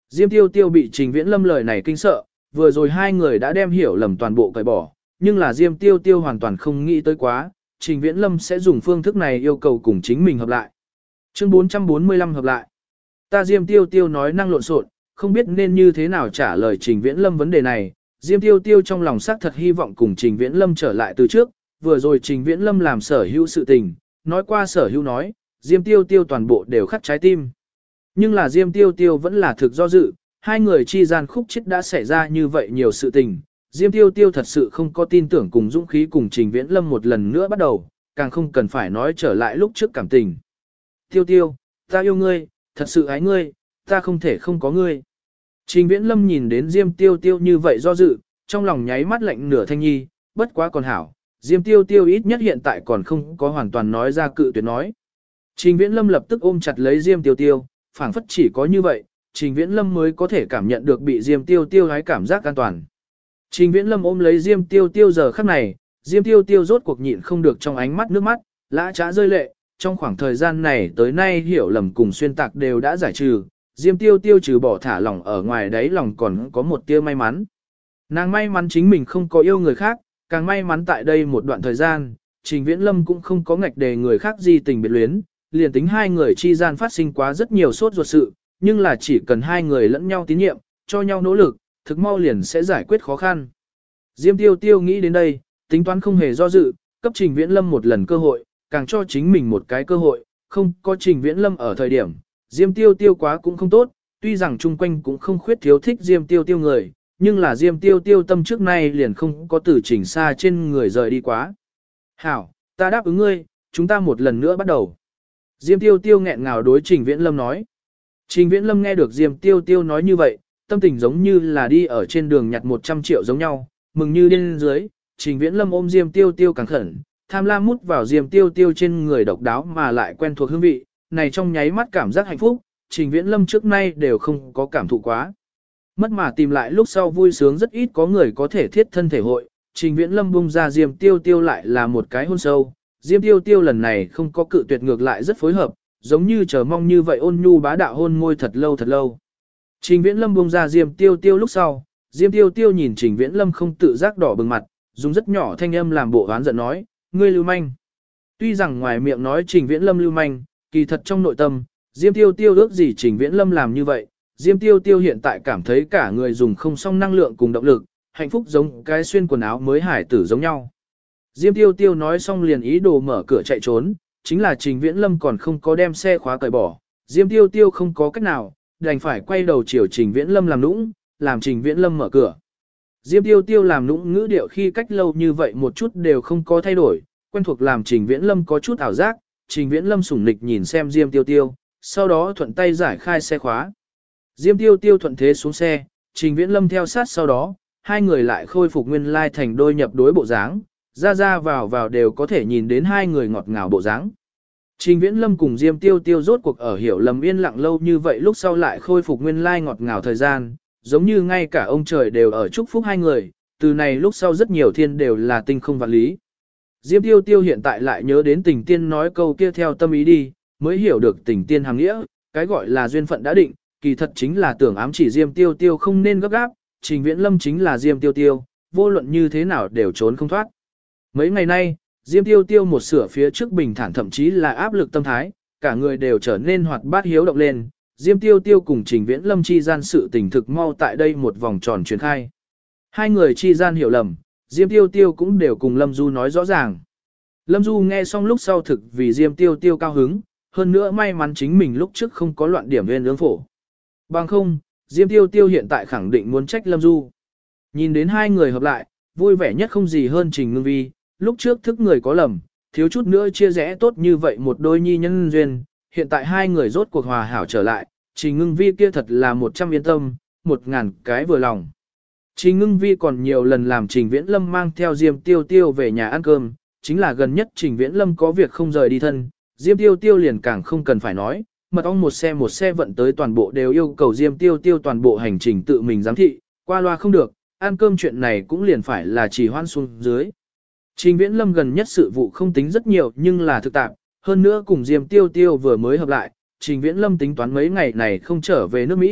Diêm Tiêu Tiêu bị Trình Viễn Lâm lời này kinh sợ, vừa rồi hai người đã đem hiểu lầm toàn bộ cởi bỏ, nhưng là Diêm Tiêu Tiêu hoàn toàn không nghĩ tới quá, Trình Viễn Lâm sẽ dùng phương thức này yêu cầu cùng chính mình hợp lại. Chương 445 hợp lại. Ta Diêm Tiêu Tiêu nói năng lộn xộn, không biết nên như thế nào trả lời Trình Viễn Lâm vấn đề này. Diêm Tiêu Tiêu trong lòng xác thật hy vọng cùng Trình Viễn Lâm trở lại từ trước, vừa rồi Trình Viễn Lâm làm sở hữu sự tình, nói qua sở hữu nói, Diêm Tiêu Tiêu toàn bộ đều khắc trái tim. Nhưng là Diêm Tiêu Tiêu vẫn là thực do dự, hai người chi gian khúc chết đã xảy ra như vậy nhiều sự tình. Diêm Tiêu Tiêu thật sự không có tin tưởng cùng dũng khí cùng Trình Viễn Lâm một lần nữa bắt đầu, càng không cần phải nói trở lại lúc trước cảm tình. Tiêu Tiêu, ta yêu ngươi, thật sự ái ngươi, ta không thể không có ngươi. Trình Viễn Lâm nhìn đến Diêm Tiêu Tiêu như vậy do dự, trong lòng nháy mắt lạnh nửa thanh nhi, bất quá còn hảo, Diêm Tiêu Tiêu ít nhất hiện tại còn không có hoàn toàn nói ra cự tuyệt nói. Trình Viễn Lâm lập tức ôm chặt lấy Diêm Tiêu Tiêu, phảng phất chỉ có như vậy, Trình Viễn Lâm mới có thể cảm nhận được bị Diêm Tiêu Tiêu hái cảm giác an toàn. Trình Viễn Lâm ôm lấy Diêm Tiêu Tiêu giờ khắc này, Diêm Tiêu Tiêu rốt cuộc nhịn không được trong ánh mắt nước mắt, lã trá rơi lệ, trong khoảng thời gian này tới nay hiểu lầm cùng xuyên tạc đều đã giải trừ, Diêm Tiêu Tiêu trừ bỏ thả lỏng ở ngoài đấy lòng còn có một tia may mắn. Nàng may mắn chính mình không có yêu người khác, càng may mắn tại đây một đoạn thời gian, Trình Viễn Lâm cũng không có ngạch đề người khác gì tình biệt luyến, liền tính hai người chi gian phát sinh quá rất nhiều sốt ruột sự, nhưng là chỉ cần hai người lẫn nhau tín nhiệm, cho nhau nỗ lực, thực mau liền sẽ giải quyết khó khăn. Diêm Tiêu Tiêu nghĩ đến đây, tính toán không hề do dự, cấp Trình Viễn Lâm một lần cơ hội, càng cho chính mình một cái cơ hội, không có Trình Viễn Lâm ở thời điểm, Diêm Tiêu Tiêu quá cũng không tốt, tuy rằng chung quanh cũng không khuyết thiếu thích Diêm Tiêu Tiêu người, nhưng là Diêm Tiêu Tiêu tâm trước nay liền không có từ Trình xa trên người rời đi quá. Hảo, ta đáp ứng ngươi, chúng ta một lần nữa bắt đầu. Diêm Tiêu Tiêu nghẹn ngào đối Trình Viễn Lâm nói. Trình Viễn Lâm nghe được Diêm Tiêu Tiêu nói như vậy, tâm tình giống như là đi ở trên đường nhặt 100 triệu giống nhau, mừng như điên dưới. Trình Viễn Lâm ôm Diêm Tiêu Tiêu càng khẩn, tham lam mút vào Diêm Tiêu Tiêu trên người độc đáo mà lại quen thuộc hương vị, này trong nháy mắt cảm giác hạnh phúc, Trình Viễn Lâm trước nay đều không có cảm thụ quá. Mất mà tìm lại lúc sau vui sướng rất ít có người có thể thiết thân thể hội, Trình Viễn Lâm bung ra Diêm Tiêu Tiêu lại là một cái hôn sâu, Diêm Tiêu Tiêu lần này không có cự tuyệt ngược lại rất phối hợp, giống như chờ mong như vậy ôn nhu bá đạo hôn môi thật lâu thật lâu. Trình Viễn Lâm bung ra Diêm Tiêu Tiêu lúc sau, Diêm Tiêu Tiêu nhìn Trình Viễn Lâm không tự giác đỏ bừng mặt, dùng rất nhỏ thanh âm làm bộ oán giận nói, ngươi lưu manh. Tuy rằng ngoài miệng nói Trình Viễn Lâm lưu manh, kỳ thật trong nội tâm, Diêm Tiêu Tiêu ước gì Trình Viễn Lâm làm như vậy, Diêm Tiêu Tiêu hiện tại cảm thấy cả người dùng không xong năng lượng cùng động lực, hạnh phúc giống cái xuyên quần áo mới hải tử giống nhau. Diêm Tiêu Tiêu nói xong liền ý đồ mở cửa chạy trốn, chính là Trình Viễn Lâm còn không có đem xe khóa cởi bỏ, Diêm Tiêu Tiêu không có cách nào, đành phải quay đầu chiều Trình Viễn Lâm làm nũng, làm Trình Viễn Lâm mở cửa. Diêm Tiêu Tiêu làm nũng ngữ điệu khi cách lâu như vậy một chút đều không có thay đổi, quen thuộc làm Trình Viễn Lâm có chút ảo giác, Trình Viễn Lâm sủng nịch nhìn xem Diêm Tiêu Tiêu, sau đó thuận tay giải khai xe khóa. Diêm Tiêu Tiêu thuận thế xuống xe, Trình Viễn Lâm theo sát sau đó, hai người lại khôi phục nguyên lai thành đôi nhập đối bộ dáng, ra vào đều có thể nhìn đến hai người ngọt ngào bộ dáng. Trình Viễn Lâm cùng Diêm Tiêu Tiêu rốt cuộc ở hiểu lầm yên lặng lâu như vậy lúc sau lại khôi phục nguyên lai ngọt ngào thời gian, giống như ngay cả ông trời đều ở chúc phúc hai người, từ này lúc sau rất nhiều thiên đều là tinh không vạn lý. Diêm Tiêu Tiêu hiện tại lại nhớ đến tình tiên nói câu kia theo tâm ý đi, mới hiểu được tình tiên hàng nghĩa, cái gọi là duyên phận đã định, kỳ thật chính là tưởng ám chỉ Diêm Tiêu Tiêu không nên gấp gáp, Trình Viễn Lâm chính là Diêm Tiêu Tiêu, vô luận như thế nào đều trốn không thoát. Mấy ngày nay, Diêm Tiêu Tiêu một sửa phía trước bình thản thậm chí là áp lực tâm thái, cả người đều trở nên hoạt bát hiếu động lên. Diêm Tiêu Tiêu cùng Trình Viễn Lâm chi gian sự tình thực mau tại đây một vòng tròn truyền khai. Hai người chi gian hiểu lầm, Diêm Tiêu Tiêu cũng đều cùng Lâm Du nói rõ ràng. Lâm Du nghe xong lúc sau thực vì Diêm Tiêu Tiêu cao hứng, hơn nữa may mắn chính mình lúc trước không có loạn điểm nguyên ương phổ. Bằng không, Diêm Tiêu Tiêu hiện tại khẳng định muốn trách Lâm Du. Nhìn đến hai người hợp lại, vui vẻ nhất không gì hơn Trình Ngưng Vi, lúc trước thức người có lầm, thiếu chút nữa chia rẽ tốt như vậy một đôi nhi nhân duyên, hiện tại hai người rốt cuộc hòa hảo trở lại, Trình Ngưng Vi kia thật là 100 yên tâm, 1000 cái vừa lòng. Trình Ngưng Vi còn nhiều lần làm Trình Viễn Lâm mang theo Diêm Tiêu Tiêu về nhà ăn cơm, chính là gần nhất Trình Viễn Lâm có việc không rời đi thân, Diêm Tiêu Tiêu liền càng không cần phải nói, mật ong một xe vận tới toàn bộ đều yêu cầu Diêm Tiêu Tiêu toàn bộ hành trình tự mình giám thị, qua loa không được, ăn cơm chuyện này cũng liền phải là trì hoãn xuống dưới. Trình Viễn Lâm gần nhất sự vụ không tính rất nhiều nhưng là thực tạp, hơn nữa cùng Diêm Tiêu Tiêu vừa mới hợp lại, Trình Viễn Lâm tính toán mấy ngày này không trở về nước Mỹ,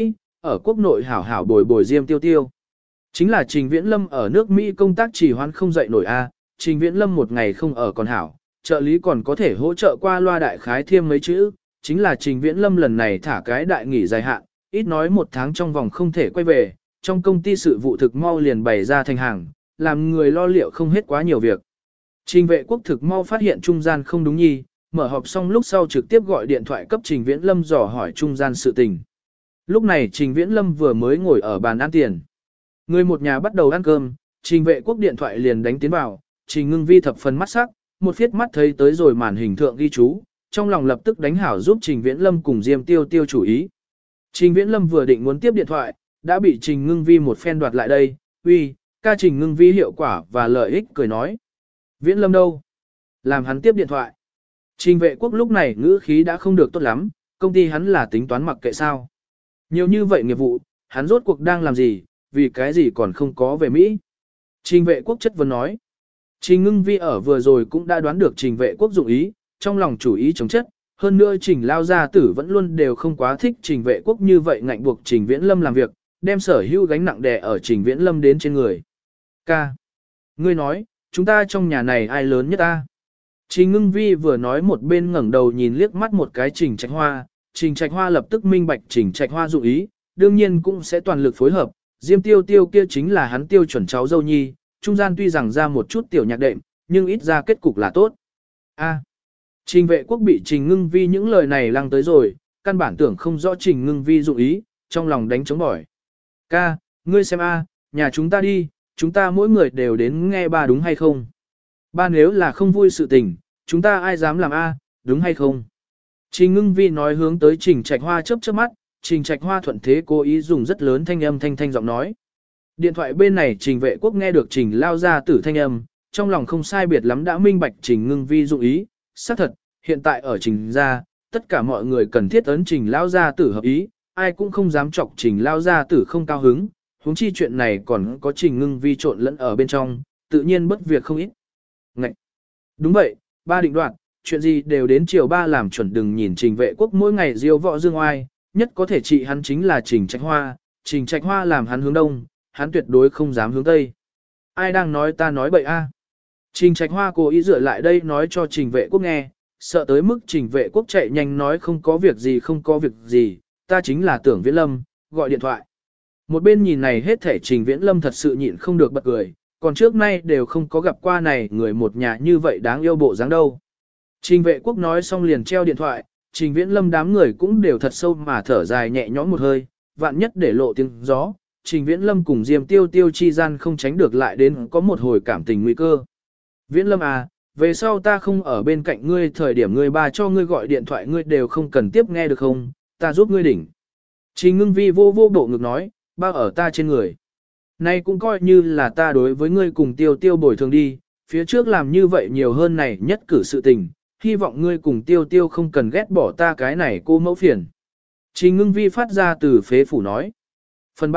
ở quốc nội hảo hảo bồi bồi Diêm Tiêu Tiêu. Chính là Trình Viễn Lâm ở nước Mỹ công tác trì hoãn không dậy nổi a, Trình Viễn Lâm một ngày không ở còn hảo, trợ lý còn có thể hỗ trợ qua loa đại khái thêm mấy chữ, chính là Trình Viễn Lâm lần này thả cái đại nghỉ dài hạn, ít nói một tháng trong vòng không thể quay về, trong công ty sự vụ thực mau liền bày ra thành hàng, làm người lo liệu không hết quá nhiều việc. Trình Vệ Quốc thực mau phát hiện trung gian không đúng nhi, mở họp xong lúc sau trực tiếp gọi điện thoại cấp Trình Viễn Lâm dò hỏi trung gian sự tình. Lúc này Trình Viễn Lâm vừa mới ngồi ở bàn ăn tiền. Người một nhà bắt đầu ăn cơm, Trình Vệ Quốc điện thoại liền đánh tiến vào, Trình Ngưng Vi thập phần mắt sắc, một phiết mắt thấy tới rồi màn hình thượng ghi chú, trong lòng lập tức đánh hảo giúp Trình Viễn Lâm cùng Diêm Tiêu Tiêu chủ ý. Trình Viễn Lâm vừa định muốn tiếp điện thoại, đã bị Trình Ngưng Vi một phen đoạt lại đây, uy, ca Trình Ngưng Vi hiệu quả và lợi ích cười nói. Viễn Lâm đâu? Làm hắn tiếp điện thoại. Trình Vệ Quốc lúc này ngữ khí đã không được tốt lắm, công ty hắn là tính toán mặc kệ sao. Nhiều như vậy nghiệp vụ, hắn rốt cuộc đang làm gì, vì cái gì còn không có về Mỹ. Trình Vệ Quốc chất vấn nói. Trình Ngưng Vi ở vừa rồi cũng đã đoán được Trình Vệ Quốc dụng ý, trong lòng chủ ý chống chất, hơn nữa Trình Lao Gia Tử vẫn luôn đều không quá thích Trình Vệ Quốc như vậy ngạnh buộc Trình Viễn Lâm làm việc, đem sở hữu gánh nặng đè ở Trình Viễn Lâm đến trên người. Ca. Ngươi nói, chúng ta trong nhà này ai lớn nhất ta? Trình Ngưng Vi vừa nói một bên ngẩng đầu nhìn liếc mắt một cái Trình Trạch Hoa, Trình Trạch Hoa lập tức minh bạch Trình Trạch Hoa dụng ý, đương nhiên cũng sẽ toàn lực phối hợp, Diêm Tiêu Tiêu kia chính là hắn tiêu chuẩn cháu dâu nhi, trung gian tuy rằng ra một chút tiểu nhạc đệm, nhưng ít ra kết cục là tốt. A. Trình Vệ Quốc bị Trình Ngưng Vi những lời này lăng tới rồi, căn bản tưởng không rõ Trình Ngưng Vi dụng ý, trong lòng đánh chống bỏi. Ca, ngươi xem a, nhà chúng ta đi, chúng ta mỗi người đều đến nghe ba đúng hay không? Ba nếu là không vui sự tình, chúng ta ai dám làm a, đúng hay không? Trình Ngưng Vi nói hướng tới Trình Trạch Hoa chớp chớp mắt, Trình Trạch Hoa thuận thế cố ý dùng rất lớn thanh âm thanh giọng nói. Điện thoại bên này Trình Vệ Quốc nghe được Trình Lao Gia Tử thanh âm, trong lòng không sai biệt lắm đã minh bạch Trình Ngưng Vi dụng ý, xác thật, hiện tại ở Trình gia, tất cả mọi người cần thiết ấn Trình Lao Gia Tử hợp ý, ai cũng không dám chọc Trình Lao Gia Tử không cao hứng, huống chi chuyện này còn có Trình Ngưng Vi trộn lẫn ở bên trong, tự nhiên bất việc không ít. Ngậy! Đúng vậy, ba định đoạt, chuyện gì đều đến chiều ba làm chuẩn, đừng nhìn Trình Vệ Quốc mỗi ngày diêu võ dương oai, nhất có thể trị hắn chính là Trình Trạch Hoa, Trình Trạch Hoa làm hắn hướng đông, hắn tuyệt đối không dám hướng tây. Ai đang nói ta nói bậy a? Trình Trạch Hoa cố ý dựa lại đây nói cho Trình Vệ Quốc nghe, sợ tới mức Trình Vệ Quốc chạy nhanh nói không có việc gì không có việc gì, ta chính là Tưởng Viễn Lâm, gọi điện thoại. Một bên nhìn này hết thể Trình Viễn Lâm thật sự nhịn không được bật cười, còn trước nay đều không có gặp qua này người một nhà như vậy đáng yêu bộ dáng đâu. Trình Vệ Quốc nói xong liền treo điện thoại, Trình Viễn Lâm đám người cũng đều thật sâu mà thở dài nhẹ nhõm một hơi, vạn nhất để lộ tiếng gió, Trình Viễn Lâm cùng Diêm Tiêu Tiêu chi gian không tránh được lại đến có một hồi cảm tình nguy cơ. Viễn Lâm à, về sau ta không ở bên cạnh ngươi thời điểm ngươi ba cho ngươi gọi điện thoại ngươi đều không cần tiếp nghe được không, ta giúp ngươi đỉnh. Trình Ngưng Vi vô vô bộ ngực nói, ba ở ta trên người. Nay cũng coi như là ta đối với ngươi cùng Tiêu Tiêu bồi thường đi, phía trước làm như vậy nhiều hơn này nhất cử sự tình, hy vọng ngươi cùng Tiêu Tiêu không cần ghét bỏ ta cái này cô mẫu phiền. Trình Ngưng Vi phát ra từ phế phủ nói. Phần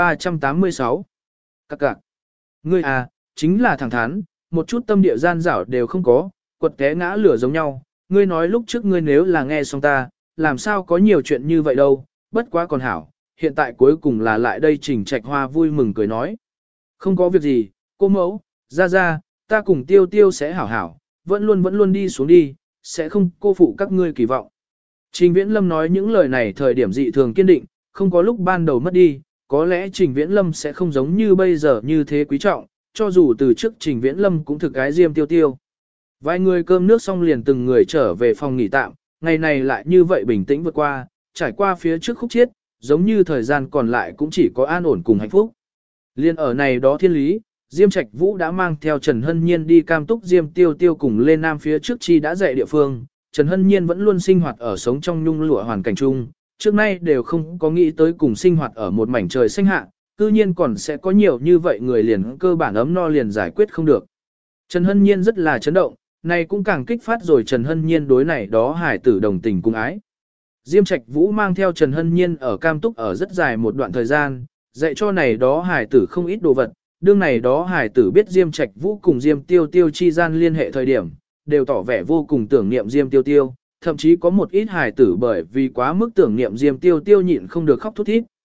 386 Các cạc. Ngươi à, chính là thẳng thắn, một chút tâm địa gian dảo đều không có, quật té ngã lửa giống nhau. Ngươi nói lúc trước ngươi nếu là nghe xong ta, làm sao có nhiều chuyện như vậy đâu, bất quá còn hảo, hiện tại cuối cùng là lại đây. Trình Trạch Hoa vui mừng cười nói. Không có việc gì, cô mẫu, ra, ta cùng Tiêu Tiêu sẽ hảo hảo, vẫn luôn đi xuống đi, sẽ không cô phụ các ngươi kỳ vọng. Trình Viễn Lâm nói những lời này thời điểm dị thường kiên định, không có lúc ban đầu mất đi, có lẽ Trình Viễn Lâm sẽ không giống như bây giờ như thế quý trọng, cho dù từ trước Trình Viễn Lâm cũng thực cái Diêm Tiêu Tiêu. Vài người cơm nước xong liền từng người trở về phòng nghỉ tạm, ngày này lại như vậy bình tĩnh vượt qua, trải qua phía trước khúc chiết, giống như thời gian còn lại cũng chỉ có an ổn cùng hạnh phúc. Liên ở này đó thiên lý, Diêm Trạch Vũ đã mang theo Trần Hân Nhiên đi cam túc Diêm Tiêu Tiêu cùng lên Nam phía trước chi đã dạy địa phương. Trần Hân Nhiên vẫn luôn sinh hoạt ở sống trong nhung lụa hoàn cảnh chung, trước nay đều không có nghĩ tới cùng sinh hoạt ở một mảnh trời xanh hạ, cư nhiên còn sẽ có nhiều như vậy người liền cơ bản ấm no liền giải quyết không được. Trần Hân Nhiên rất là chấn động, này cũng càng kích phát rồi Trần Hân Nhiên đối này đó hải tử đồng tình cùng ái. Diêm Trạch Vũ mang theo Trần Hân Nhiên ở cam túc ở rất dài một đoạn thời gian, dạy cho này đó hải tử không ít đồ vật, đương này đó hải tử biết Diêm Trạch Vũ cùng Diêm Tiêu Tiêu chi gian liên hệ thời điểm, đều tỏ vẻ vô cùng tưởng niệm Diêm Tiêu Tiêu, thậm chí có một ít hài tử bởi vì quá mức tưởng niệm Diêm Tiêu Tiêu nhịn không được khóc thút thít.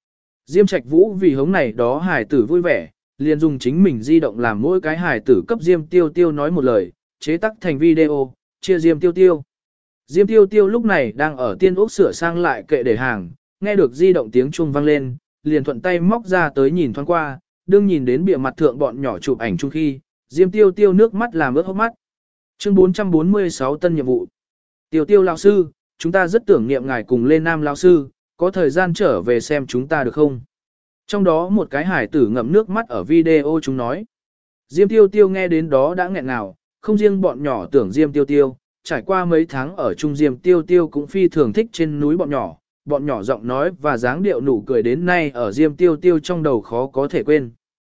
Diêm Trạch Vũ vì hống này đó hài tử vui vẻ, liền dùng chính mình di động làm mỗi cái hài tử cấp Diêm Tiêu Tiêu nói một lời, chế tác thành video, chia Diêm Tiêu Tiêu. Diêm Tiêu Tiêu lúc này đang ở Tiên Úc sửa sang lại kệ để hàng, nghe được di động tiếng chuông vang lên, liền thuận tay móc ra tới nhìn thoáng qua, đương nhìn đến bìa mặt thượng bọn nhỏ chụp ảnh chung khi, Diêm Tiêu Tiêu nước mắt làm ướt hốc mắt. Chương 446 tân nhiệm vụ. Tiêu Tiêu lão sư, chúng ta rất tưởng niệm ngài cùng Lê Nam lão sư, có thời gian trở về xem chúng ta được không? Trong đó một cái hải tử ngậm nước mắt ở video chúng nói. Diêm Tiêu Tiêu nghe đến đó đã nghẹn ngào, không riêng bọn nhỏ tưởng Diêm Tiêu Tiêu, trải qua mấy tháng ở chung Diêm Tiêu Tiêu cũng phi thường thích trên núi bọn nhỏ giọng nói và dáng điệu nụ cười đến nay ở Diêm Tiêu Tiêu trong đầu khó có thể quên.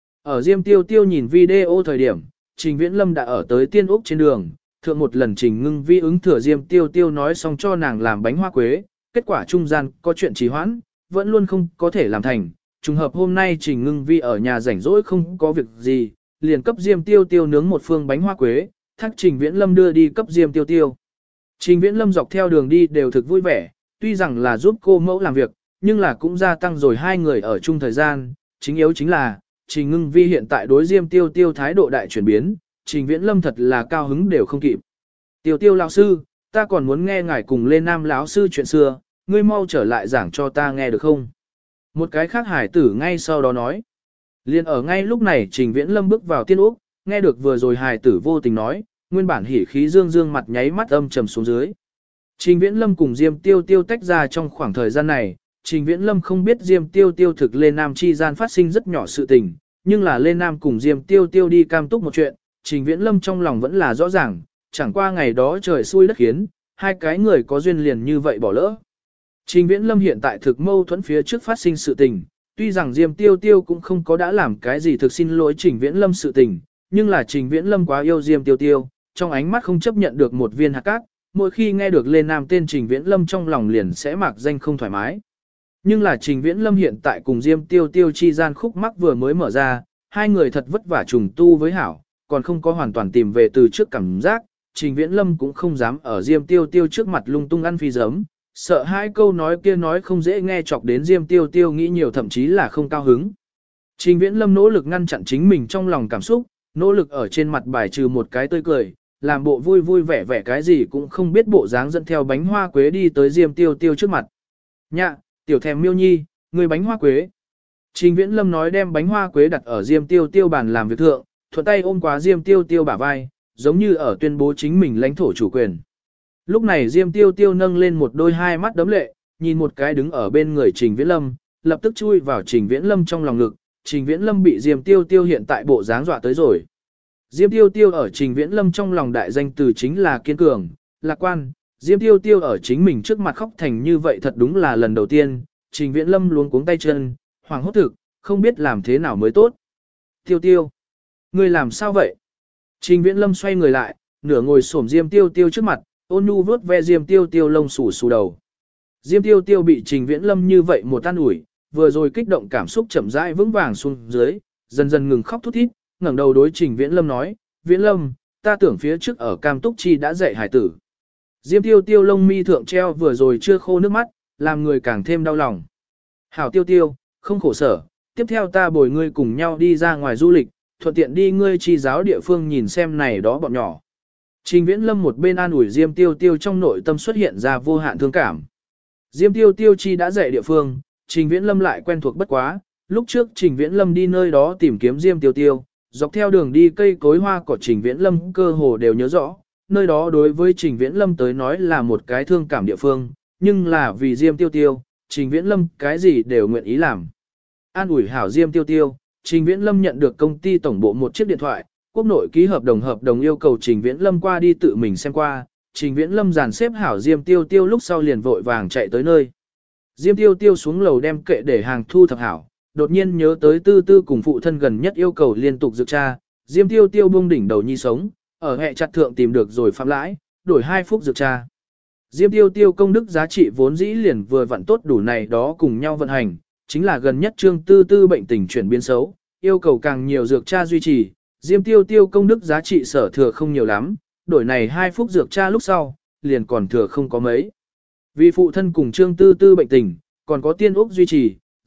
Ở Diêm Tiêu Tiêu nhìn video thời điểm, Trình Viễn Lâm đã ở tới Tiên Úc trên đường, thượng một lần Trình Ngưng Vi ứng thừa Diêm Tiêu Tiêu nói xong cho nàng làm bánh hoa quế, kết quả trung gian có chuyện trì hoãn, vẫn luôn không có thể làm thành. Trùng hợp hôm nay Trình Ngưng Vi ở nhà rảnh rỗi không có việc gì, liền cấp Diêm Tiêu Tiêu nướng một phương bánh hoa quế, thác Trình Viễn Lâm đưa đi cấp Diêm Tiêu Tiêu. Trình Viễn Lâm dọc theo đường đi đều thực vui vẻ, tuy rằng là giúp cô mẫu làm việc, nhưng là cũng gia tăng rồi hai người ở chung thời gian, chính yếu chính là, Trình Ngưng Vi hiện tại đối Diêm Tiêu Tiêu thái độ đại chuyển biến, Trình Viễn Lâm thật là cao hứng đều không kịp. Tiêu Tiêu lão sư, ta còn muốn nghe ngài cùng Lê Nam lão sư chuyện xưa, ngươi mau trở lại giảng cho ta nghe được không? Một cái khác hải tử ngay sau đó nói. Liên ở ngay lúc này Trình Viễn Lâm bước vào Tiên Úc, nghe được vừa rồi hải tử vô tình nói, nguyên bản hỉ khí dương dương mặt nháy mắt âm trầm xuống dưới. Trình Viễn Lâm cùng Diêm Tiêu Tiêu tách ra trong khoảng thời gian này, Trình Viễn Lâm không biết Diêm Tiêu Tiêu thực Lê Nam chi gian phát sinh rất nhỏ sự tình, nhưng là Lê Nam cùng Diêm Tiêu Tiêu đi cam túc một chuyện, Trình Viễn Lâm trong lòng vẫn là rõ ràng, chẳng qua ngày đó trời xui đất khiến, hai cái người có duyên liền như vậy bỏ lỡ. Trình Viễn Lâm hiện tại thực mâu thuẫn phía trước phát sinh sự tình, tuy rằng Diêm Tiêu Tiêu cũng không có đã làm cái gì thực xin lỗi Trình Viễn Lâm sự tình, nhưng là Trình Viễn Lâm quá yêu Diêm Tiêu Tiêu, trong ánh mắt không chấp nhận được một viên hạt cát, mỗi khi nghe được Lê Nam tên Trình Viễn Lâm trong lòng liền sẽ mạc danh không thoải mái. Nhưng là Trình Viễn Lâm hiện tại cùng Diêm Tiêu Tiêu chi gian khúc mắc vừa mới mở ra, hai người thật vất vả trùng tu với hảo, còn không có hoàn toàn tìm về từ trước cảm giác, Trình Viễn Lâm cũng không dám ở Diêm Tiêu Tiêu trước mặt lung tung ăn phi giấm, sợ hai câu nói kia nói không dễ nghe chọc đến Diêm Tiêu Tiêu nghĩ nhiều thậm chí là không cao hứng. Trình Viễn Lâm nỗ lực ngăn chặn chính mình trong lòng cảm xúc, nỗ lực ở trên mặt bài trừ một cái tươi cười, làm bộ vui vui vẻ vẻ cái gì cũng không biết bộ dáng dẫn theo bánh hoa quế đi tới Diêm Tiêu Tiêu trước mặt. Nhạ, tiểu thèm miêu nhi, người bánh hoa quế. Trình Viễn Lâm nói đem bánh hoa quế đặt ở Diêm Tiêu Tiêu bàn làm việc thượng, thuận tay ôm quá Diêm Tiêu Tiêu bả vai, giống như ở tuyên bố chính mình lãnh thổ chủ quyền. Lúc này Diêm Tiêu Tiêu nâng lên một đôi hai mắt đấm lệ, nhìn một cái đứng ở bên người Trình Viễn Lâm, lập tức chui vào Trình Viễn Lâm trong lòng ngực. Trình Viễn Lâm bị Diêm Tiêu Tiêu hiện tại bộ dáng dọa tới rồi. Diêm Tiêu Tiêu ở Trình Viễn Lâm trong lòng đại danh từ chính là kiên cường, lạc quan. Diêm Tiêu Tiêu ở chính mình trước mặt khóc thành như vậy thật đúng là lần đầu tiên. Trình Viễn Lâm luống cuống tay chân, hoảng hốt thực, không biết làm thế nào mới tốt. Tiêu Tiêu, ngươi làm sao vậy? Trình Viễn Lâm xoay người lại, nửa ngồi xổm Diêm Tiêu Tiêu trước mặt, ôn nhu vuốt ve Diêm Tiêu Tiêu lông xù xù đầu. Diêm Tiêu Tiêu bị Trình Viễn Lâm như vậy một tan ủi, vừa rồi kích động cảm xúc chậm rãi vững vàng xuống dưới, dần dần ngừng khóc thút thít, ngẩng đầu đối Trình Viễn Lâm nói, Viễn Lâm, ta tưởng phía trước ở Cam Túc Chi đã dạy hải tử. Diêm Tiêu Tiêu lông mi thượng treo vừa rồi chưa khô nước mắt, làm người càng thêm đau lòng. Hảo Tiêu Tiêu, không khổ sở, tiếp theo ta bồi ngươi cùng nhau đi ra ngoài du lịch, thuận tiện đi ngươi chi giáo địa phương nhìn xem này đó bọn nhỏ. Trình Viễn Lâm một bên an ủi Diêm Tiêu Tiêu trong nội tâm xuất hiện ra vô hạn thương cảm. Diêm Tiêu Tiêu chi đã dạy địa phương, Trình Viễn Lâm lại quen thuộc bất quá, lúc trước Trình Viễn Lâm đi nơi đó tìm kiếm Diêm Tiêu Tiêu, dọc theo đường đi cây cối hoa cỏ Trình Viễn Lâm cơ hồ đều nhớ rõ, nơi đó đối với Trình Viễn Lâm tới nói là một cái thương cảm địa phương, nhưng là vì Diêm Tiêu Tiêu, Trình Viễn Lâm cái gì đều nguyện ý làm. An ủi hảo Diêm Tiêu Tiêu, Trình Viễn Lâm nhận được công ty tổng bộ một chiếc điện thoại, quốc nội ký hợp đồng yêu cầu Trình Viễn Lâm qua đi tự mình xem qua, Trình Viễn Lâm dàn xếp hảo Diêm Tiêu Tiêu lúc sau liền vội vàng chạy tới nơi. Diêm Tiêu Tiêu xuống lầu đem kệ để hàng thu thập hảo, đột nhiên nhớ tới Tư Tư cùng phụ thân gần nhất yêu cầu liên tục dược tra, Diêm Tiêu Tiêu buông đỉnh đầu nhi sống, ở hệ chặt thượng tìm được rồi phạm lãi, đổi 2 phút dược tra. Diêm Tiêu Tiêu công đức giá trị vốn dĩ liền vừa vặn tốt đủ này đó cùng nhau vận hành, chính là gần nhất Trương Tư Tư bệnh tình chuyển biến xấu, yêu cầu càng nhiều dược tra duy trì, Diêm Tiêu Tiêu công đức giá trị sở thừa không nhiều lắm, đổi này 2 phút dược tra lúc sau, liền còn thừa không có mấy. Vì phụ thân cùng Trương Tư Tư bệnh tình, còn có Tiên Úc duy trì,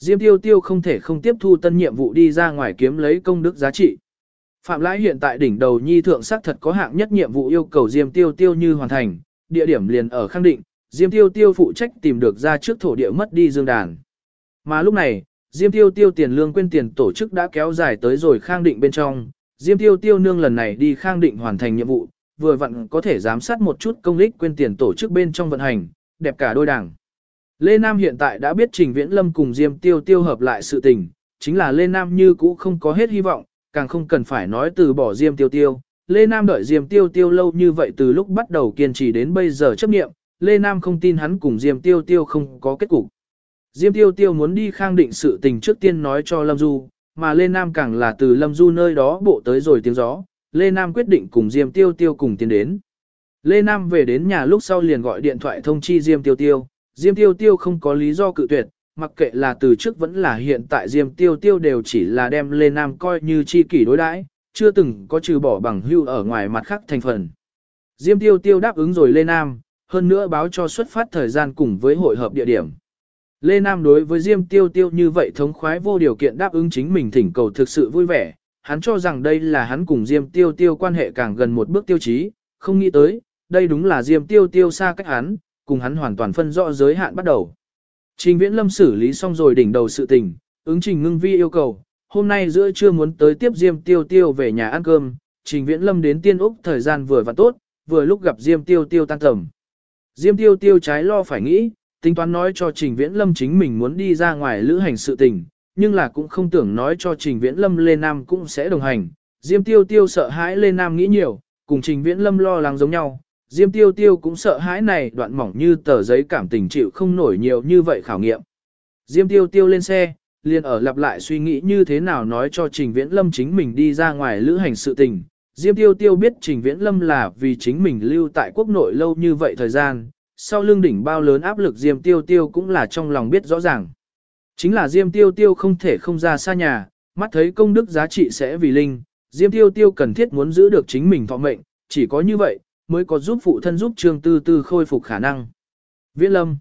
Diêm Tiêu Tiêu không thể không tiếp thu tân nhiệm vụ đi ra ngoài kiếm lấy công đức giá trị. Phạm Lãi hiện tại đỉnh đầu nhi thượng sắc thật có hạng nhất nhiệm vụ yêu cầu Diêm Tiêu Tiêu như hoàn thành, địa điểm liền ở Khang Định, Diêm Tiêu Tiêu phụ trách tìm được ra trước thổ địa mất đi dương đàn. Mà lúc này, Diêm Tiêu Tiêu tiền lương quên tiền tổ chức đã kéo dài tới rồi Khang Định bên trong, Diêm Tiêu Tiêu nương lần này đi Khang Định hoàn thành nhiệm vụ, vừa vặn có thể giám sát một chút công ích quên tiền tổ chức bên trong vận hành, đẹp cả đôi đảng. Lê Nam hiện tại đã biết Trình Viễn Lâm cùng Diêm Tiêu Tiêu hợp lại sự tình, chính là Lê Nam như cũ không có hết hy vọng, càng không cần phải nói từ bỏ Diêm Tiêu Tiêu. Lê Nam đợi Diêm Tiêu Tiêu lâu như vậy từ lúc bắt đầu kiên trì đến bây giờ chấp nghiệm, Lê Nam không tin hắn cùng Diêm Tiêu Tiêu không có kết cục. Diêm Tiêu Tiêu muốn đi Khang Định sự tình trước tiên nói cho Lâm Du, mà Lê Nam càng là từ Lâm Du nơi đó bộ tới rồi tiếng gió, Lê Nam quyết định cùng Diêm Tiêu Tiêu cùng tiến đến. Lê Nam về đến nhà lúc sau liền gọi điện thoại thông chi Diêm Tiêu Tiêu, Diêm Tiêu Tiêu không có lý do cự tuyệt, mặc kệ là từ trước vẫn là hiện tại Diêm Tiêu Tiêu đều chỉ là đem Lê Nam coi như chi kỷ đối đãi, chưa từng có trừ bỏ bằng hưu ở ngoài mặt khác thành phần. Diêm Tiêu Tiêu đáp ứng rồi Lê Nam, hơn nữa báo cho xuất phát thời gian cùng với hội hợp địa điểm. Lê Nam đối với Diêm Tiêu Tiêu như vậy thống khoái vô điều kiện đáp ứng chính mình thỉnh cầu thực sự vui vẻ, hắn cho rằng đây là hắn cùng Diêm Tiêu Tiêu quan hệ càng gần một bước tiêu chí, không nghĩ tới, đây đúng là Diêm Tiêu Tiêu xa cách hắn, cùng hắn hoàn toàn phân rõ giới hạn bắt đầu. Trình Viễn Lâm xử lý xong rồi đỉnh đầu sự tình, ứng Trình Ngưng Vi yêu cầu, hôm nay giữa trưa muốn tới tiếp Diêm Tiêu Tiêu về nhà ăn cơm, Trình Viễn Lâm đến Tiên Úc thời gian vừa và tốt, vừa lúc gặp Diêm Tiêu Tiêu tan tầm. Diêm Tiêu Tiêu trái lo phải nghĩ, tính toán nói cho Trình Viễn Lâm chính mình muốn đi ra ngoài lữ hành sự tình, nhưng là cũng không tưởng nói cho Trình Viễn Lâm Lê Nam cũng sẽ đồng hành. Diêm Tiêu Tiêu sợ hãi Lê Nam nghĩ nhiều, cùng Trình Viễn Lâm lo lắng giống nhau. Diêm Tiêu Tiêu cũng sợ hãi này đoạn mỏng như tờ giấy cảm tình chịu không nổi nhiều như vậy khảo nghiệm. Diêm Tiêu Tiêu lên xe, liền ở lặp lại suy nghĩ như thế nào nói cho Trình Viễn Lâm chính mình đi ra ngoài lữ hành sự tình. Diêm Tiêu Tiêu biết Trình Viễn Lâm là vì chính mình lưu tại quốc nội lâu như vậy thời gian, sau lưng đỉnh bao lớn áp lực Diêm Tiêu Tiêu cũng là trong lòng biết rõ ràng. Chính là Diêm Tiêu Tiêu không thể không ra xa nhà, mắt thấy công đức giá trị sẽ vì linh, Diêm Tiêu Tiêu cần thiết muốn giữ được chính mình thọ mệnh, chỉ có như vậy, mới có giúp phụ thân giúp Trương Tư Tư khôi phục khả năng. Viễn Lâm,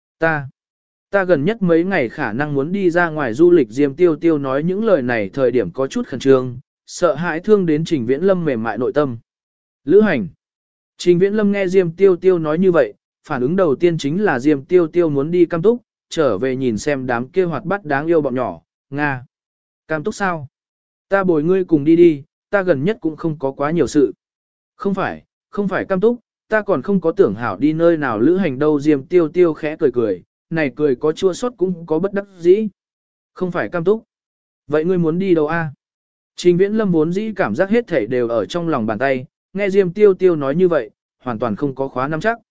ta gần nhất mấy ngày khả năng muốn đi ra ngoài du lịch. Diêm Tiêu Tiêu nói những lời này thời điểm có chút khẩn trương, sợ hãi thương đến Trình Viễn Lâm mềm mại nội tâm. Lữ hành. Trình Viễn Lâm nghe Diêm Tiêu Tiêu nói như vậy, phản ứng đầu tiên chính là Diêm Tiêu Tiêu muốn đi Cam Túc, trở về nhìn xem đám kia hoạt bát đáng yêu bọn nhỏ. Nga. Cam Túc sao? Ta bồi ngươi cùng đi đi, ta gần nhất cũng không có quá nhiều sự. Không phải Cam Túc, ta còn không có tưởng hảo đi nơi nào lữ hành đâu. Diêm Tiêu Tiêu khẽ cười cười, này cười có chua xót cũng có bất đắc dĩ. Không phải Cam Túc. Vậy ngươi muốn đi đâu a? Trình Viễn Lâm vốn dĩ cảm giác hết thảy đều ở trong lòng bàn tay, nghe Diêm Tiêu Tiêu nói như vậy, hoàn toàn không có khóa nắm chắc.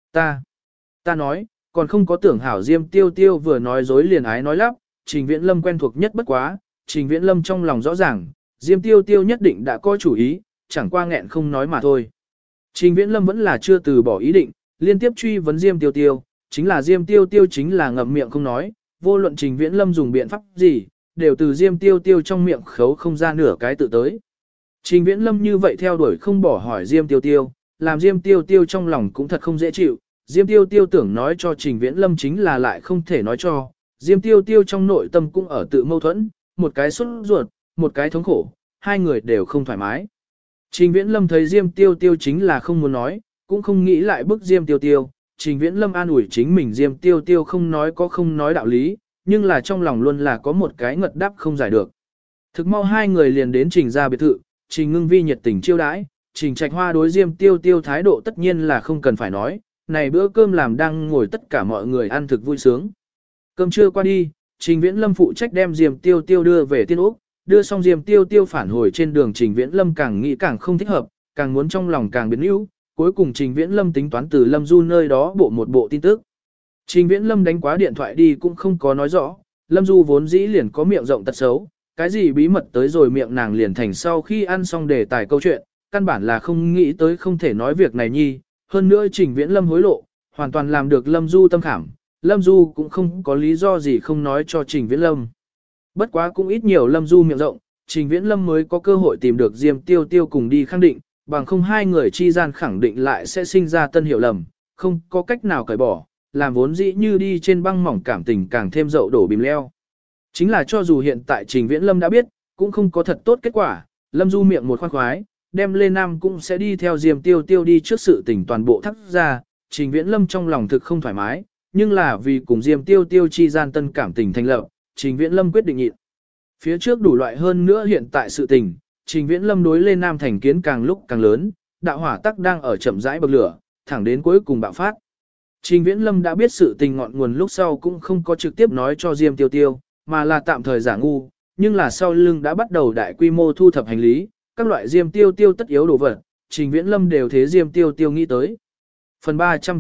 Ta nói, còn không có tưởng hảo. Diêm Tiêu Tiêu vừa nói dối liền ái nói lắp, Trình Viễn Lâm quen thuộc nhất bất quá, Trình Viễn Lâm trong lòng rõ ràng, Diêm Tiêu Tiêu nhất định đã có chủ ý, chẳng qua nghẹn không nói mà thôi. Trình Viễn Lâm vẫn là chưa từ bỏ ý định, liên tiếp truy vấn Diêm Tiêu Tiêu, chính là Diêm Tiêu Tiêu chính là ngậm miệng không nói, vô luận Trình Viễn Lâm dùng biện pháp gì, đều từ Diêm Tiêu Tiêu trong miệng khấu không ra nửa cái tự tới. Trình Viễn Lâm như vậy theo đuổi không bỏ hỏi Diêm Tiêu Tiêu, làm Diêm Tiêu Tiêu trong lòng cũng thật không dễ chịu. Diêm Tiêu Tiêu tưởng nói cho Trình Viễn Lâm chính là lại không thể nói cho. Diêm Tiêu Tiêu trong nội tâm cũng ở tự mâu thuẫn, một cái sốt ruột, một cái thống khổ, hai người đều không thoải mái. Trình Viễn Lâm thấy Diêm Tiêu Tiêu chính là không muốn nói, cũng không nghĩ lại bức Diêm Tiêu Tiêu. Trình Viễn Lâm an ủi chính mình Diêm Tiêu Tiêu không nói có không nói đạo lý, nhưng là trong lòng luôn là có một cái ngật đáp không giải được. Thực mau hai người liền đến Trình ra biệt thự, Trình Ngưng Vi nhiệt tình chiêu đãi, Trình Trạch Hoa đối Diêm Tiêu Tiêu thái độ tất nhiên là không cần phải nói, này bữa cơm làm đang ngồi tất cả mọi người ăn thực vui sướng. Cơm trưa qua đi, Trình Viễn Lâm phụ trách đem Diêm Tiêu Tiêu đưa về Tiên Úc, đưa xong Diêm Tiêu Tiêu phản hồi trên đường. Trình Viễn Lâm càng nghĩ càng không thích hợp, càng muốn trong lòng càng biến yếu, cuối cùng Trình Viễn Lâm tính toán từ Lâm Du nơi đó bộ một bộ tin tức. Trình Viễn Lâm đánh quá điện thoại đi cũng không có nói rõ, Lâm Du vốn dĩ liền có miệng rộng tật xấu, cái gì bí mật tới rồi miệng nàng liền thành sau khi ăn xong đề tài câu chuyện, căn bản là không nghĩ tới không thể nói việc này nhi. Hơn nữa Trình Viễn Lâm hối lộ, hoàn toàn làm được Lâm Du tâm khảm, Lâm Du cũng không có lý do gì không nói cho Trình Viễn Lâm. Bất quá cũng ít nhiều Lâm Du miệng rộng, Trình Viễn Lâm mới có cơ hội tìm được Diêm Tiêu Tiêu cùng đi khẳng định, bằng không hai người chi gian khẳng định lại sẽ sinh ra tân hiểu lầm, không có cách nào cởi bỏ, làm vốn dĩ như đi trên băng mỏng cảm tình càng thêm dậu đổ bìm leo. Chính là cho dù hiện tại Trình Viễn Lâm đã biết, cũng không có thật tốt kết quả, Lâm Du miệng một khoan khoái, đem Lê Nam cũng sẽ đi theo Diêm Tiêu Tiêu đi trước sự tình toàn bộ thắt ra, Trình Viễn Lâm trong lòng thực không thoải mái, nhưng là vì cùng Diêm Tiêu Tiêu chi gian tân cảm tình thành lập, Trình Viễn Lâm quyết định nhịn. Phía trước đủ loại hơn nữa hiện tại sự tình, Trình Viễn Lâm đối Lê Nam thành kiến càng lúc càng lớn, đạo hỏa tắc đang ở chậm rãi bậc lửa, thẳng đến cuối cùng bạo phát. Trình Viễn Lâm đã biết sự tình ngọn nguồn lúc sau cũng không có trực tiếp nói cho Diêm Tiêu Tiêu, mà là tạm thời giả ngu, nhưng là sau lưng đã bắt đầu đại quy mô thu thập hành lý, các loại Diêm Tiêu Tiêu tất yếu đồ vật, Trình Viễn Lâm đều thế Diêm Tiêu Tiêu nghĩ tới. Phần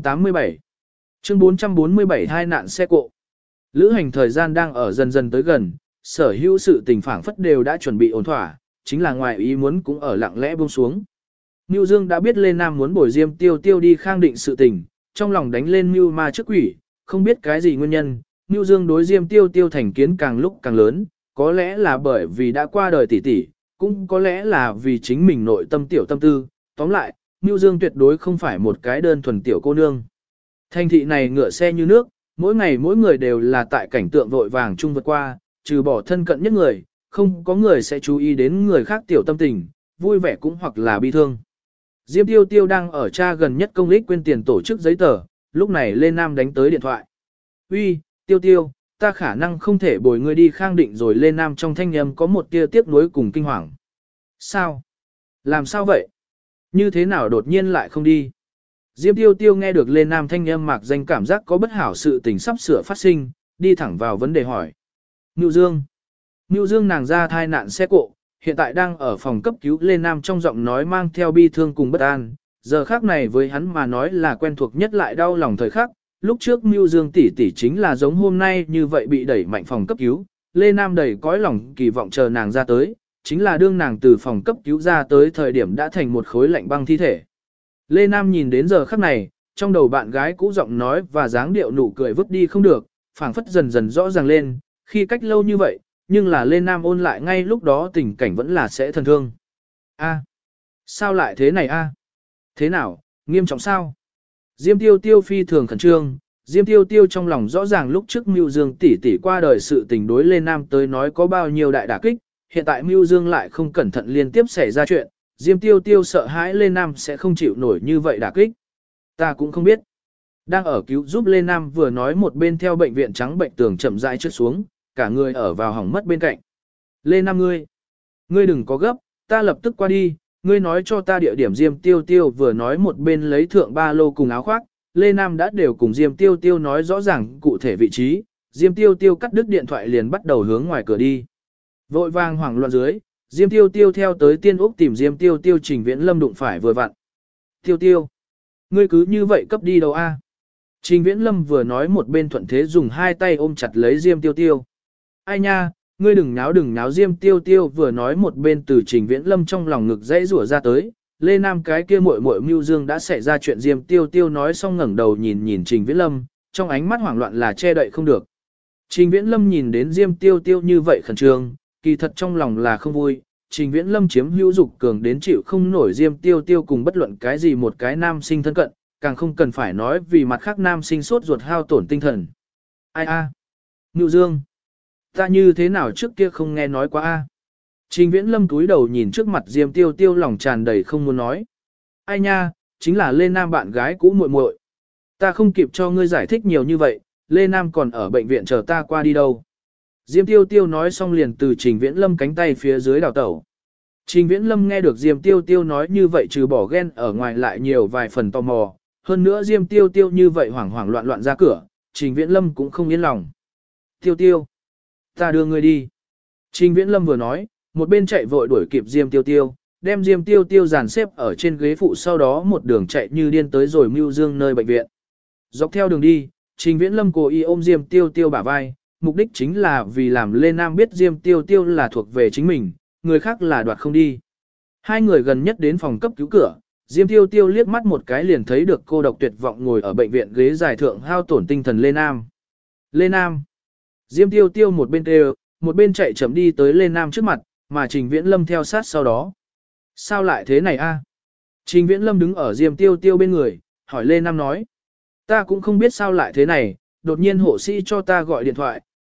387 Chương 447 hai nạn xe cộ. Lữ hành thời gian đang ở dần dần tới gần, sở hữu sự tình phảng phất đều đã chuẩn bị ổn thỏa, chính là ngoài ý muốn cũng ở lặng lẽ buông xuống. Nưu Dương đã biết Lê Nam muốn bồi Diêm Tiêu Tiêu đi khang định sự tình, trong lòng đánh lên mưu ma trước quỷ, không biết cái gì nguyên nhân, Nưu Dương đối Diêm Tiêu Tiêu thành kiến càng lúc càng lớn, có lẽ là bởi vì đã qua đời tỷ tỷ, cũng có lẽ là vì chính mình nội tâm tiểu tâm tư, tóm lại, Nưu Dương tuyệt đối không phải một cái đơn thuần tiểu cô nương. Thành thị này ngựa xe như nước, mỗi ngày mỗi người đều là tại cảnh tượng vội vàng chung vượt qua, trừ bỏ thân cận nhất người, không có người sẽ chú ý đến người khác tiểu tâm tình, vui vẻ cũng hoặc là bi thương. Diêm Tiêu Tiêu đang ở cha gần nhất công lích quên tiền tổ chức giấy tờ, lúc này Lê Nam đánh tới điện thoại. Uy, Tiêu Tiêu, ta khả năng không thể bồi ngươi đi khang định rồi. Lê Nam trong thanh âm có một tia tiếc nuối cùng kinh hoàng. Sao? Làm sao vậy? Như thế nào đột nhiên lại không đi? Diêm Tiêu Tiêu nghe được Lê Nam thanh âm mạc danh cảm giác có bất hảo sự tình sắp sửa phát sinh, đi thẳng vào vấn đề hỏi. Nưu Dương. Nưu Dương nàng ra thai nạn xe cộ, hiện tại đang ở phòng cấp cứu. Lê Nam trong giọng nói mang theo bi thương cùng bất an, giờ khắc này với hắn mà nói là quen thuộc nhất lại đau lòng thời khắc. Lúc trước Nưu Dương tỷ tỷ chính là giống hôm nay như vậy bị đẩy mạnh phòng cấp cứu, Lê Nam đầy cõi lòng kỳ vọng chờ nàng ra tới, chính là đương nàng từ phòng cấp cứu ra tới thời điểm đã thành một khối lạnh băng thi thể. Lê Nam nhìn đến giờ khắc này, trong đầu bạn gái cũ giọng nói và dáng điệu nụ cười vứt đi không được, phảng phất dần dần rõ ràng lên, khi cách lâu như vậy, nhưng là Lê Nam ôn lại ngay lúc đó tình cảnh vẫn là sẽ thân thương. A, sao lại thế này a? Thế nào, nghiêm trọng sao? Diêm Tiêu Tiêu phi thường khẩn trương, Diêm Tiêu Tiêu trong lòng rõ ràng lúc trước Mưu Dương tỷ tỷ qua đời sự tình đối Lê Nam tới nói có bao nhiêu đại đả kích, hiện tại Mưu Dương lại không cẩn thận liên tiếp xảy ra chuyện, Diêm Tiêu Tiêu sợ hãi Lê Nam sẽ không chịu nổi như vậy đả kích. Ta cũng không biết. Đang ở cứu giúp Lê Nam vừa nói một bên theo bệnh viện trắng bệnh tường chậm rãi trượt xuống, cả người ở vào hỏng mất bên cạnh. Lê Nam ngươi đừng có gấp, ta lập tức qua đi, ngươi nói cho ta địa điểm. Diêm Tiêu Tiêu vừa nói một bên lấy thượng ba lô cùng áo khoác, Lê Nam đã đều cùng Diêm Tiêu Tiêu nói rõ ràng cụ thể vị trí, Diêm Tiêu Tiêu cắt đứt điện thoại liền bắt đầu hướng ngoài cửa đi. Vội vàng hoảng loạn dưới, Diêm Tiêu Tiêu theo tới Tiên Úc tìm Diêm Tiêu Tiêu. Trình Viễn Lâm đụng phải vừa vặn. Tiêu Tiêu, ngươi cứ như vậy cấp đi đâu a? Trình Viễn Lâm vừa nói một bên thuận thế dùng hai tay ôm chặt lấy Diêm Tiêu Tiêu. Ai nha, ngươi đừng náo. Diêm Tiêu Tiêu vừa nói một bên từ Trình Viễn Lâm trong lòng ngực dãy rủa ra tới. Lê Nam cái kia muội muội Mưu Dương đã xảy ra chuyện. Diêm Tiêu Tiêu nói xong ngẩng đầu nhìn Trình Viễn Lâm, trong ánh mắt hoảng loạn là che đậy không được. Trình Viễn Lâm nhìn đến Diêm Tiêu Tiêu như vậy khẩn trương, kỳ thật trong lòng là không vui. Trình Viễn Lâm chiếm hữu dục cường đến chịu không nổi Diêm Tiêu Tiêu cùng bất luận cái gì một cái nam sinh thân cận, càng không cần phải nói vì mặt khác nam sinh sốt ruột hao tổn tinh thần. Ai a? Mưu Dương, ta như thế nào trước kia không nghe nói quá a? Trình Viễn Lâm cúi đầu nhìn trước mặt Diêm Tiêu Tiêu lòng tràn đầy không muốn nói. Ai nha, chính là Lê Nam bạn gái cũ muội muội. Ta không kịp cho ngươi giải thích nhiều như vậy, Lê Nam còn ở bệnh viện chờ ta qua đi đâu. Diêm Tiêu Tiêu nói xong liền từ Trình Viễn Lâm cánh tay phía dưới đào tẩu. Trình Viễn Lâm nghe được Diêm Tiêu Tiêu nói như vậy trừ bỏ ghen ở ngoài lại nhiều vài phần tò mò, hơn nữa Diêm Tiêu Tiêu như vậy hoảng loạn ra cửa, Trình Viễn Lâm cũng không yên lòng. Tiêu Tiêu, ta đưa ngươi đi. Trình Viễn Lâm vừa nói, một bên chạy vội đuổi kịp Diêm Tiêu Tiêu, đem Diêm Tiêu Tiêu dàn xếp ở trên ghế phụ, sau đó một đường chạy như điên tới rồi Mưu Dương nơi bệnh viện. Dọc theo đường đi, Trình Viễn Lâm cố ý ôm Diêm Tiêu Tiêu bả vai, mục đích chính là vì làm Lê Nam biết Diêm Tiêu Tiêu là thuộc về chính mình, người khác là đoạt không đi. Hai người gần nhất đến phòng cấp cứu cửa, Diêm Tiêu Tiêu liếc mắt một cái liền thấy được cô độc tuyệt vọng ngồi ở bệnh viện ghế dài thượng hao tổn tinh thần Lê Nam. Lê Nam. Diêm Tiêu Tiêu một bên kêu, một bên chạy chậm đi tới Lê Nam trước mặt, mà Trình Viễn Lâm theo sát sau đó. Sao lại thế này a? Trình Viễn Lâm đứng ở Diêm Tiêu Tiêu bên người, hỏi Lê Nam nói. Ta cũng không biết sao lại thế này, đột nhiên hộ sĩ cho ta gọi điện thoại,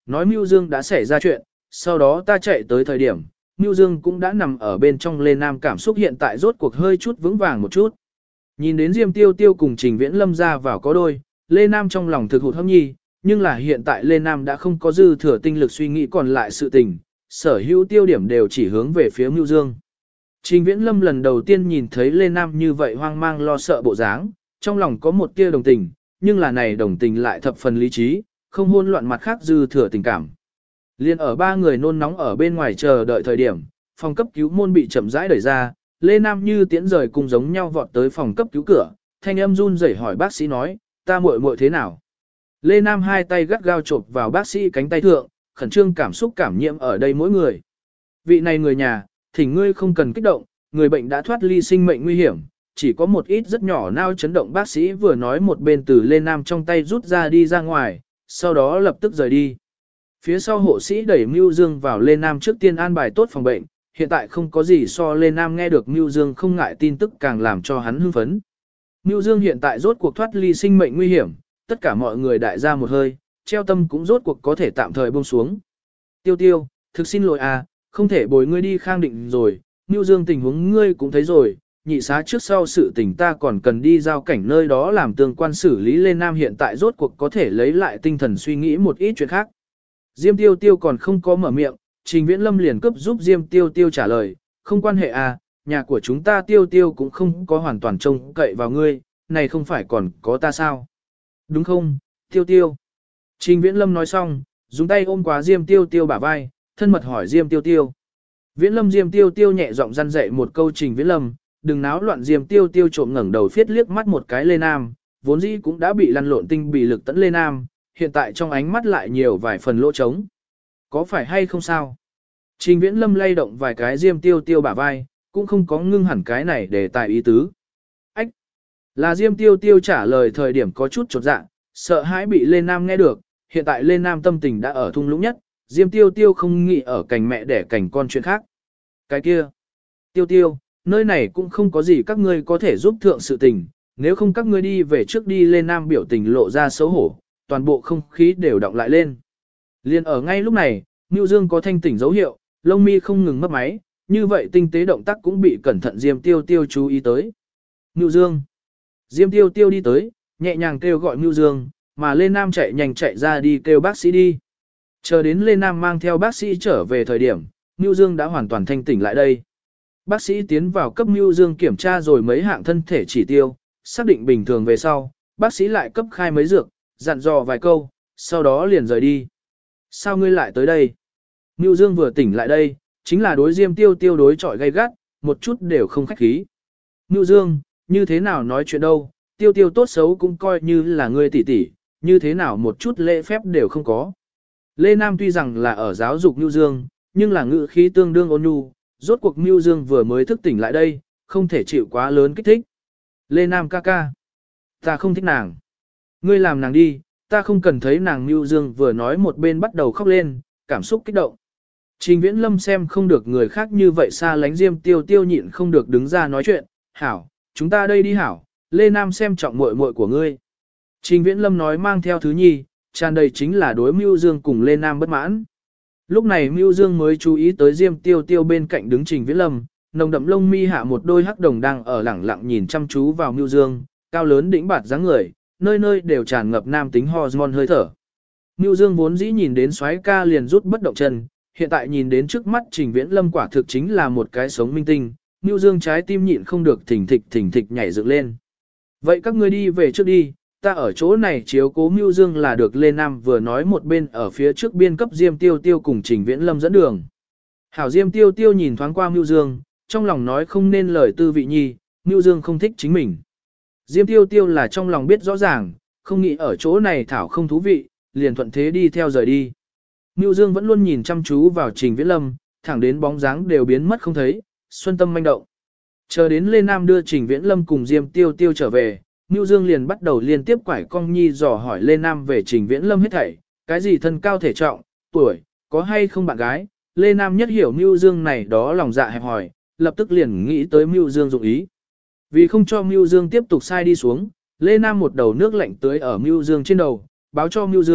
nói Mưu Dương đã xảy ra chuyện, sau đó ta chạy tới thời điểm, Mưu Dương cũng đã nằm ở bên trong. Lê Nam cảm xúc hiện tại rốt cuộc hơi chút vững vàng một chút. Nhìn đến Diêm Tiêu Tiêu cùng Trình Viễn Lâm ra vào có đôi, Lê Nam trong lòng thực hụt hẫng nhi, nhưng là hiện tại Lê Nam đã không có dư thừa tinh lực suy nghĩ còn lại sự tình, sở hữu tiêu điểm đều chỉ hướng về phía Mưu Dương. Trình Viễn Lâm lần đầu tiên nhìn thấy Lê Nam như vậy hoang mang lo sợ bộ dáng, trong lòng có một tia đồng tình, nhưng là này đồng tình lại thập phần lý trí, không hôn loạn mặt khác dư thừa tình cảm. Liên ở ba người nôn nóng ở bên ngoài chờ đợi thời điểm, phòng cấp cứu môn bị chậm rãi đẩy ra, Lê Nam như tiễn rời cùng giống nhau vọt tới phòng cấp cứu cửa, thanh âm run rẩy hỏi bác sĩ nói, ta muội muội thế nào? Lê Nam hai tay gắt gao chộp vào bác sĩ cánh tay thượng, khẩn trương cảm xúc cảm nhiễm ở đây mỗi người. Vị này người nhà, thỉnh ngươi không cần kích động, người bệnh đã thoát ly sinh mệnh nguy hiểm, chỉ có một ít rất nhỏ nao chấn động. Bác sĩ vừa nói một bên từ Lê Nam trong tay rút ra đi ra ngoài, sau đó lập tức rời đi. Phía sau hộ sĩ đẩy Mưu Dương vào Lê Nam trước tiên an bài tốt phòng bệnh, hiện tại không có gì so Lê Nam nghe được Mưu Dương không ngại tin tức càng làm cho hắn hưng phấn. Mưu Dương hiện tại rốt cuộc thoát ly sinh mệnh nguy hiểm, tất cả mọi người đại ra một hơi, treo tâm cũng rốt cuộc có thể tạm thời buông xuống. Tiêu Tiêu, thực xin lỗi à, không thể bồi ngươi đi Khang Định rồi, Mưu Dương tình huống ngươi cũng thấy rồi, nhị xá trước sau sự tình ta còn cần đi giao cảnh nơi đó làm tương quan xử lý. Lê Nam hiện tại rốt cuộc có thể lấy lại tinh thần suy nghĩ một ít chuyện khác. Diêm Tiêu Tiêu còn không có mở miệng, Trình Viễn Lâm liền cấp giúp Diêm Tiêu Tiêu trả lời, không quan hệ à, nhà của chúng ta Tiêu Tiêu cũng không có hoàn toàn trông cậy vào ngươi, này không phải còn có ta sao? Đúng không, Tiêu Tiêu? Trình Viễn Lâm nói xong, dùng tay ôm quá Diêm Tiêu Tiêu bả vai, thân mật hỏi Diêm Tiêu Tiêu. Viễn Lâm Diêm Tiêu Tiêu nhẹ giọng răn dạy một câu. Trình Viễn Lâm, đừng náo loạn. Diêm Tiêu Tiêu trộm ngẩng đầu phiết liếc mắt một cái Lê Nam, vốn dĩ cũng đã bị lăn lộn tinh bị lực tẫn Lê Nam, hiện tại trong ánh mắt lại nhiều vài phần lỗ trống. Có phải hay không sao? Trình Viễn Lâm lay động vài cái Diêm Tiêu Tiêu bả vai, cũng không có ngưng hẳn cái này để tài ý tứ. Ách! Là Diêm Tiêu Tiêu trả lời thời điểm có chút chột dạ, sợ hãi bị Lê Nam nghe được, hiện tại Lê Nam tâm tình đã ở thung lũng nhất, Diêm Tiêu Tiêu không nghĩ ở cành mẹ đẻ cành con chuyện khác. Cái kia! Tiêu Tiêu, nơi này cũng không có gì các ngươi có thể giúp thượng sự tình, nếu không các ngươi đi về trước đi. Lê Nam biểu tình lộ ra xấu hổ, toàn bộ không khí đều động lại lên. Liên ở ngay lúc này, Mưu Dương có thanh tỉnh dấu hiệu, lông mi không ngừng mấp máy, như vậy tinh tế động tác cũng bị cẩn thận Diêm Tiêu Tiêu chú ý tới. Mưu Dương. Diêm Tiêu Tiêu đi tới, nhẹ nhàng kêu gọi Mưu Dương, mà Lê Nam chạy nhanh chạy ra đi kêu bác sĩ đi. Chờ đến Lê Nam mang theo bác sĩ trở về thời điểm, Mưu Dương đã hoàn toàn thanh tỉnh lại đây. Bác sĩ tiến vào cấp Mưu Dương kiểm tra rồi mấy hạng thân thể chỉ tiêu, xác định bình thường về sau, bác sĩ lại cấp khai mấy dược, dặn dò vài câu, sau đó liền rời đi. Sao ngươi lại tới đây? Mưu Dương vừa tỉnh lại đây, chính là đối Diêm Tiêu Tiêu đối chọi gay gắt, một chút đều không khách khí. Mưu Dương, như thế nào nói chuyện đâu, Tiêu Tiêu tốt xấu cũng coi như là ngươi tỷ tỷ, như thế nào một chút lễ phép đều không có. Lê Nam tuy rằng là ở giáo dục Mưu Dương, nhưng là ngữ khí tương đương ôn nhu, rốt cuộc Mưu Dương vừa mới thức tỉnh lại đây, không thể chịu quá lớn kích thích. Lê Nam ca ca, ta không thích nàng. Ngươi làm nàng đi, ta không cần thấy nàng. Mưu Dương vừa nói một bên bắt đầu khóc lên, cảm xúc kích động. Trình Viễn Lâm xem không được người khác như vậy xa lánh Diêm Tiêu Tiêu nhịn không được đứng ra nói chuyện, hảo, chúng ta đây đi hảo, Lê Nam xem trọng muội muội của ngươi. Trình Viễn Lâm nói mang theo thứ nhi, tràn đầy chính là đối Mưu Dương cùng Lê Nam bất mãn. Lúc này Mưu Dương mới chú ý tới Diêm Tiêu Tiêu bên cạnh đứng Trình Viễn Lâm, nồng đậm lông mi hạ một đôi hắc đồng đang ở lẳng lặng nhìn chăm chú vào Mưu Dương, cao lớn đĩnh bạt dáng người, nơi nơi đều tràn ngập nam tính hormone hơi thở. Mưu Dương vốn dĩ nhìn đến soái ca liền rút bất động chân, hiện tại nhìn đến trước mắt Trình Viễn Lâm quả thực chính là một cái sống minh tinh, Mưu Dương trái tim nhịn không được thình thịch nhảy dựng lên. Vậy các ngươi đi về trước đi, ta ở chỗ này chiếu cố Mưu Dương là được. Lê Nam vừa nói một bên ở phía trước biên cấp Diêm Tiêu Tiêu cùng Trình Viễn Lâm dẫn đường. Hảo. Diêm Tiêu Tiêu nhìn thoáng qua Mưu Dương, trong lòng nói không nên lời tư vị nhi, Mưu Dương không thích chính mình. Diêm Tiêu Tiêu là trong lòng biết rõ ràng, không nghĩ ở chỗ này thảo không thú vị, liền thuận thế đi theo rời đi. Mưu Dương vẫn luôn nhìn chăm chú vào Trình Viễn Lâm, thẳng đến bóng dáng đều biến mất không thấy, xuân tâm manh động. Chờ đến Lê Nam đưa Trình Viễn Lâm cùng Diêm Tiêu Tiêu trở về, Mưu Dương liền bắt đầu liên tiếp quải cong nhi dò hỏi Lê Nam về Trình Viễn Lâm hết thảy, cái gì thân cao thể trọng, tuổi, có hay không bạn gái. Lê Nam nhất hiểu Mưu Dương này đó lòng dạ hẹp hỏi, lập tức liền nghĩ tới Mưu Dương dụng ý. Vì không cho Mưu Dương tiếp tục sai đi xuống, Lê Nam một đầu nước lạnh tưới ở Mưu Dương trên đầu, báo cho Mưu Dương,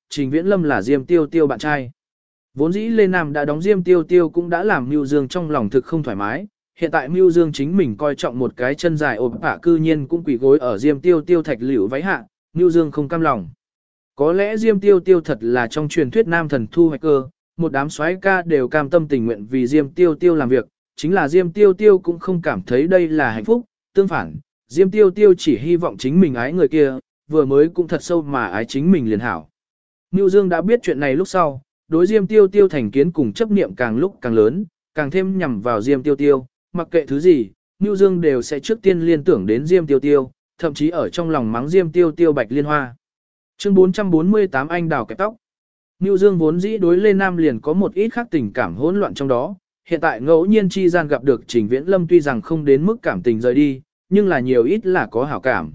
Trình Viễn Lâm là Diêm Tiêu Tiêu bạn trai. Vốn dĩ Lê Nam đã đóng Diêm Tiêu Tiêu cũng đã làm Mưu Dương trong lòng thực không thoải mái, hiện tại Mưu Dương chính mình coi trọng một cái chân dài ộp ả cư nhiên cũng quỳ gối ở Diêm Tiêu Tiêu thạch liễu váy hạ, Mưu Dương không cam lòng. Có lẽ Diêm Tiêu Tiêu thật là trong truyền thuyết nam thần thu hoạch cơ, một đám soái ca đều cam tâm tình nguyện vì Diêm Tiêu Tiêu làm việc, chính là Diêm Tiêu Tiêu cũng không cảm thấy đây là hạnh phúc, tương phản, Diêm Tiêu Tiêu chỉ hy vọng chính mình ái người kia, vừa mới cũng thật sâu mà ái chính mình liền hảo. Mưu Dương đã biết chuyện này lúc sau, đối Diêm Tiêu Tiêu thành kiến cùng chấp niệm càng lúc càng lớn, càng thêm nhằm vào Diêm Tiêu Tiêu, mặc kệ thứ gì, Mưu Dương đều sẽ trước tiên liên tưởng đến Diêm Tiêu Tiêu, thậm chí ở trong lòng mắng Diêm Tiêu Tiêu bạch liên hoa. Chương 448 anh đào kẹp tóc. Mưu Dương vốn dĩ đối Lê Nam liền có một ít khác tình cảm hỗn loạn trong đó, hiện tại ngẫu nhiên chi gian gặp được Trình Viễn Lâm tuy rằng không đến mức cảm tình rời đi, nhưng là nhiều ít là có hảo cảm.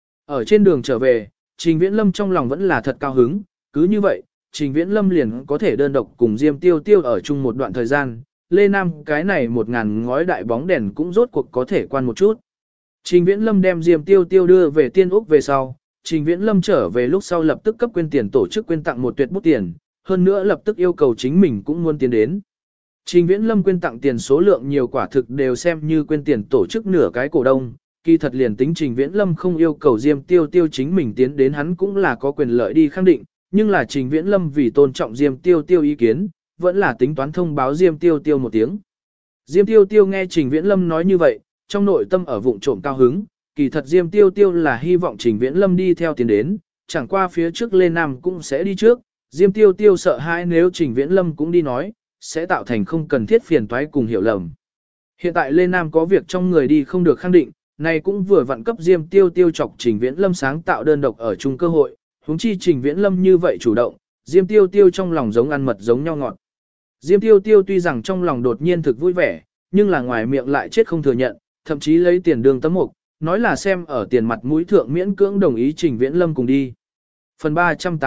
Ở trên đường trở về, Trình Viễn Lâm trong lòng vẫn là thật cao hứng, cứ như vậy, Trình Viễn Lâm liền có thể đơn độc cùng Diêm Tiêu Tiêu ở chung một đoạn thời gian, Lê Nam cái này 1000 ngói đại bóng đèn cũng rốt cuộc có thể quan một chút. Trình Viễn Lâm đem Diêm Tiêu Tiêu đưa về Tiên Úc về sau, Trình Viễn Lâm trở về lúc sau lập tức cấp quyên tiền tổ chức quyên tặng một tuyệt bút tiền, hơn nữa lập tức yêu cầu chính mình cũng muốn tiến đến. Trình Viễn Lâm quyên tặng tiền số lượng nhiều quả thực đều xem như quyên tiền tổ chức nửa cái cổ đông, kỳ thật liền tính Trình Viễn Lâm không yêu cầu Diêm Tiêu Tiêu chính mình tiến đến hắn cũng là có quyền lợi đi khẳng định, nhưng là Trình Viễn Lâm vì tôn trọng Diêm Tiêu Tiêu ý kiến, vẫn là tính toán thông báo Diêm Tiêu Tiêu một tiếng. Diêm Tiêu Tiêu nghe Trình Viễn Lâm nói như vậy, trong nội tâm ở vụng trộm cao hứng, kỳ thật Diêm Tiêu Tiêu là hy vọng Trình Viễn Lâm đi theo tiến đến, chẳng qua phía trước Lê Nam cũng sẽ đi trước, Diêm Tiêu Tiêu sợ hãi nếu Trình Viễn Lâm cũng đi nói, sẽ tạo thành không cần thiết phiền toái cùng hiểu lầm. Hiện tại Lê Nam có việc trong người đi không được khẳng định, này cũng vừa vặn cấp Diêm Tiêu Tiêu chọc Trình Viễn Lâm sáng tạo đơn độc ở chung cơ hội, huống chi Trình Viễn Lâm như vậy chủ động, Diêm Tiêu Tiêu trong lòng giống ăn mật giống nhau ngọt. Diêm Tiêu Tiêu tuy rằng trong lòng đột nhiên thực vui vẻ, nhưng là ngoài miệng lại chết không thừa nhận, thậm chí lấy tiền đương tấm mục, nói là xem ở tiền mặt mũi thượng miễn cưỡng đồng ý Trình Viễn Lâm cùng đi. Phần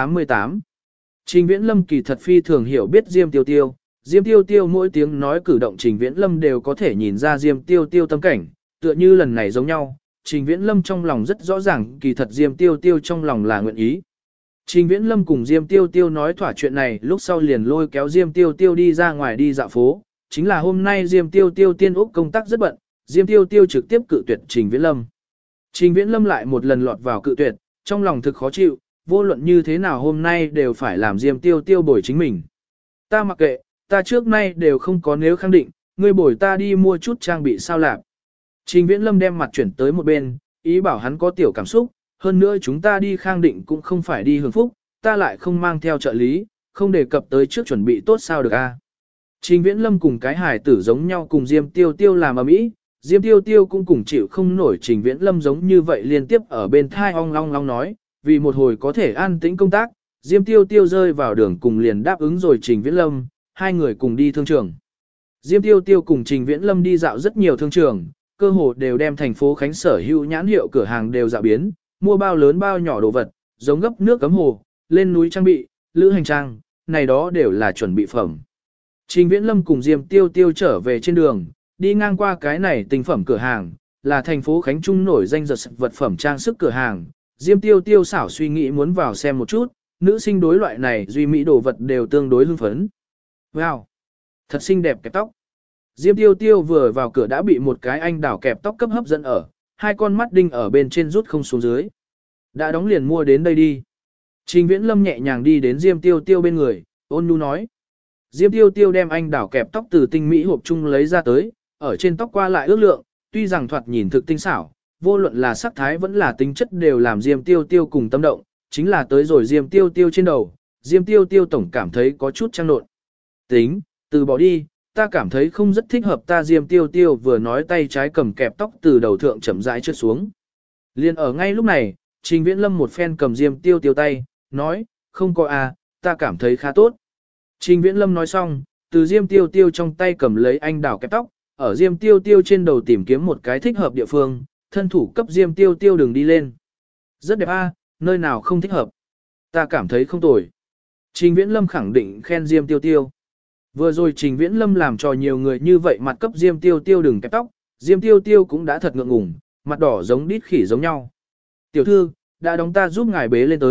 388 Trình Viễn Lâm kỳ thật phi thường hiểu biết Diêm Tiêu Tiêu, Diêm Tiêu Tiêu mỗi tiếng nói cử động Trình Viễn Lâm đều có thể nhìn ra Diêm Tiêu Tiêu tâm cảnh, tựa như lần này giống nhau, Trình Viễn Lâm trong lòng rất rõ ràng kỳ thật Diêm Tiêu Tiêu trong lòng là nguyện ý. Trình Viễn Lâm cùng Diêm Tiêu Tiêu nói thỏa chuyện này lúc sau liền lôi kéo Diêm Tiêu Tiêu đi ra ngoài đi dạo phố, chính là hôm nay Diêm Tiêu Tiêu Tiên Úc công tác rất bận, Diêm Tiêu Tiêu trực tiếp cự tuyệt Trình Viễn Lâm. Trình Viễn Lâm lại một lần lọt vào cự tuyệt, trong lòng thực khó chịu, vô luận như thế nào hôm nay đều phải làm Diêm Tiêu Tiêu bồi chính mình. Ta mặc kệ, ta trước nay đều không có nếu khẳng định, ngươi bồi ta đi mua chút trang bị sao lạp. Trình Viễn Lâm đem mặt chuyển tới một bên, ý bảo hắn có tiểu cảm xúc, hơn nữa chúng ta đi khang định cũng không phải đi hưởng phúc, ta lại không mang theo trợ lý, không đề cập tới trước chuẩn bị tốt sao được a. Trình Viễn Lâm cùng cái hài tử giống nhau cùng Diêm Tiêu Tiêu làm ầm ĩ, Diêm Tiêu Tiêu cũng cùng chịu không nổi Trình Viễn Lâm giống như vậy liên tiếp ở bên thai ong long long nói, vì một hồi có thể an tĩnh công tác, Diêm Tiêu Tiêu rơi vào đường cùng liền đáp ứng rồi Trình Viễn Lâm, hai người cùng đi thương trường. Diêm Tiêu Tiêu cùng Trình Viễn Lâm đi dạo rất nhiều thương trường, cơ hồ đều đem thành phố Khánh sở hữu nhãn hiệu cửa hàng đều dạo biến, mua bao lớn bao nhỏ đồ vật, giống gấp nước cấm hồ, lên núi trang bị, lữ hành trang, này đó đều là chuẩn bị phẩm. Trình Viễn Lâm cùng Diêm Tiêu Tiêu trở về trên đường, đi ngang qua cái này tinh phẩm cửa hàng, là thành phố Khánh Trung nổi danh giật vật phẩm trang sức cửa hàng. Diêm Tiêu Tiêu xảo suy nghĩ muốn vào xem một chút, nữ sinh đối loại này duy mỹ đồ vật đều tương đối hưng phấn. Wow! Thật xinh đẹp kẹp tóc. Diêm Tiêu Tiêu vừa vào cửa đã bị một cái anh đảo kẹp tóc cấp hấp dẫn ở, hai con mắt đinh ở bên trên rút không xuống dưới. Đã đóng liền mua đến đây đi. Trình Viễn Lâm nhẹ nhàng đi đến Diêm Tiêu Tiêu bên người, ôn nhu nói. Diêm Tiêu Tiêu đem anh đảo kẹp tóc từ tinh mỹ hộp chung lấy ra tới, ở trên tóc qua lại ước lượng, tuy rằng thoạt nhìn thực tinh xảo, vô luận là sắc thái vẫn là tính chất đều làm Diêm Tiêu Tiêu cùng tâm động, chính là tới rồi Diêm Tiêu Tiêu trên đầu, Diêm Tiêu Tiêu tổng cảm thấy có chút trăng nộn. Tính, từ bỏ đi, ta cảm thấy không rất thích hợp ta. Diêm Tiêu Tiêu vừa nói tay trái cầm kẹp tóc từ đầu thượng chậm rãi trượt xuống. Liên ở ngay lúc này, Trình Viễn Lâm một phen cầm Diêm Tiêu Tiêu tay, nói, không có à, ta cảm thấy khá tốt. Trình Viễn Lâm nói xong, từ Diêm Tiêu Tiêu trong tay cầm lấy anh đào kẹp tóc, ở Diêm Tiêu Tiêu trên đầu tìm kiếm một cái thích hợp địa phương, thân thủ cấp Diêm Tiêu Tiêu đường đi lên. Rất đẹp a, nơi nào không thích hợp. Ta cảm thấy không tồi. Trình Viễn Lâm khẳng định khen Diêm Tiêu Tiêu. Vừa rồi Trình Viễn Lâm làm cho nhiều người như vậy mặt cấp Diêm Tiêu Tiêu đường kẹp tóc, Diêm Tiêu Tiêu cũng đã thật ngượng ngùng, mặt đỏ giống đít khỉ giống nhau. Tiểu thư, đã đóng ta giúp ngài bế lên tới,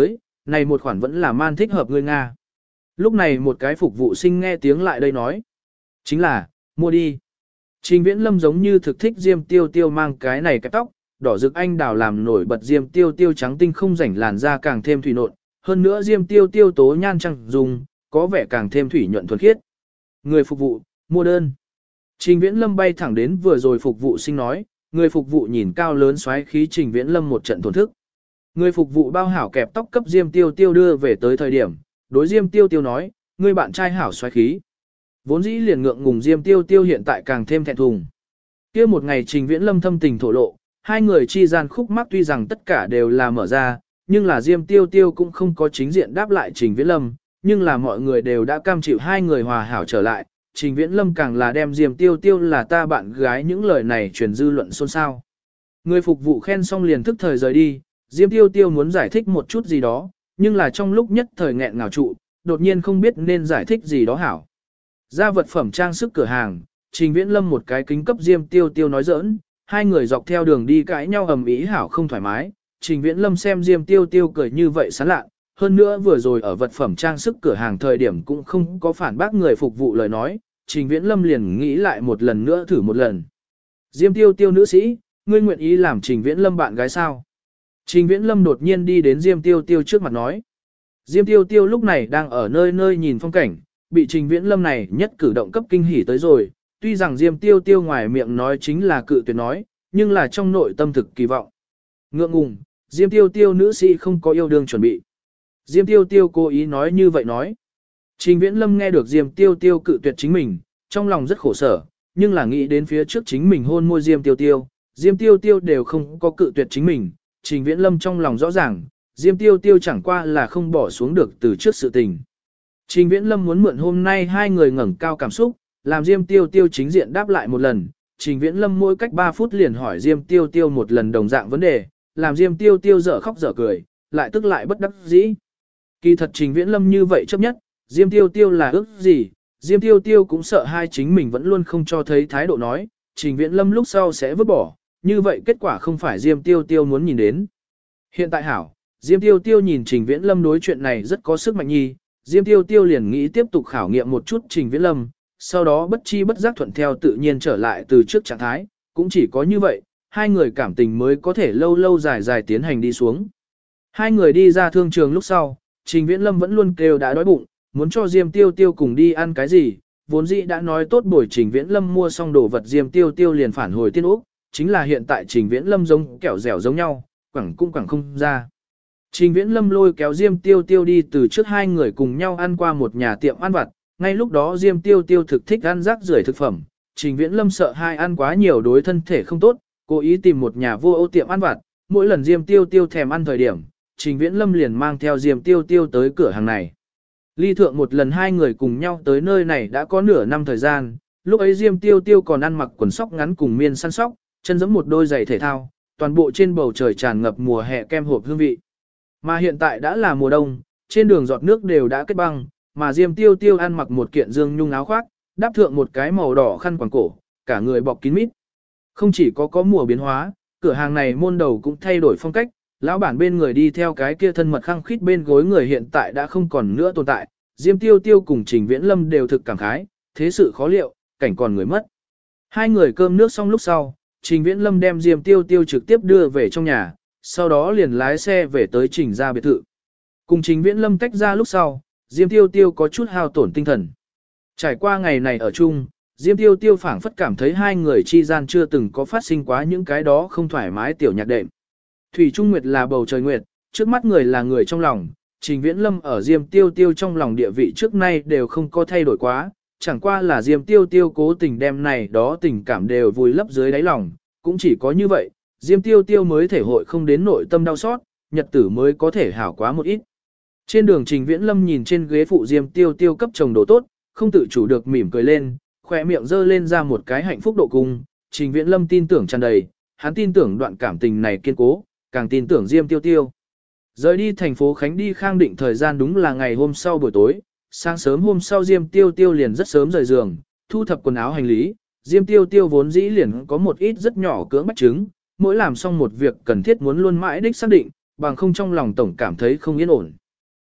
này một khoản vẫn là man thích hợp ngươi Nga. Lúc này một cái phục vụ sinh nghe tiếng lại đây nói. Chính là, mua đi. Trình Viễn Lâm giống như thực thích Diêm Tiêu Tiêu mang cái này cái tóc, đỏ rực anh đào làm nổi bật Diêm Tiêu Tiêu trắng tinh không rảnh làn da càng thêm thủy nộn, hơn nữa Diêm Tiêu Tiêu tố nhan trăng dùng, có vẻ càng thêm thủy nhuận thuần khiết. Người phục vụ, mua đơn. Trình Viễn Lâm bay thẳng đến vừa rồi phục vụ sinh nói, người phục vụ nhìn cao lớn xoáy khí Trình Viễn Lâm một trận thổn thức. Người phục vụ bao hảo kẹp tóc cấp Diêm Tiêu Tiêu đưa về tới thời điểm, đối Diêm Tiêu Tiêu nói, người bạn trai hảo xoáy khí. Vốn dĩ liền ngượng ngùng Diêm Tiêu Tiêu hiện tại càng thêm thẹn thùng. Kia một ngày Trình Viễn Lâm thâm tình thổ lộ, hai người chi gian khúc mắc tuy rằng tất cả đều là mở ra, nhưng là Diêm Tiêu Tiêu cũng không có chính diện đáp lại Trình Viễn Lâm, nhưng là mọi người đều đã cam chịu hai người hòa hảo trở lại. Trình Viễn Lâm càng là đem Diêm Tiêu Tiêu là ta bạn gái những lời này truyền dư luận xôn xao. Người phục vụ khen xong liền thức thời rời đi, Diêm Tiêu Tiêu muốn giải thích một chút gì đó, nhưng là trong lúc nhất thời nghẹn ngào trụ, đột nhiên không biết nên giải thích gì đó hảo. Ra vật phẩm trang sức cửa hàng, Trình Viễn Lâm một cái kính cấp Diêm Tiêu Tiêu nói giỡn, hai người dọc theo đường đi cãi nhau ầm ĩ hảo không thoải mái. Trình Viễn Lâm xem Diêm Tiêu Tiêu cười như vậy sán lạ, hơn nữa vừa rồi ở vật phẩm trang sức cửa hàng thời điểm cũng không có phản bác người phục vụ lời nói, Trình Viễn Lâm liền nghĩ lại một lần nữa thử một lần. Diêm Tiêu Tiêu nữ sĩ, ngươi nguyện ý làm Trình Viễn Lâm bạn gái sao? Trình Viễn Lâm đột nhiên đi đến Diêm Tiêu Tiêu trước mặt nói. Diêm Tiêu Tiêu lúc này đang ở nơi nơi nhìn phong cảnh, bị Trình Viễn Lâm này nhất cử động cấp kinh hỉ tới rồi. Tuy rằng Diêm Tiêu Tiêu ngoài miệng nói chính là cự tuyệt nói, nhưng là trong nội tâm thực kỳ vọng. Ngượng ngùng, Diêm Tiêu Tiêu nữ sĩ không có yêu đương chuẩn bị. Diêm Tiêu Tiêu cố ý nói như vậy nói. Trình Viễn Lâm nghe được Diêm Tiêu Tiêu cự tuyệt chính mình, trong lòng rất khổ sở, nhưng là nghĩ đến phía trước chính mình hôn môi Diêm Tiêu Tiêu đều không có cự tuyệt chính mình. Trình Viễn Lâm trong lòng rõ ràng, Diêm Tiêu Tiêu chẳng qua là không bỏ xuống được từ trước sự tình. Trình Viễn Lâm muốn mượn hôm nay hai người ngẩng cao cảm xúc, làm Diêm Tiêu Tiêu chính diện đáp lại một lần. Trình Viễn Lâm mỗi cách 3 phút liền hỏi Diêm Tiêu Tiêu một lần đồng dạng vấn đề, làm Diêm Tiêu Tiêu dở khóc dở cười, lại tức lại bất đắc dĩ. Kỳ thật Trình Viễn Lâm như vậy chấp nhất, Diêm Tiêu Tiêu là ước gì, Diêm Tiêu Tiêu cũng sợ hai chính mình vẫn luôn không cho thấy thái độ nói, Trình Viễn Lâm lúc sau sẽ vứt bỏ, như vậy kết quả không phải Diêm Tiêu Tiêu muốn nhìn đến. Hiện tại hảo, Diêm Tiêu Tiêu nhìn Trình Viễn Lâm đối chuyện này rất có sức mạnh nhi, Diêm Tiêu Tiêu liền nghĩ tiếp tục khảo nghiệm một chút Trình Viễn Lâm, sau đó bất chi bất giác thuận theo tự nhiên trở lại từ trước trạng thái, cũng chỉ có như vậy, hai người cảm tình mới có thể lâu lâu dài dài tiến hành đi xuống. Hai người đi ra thương trường lúc sau, Trình Viễn Lâm vẫn luôn kêu đã đói bụng, muốn cho Diêm Tiêu Tiêu cùng đi ăn cái gì, vốn dĩ đã nói tốt buổi Trình Viễn Lâm mua xong đồ vật Diêm Tiêu Tiêu liền phản hồi Tiên Úc, chính là hiện tại Trình Viễn Lâm giống kẹo dẻo giống nhau, quẳng cũng quẳng không ra. Trình Viễn Lâm lôi kéo Diêm Tiêu Tiêu đi từ trước hai người cùng nhau ăn qua một nhà tiệm ăn vặt, ngay lúc đó Diêm Tiêu Tiêu thực thích ăn rác rưởi thực phẩm, Trình Viễn Lâm sợ hai ăn quá nhiều đối thân thể không tốt, cố ý tìm một nhà vô âu tiệm ăn vặt, mỗi lần Diêm Tiêu Tiêu thèm ăn thời điểm, Trình Viễn Lâm liền mang theo Diêm Tiêu Tiêu tới cửa hàng này. Ly thượng một lần hai người cùng nhau tới nơi này đã có nửa năm thời gian, lúc ấy Diêm Tiêu Tiêu còn ăn mặc quần sóc ngắn cùng miên săn sóc, chân giẫm một đôi giày thể thao, toàn bộ trên bầu trời tràn ngập mùa hè kem hộp hương vị. Mà hiện tại đã là mùa đông, trên đường giọt nước đều đã kết băng, mà Diêm Tiêu Tiêu ăn mặc một kiện dương nhung áo khoác, đáp thượng một cái màu đỏ khăn quàng cổ, cả người bọc kín mít. Không chỉ có mùa biến hóa, cửa hàng này môn đầu cũng thay đổi phong cách, lão bản bên người đi theo cái kia thân mật khăng khít bên gối người hiện tại đã không còn nữa tồn tại. Diêm Tiêu Tiêu cùng Trình Viễn Lâm đều thực cảm khái, thế sự khó liệu, cảnh còn người mất. Hai người cơm nước xong lúc sau, Trình Viễn Lâm đem Diêm Tiêu Tiêu trực tiếp đưa về trong nhà, sau đó liền lái xe về tới Trình gia biệt thự. Cùng Trình Viễn Lâm tách ra lúc sau, Diêm Tiêu Tiêu có chút hao tổn tinh thần. Trải qua ngày này ở chung, Diêm Tiêu Tiêu phảng phất cảm thấy hai người chi gian chưa từng có phát sinh quá những cái đó không thoải mái tiểu nhạc đệm. Thủy Trung Nguyệt là bầu trời nguyệt, trước mắt người là người trong lòng, Trình Viễn Lâm ở Diêm Tiêu Tiêu trong lòng địa vị trước nay đều không có thay đổi quá, chẳng qua là Diêm Tiêu Tiêu cố tình đem này đó tình cảm đều vùi lấp dưới đáy lòng, cũng chỉ có như vậy, Diêm Tiêu Tiêu mới thể hội không đến nội tâm đau xót, nhật tử mới có thể hảo quá một ít. Trên đường Trình Viễn Lâm nhìn trên ghế phụ Diêm Tiêu Tiêu cấp chồng đồ tốt, không tự chủ được mỉm cười lên, khỏe miệng dơ lên ra một cái hạnh phúc độ cung, Trình Viễn Lâm tin tưởng tràn đầy, hắn tin tưởng đoạn cảm tình này kiên cố, càng tin tưởng Diêm Tiêu Tiêu. Rời đi thành phố Khánh đi Khang Định thời gian đúng là ngày hôm sau buổi tối, sáng sớm hôm sau Diêm Tiêu Tiêu liền rất sớm rời giường, thu thập quần áo hành lý, Diêm Tiêu Tiêu vốn dĩ liền có một ít rất nhỏ cưỡng bách chứng, mỗi làm xong một việc cần thiết muốn luôn mãi đích xác định, bằng không trong lòng tổng cảm thấy không yên ổn.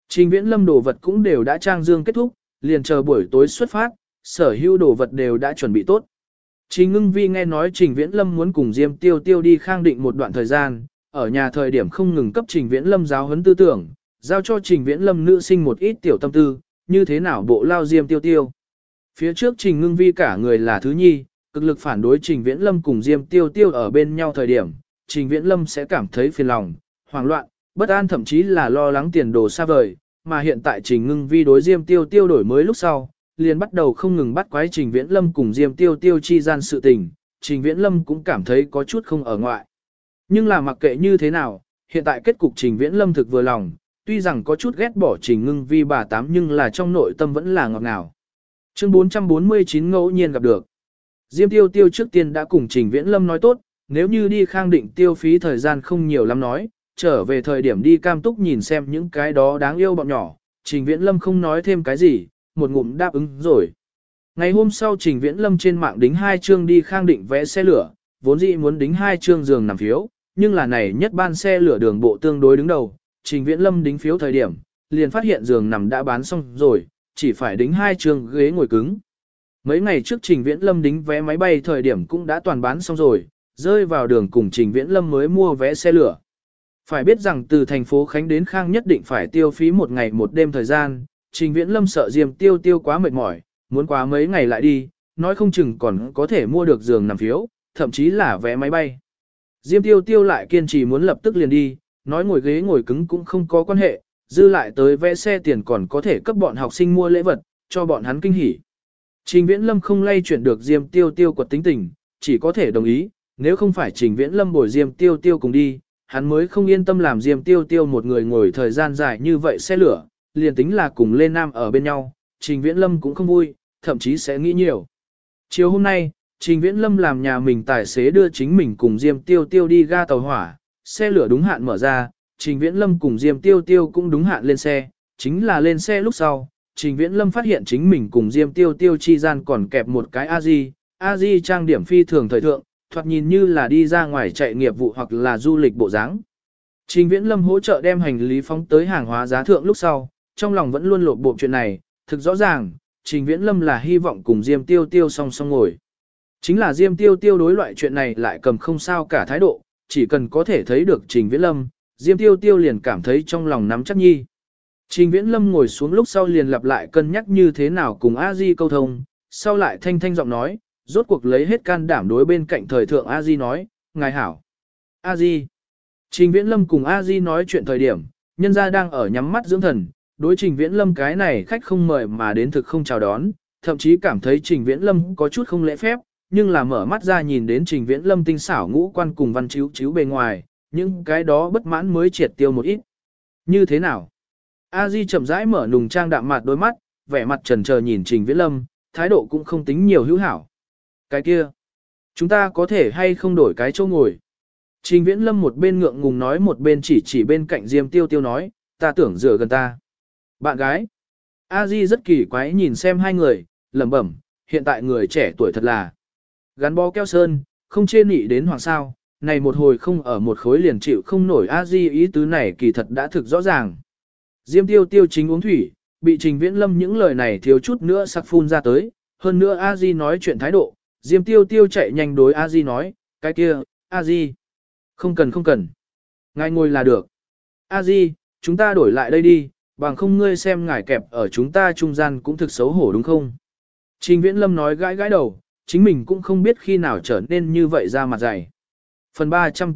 Trình Viễn Lâm đồ vật cũng đều đã trang dương kết thúc, liền chờ buổi tối xuất phát, sở hữu đồ vật đều đã chuẩn bị tốt. Trình Ngưng Vi nghe nói Trình Viễn Lâm muốn cùng Diêm Tiêu Tiêu đi Khang Định một đoạn thời gian, ở nhà thời điểm không ngừng cấp Trình Viễn Lâm giáo huấn tư tưởng, giao cho Trình Viễn Lâm nữ sinh một ít tiểu tâm tư, như thế nào bộ lao Diêm Tiêu Tiêu. Phía trước Trình Ngưng Vi cả người là thứ nhi, cực lực phản đối Trình Viễn Lâm cùng Diêm Tiêu Tiêu ở bên nhau thời điểm, Trình Viễn Lâm sẽ cảm thấy phiền lòng, hoảng loạn, bất an thậm chí là lo lắng tiền đồ xa vời, mà hiện tại Trình Ngưng Vi đối Diêm Tiêu Tiêu đổi mới lúc sau, liền bắt đầu không ngừng bắt quái Trình Viễn Lâm cùng Diêm Tiêu Tiêu chi gian sự tình, Trình Viễn Lâm cũng cảm thấy có chút không ở ngoại. Nhưng là mặc kệ như thế nào, hiện tại kết cục Trình Viễn Lâm thực vừa lòng, tuy rằng có chút ghét bỏ Trình Ngưng Vi bà tám nhưng là trong nội tâm vẫn là ngọt ngào. Chương 449 ngẫu nhiên gặp được. Diêm Tiêu Tiêu trước tiên đã cùng Trình Viễn Lâm nói tốt, nếu như đi Khang Định tiêu phí thời gian không nhiều lắm nói, trở về thời điểm đi Cam Túc nhìn xem những cái đó đáng yêu bọn nhỏ, Trình Viễn Lâm không nói thêm cái gì, một ngụm đáp ứng rồi. Ngày hôm sau Trình Viễn Lâm trên mạng đính 2 chương đi Khang Định vẽ xe lửa, vốn dĩ muốn đính 2 chương giường nằm phiếu, nhưng là này nhất ban xe lửa đường bộ tương đối đứng đầu, Trình Viễn Lâm đính phiếu thời điểm, liền phát hiện giường nằm đã bán xong rồi, chỉ phải đính 2 chương ghế ngồi cứng. Mấy ngày trước Trình Viễn Lâm đính vé máy bay thời điểm cũng đã toàn bán xong rồi, rơi vào đường cùng Trình Viễn Lâm mới mua vé xe lửa. Phải biết rằng từ thành phố Khánh đến Khang nhất định phải tiêu phí một ngày một đêm thời gian, Trình Viễn Lâm sợ Diêm Tiêu Tiêu quá mệt mỏi, muốn quá mấy ngày lại đi, nói không chừng còn có thể mua được giường nằm phiếu, thậm chí là vé máy bay. Diêm Tiêu Tiêu lại kiên trì muốn lập tức liền đi, nói ngồi ghế ngồi cứng cũng không có quan hệ, dư lại tới vé xe tiền còn có thể cấp bọn học sinh mua lễ vật, cho bọn hắn kinh hỉ. Trình Viễn Lâm không lay chuyển được Diêm Tiêu Tiêu quật tính tình, chỉ có thể đồng ý, nếu không phải Trình Viễn Lâm bồi Diêm Tiêu Tiêu cùng đi, hắn mới không yên tâm làm Diêm Tiêu Tiêu một người ngồi thời gian dài như vậy xe lửa, liền tính là cùng Lê Nam ở bên nhau, Trình Viễn Lâm cũng không vui, thậm chí sẽ nghĩ nhiều. Chiều hôm nay, Trình Viễn Lâm làm nhà mình tài xế đưa chính mình cùng Diêm Tiêu Tiêu đi ga tàu hỏa, xe lửa đúng hạn mở ra, Trình Viễn Lâm cùng Diêm Tiêu Tiêu cũng đúng hạn lên xe, chính là lên xe lúc sau, Trình Viễn Lâm phát hiện chính mình cùng Diêm Tiêu Tiêu chi gian còn kẹp một cái A-di trang điểm phi thường thời thượng, thoạt nhìn như là đi ra ngoài chạy nghiệp vụ hoặc là du lịch bộ dáng. Trình Viễn Lâm hỗ trợ đem hành lý phóng tới hàng hóa giá thượng lúc sau, trong lòng vẫn luôn lột bộp chuyện này, thực rõ ràng, Trình Viễn Lâm là hy vọng cùng Diêm Tiêu Tiêu song song ngồi. Chính là Diêm Tiêu Tiêu đối loại chuyện này lại cầm không sao cả thái độ, chỉ cần có thể thấy được Trình Viễn Lâm, Diêm Tiêu Tiêu liền cảm thấy trong lòng nắm chắc nhi. Trình Viễn Lâm ngồi xuống lúc sau liền lặp lại cân nhắc như thế nào cùng A Di câu thông, sau lại thanh thanh giọng nói, rốt cuộc lấy hết can đảm đối bên cạnh thời thượng A Di nói, ngài hảo. A Di. Trình Viễn Lâm cùng A Di nói chuyện thời điểm, nhân gia đang ở nhắm mắt dưỡng thần, đối Trình Viễn Lâm cái này khách không mời mà đến thực không chào đón, thậm chí cảm thấy Trình Viễn Lâm có chút không lễ phép, nhưng là mở mắt ra nhìn đến Trình Viễn Lâm tinh xảo ngũ quan cùng văn chiếu chiếu bề ngoài, những cái đó bất mãn mới triệt tiêu một ít. Như thế nào? A Di chậm rãi mở nùng trang đạm mặt đôi mắt, vẻ mặt trần chờ nhìn Trình Viễn Lâm, thái độ cũng không tính nhiều hữu hảo. Cái kia, chúng ta có thể hay không đổi cái chỗ ngồi? Trình Viễn Lâm một bên ngượng ngùng nói một bên chỉ bên cạnh Diêm Tiêu Tiêu nói, ta tưởng dựa gần ta. Bạn gái. A Di rất kỳ quái nhìn xem hai người, lẩm bẩm, hiện tại người trẻ tuổi thật là gắn bó keo sơn, không chê nị đến hoàng sao, này một hồi không ở một khối liền chịu không nổi. A Di ý tứ này kỳ thật đã thực rõ ràng. Diêm Tiêu Tiêu chính uống thủy, bị Trình Viễn Lâm những lời này thiếu chút nữa sặc phun ra tới, hơn nữa A Di nói chuyện thái độ, Diêm Tiêu Tiêu chạy nhanh đối A Di nói, cái kia, A Di, không cần, ngài ngồi là được. A Di, chúng ta đổi lại đây đi, bằng không ngươi xem ngài kẹp ở chúng ta trung gian cũng thực xấu hổ đúng không? Trình Viễn Lâm nói gãi gãi đầu, chính mình cũng không biết khi nào trở nên như vậy ra mặt dày. Phần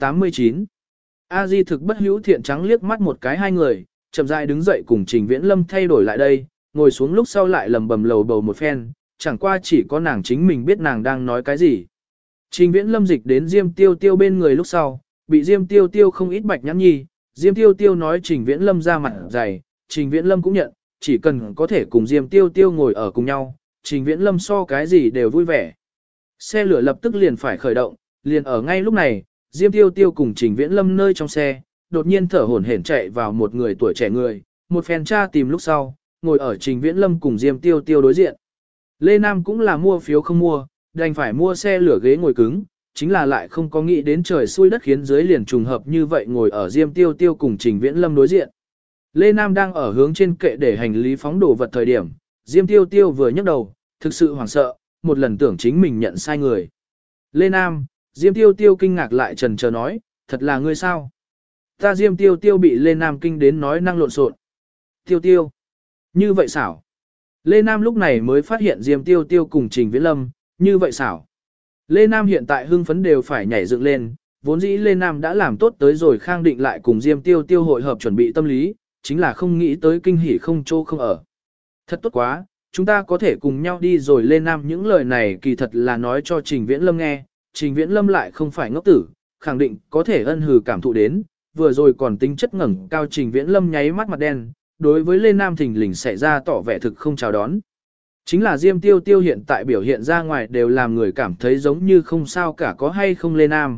389 A Di thực bất hữu thiện trắng liếc mắt một cái hai người, chậm rãi đứng dậy cùng Trình Viễn Lâm thay đổi lại đây, ngồi xuống lúc sau lại lầm bầm lầu bầu một phen, chẳng qua chỉ có nàng chính mình biết nàng đang nói cái gì. Trình Viễn Lâm dịch đến Diêm Tiêu Tiêu bên người lúc sau, bị Diêm Tiêu Tiêu không ít bạch nhãn nhi, Diêm Tiêu Tiêu nói Trình Viễn Lâm ra mặt dày, Trình Viễn Lâm cũng nhận, chỉ cần có thể cùng Diêm Tiêu Tiêu ngồi ở cùng nhau, Trình Viễn Lâm so cái gì đều vui vẻ. Xe lửa lập tức liền phải khởi động, liền ở ngay lúc này, Diêm Tiêu Tiêu cùng Trình Viễn Lâm nơi trong xe, đột nhiên thở hổn hển chạy vào một người tuổi trẻ người, một phen tra tìm lúc sau, ngồi ở Trình Viễn Lâm cùng Diêm Tiêu Tiêu đối diện. Lê Nam cũng là mua phiếu không mua, đành phải mua xe lửa ghế ngồi cứng, chính là lại không có nghĩ đến trời xui đất khiến dưới liền trùng hợp như vậy ngồi ở Diêm Tiêu Tiêu cùng Trình Viễn Lâm đối diện. Lê Nam đang ở hướng trên kệ để hành lý phóng đồ vật thời điểm, Diêm Tiêu Tiêu vừa nhấc đầu, thực sự hoảng sợ, một lần tưởng chính mình nhận sai người. Lê Nam, Diêm Tiêu Tiêu kinh ngạc lại trần chờ nói, thật là ngươi sao? Ta Diêm Tiêu Tiêu bị Lê Nam kinh đến nói năng lộn xộn. Tiêu Tiêu, như vậy xảo. Lê Nam lúc này mới phát hiện Diêm Tiêu Tiêu cùng Trình Viễn Lâm, như vậy xảo. Lê Nam hiện tại hưng phấn đều phải nhảy dựng lên, vốn dĩ Lê Nam đã làm tốt tới rồi khang định lại cùng Diêm Tiêu Tiêu hội hợp chuẩn bị tâm lý, chính là không nghĩ tới kinh hỉ không chỗ không ở. Thật tốt quá, chúng ta có thể cùng nhau đi rồi. Lê Nam những lời này kỳ thật là nói cho Trình Viễn Lâm nghe, Trình Viễn Lâm lại không phải ngốc tử, khẳng định có thể ân hừ cảm thụ đến, vừa rồi còn tính chất ngẩng cao. Trình Viễn Lâm nháy mắt mặt đen, đối với Lê Nam thình lình xảy ra tỏ vẻ thực không chào đón. Chính là Diêm Tiêu Tiêu hiện tại biểu hiện ra ngoài đều làm người cảm thấy giống như không sao cả, có hay không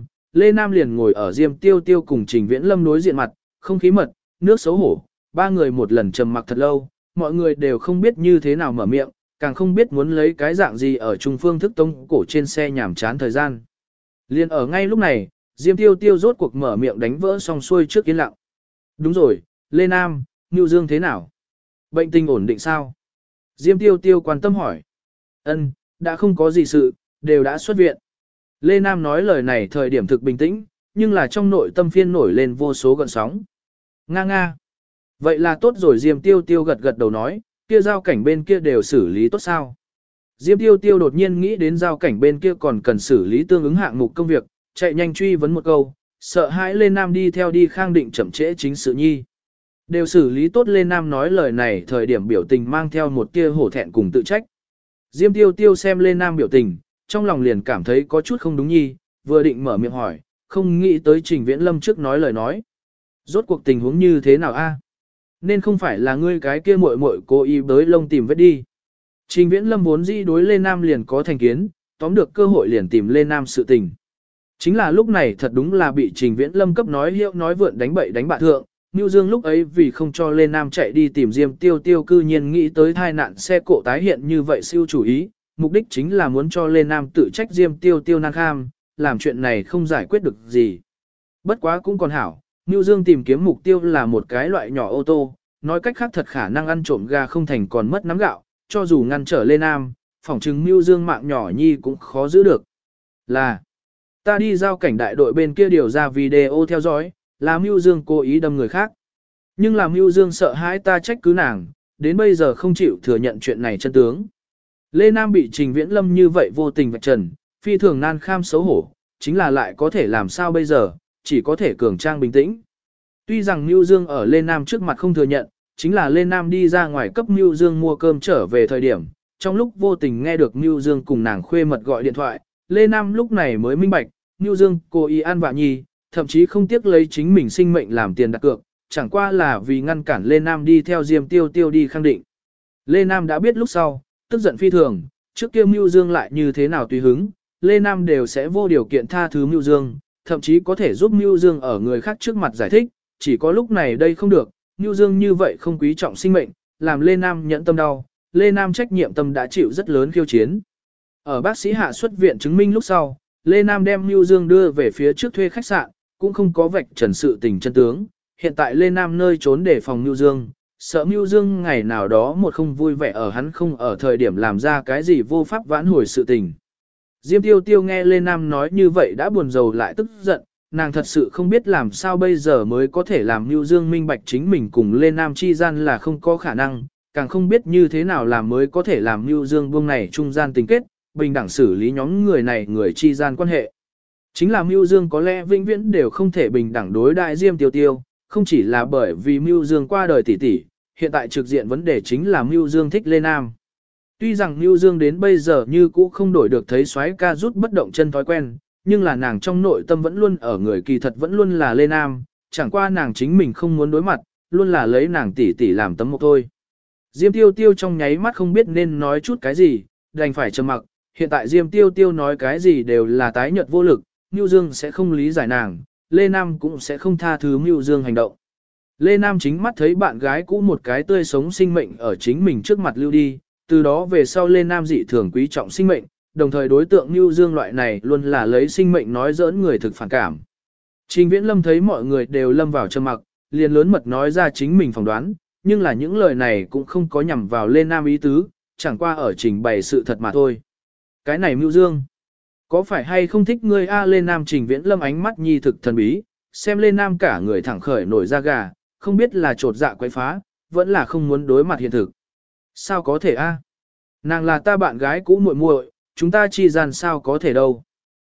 Lê Nam liền ngồi ở Diêm Tiêu Tiêu cùng Trình Viễn Lâm đối diện mặt, không khí mật, nước xấu hổ, ba người một lần trầm mặc thật lâu, mọi người đều không biết như thế nào mở miệng, càng không biết muốn lấy cái dạng gì ở trung phương thức tông cổ trên xe nhảm chán thời gian. Liên ở ngay lúc này, Diêm Tiêu Tiêu rốt cuộc mở miệng đánh vỡ xong xuôi trước yên lặng. Đúng rồi, Lê Nam, Nưu Dương thế nào? Bệnh tình ổn định sao? Diêm Tiêu Tiêu quan tâm hỏi. Ân, đã không có gì sự, đều đã xuất viện. Lê Nam nói lời này thời điểm thực bình tĩnh, nhưng là trong nội tâm phiên nổi lên vô số gợn sóng. Nga nga. Vậy là tốt rồi. Diêm Tiêu Tiêu gật gật đầu nói, kia giao cảnh bên kia đều xử lý tốt sao? Diêm Tiêu Tiêu đột nhiên nghĩ đến giao cảnh bên kia còn cần xử lý tương ứng hạng mục công việc, chạy nhanh truy vấn một câu, sợ hãi Lê Nam đi theo đi khang định chậm trễ chính sự nhi. Đều xử lý tốt. Lê Nam nói lời này thời điểm biểu tình mang theo một tia hổ thẹn cùng tự trách. Diêm Tiêu Tiêu xem Lê Nam biểu tình, trong lòng liền cảm thấy có chút không đúng nhi, vừa định mở miệng hỏi, không nghĩ tới Trình Viễn Lâm trước nói lời nói. Rốt cuộc tình huống như thế nào a? Nên không phải là ngươi cái kia muội muội cố ý bới lông tìm vết đi. Trình Viễn Lâm vốn dĩ đối Lê Nam liền có thành kiến, tóm được cơ hội liền tìm Lê Nam sự tình. Chính là lúc này thật đúng là bị Trình Viễn Lâm cấp nói hiệu nói vượn đánh bậy đánh bạ thượng. Nưu Dương lúc ấy vì không cho Lê Nam chạy đi tìm Diêm Tiêu Tiêu cư nhiên nghĩ tới thai nạn xe cộ tái hiện như vậy siêu chủ ý, mục đích chính là muốn cho Lê Nam tự trách Diêm Tiêu Tiêu nan kham, làm chuyện này không giải quyết được gì. Bất quá cũng còn hảo, Nưu Dương tìm kiếm mục tiêu là một cái loại nhỏ ô tô, nói cách khác thật khả năng ăn trộm gà không thành còn mất nắm gạo, cho dù ngăn trở Lê Nam, phỏng chứng Nưu Dương mạng nhỏ nhi cũng khó giữ được. Là, ta đi giao cảnh đại đội bên kia điều ra video theo dõi, là Nưu Dương cố ý đâm người khác. Nhưng làm Nưu Dương sợ hãi ta trách cứ nàng, đến bây giờ không chịu thừa nhận chuyện này chân tướng. Lê Nam bị Trình Viễn Lâm như vậy vô tình vạch trần, phi thường nan kham xấu hổ, chính là lại có thể làm sao bây giờ, chỉ có thể cường trang bình tĩnh. Tuy rằng Nưu Dương ở Lê Nam trước mặt không thừa nhận, chính là Lê Nam đi ra ngoài cấp Nưu Dương mua cơm trở về thời điểm, trong lúc vô tình nghe được Nưu Dương cùng nàng khuê mật gọi điện thoại, Lê Nam lúc này mới minh bạch, Nưu Dương cố ý ăn vạ nhi, thậm chí không tiếc lấy chính mình sinh mệnh làm tiền đặt cược, chẳng qua là vì ngăn cản Lê Nam đi theo Diêm Tiêu Tiêu đi khang định. Lê Nam đã biết lúc sau, tức giận phi thường, trước kia Nưu Dương lại như thế nào tùy hứng, Lê Nam đều sẽ vô điều kiện tha thứ Nưu Dương, thậm chí có thể giúp Nưu Dương ở người khác trước mặt giải thích, chỉ có lúc này đây không được, Nưu Dương như vậy không quý trọng sinh mệnh, làm Lê Nam nhẫn tâm đau, Lê Nam trách nhiệm tâm đã chịu rất lớn khiêu chiến. Ở bác sĩ hạ xuất viện chứng minh lúc sau, Lê Nam đem Nưu Dương đưa về phía trước thuê khách sạn, cũng không có vạch trần sự tình chân tướng, hiện tại Lê Nam nơi trốn để phòng Nưu Dương, sợ Nưu Dương ngày nào đó một không vui vẻ ở hắn không ở thời điểm làm ra cái gì vô pháp vãn hồi sự tình. Diêm Tiêu Tiêu nghe Lê Nam nói như vậy đã buồn rầu lại tức giận, nàng thật sự không biết làm sao bây giờ mới có thể làm Nưu Dương minh bạch chính mình cùng Lê Nam chi gian là không có khả năng, càng không biết như thế nào làm mới có thể làm Nưu Dương buông này trung gian tình kết, bình đẳng xử lý nhóm người này người chi gian quan hệ. Chính là Nưu Dương có lẽ vĩnh viễn đều không thể bình đẳng đối đại Diêm Tiêu Tiêu, không chỉ là bởi vì Nưu Dương qua đời tỷ tỷ, hiện tại trực diện vấn đề chính là Nưu Dương thích Lê Nam. Tuy rằng Nưu Dương đến bây giờ như cũ không đổi được thấy soái ca rút bất động chân thói quen, nhưng là nàng trong nội tâm vẫn luôn ở người kỳ thật vẫn luôn là Lê Nam, chẳng qua nàng chính mình không muốn đối mặt, luôn là lấy nàng tỷ tỷ làm tấm mộc thôi. Diêm Tiêu Tiêu trong nháy mắt không biết nên nói chút cái gì, đành phải trầm mặc, hiện tại Diêm Tiêu Tiêu nói cái gì đều là tái nhợt vô lực, Nưu Dương sẽ không lý giải nàng, Lê Nam cũng sẽ không tha thứ Nưu Dương hành động. Lê Nam chính mắt thấy bạn gái cũ một cái tươi sống sinh mệnh ở chính mình trước mặt lưu đi, từ đó về sau Lê Nam dị thường quý trọng sinh mệnh, đồng thời đối tượng Nưu Dương loại này luôn là lấy sinh mệnh nói giỡn người thực phản cảm. Trình Viễn Lâm thấy mọi người đều lâm vào trầm mặc, liền lớn mật nói ra chính mình phỏng đoán, nhưng là những lời này cũng không có nhằm vào Lê Nam ý tứ, chẳng qua ở trình bày sự thật mà thôi. Cái này Mưu Dương, có phải hay không thích ngươi a? Lê Nam Trình Viễn Lâm ánh mắt nhi thực thần bí, xem Lê Nam cả người thẳng khởi nổi da gà, không biết là trột dạ quấy phá, vẫn là không muốn đối mặt hiện thực. Sao có thể a? Nàng là ta bạn gái cũ muội muội, chúng ta chi gian sao có thể đâu.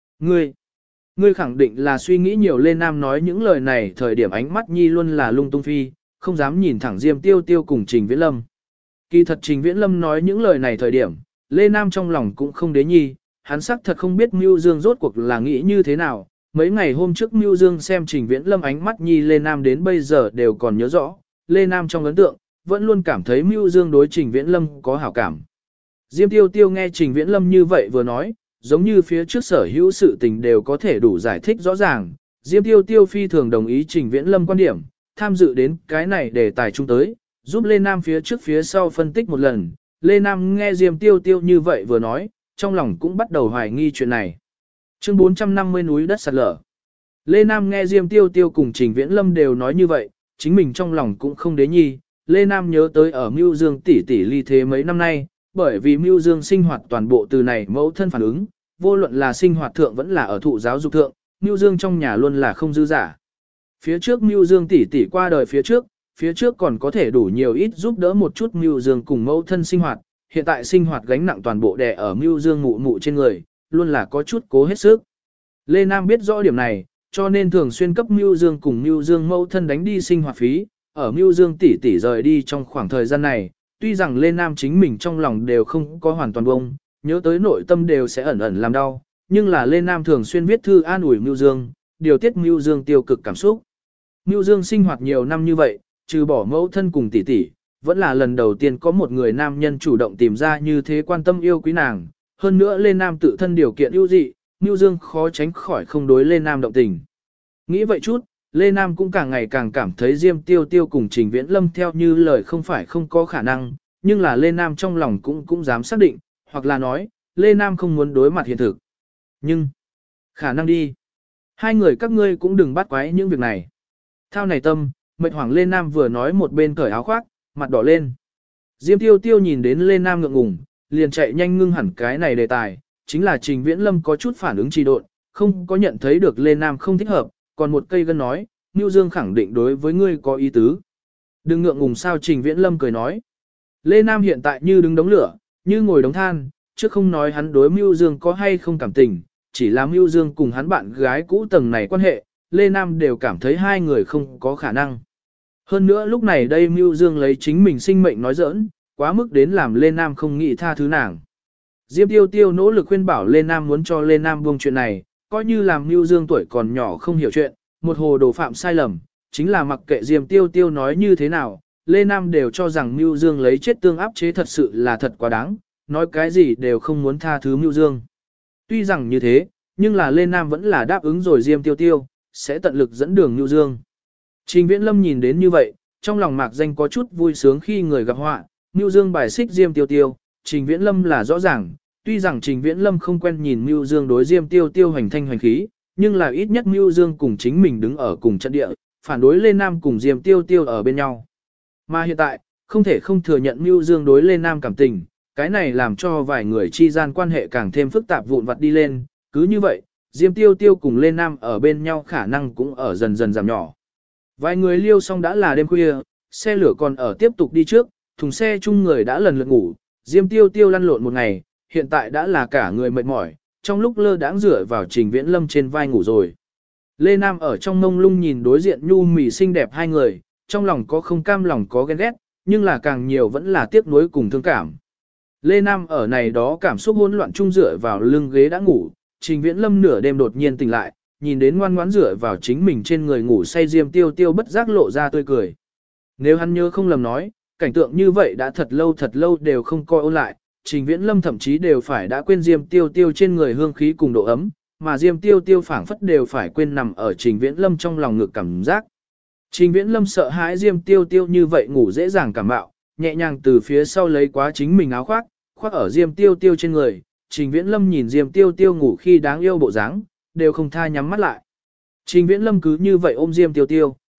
Ngươi khẳng định là suy nghĩ nhiều. Lê Nam nói những lời này thời điểm ánh mắt nhi luôn là lung tung phi, không dám nhìn thẳng Diêm Tiêu Tiêu cùng Trình Viễn Lâm. Kỳ thật Trình Viễn Lâm nói những lời này thời điểm, Lê Nam trong lòng cũng không đế nhi, hắn xác thật không biết Mưu Dương rốt cuộc là nghĩ như thế nào. Mấy ngày hôm trước Mưu Dương xem Trình Viễn Lâm ánh mắt nhi Lê Nam đến bây giờ đều còn nhớ rõ, Lê Nam trong ấn tượng, vẫn luôn cảm thấy Mưu Dương đối Trình Viễn Lâm có hảo cảm. Diêm Tiêu Tiêu nghe Trình Viễn Lâm như vậy vừa nói, giống như phía trước sở hữu sự tình đều có thể đủ giải thích rõ ràng. Diêm Tiêu Tiêu phi thường đồng ý Trình Viễn Lâm quan điểm, tham dự đến cái này để tài chung tới, giúp Lê Nam phía trước phía sau phân tích một lần. Lê Nam nghe Diêm Tiêu Tiêu như vậy vừa nói, trong lòng cũng bắt đầu hoài nghi chuyện này. Chương 450 núi đất sạt lở. Lê Nam nghe Diêm Tiêu Tiêu cùng Trình Viễn Lâm đều nói như vậy, chính mình trong lòng cũng không đế nhi. Lê Nam nhớ tới ở Mưu Dương tỷ tỷ ly thế mấy năm nay, bởi vì Mưu Dương sinh hoạt toàn bộ từ này mẫu thân phản ứng, vô luận là sinh hoạt thượng vẫn là ở thụ giáo dục thượng, Mưu Dương trong nhà luôn là không dư giả. Phía trước Mưu Dương tỷ tỷ qua đời phía trước còn có thể đủ nhiều ít giúp đỡ một chút Mưu Dương cùng mẫu thân sinh hoạt, hiện tại sinh hoạt gánh nặng toàn bộ đè ở Mưu Dương mụ mụ trên người, luôn là có chút cố hết sức. Lê Nam biết rõ điểm này, cho nên thường xuyên cấp Mưu Dương cùng Mưu Dương mẫu thân đánh đi sinh hoạt phí, ở Mưu Dương tỷ tỷ rời đi trong khoảng thời gian này, tuy rằng Lê Nam chính mình trong lòng đều không có hoàn toàn bông, nhớ tới nội tâm đều sẽ ẩn ẩn làm đau, nhưng là Lê Nam thường xuyên viết thư an ủi Mưu Dương, điều tiết Mưu Dương tiêu cực cảm xúc. Mưu Dương sinh hoạt nhiều năm như vậy, trừ bỏ mẫu thân cùng tỷ tỷ, vẫn là lần đầu tiên có một người nam nhân chủ động tìm ra như thế quan tâm yêu quý nàng, hơn nữa Lê Nam tự thân điều kiện ưu dị, Mưu Dương khó tránh khỏi không đối Lê Nam động tình. Nghĩ vậy chút, Lê Nam cũng càng ngày càng cảm thấy Diêm Tiêu Tiêu cùng Trình Viễn Lâm theo như lời không phải không có khả năng, nhưng là Lê Nam trong lòng cũng dám xác định, hoặc là nói, Lê Nam không muốn đối mặt hiện thực. Nhưng, khả năng đi. Hai người các ngươi cũng đừng bắt quái những việc này. Thao này tâm, mệt hoảng Lê Nam vừa nói một bên cởi áo khoác, mặt đỏ lên. Diêm Tiêu Tiêu nhìn đến Lê Nam ngượng ngùng, liền chạy nhanh ngưng hẳn cái này đề tài, chính là Trình Viễn Lâm có chút phản ứng trì độn, không có nhận thấy được Lê Nam không thích hợp, còn một cây gân nói, Nưu Dương khẳng định đối với ngươi có ý tứ. Đừng ngượng ngùng sao? Trình Viễn Lâm cười nói. Lê Nam hiện tại như đứng đống lửa, như ngồi đống than, chứ không nói hắn đối Mưu Dương có hay không cảm tình, chỉ là Mưu Dương cùng hắn bạn gái cũ tầng này quan hệ, Lê Nam đều cảm thấy hai người không có khả năng. Hơn nữa lúc này đây Mưu Dương lấy chính mình sinh mệnh nói giỡn, quá mức đến làm Lê Nam không nghĩ tha thứ nàng. Diêm Tiêu Tiêu nỗ lực khuyên bảo Lê Nam muốn cho Lê Nam buông chuyện này, coi như làm Mưu Dương tuổi còn nhỏ không hiểu chuyện, một hồ đồ phạm sai lầm, chính là mặc kệ Diêm Tiêu Tiêu nói như thế nào, Lê Nam đều cho rằng Mưu Dương lấy chết tương áp chế thật sự là thật quá đáng, nói cái gì đều không muốn tha thứ Mưu Dương. Tuy rằng như thế, nhưng là Lê Nam vẫn là đáp ứng rồi Diêm Tiêu Tiêu, sẽ tận lực dẫn đường Mưu Dương. Trình Viễn Lâm nhìn đến như vậy, trong lòng mạc danh có chút vui sướng khi người gặp họa, Mưu Dương bài xích Diêm Tiêu Tiêu, Trình Viễn Lâm là rõ ràng, tuy rằng Trình Viễn Lâm không quen nhìn Mưu Dương đối Diêm Tiêu Tiêu hành thanh hành khí, nhưng là ít nhất Mưu Dương cùng chính mình đứng ở cùng trận địa, phản đối Lê Nam cùng Diêm Tiêu Tiêu ở bên nhau. Mà hiện tại, không thể không thừa nhận Mưu Dương đối Lê Nam cảm tình, cái này làm cho vài người chi gian quan hệ càng thêm phức tạp vụn vặt đi lên, cứ như vậy, Diêm Tiêu Tiêu cùng Lê Nam ở bên nhau khả năng cũng ở dần dần giảm nhỏ. Vài người liêu xong đã là đêm khuya, xe lửa còn ở tiếp tục đi trước, thùng xe chung người đã lần lượt ngủ, Diêm Tiêu Tiêu lăn lộn một ngày, hiện tại đã là cả người mệt mỏi, trong lúc lơ đãng dựa vào Trình Viễn Lâm trên vai ngủ rồi. Lê Nam ở trong mông lung nhìn đối diện nhu mì xinh đẹp hai người, trong lòng có không cam lòng có ghen ghét, nhưng là càng nhiều vẫn là tiếc nuối cùng thương cảm. Lê Nam ở này đó cảm xúc hỗn loạn chung dựa vào lưng ghế đã ngủ, Trình Viễn Lâm nửa đêm đột nhiên tỉnh lại, nhìn đến ngoan ngoãn dựa vào chính mình trên người ngủ say Diêm Tiêu Tiêu bất giác lộ ra tươi cười. Nếu hắn nhớ không lầm nói, cảnh tượng như vậy đã thật lâu đều không coi ôn lại, Trình Viễn Lâm thậm chí đều phải đã quên Diêm Tiêu Tiêu trên người hương khí cùng độ ấm, mà Diêm Tiêu Tiêu phảng phất đều phải quên nằm ở Trình Viễn Lâm trong lòng ngực cảm giác. Trình Viễn Lâm sợ hãi Diêm Tiêu Tiêu như vậy ngủ dễ dàng cảm mạo, nhẹ nhàng từ phía sau lấy quá chính mình áo khoác, khoác ở Diêm Tiêu Tiêu trên người. Trình Viễn Lâm nhìn Diêm Tiêu Tiêu ngủ khi đáng yêu bộ dáng, đều không tha nhắm mắt lại. Trình Viễn Lâm cứ như vậy ôm Diêm Tiêu Tiêu,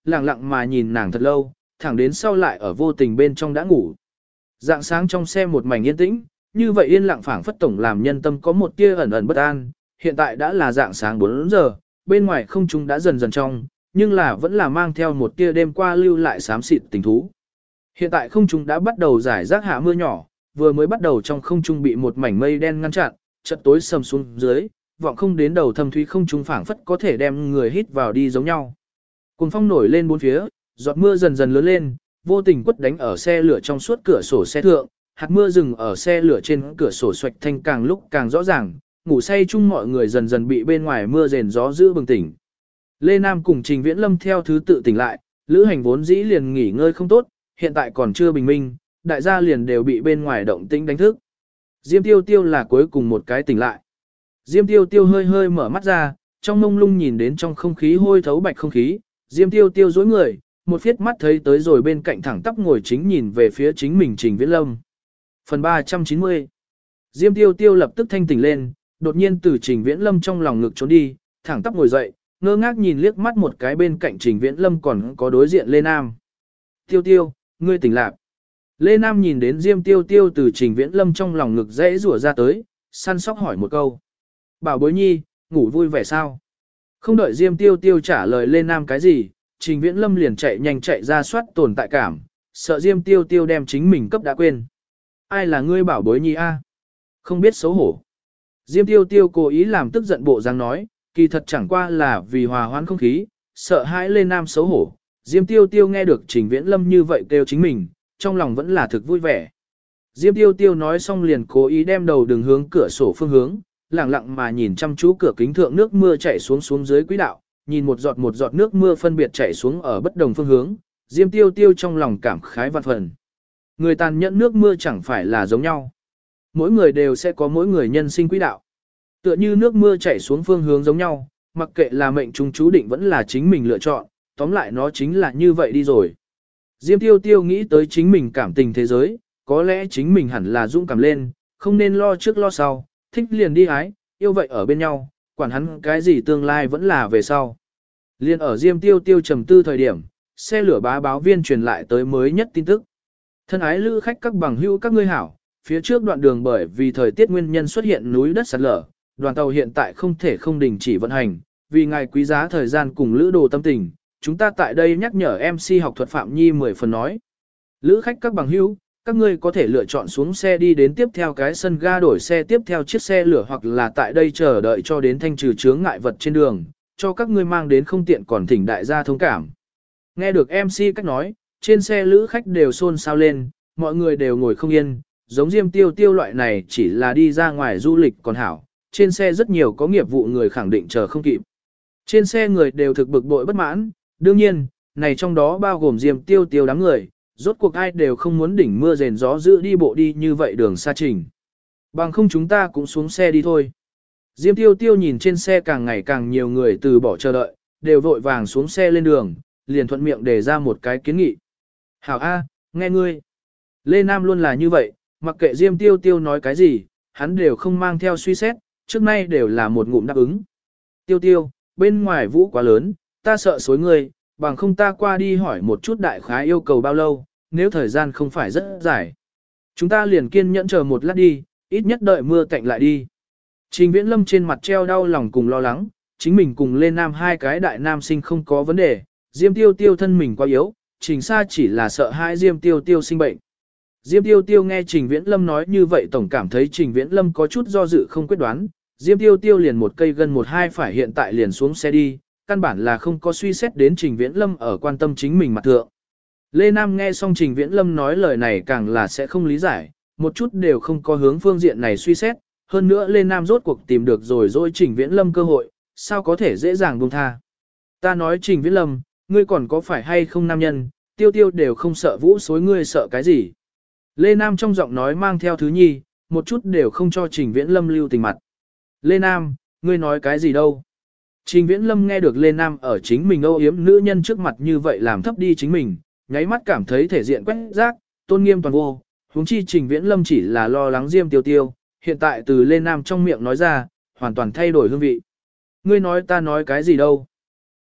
lặng lặng mà nhìn nàng thật lâu, thẳng đến sau lại ở vô tình bên trong đã ngủ. Dạng sáng trong xe một mảnh yên tĩnh, như vậy yên lặng phảng phất tổng làm nhân tâm có một tia ẩn ẩn bất an, hiện tại đã là dạng sáng 4 giờ, bên ngoài không trung đã dần dần trong, nhưng là vẫn là mang theo một tia đêm qua lưu lại xám xịt tình thú. Hiện tại không trung đã bắt đầu rải rác hạ mưa nhỏ, vừa mới bắt đầu trong không trung bị một mảnh mây đen ngăn chặn, chợt tối sầm xuống dưới, vọng không đến đầu thâm thúy không trung phảng phất có thể đem người hít vào đi giống nhau. Cuồng phong nổi lên bốn phía, giọt mưa dần dần lớn lên, vô tình quất đánh ở xe lửa trong suốt cửa sổ xe thượng, hạt mưa rừng ở xe lửa trên cửa sổ xoạch thanh càng lúc càng rõ ràng, ngủ say chung mọi người dần dần bị bên ngoài mưa rền gió dữ bừng tỉnh. Lê Nam cùng Trình Viễn Lâm theo thứ tự tỉnh lại, lữ hành vốn dĩ liền nghỉ ngơi không tốt, hiện tại còn chưa bình minh, đại gia liền đều bị bên ngoài động tĩnh đánh thức. Diêm Tiêu Tiêu là cuối cùng một cái tỉnh lại. Diêm Tiêu Tiêu hơi hơi mở mắt ra, trong mông lung nhìn đến trong không khí hôi thấu bạch không khí, Diêm Tiêu Tiêu dối người, một phiết mắt thấy tới rồi bên cạnh thẳng tắp ngồi chính nhìn về phía chính mình Trình Viễn Lâm. Phần 390. Diêm Tiêu Tiêu lập tức thanh tỉnh lên, đột nhiên từ Trình Viễn Lâm trong lòng ngực trốn đi, thẳng tắp ngồi dậy, ngơ ngác nhìn liếc mắt một cái bên cạnh Trình Viễn Lâm còn có đối diện Lê Nam. Tiêu Tiêu, ngươi tỉnh lạc. Lê Nam nhìn đến Diêm Tiêu Tiêu từ Trình Viễn Lâm trong lòng ngực dễ rủa ra tới, săn sóc hỏi một câu. Bảo bối nhi, ngủ vui vẻ sao? Không đợi Diêm Tiêu Tiêu trả lời Lê Nam cái gì, Trình Viễn Lâm liền chạy nhanh chạy ra soát tồn tại cảm, sợ Diêm Tiêu Tiêu đem chính mình cấp đã quên. Ai là ngươi bảo bối nhi a? Không biết xấu hổ. Diêm Tiêu Tiêu cố ý làm tức giận bộ dáng nói, kỳ thật chẳng qua là vì hòa hoãn không khí, sợ hãi Lê Nam xấu hổ. Diêm Tiêu Tiêu nghe được Trình Viễn Lâm như vậy kêu chính mình, trong lòng vẫn là thực vui vẻ. Diêm Tiêu Tiêu nói xong liền cố ý đem đầu đường hướng cửa sổ phương hướng, lặng lặng mà nhìn chăm chú cửa kính thượng nước mưa chảy xuống dưới quỹ đạo, nhìn một giọt nước mưa phân biệt chảy xuống ở bất đồng phương hướng, Diêm Tiêu Tiêu trong lòng cảm khái vạn phần. Người tàn nhẫn nước mưa chẳng phải là giống nhau. Mỗi người đều sẽ có mỗi người nhân sinh quỹ đạo. Tựa như nước mưa chảy xuống phương hướng giống nhau, mặc kệ là mệnh trung chú định vẫn là chính mình lựa chọn, tóm lại nó chính là như vậy đi rồi. Diêm Tiêu Tiêu nghĩ tới chính mình cảm tình thế giới, có lẽ chính mình hẳn là dũng cảm lên, không nên lo trước lo sau, thích liền đi hái, yêu vậy ở bên nhau, quản hắn cái gì tương lai vẫn là về sau. Liên ở Diêm Tiêu Tiêu trầm tư thời điểm, xe lửa bá báo viên truyền lại tới mới nhất tin tức. Thân ái lữ khách các bằng hữu các ngươi hảo, phía trước đoạn đường bởi vì thời tiết nguyên nhân xuất hiện núi đất sạt lở, đoàn tàu hiện tại không thể không đình chỉ vận hành, vì ngài quý giá thời gian cùng lữ đồ tâm tình, chúng ta tại đây nhắc nhở MC học thuật Phạm Nhi 10 phần nói. Lữ khách các bằng hữu, các ngươi có thể lựa chọn xuống xe đi đến tiếp theo cái sân ga đổi xe tiếp theo chiếc xe lửa hoặc là tại đây chờ đợi cho đến thanh trừ chướng ngại vật trên đường, cho các ngươi mang đến không tiện còn thỉnh đại gia thông cảm. Nghe được MC cách nói, trên xe lữ khách đều xôn xao lên, mọi người đều ngồi không yên, giống Diêm Tiêu Tiêu loại này chỉ là đi ra ngoài du lịch còn hảo, trên xe rất nhiều có nghiệp vụ người khẳng định chờ không kịp. Trên xe người đều thực bực bội bất mãn, đương nhiên, này trong đó bao gồm Diêm Tiêu Tiêu đám người, rốt cuộc ai đều không muốn đỉnh mưa rền gió dữ đi bộ đi như vậy đường xa trình. Bằng không chúng ta cũng xuống xe đi thôi. Diêm Tiêu Tiêu nhìn trên xe càng ngày càng nhiều người từ bỏ chờ đợi, đều vội vàng xuống xe lên đường, liền thuận miệng đề ra một cái kiến nghị. Hảo A, nghe ngươi. Lê Nam luôn là như vậy, mặc kệ Diêm Tiêu Tiêu nói cái gì, hắn đều không mang theo suy xét, trước nay đều là một ngụm đáp ứng. Tiêu Tiêu, bên ngoài vũ quá lớn, ta sợ xối ngươi, bằng không ta qua đi hỏi một chút đại khái yêu cầu bao lâu, nếu thời gian không phải rất dài. Chúng ta liền kiên nhẫn chờ một lát đi, ít nhất đợi mưa tạnh lại đi. Trình Viễn Lâm trên mặt treo đau lòng cùng lo lắng, chính mình cùng Lê Nam hai cái đại nam sinh không có vấn đề, Diêm Tiêu Tiêu thân mình quá yếu, Trình Sa chỉ là sợ hai Diêm Tiêu Tiêu sinh bệnh. Diêm Tiêu Tiêu nghe Trình Viễn Lâm nói như vậy tổng cảm thấy Trình Viễn Lâm có chút do dự không quyết đoán, Diêm Tiêu Tiêu liền một cây gân một hai phải hiện tại liền xuống xe đi, căn bản là không có suy xét đến Trình Viễn Lâm ở quan tâm chính mình mặt thượng. Lê Nam nghe xong Trình Viễn Lâm nói lời này càng là sẽ không lý giải, một chút đều không có hướng phương diện này suy xét, hơn nữa Lê Nam rốt cuộc tìm được rồi dỗi Trình Viễn Lâm cơ hội, sao có thể dễ dàng buông tha. Ta nói Trình Viễn Lâm, ngươi còn có phải hay không nam nhân, Tiêu Tiêu đều không sợ vũ xối ngươi sợ cái gì. Lê Nam trong giọng nói mang theo thứ nhi, một chút đều không cho Trình Viễn Lâm lưu tình mặt. Lê Nam, ngươi nói cái gì đâu? Trình Viễn Lâm nghe được Lê Nam ở chính mình âu yếm nữ nhân trước mặt như vậy làm thấp đi chính mình, nháy mắt cảm thấy thể diện quét rác, tôn nghiêm toàn vô, huống chi Trình Viễn Lâm chỉ là lo lắng Diêm Tiêu Tiêu, hiện tại từ Lê Nam trong miệng nói ra, hoàn toàn thay đổi hương vị. Ngươi nói ta nói cái gì đâu?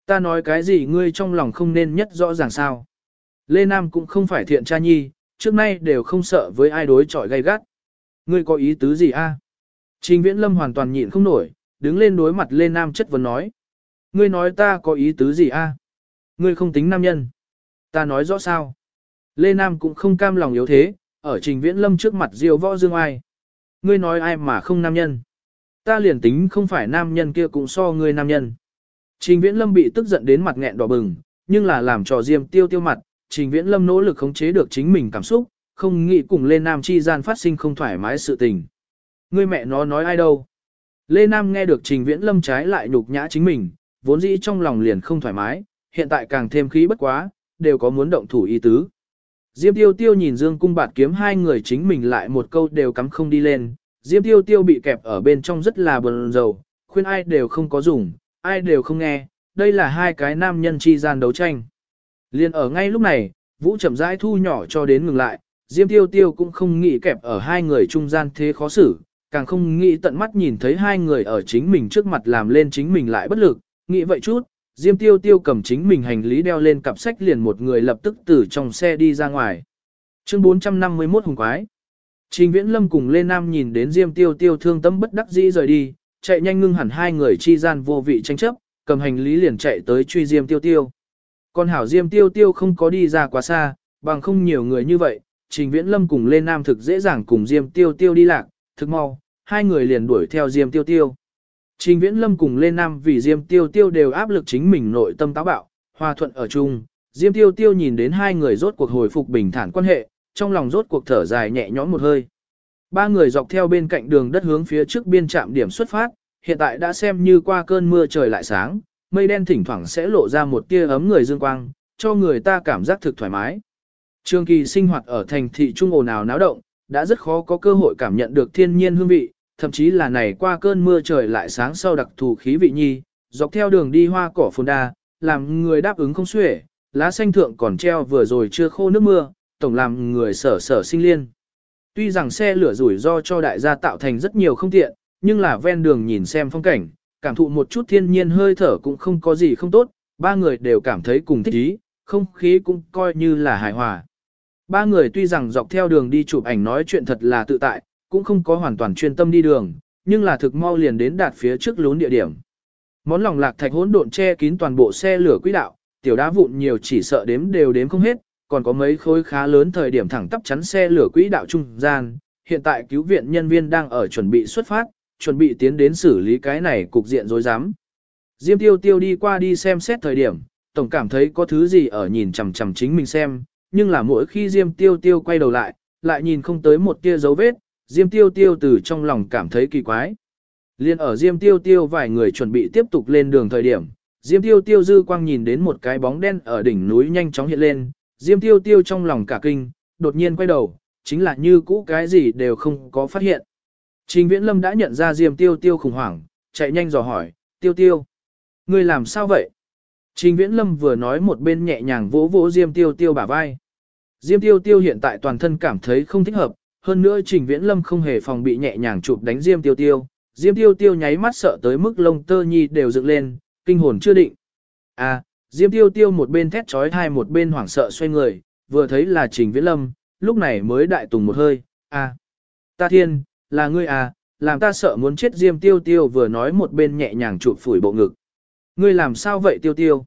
Ta nói cái gì ngươi trong lòng không nên nhất rõ ràng sao. Lê Nam cũng không phải thiện cha nhi, trước nay đều không sợ với ai đối chọi gay gắt. Ngươi có ý tứ gì a? Trình Viễn Lâm hoàn toàn nhịn không nổi, đứng lên đối mặt Lê Nam chất vấn nói. Ngươi nói ta có ý tứ gì a? Ngươi không tính nam nhân. Ta nói rõ sao? Lê Nam cũng không cam lòng yếu thế, ở Trình Viễn Lâm trước mặt diêu võ dương ai. Ngươi nói ai mà không nam nhân? Ta liền tính không phải nam nhân kia cũng so ngươi nam nhân. Trình Viễn Lâm bị tức giận đến mặt nghẹn đỏ bừng, nhưng là làm trò Diêm Tiêu Tiêu mặt, Trình Viễn Lâm nỗ lực khống chế được chính mình cảm xúc, không nghĩ cùng Lê Nam chi gian phát sinh không thoải mái sự tình. Ngươi mẹ nó nói ai đâu? Lê Nam nghe được Trình Viễn Lâm trái lại nhục nhã chính mình, vốn dĩ trong lòng liền không thoải mái, hiện tại càng thêm khí bất quá, đều có muốn động thủ ý tứ. Diêm Tiêu Tiêu nhìn Dương Cung Bạt Kiếm hai người chính mình lại một câu đều cắm không đi lên, Diêm Tiêu Tiêu bị kẹp ở bên trong rất là buồn rầu, khuyên ai đều không có dùng, ai đều không nghe, đây là hai cái nam nhân chi gian đấu tranh. Liên ở ngay lúc này, Vũ chậm rãi thu nhỏ cho đến ngừng lại, Diêm Tiêu Tiêu cũng không nghĩ kẹp ở hai người trung gian thế khó xử, càng không nghĩ tận mắt nhìn thấy hai người ở chính mình trước mặt làm lên chính mình lại bất lực, nghĩ vậy chút, Diêm Tiêu Tiêu cầm chính mình hành lý đeo lên cặp sách liền một người lập tức từ trong xe đi ra ngoài. Chương 451 Hùng Quái. Trình Viễn Lâm cùng Lê Nam nhìn đến Diêm Tiêu Tiêu thương tâm bất đắc dĩ rời đi, chạy nhanh ngưng hẳn hai người chi gian vô vị tranh chấp, cầm hành lý liền chạy tới truy Diêm Tiêu Tiêu. Còn hảo Diêm Tiêu Tiêu không có đi ra quá xa, bằng không nhiều người như vậy, Trình Viễn Lâm cùng Lê Nam thực dễ dàng cùng Diêm Tiêu Tiêu đi lạc, thực mau, hai người liền đuổi theo Diêm Tiêu Tiêu. Trình Viễn Lâm cùng Lê Nam vì Diêm Tiêu Tiêu đều áp lực chính mình nội tâm táo bạo, hòa thuận ở chung. Diêm Tiêu Tiêu nhìn đến hai người rốt cuộc hồi phục bình thản quan hệ, trong lòng rốt cuộc thở dài nhẹ nhõm một hơi. Ba người dọc theo bên cạnh đường đất hướng phía trước biên trạm điểm xuất phát, hiện tại đã xem như qua cơn mưa trời lại sáng, mây đen thỉnh thoảng sẽ lộ ra một tia ấm người dương quang, cho người ta cảm giác thực thoải mái. Trường kỳ sinh hoạt ở thành thị trung ồn ào náo động, đã rất khó có cơ hội cảm nhận được thiên nhiên hương vị, thậm chí là này qua cơn mưa trời lại sáng sau đặc thù khí vị nhi, dọc theo đường đi hoa cỏ phồn đa, làm người đáp ứng không xuể, lá xanh thượng còn treo vừa rồi chưa khô nước mưa, tổng làm người sở sở sinh liên. Tuy rằng xe lửa rủi ro cho đại gia tạo thành rất nhiều không tiện, nhưng là ven đường nhìn xem phong cảnh, cảm thụ một chút thiên nhiên hơi thở cũng không có gì không tốt, ba người đều cảm thấy cùng thích ý, không khí cũng coi như là hài hòa. Ba người tuy rằng dọc theo đường đi chụp ảnh nói chuyện thật là tự tại, cũng không có hoàn toàn chuyên tâm đi đường, nhưng là thực mau liền đến đạt phía trước lún địa điểm. Món lòng lạc thạch hỗn độn che kín toàn bộ xe lửa quỹ đạo, tiểu đá vụn nhiều chỉ sợ đếm đều đếm không hết, còn có mấy khối khá lớn thời điểm thẳng tắp chắn xe lửa quỹ đạo trung gian. Hiện tại cứu viện nhân viên đang ở chuẩn bị xuất phát, chuẩn bị tiến đến xử lý cái này cục diện rối rắm. Diêm Tiêu Tiêu đi qua đi xem xét thời điểm, tổng cảm thấy có thứ gì ở nhìn chằm chằm chính mình xem, nhưng là mỗi khi Diêm Tiêu Tiêu quay đầu lại nhìn không tới một tia dấu vết, Diêm Tiêu Tiêu từ trong lòng cảm thấy kỳ quái. Liên ở Diêm Tiêu Tiêu vài người chuẩn bị tiếp tục lên đường thời điểm, Diêm Tiêu Tiêu dư quang nhìn đến một cái bóng đen ở đỉnh núi nhanh chóng hiện lên, Diêm Tiêu Tiêu trong lòng cả kinh, đột nhiên quay đầu, chính là như cũ cái gì đều không có phát hiện. Trình Viễn Lâm đã nhận ra Diêm Tiêu Tiêu khủng hoảng, chạy nhanh dò hỏi, Tiêu Tiêu, ngươi làm sao vậy? Trình Viễn Lâm vừa nói một bên nhẹ nhàng vỗ vỗ Diêm Tiêu Tiêu bả vai. Diêm Tiêu Tiêu hiện tại toàn thân cảm thấy không thích hợp, hơn nữa Trình Viễn Lâm không hề phòng bị nhẹ nhàng chụp đánh Diêm Tiêu Tiêu. Diêm Tiêu Tiêu nháy mắt sợ tới mức lông tơ nhi đều dựng lên, kinh hồn chưa định. À, Diêm Tiêu Tiêu một bên thét trói thai một bên hoảng sợ xoay người, vừa thấy là Trình Viễn Lâm, lúc này mới đại tùng một hơi, à, ta thiên, là ngươi à, làm ta sợ muốn chết. Diêm Tiêu Tiêu vừa nói một bên nhẹ nhàng chụp phủi bộ ngực. Ngươi làm sao vậy Tiêu Tiêu?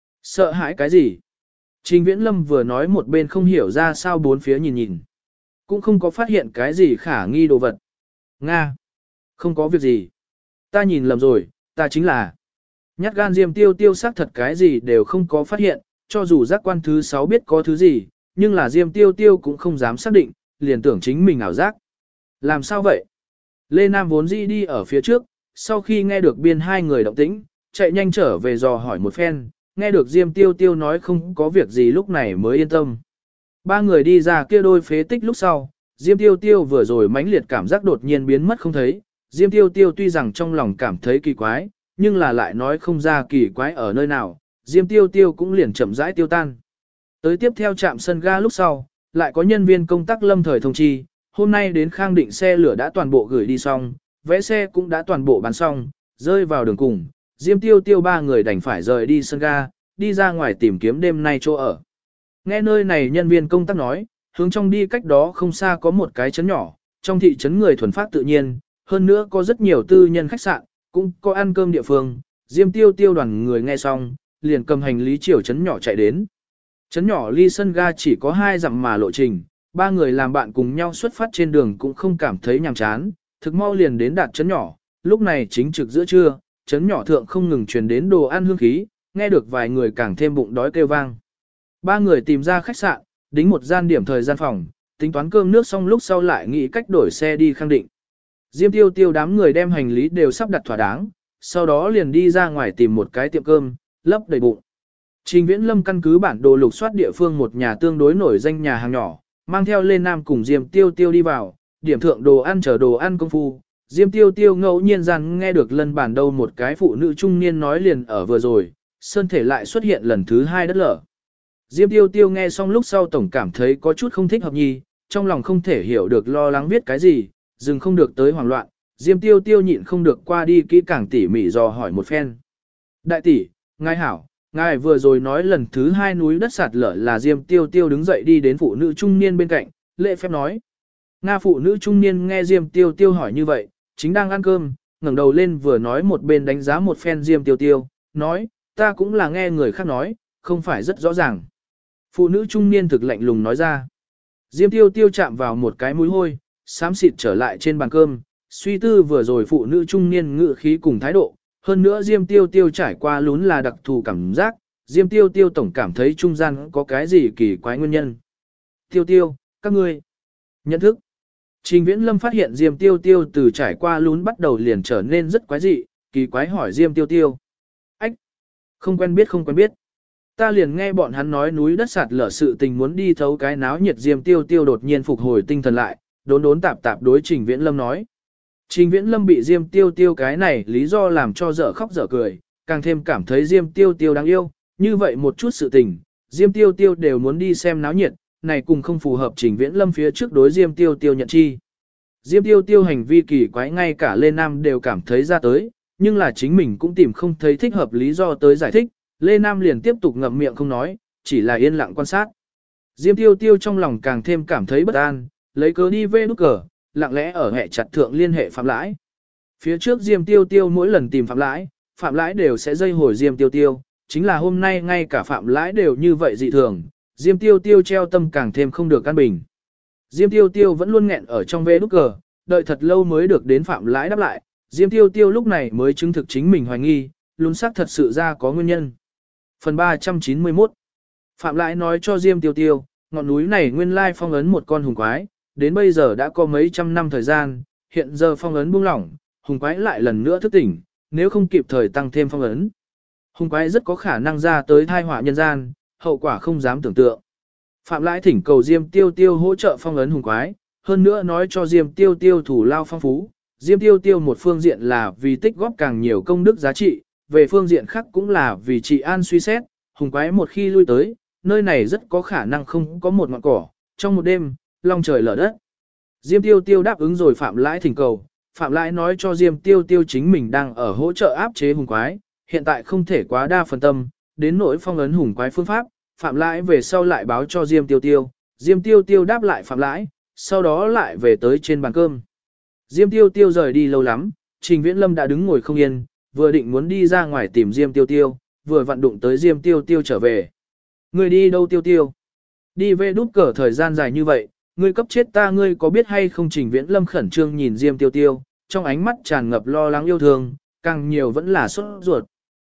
Sợ hãi cái gì? Trình Viễn Lâm vừa nói một bên không hiểu ra sao bốn phía nhìn nhìn. Cũng không có phát hiện cái gì khả nghi đồ vật. Nga! Không có việc gì. Ta nhìn lầm rồi, ta chính là... Nhát gan Diêm Tiêu Tiêu xác thật cái gì đều không có phát hiện, cho dù giác quan thứ 6 biết có thứ gì, nhưng là Diêm Tiêu Tiêu cũng không dám xác định, liền tưởng chính mình ảo giác. Làm sao vậy? Lê Nam vốn dĩ đi ở phía trước, sau khi nghe được biên hai người động tĩnh, chạy nhanh trở về dò hỏi một phen, nghe được Diêm Tiêu Tiêu nói không có việc gì lúc này mới yên tâm. Ba người đi ra kia đôi phế tích lúc sau, Diêm Tiêu Tiêu vừa rồi mãnh liệt cảm giác đột nhiên biến mất không thấy. Diêm Tiêu Tiêu tuy rằng trong lòng cảm thấy kỳ quái, nhưng là lại nói không ra kỳ quái ở nơi nào, Diêm Tiêu Tiêu cũng liền chậm rãi tiêu tan. Tới tiếp theo trạm sân ga lúc sau, lại có nhân viên công tác lâm thời thông chi, hôm nay đến Khang Định xe lửa đã toàn bộ gửi đi xong, vé xe cũng đã toàn bộ bán xong, rơi vào đường cùng. Diêm Tiêu Tiêu ba người đành phải rời đi sân ga, đi ra ngoài tìm kiếm đêm nay chỗ ở. Nghe nơi này nhân viên công tác nói, hướng trong đi cách đó không xa có một cái trấn nhỏ, trong thị trấn người thuần phát tự nhiên, hơn nữa có rất nhiều tư nhân khách sạn, cũng có ăn cơm địa phương. Diêm Tiêu Tiêu đoàn người nghe xong, liền cầm hành lý chiều trấn nhỏ chạy đến. Trấn nhỏ ly sân ga chỉ có 2 dặm mà lộ trình, ba người làm bạn cùng nhau xuất phát trên đường cũng không cảm thấy nhàm chán, thực mau liền đến đạt trấn nhỏ, lúc này chính trực giữa trưa, trấn nhỏ thượng không ngừng truyền đến đồ ăn hương khí, nghe được vài người càng thêm bụng đói kêu vang. Ba người tìm ra khách sạn, đính một gian điểm thời gian phòng, tính toán cơm nước xong lúc sau lại nghĩ cách đổi xe đi Khang Định. Diêm Tiêu Tiêu đám người đem hành lý đều sắp đặt thỏa đáng, sau đó liền đi ra ngoài tìm một cái tiệm cơm, lấp đầy bụng. Trình Viễn Lâm căn cứ bản đồ lục soát địa phương một nhà tương đối nổi danh nhà hàng nhỏ, mang theo Lê Nam cùng Diêm Tiêu Tiêu đi vào, điểm thượng đồ ăn chờ đồ ăn công phu. Diêm Tiêu Tiêu ngẫu nhiên rằng nghe được lân bản đâu một cái phụ nữ trung niên nói liền ở vừa rồi, sơn thể lại xuất hiện lần thứ 2 đất lở. Diêm Tiêu Tiêu nghe xong lúc sau tổng cảm thấy có chút không thích hợp nhì, trong lòng không thể hiểu được lo lắng viết cái gì, dừng không được tới hoảng loạn, Diêm Tiêu Tiêu nhịn không được qua đi kỹ càng tỉ mỉ dò hỏi một phen. Đại tỷ, ngài hảo, ngài vừa rồi nói lần thứ 2 núi đất sạt lở là Diêm Tiêu Tiêu đứng dậy đi đến phụ nữ trung niên bên cạnh, lễ phép nói. Nga phụ nữ trung niên nghe Diêm Tiêu Tiêu hỏi như vậy, chính đang ăn cơm, ngẩng đầu lên vừa nói một bên đánh giá một phen Diêm Tiêu Tiêu, nói, ta cũng là nghe người khác nói, không phải rất rõ ràng. Phụ nữ trung niên thực lạnh lùng nói ra. Diêm Tiêu Tiêu chạm vào một cái mũi hôi, xám xịt trở lại trên bàn cơm, suy tư vừa rồi phụ nữ trung niên ngự khí cùng thái độ, hơn nữa Diêm Tiêu Tiêu trải qua lún là đặc thù cảm giác, Diêm Tiêu Tiêu tổng cảm thấy trung gian có cái gì kỳ quái nguyên nhân. Tiêu Tiêu, các ngươi nhận thức. Trình Viễn Lâm phát hiện Diêm Tiêu Tiêu từ trải qua lún bắt đầu liền trở nên rất quái dị, kỳ quái hỏi Diêm Tiêu Tiêu. Ách, không quen biết. Ta liền nghe bọn hắn nói núi đất sạt lở sự tình muốn đi thấu cái náo nhiệt. Diêm Tiêu Tiêu đột nhiên phục hồi tinh thần lại, đốn tạp tạp đối Trình Viễn Lâm nói. Trình Viễn Lâm bị Diêm Tiêu Tiêu cái này lý do làm cho dở khóc dở cười, càng thêm cảm thấy Diêm Tiêu Tiêu đáng yêu, như vậy một chút sự tình, Diêm Tiêu Tiêu đều muốn đi xem náo nhiệt, này cùng không phù hợp Trình Viễn Lâm phía trước đối Diêm Tiêu Tiêu nhận chi. Diêm Tiêu Tiêu hành vi kỳ quái ngay cả Lê Nam đều cảm thấy ra tới, nhưng là chính mình cũng tìm không thấy thích hợp lý do tới giải thích, Lê Nam liền tiếp tục ngậm miệng không nói, chỉ là yên lặng quan sát. Diêm Tiêu Tiêu trong lòng càng thêm cảm thấy bất an, lấy cớ đi về nút cờ, lặng lẽ ở hệ chặt thượng liên hệ Phạm Lãi. Phía trước Diêm Tiêu Tiêu mỗi lần tìm Phạm Lãi đều sẽ dây hồi Diêm Tiêu Tiêu, chính là hôm nay ngay cả Phạm Lãi đều như vậy dị thường, Diêm Tiêu Tiêu treo tâm càng thêm không được an bình. Diêm Tiêu Tiêu vẫn luôn nghẹn ở trong về nút cờ, đợi thật lâu mới được đến Phạm Lãi đáp lại, Diêm Tiêu Tiêu lúc này mới chứng thực chính mình hoài nghi, lún xác thật sự ra có nguyên nhân. Phần 391 Phạm Lãi nói cho Diêm Tiêu Tiêu, ngọn núi này nguyên lai phong ấn một con hùng quái, đến bây giờ đã có mấy trăm năm thời gian, hiện giờ phong ấn buông lỏng, hùng quái lại lần nữa thức tỉnh, nếu không kịp thời tăng thêm phong ấn. Hùng quái rất có khả năng ra tới thai họa nhân gian, hậu quả không dám tưởng tượng. Phạm Lãi thỉnh cầu Diêm Tiêu Tiêu hỗ trợ phong ấn hùng quái, hơn nữa nói cho Diêm Tiêu Tiêu thủ lao phong phú. Diêm Tiêu Tiêu một phương diện là vì tích góp càng nhiều công đức giá trị, về phương diện khác cũng là vì trị an suy xét, hùng quái một khi lui tới, nơi này rất có khả năng không có một ngọn cỏ, trong một đêm, long trời lở đất. Diêm Tiêu Tiêu đáp ứng rồi Phạm Lãi thỉnh cầu, Phạm Lãi nói cho Diêm Tiêu Tiêu chính mình đang ở hỗ trợ áp chế hùng quái, hiện tại không thể quá đa phần tâm, đến nỗi phong ấn hùng quái phương pháp, Phạm Lãi về sau lại báo cho Diêm Tiêu Tiêu, Diêm Tiêu Tiêu đáp lại Phạm Lãi, sau đó lại về tới trên bàn cơm. Diêm Tiêu Tiêu rời đi lâu lắm, Trình Viễn Lâm đã đứng ngồi không yên, vừa định muốn đi ra ngoài tìm Diêm Tiêu Tiêu, vừa vặn đụng tới Diêm Tiêu Tiêu trở về. Người đi đâu Tiêu Tiêu? Đi về đút cờ thời gian dài như vậy, ngươi cấp chết ta ngươi có biết hay không? Trình Viễn Lâm khẩn trương nhìn Diêm Tiêu Tiêu, trong ánh mắt tràn ngập lo lắng yêu thương, càng nhiều vẫn là sốt ruột.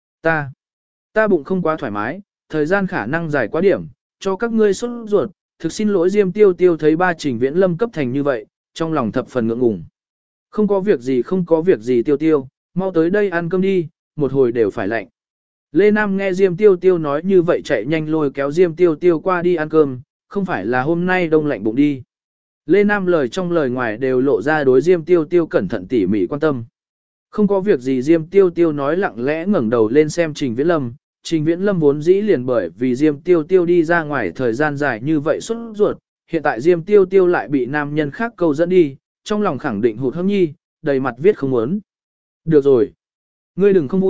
Ta bụng không quá thoải mái, thời gian khả năng dài quá điểm, cho các ngươi sốt ruột, thực xin lỗi. Diêm Tiêu Tiêu thấy ba Trình Viễn Lâm cấp thành như vậy, trong lòng thập phần ngượng ngùng. Không có việc gì Tiêu Tiêu, mau tới đây ăn cơm đi, một hồi đều phải lạnh. Lê Nam nghe Diêm Tiêu Tiêu nói như vậy chạy nhanh lôi kéo Diêm Tiêu Tiêu qua đi ăn cơm, không phải là hôm nay đông lạnh bụng đi. Lê Nam lời trong lời ngoài đều lộ ra đối Diêm Tiêu Tiêu cẩn thận tỉ mỉ quan tâm. Không có việc gì. Diêm Tiêu Tiêu nói lặng lẽ ngẩng đầu lên xem Trình Viễn Lâm. Trình Viễn Lâm vốn dĩ liền bởi vì Diêm Tiêu Tiêu đi ra ngoài thời gian dài như vậy sốt ruột, hiện tại Diêm Tiêu Tiêu lại bị nam nhân khác câu dẫn đi, trong lòng khẳng định hụt hẫng nhi, đầy mặt viết không muốn. Được rồi, ngươi đừng không vui,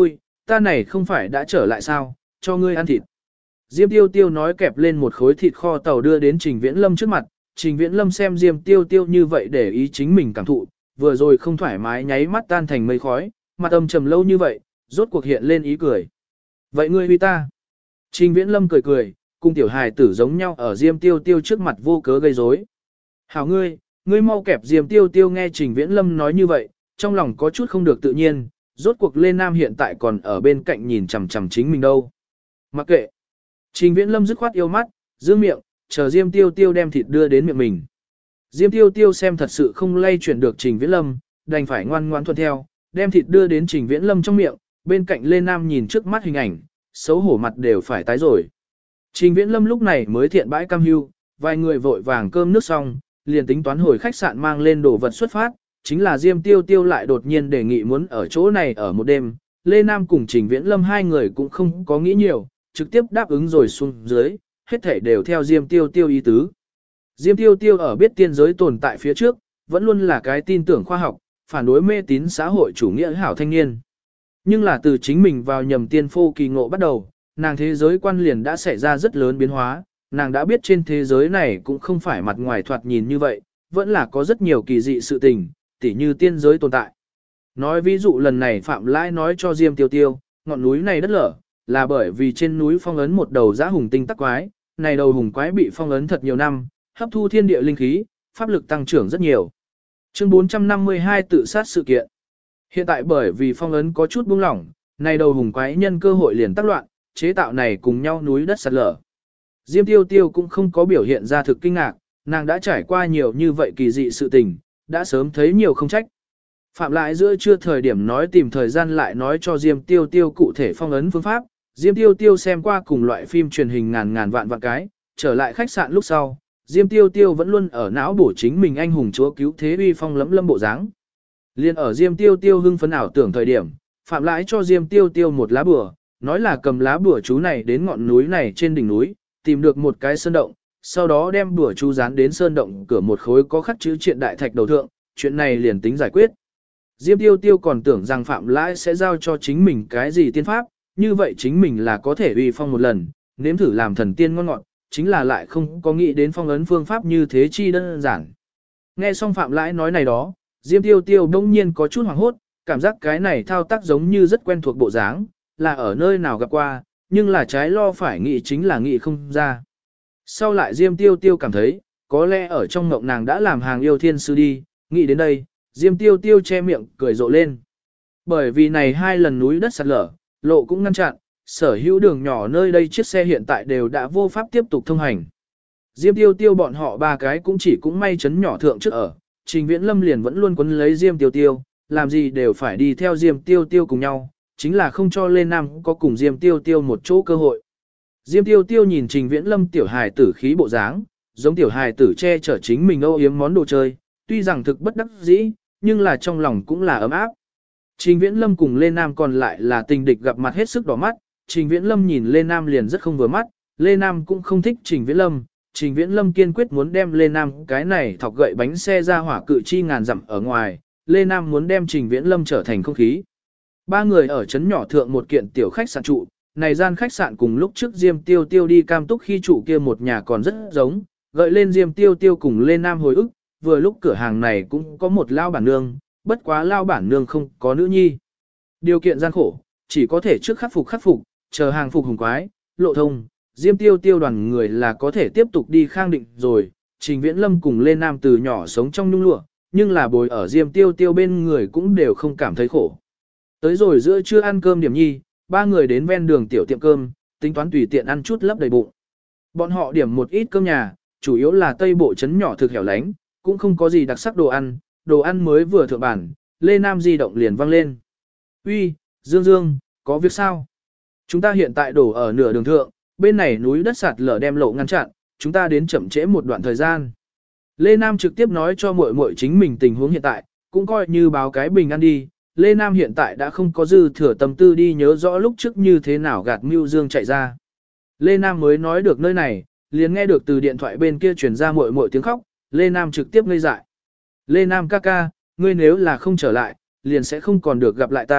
ta này không phải đã trở lại sao, cho ngươi ăn thịt. Diêm Tiêu Tiêu nói kẹp lên một khối thịt kho tàu đưa đến Trình Viễn Lâm trước mặt, Trình Viễn Lâm xem Diêm Tiêu Tiêu như vậy để ý chính mình cảm thụ, vừa rồi không thoải mái nháy mắt tan thành mây khói, mặt âm trầm lâu như vậy, rốt cuộc hiện lên ý cười. Vậy ngươi huy ta. Trình Viễn Lâm cười cười, cùng tiểu hài tử giống nhau ở Diêm Tiêu Tiêu trước mặt vô cớ gây rối. Hảo ngươi mau kẹp Diêm Tiêu Tiêu nghe Trình Viễn Lâm nói như vậy, trong lòng có chút không được tự nhiên, rốt cuộc Lê Nam hiện tại còn ở bên cạnh nhìn chằm chằm chính mình đâu. Mặc kệ. Trình Viễn Lâm dứt khoát yêu mắt, giữ miệng, chờ Diêm Tiêu Tiêu đem thịt đưa đến miệng mình. Diêm Tiêu Tiêu xem thật sự không lay chuyển được Trình Viễn Lâm, đành phải ngoan ngoãn thuận theo, đem thịt đưa đến Trình Viễn Lâm trong miệng, bên cạnh Lê Nam nhìn trước mắt hình ảnh, xấu hổ mặt đều phải tái rồi. Trình Viễn Lâm lúc này mới thiện bãi cam hưu, vài người vội vàng cơm nước xong, liền tính toán hồi khách sạn mang lên đồ vật xuất phát, chính là Diêm Tiêu Tiêu lại đột nhiên đề nghị muốn ở chỗ này ở một đêm. Lê Nam cùng Trình Viễn Lâm hai người cũng không có nghĩ nhiều, trực tiếp đáp ứng rồi xuống dưới, hết thảy đều theo Diêm Tiêu Tiêu ý tứ. Diêm Tiêu Tiêu ở biết tiên giới tồn tại phía trước, vẫn luôn là cái tin tưởng khoa học, phản đối mê tín xã hội chủ nghĩa hảo thanh niên. Nhưng là từ chính mình vào nhầm tiên phô kỳ ngộ bắt đầu, nàng thế giới quan liền đã xảy ra rất lớn biến hóa, nàng đã biết trên thế giới này cũng không phải mặt ngoài thoạt nhìn như vậy, vẫn là có rất nhiều kỳ dị sự tình, tỉ như tiên giới tồn tại. Nói ví dụ lần này Phạm Lãi nói cho Diêm Tiêu Tiêu, ngọn núi này đất lở, là bởi vì trên núi phong ấn một đầu dã hùng tinh tắc quái, này đầu hùng quái bị phong ấn thật nhiều năm, hấp thu thiên địa linh khí, pháp lực tăng trưởng rất nhiều. Chương 452 tự sát sự kiện. Hiện tại bởi vì phong ấn có chút buông lỏng, này đầu hùng quái nhân cơ hội liền tác loạn, chế tạo này cùng nhau núi đất sạt lở. Diêm Tiêu Tiêu cũng không có biểu hiện ra thực kinh ngạc, nàng đã trải qua nhiều như vậy kỳ dị sự tình, đã sớm thấy nhiều không trách. Phạm Lại giữa trưa thời điểm nói tìm thời gian lại nói cho Diêm Tiêu Tiêu cụ thể phong ấn phương pháp, Diêm Tiêu Tiêu xem qua cùng loại phim truyền hình ngàn vạn cái, trở lại khách sạn lúc sau, Diêm Tiêu Tiêu vẫn luôn ở não bổ chính mình anh hùng chúa cứu thế uy phong lẫm lâm bộ dáng. Liên ở Diêm Tiêu Tiêu hưng phấn ảo tưởng thời điểm, Phạm Lãi cho Diêm Tiêu Tiêu một lá bùa, nói là cầm lá bùa chú này đến ngọn núi này trên đỉnh núi, tìm được một cái sơn động, sau đó đem bùa chú dán đến sơn động cửa một khối có khắc chữ triện đại thạch đầu thượng, chuyện này liền tính giải quyết. Diêm Tiêu Tiêu còn tưởng rằng Phạm Lãi sẽ giao cho chính mình cái gì tiên pháp, như vậy chính mình là có thể uy phong một lần, nếm thử làm thần tiên ngon ngọt, chính là lại không có nghĩ đến phong ấn phương pháp như thế chi đơn giản. Nghe xong Phạm Lãi nói này đó, Diêm Tiêu Tiêu đông nhiên có chút hoảng hốt, cảm giác cái này thao tác giống như rất quen thuộc bộ dáng, là ở nơi nào gặp qua, nhưng là trái lo phải nghĩ chính là nghĩ không ra. Sau lại Diêm Tiêu Tiêu cảm thấy, có lẽ ở trong mộng nàng đã làm hàng yêu thiên sư đi, nghĩ đến đây, Diêm Tiêu Tiêu che miệng cười rộ lên. Bởi vì này hai lần núi đất sạt lở, lộ cũng ngăn chặn, sở hữu đường nhỏ nơi đây chiếc xe hiện tại đều đã vô pháp tiếp tục thông hành. Diêm Tiêu Tiêu bọn họ ba cái cũng may chấn nhỏ thượng trước ở, Trình Viễn Lâm liền vẫn luôn quấn lấy Diêm Tiêu Tiêu, làm gì đều phải đi theo Diêm Tiêu Tiêu cùng nhau, chính là không cho Lê Nam có cùng Diêm Tiêu Tiêu một chỗ cơ hội. Diêm Tiêu Tiêu nhìn Trình Viễn Lâm tiểu hài tử khí bộ dáng, giống tiểu hài tử che chở chính mình âu yếm món đồ chơi, tuy rằng thực bất đắc dĩ, nhưng là trong lòng cũng là ấm áp. Trình Viễn Lâm cùng Lê Nam còn lại là tình địch gặp mặt hết sức đỏ mắt, Trình Viễn Lâm nhìn Lê Nam liền rất không vừa mắt, Lê Nam cũng không thích Trình Viễn Lâm, Trình Viễn Lâm kiên quyết muốn đem Lê Nam cái này thọc gậy bánh xe ra hỏa cự chi ngàn dặm ở ngoài, Lê Nam muốn đem Trình Viễn Lâm trở thành không khí. Ba người ở trấn nhỏ thượng một kiện tiểu khách sạn trụ, này gian khách sạn cùng lúc trước Diêm Tiêu Tiêu đi Cam Túc khi trụ kia một nhà còn rất giống, gợi lên Diêm Tiêu Tiêu cùng Lê Nam hồi ức, vừa lúc cửa hàng này cũng có một lao bản nương, bất quá lao bản nương không có nữ nhi. Điều kiện gian khổ, chỉ có thể trước khắc phục, chờ hàng phục hùng quái, lộ thông, Diêm Tiêu Tiêu đoàn người là có thể tiếp tục đi Khang Định rồi, Trình Viễn Lâm cùng Lê Nam từ nhỏ sống trong nhung lụa, nhưng là bồi ở Diêm Tiêu Tiêu bên người cũng đều không cảm thấy khổ. Tới rồi giữa trưa ăn cơm điểm nhi, ba người đến ven đường tiểu tiệm cơm, tính toán tùy tiện ăn chút lấp đầy bụng. Bọn họ điểm một ít cơm nhà, chủ yếu là tây bộ trấn nhỏ thực hẻo lánh, cũng không có gì đặc sắc đồ ăn mới vừa thượng bản, Lê Nam di động liền vang lên. Uy, Dương, có việc sao? Chúng ta hiện tại đổ ở nửa đường thượng, bên này núi đất sạt lở đem lộ ngăn chặn, chúng ta đến chậm trễ một đoạn thời gian. Lê Nam trực tiếp nói cho muội muội chính mình tình huống hiện tại, cũng coi như báo cái bình an đi. Lê Nam hiện tại đã không có dư thừa tâm tư đi nhớ rõ lúc trước như thế nào gạt mưu Dương chạy ra. Lê Nam mới nói được nơi này, liền nghe được từ điện thoại bên kia truyền ra muội muội tiếng khóc, Lê Nam trực tiếp ngây dại. Lê Nam ca ca, ngươi nếu là không trở lại, liền sẽ không còn được gặp lại ta,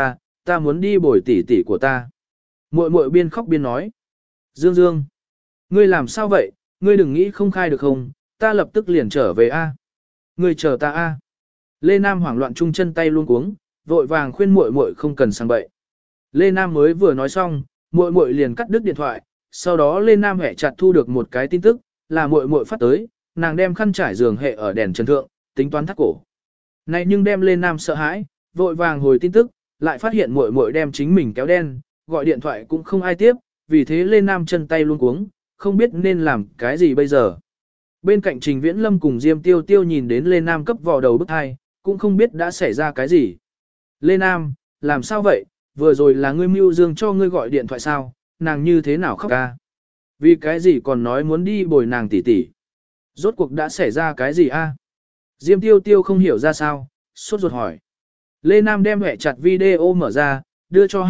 ta muốn đi bồi tỷ tỷ của ta. Muội muội biên khóc biên nói. Dương Dương, ngươi làm sao vậy, ngươi đừng nghĩ không khai được không, ta lập tức liền trở về a. Ngươi chờ ta a. Lê Nam hoảng loạn chung chân tay luôn cuống, vội vàng khuyên muội muội không cần sang bậy. Lê Nam mới vừa nói xong, muội muội liền cắt đứt điện thoại, sau đó Lê Nam hẹ chặt thu được một cái tin tức, là muội muội phát tới, nàng đem khăn trải giường hệ ở đèn trần thượng, tính toán thắt cổ. Này nhưng đem Lê Nam sợ hãi, vội vàng hồi tin tức, lại phát hiện muội muội đem chính mình kéo đen, gọi điện thoại cũng không ai tiếp, vì thế Lê Nam chân tay luôn cuống, không biết nên làm cái gì bây giờ. Bên cạnh Trình Viễn Lâm cùng Diêm Tiêu Tiêu nhìn đến Lê Nam cấp vò đầu bức hai, cũng không biết đã xảy ra cái gì. Lê Nam, làm sao vậy, vừa rồi là ngươi mưu dương cho ngươi gọi điện thoại sao, nàng như thế nào khóc ca? Vì cái gì còn nói muốn đi bồi nàng tỷ tỷ? Rốt cuộc đã xảy ra cái gì a? Diêm Tiêu Tiêu không hiểu ra sao, sốt ruột hỏi. Lê Nam đem hẹ chặt video mở ra, đưa cho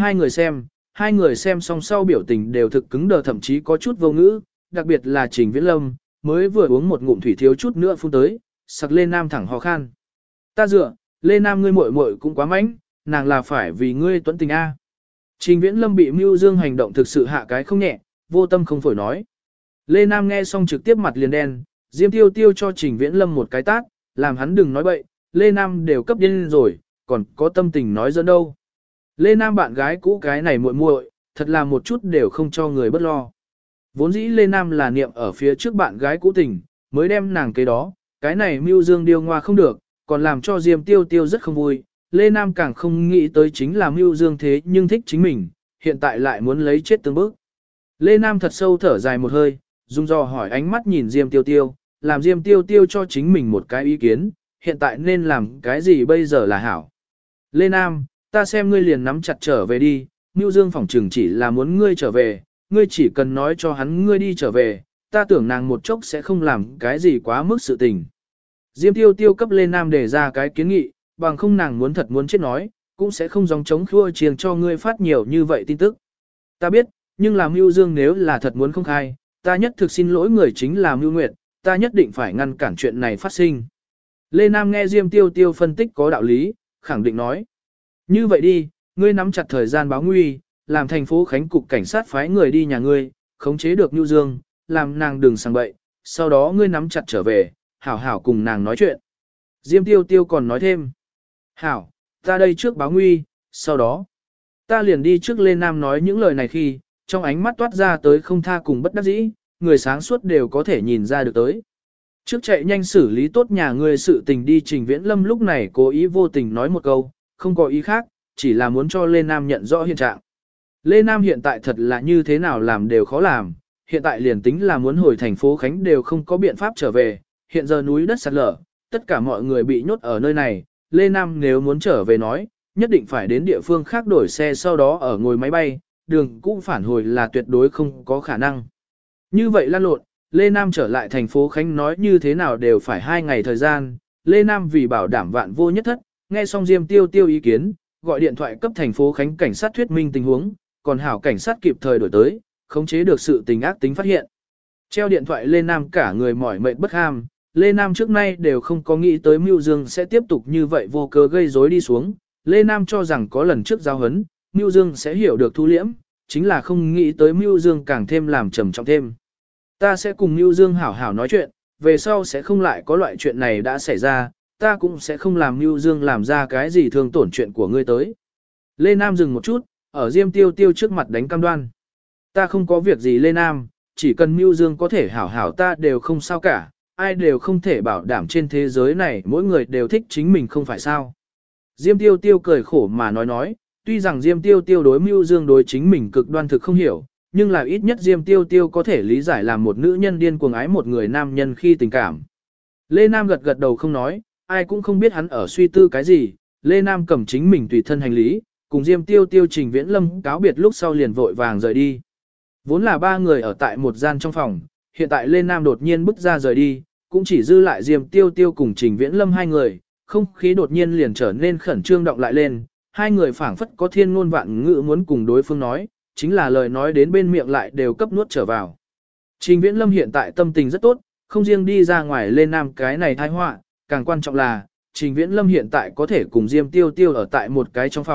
hai người xem xong sau biểu tình đều thực cứng đờ thậm chí có chút vô ngữ, đặc biệt là Trình Viễn Lâm, mới vừa uống một ngụm thủy thiếu chút nữa phun tới, sặc Lê Nam thẳng ho khan. Ta dựa, Lê Nam ngươi muội muội cũng quá mánh, nàng là phải vì ngươi tuấn tình a. Trình Viễn Lâm bị mưu dương hành động thực sự hạ cái không nhẹ, vô tâm không phổi nói. Lê Nam nghe xong trực tiếp mặt liền đen, Diêm Tiêu Tiêu cho Trình Viễn Lâm một cái tát, làm hắn đừng nói bậy, Lê Nam đều cấp điên rồi, còn có tâm tình nói dẫn đâu. Lê Nam bạn gái cũ cái này muội muội, thật là một chút đều không cho người bất lo. Vốn dĩ Lê Nam là niệm ở phía trước bạn gái cũ tình, mới đem nàng kế đó, cái này mưu dương điêu ngoa không được, còn làm cho Diêm Tiêu Tiêu rất không vui. Lê Nam càng không nghĩ tới chính là mưu dương thế nhưng thích chính mình, hiện tại lại muốn lấy chết tương bức. Lê Nam thật sâu thở dài một hơi, dung dò hỏi ánh mắt nhìn Diêm Tiêu Tiêu, làm Diêm Tiêu Tiêu cho chính mình một cái ý kiến, hiện tại nên làm cái gì bây giờ là hảo. Lê Nam, ta xem ngươi liền nắm chặt trở về đi, mưu dương phỏng trừng chỉ là muốn ngươi trở về, ngươi chỉ cần nói cho hắn ngươi đi trở về, ta tưởng nàng một chốc sẽ không làm cái gì quá mức sự tình. Diêm Tiêu Tiêu cấp Lê Nam đề ra cái kiến nghị, bằng không nàng muốn thật muốn chết nói, cũng sẽ không dòng chống khua chiêng cho ngươi phát nhiều như vậy tin tức. Ta biết, nhưng làm Mưu Dương nếu là thật muốn không khai, ta nhất thực xin lỗi người chính là Mưu Nguyệt, ta nhất định phải ngăn cản chuyện này phát sinh. Lê Nam nghe Diêm Tiêu Tiêu phân tích có đạo lý, khẳng định nói. Như vậy đi, ngươi nắm chặt thời gian báo nguy, làm thành phố Khánh cục cảnh sát phái người đi nhà ngươi, khống chế được Mưu Dương, làm nàng đừng sang bậy, sau đó ngươi nắm chặt trở về, hảo hảo cùng nàng nói chuyện. Diêm Tiêu Tiêu còn nói thêm. Hảo, ta đây trước báo nguy, sau đó, ta liền đi trước. Lê Nam nói những lời này khi, trong ánh mắt toát ra tới không tha cùng bất đắc dĩ, người sáng suốt đều có thể nhìn ra được tới. Trước chạy nhanh xử lý tốt nhà ngươi sự tình đi. Trình Viễn Lâm lúc này cố ý vô tình nói một câu, không có ý khác, chỉ là muốn cho Lê Nam nhận rõ hiện trạng. Lê Nam hiện tại thật là như thế nào làm đều khó làm, hiện tại liền tính là muốn hồi thành phố Khánh đều không có biện pháp trở về, hiện giờ núi đất sạt lở, tất cả mọi người bị nhốt ở nơi này, Lê Nam nếu muốn trở về nói, nhất định phải đến địa phương khác đổi xe sau đó ở ngồi máy bay, đường cũng phản hồi là tuyệt đối không có khả năng. Như vậy lan lộn, Lê Nam trở lại thành phố Khánh nói như thế nào đều phải 2 ngày thời gian, Lê Nam vì bảo đảm vạn vô nhất thất, nghe xong Diêm Tiêu Tiêu ý kiến, gọi điện thoại cấp thành phố Khánh cảnh sát thuyết minh tình huống, còn hảo cảnh sát kịp thời đổi tới, khống chế được sự tình ác tính phát hiện. Treo điện thoại Lê Nam cả người mỏi mệt bất ham, Lê Nam trước nay đều không có nghĩ tới Mưu Dương sẽ tiếp tục như vậy vô cớ gây rối đi xuống. Lê Nam cho rằng có lần trước giao hấn, Mưu Dương sẽ hiểu được thu liễm, chính là không nghĩ tới Mưu Dương càng thêm làm trầm trọng thêm. Ta sẽ cùng Mưu Dương hảo hảo nói chuyện, về sau sẽ không lại có loại chuyện này đã xảy ra, ta cũng sẽ không làm Mưu Dương làm ra cái gì thương tổn chuyện của ngươi tới. Lê Nam dừng một chút, ở Diêm Tiêu Tiêu trước mặt đánh cam đoan. Ta không có việc gì Lê Nam, chỉ cần Mưu Dương có thể hảo hảo ta đều không sao cả, ai đều không thể bảo đảm trên thế giới này mỗi người đều thích chính mình không phải sao. Diêm Tiêu Tiêu cười khổ mà nói, tuy rằng Diêm Tiêu Tiêu đối Mưu Dương đối chính mình cực đoan thực không hiểu, nhưng là ít nhất Diêm Tiêu Tiêu có thể lý giải làm một nữ nhân điên cuồng ái một người nam nhân khi tình cảm. Lê Nam gật gật đầu không nói, ai cũng không biết hắn ở suy tư cái gì, Lê Nam cầm chính mình tùy thân hành lý, cùng Diêm Tiêu Tiêu Trình Viễn Lâm cáo biệt lúc sau liền vội vàng rời đi. Vốn là 3 người ở tại một gian trong phòng, hiện tại Lê Nam đột nhiên bước ra rời đi, cũng chỉ dư lại Diêm Tiêu Tiêu cùng Trình Viễn Lâm 2 người, không khí đột nhiên liền trở nên khẩn trương động lại lên, 2 người phảng phất có thiên ngôn vạn ngữ muốn cùng đối phương nói, chính là lời nói đến bên miệng lại đều cấp nuốt trở vào. Trình Viễn Lâm hiện tại tâm tình rất tốt, không riêng đi ra ngoài Lê Nam cái này tai họa, càng quan trọng là, Trình Viễn Lâm hiện tại có thể cùng Diêm Tiêu Tiêu ở tại một cái trong phòng,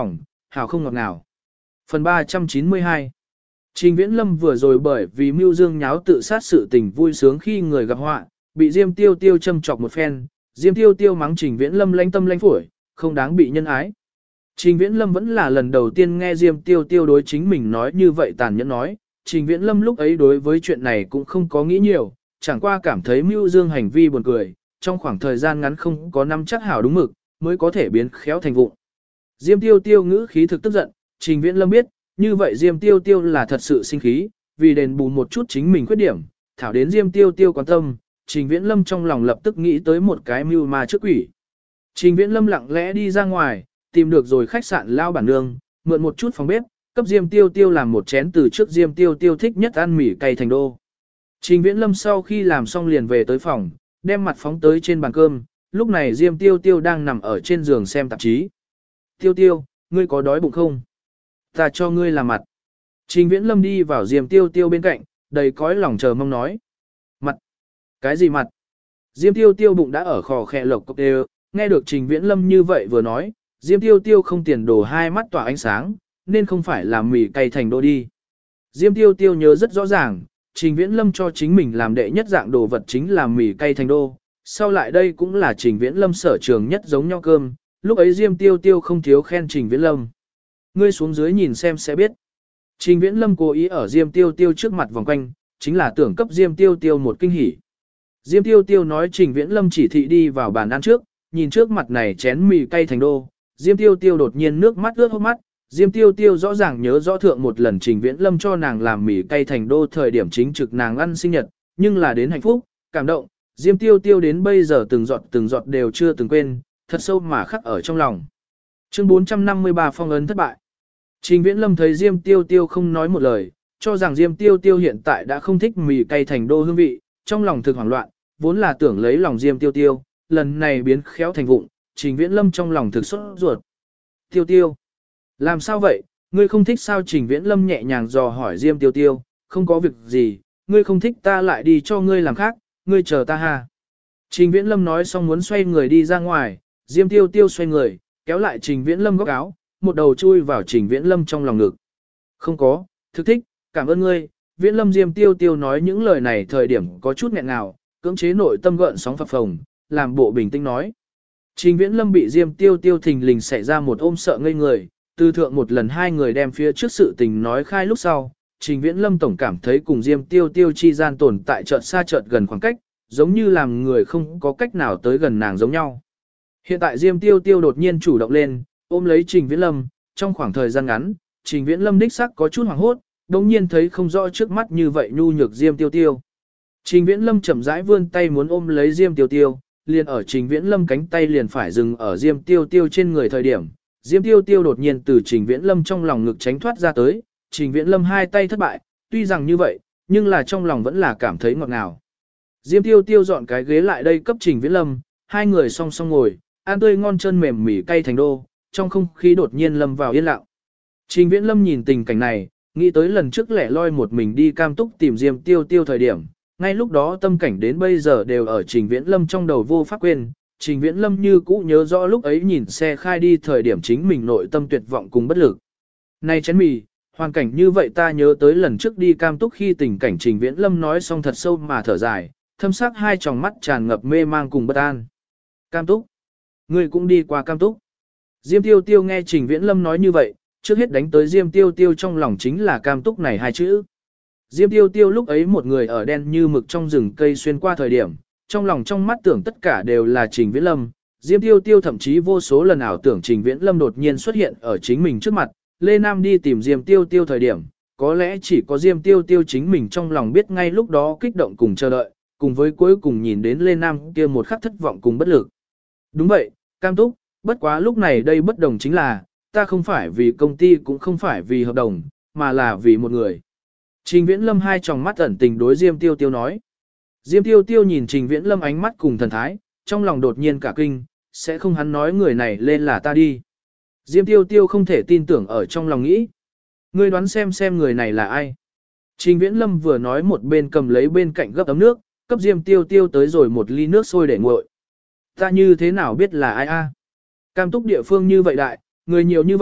hảo không ngọt ngào. Phần 392. Trình Viễn Lâm vừa rồi bởi vì Mưu Dương nháo tự sát sự tình vui sướng khi người gặp họa, bị Diêm Tiêu Tiêu châm chọc một phen, Diêm Tiêu Tiêu mắng Trình Viễn Lâm lãnh tâm lãnh phổi, không đáng bị nhân ái. Trình Viễn Lâm vẫn là lần đầu tiên nghe Diêm Tiêu Tiêu đối chính mình nói như vậy tàn nhẫn nói, Trình Viễn Lâm lúc ấy đối với chuyện này cũng không có nghĩ nhiều, chẳng qua cảm thấy Mưu Dương hành vi buồn cười, trong khoảng thời gian ngắn không có nắm chắc hảo đúng mực, mới có thể biến khéo thành vụng. Diêm Tiêu Tiêu ngữ khí thực tức giận, Trình Viễn Lâm biết, như vậy Diêm Tiêu Tiêu là thật sự sinh khí, vì đền bù một chút chính mình khuyết điểm, thảo đến Diêm Tiêu Tiêu quan tâm, Trình Viễn Lâm trong lòng lập tức nghĩ tới một cái mưu ma trước quỷ. Trình Viễn Lâm lặng lẽ đi ra ngoài, tìm được rồi khách sạn lao bản nương, mượn một chút phòng bếp, cấp Diêm Tiêu Tiêu làm một chén từ trước Diêm Tiêu Tiêu thích nhất ăn mì cay thành đô. Trình Viễn Lâm sau khi làm xong liền về tới phòng, đem mặt phóng tới trên bàn cơm, lúc này Diêm Tiêu Tiêu đang nằm ở trên giường xem tạp chí. Tiêu Tiêu, ngươi có đói bụng không? Ta cho ngươi làm mặt. Trình Viễn Lâm đi vào Diêm Tiêu Tiêu bên cạnh, đầy cõi lòng chờ mong nói. Mặt? Cái gì mặt? Diêm Tiêu Tiêu bụng đã ở khò khẽ lộc cốc đều, nghe được Trình Viễn Lâm như vậy vừa nói, Diêm Tiêu Tiêu không tiền đồ hai mắt tỏa ánh sáng, nên không phải là mì cay thành đô đi. Diêm Tiêu Tiêu nhớ rất rõ ràng, Trình Viễn Lâm cho chính mình làm đệ nhất dạng đồ vật chính là mì cay thành đô, sau lại đây cũng là Trình Viễn Lâm sở trường nhất giống nhau cơm, lúc ấy Diêm Tiêu Tiêu không thiếu khen Trình Viễn Lâm. Ngươi xuống dưới nhìn xem sẽ biết. Trình Viễn Lâm cố ý ở Diêm Tiêu Tiêu trước mặt vòng quanh, chính là tưởng cấp Diêm Tiêu Tiêu một kinh hỉ. Diêm Tiêu Tiêu nói Trình Viễn Lâm chỉ thị đi vào bàn ăn trước, nhìn trước mặt này chén mì cay thành đô, Diêm Tiêu Tiêu đột nhiên nước mắt ướt hốc mắt, Diêm Tiêu Tiêu rõ ràng nhớ rõ thượng một lần Trình Viễn Lâm cho nàng làm mì cay thành đô thời điểm chính trực nàng ăn sinh nhật, nhưng là đến hạnh phúc, cảm động, Diêm Tiêu Tiêu đến bây giờ từng giọt đều chưa từng quên, thật sâu mà khắc ở trong lòng. Chương 453 phong ấn thất bại. Trình Viễn Lâm thấy Diêm Tiêu Tiêu không nói một lời, cho rằng Diêm Tiêu Tiêu hiện tại đã không thích mì cay thành đô hương vị, trong lòng thực hoảng loạn, vốn là tưởng lấy lòng Diêm Tiêu Tiêu, lần này biến khéo thành vụng, Trình Viễn Lâm trong lòng thực sốt ruột. Tiêu Tiêu, làm sao vậy, ngươi không thích sao? Trình Viễn Lâm nhẹ nhàng dò hỏi Diêm Tiêu Tiêu, không có việc gì, ngươi không thích ta lại đi cho ngươi làm khác, ngươi chờ ta ha. Trình Viễn Lâm nói xong muốn xoay người đi ra ngoài, Diêm Tiêu Tiêu xoay người, kéo lại Trình Viễn Lâm góc áo, một đầu chui vào Trình Viễn Lâm trong lòng ngực. Không có, thực thích, cảm ơn ngươi. Viễn Lâm. Diêm Tiêu Tiêu nói những lời này thời điểm có chút nghẹn ngào, cưỡng chế nội tâm gợn sóng phập phồng, làm bộ bình tĩnh nói. Trình Viễn Lâm bị Diêm Tiêu Tiêu thình lình xảy ra một ôm sợ ngây người, từ thượng một lần hai người đem phía trước sự tình nói khai lúc sau, Trình Viễn Lâm tổng cảm thấy cùng Diêm Tiêu Tiêu chi gian tồn tại chợt xa chợt gần khoảng cách, giống như làm người không có cách nào tới gần nàng giống nhau. Hiện tại Diêm Tiêu Tiêu đột nhiên chủ động lên, ôm lấy Trình Viễn Lâm, trong khoảng thời gian ngắn, Trình Viễn Lâm đích sắc có chút hoảng hốt, đồng nhiên thấy không rõ trước mắt như vậy nhu nhược Diêm Tiêu Tiêu. Trình Viễn Lâm chậm rãi vươn tay muốn ôm lấy Diêm Tiêu Tiêu, liền ở Trình Viễn Lâm cánh tay liền phải dừng ở Diêm Tiêu Tiêu trên người thời điểm, Diêm Tiêu Tiêu đột nhiên từ Trình Viễn Lâm trong lòng ngực tránh thoát ra tới, Trình Viễn Lâm hai tay thất bại, tuy rằng như vậy, nhưng là trong lòng vẫn là cảm thấy ngọt ngào. Diêm Tiêu Tiêu dọn cái ghế lại đây cấp Trình Viễn Lâm, hai người song song ngồi, ăn tươi ngon chân mềm mỉ cay thành đô, trong không khí đột nhiên lâm vào yên lặng. Trình Viễn Lâm nhìn tình cảnh này, nghĩ tới lần trước lẻ loi một mình đi Cam Túc tìm Diêm Tiêu Tiêu thời điểm, ngay lúc đó tâm cảnh đến bây giờ đều ở Trình Viễn Lâm trong đầu vô pháp quên. Trình Viễn Lâm như cũ nhớ rõ lúc ấy nhìn xe khai đi thời điểm chính mình nội tâm tuyệt vọng cùng bất lực. Này chén mì, hoàn cảnh như vậy ta nhớ tới lần trước đi Cam Túc khi tình cảnh Trình Viễn Lâm nói xong thật sâu mà thở dài, thâm sắc hai tròng mắt tràn ngập mê mang cùng bất an. Cam Túc, ngươi cũng đi qua Cam Túc. Diêm Tiêu Tiêu nghe Trình Viễn Lâm nói như vậy, trước hết đánh tới Diêm Tiêu Tiêu trong lòng chính là Cam Túc này hai chữ. Diêm Tiêu Tiêu lúc ấy một người ở đen như mực trong rừng cây xuyên qua thời điểm, trong lòng trong mắt tưởng tất cả đều là Trình Viễn Lâm. Diêm Tiêu Tiêu thậm chí vô số lần ảo tưởng Trình Viễn Lâm đột nhiên xuất hiện ở chính mình trước mặt. Lê Nam đi tìm Diêm Tiêu Tiêu thời điểm, có lẽ chỉ có Diêm Tiêu Tiêu chính mình trong lòng biết ngay lúc đó kích động cùng chờ đợi, cùng với cuối cùng nhìn đến Lê Nam kia một khắc thất vọng cùng bất lực. Đúng vậy, Cam Túc, bất quá lúc này đây bất đồng chính là, ta không phải vì công ty cũng không phải vì hợp đồng, mà là vì một người. Trình Viễn Lâm hai tròng mắt ẩn tình đối Diêm Tiêu Tiêu nói. Diêm Tiêu Tiêu nhìn Trình Viễn Lâm ánh mắt cùng thần thái, trong lòng đột nhiên cả kinh, sẽ không hắn nói người này lên là ta đi. Diêm Tiêu Tiêu không thể tin tưởng ở trong lòng nghĩ. Ngươi đoán xem người này là ai. Trình Viễn Lâm vừa nói một bên cầm lấy bên cạnh gấp ấm nước, cấp Diêm Tiêu Tiêu tới rồi một ly nước sôi để nguội. Ta như thế nào biết là ai a? Cam Túc địa phương như vậy đại, người nhiều như vậy,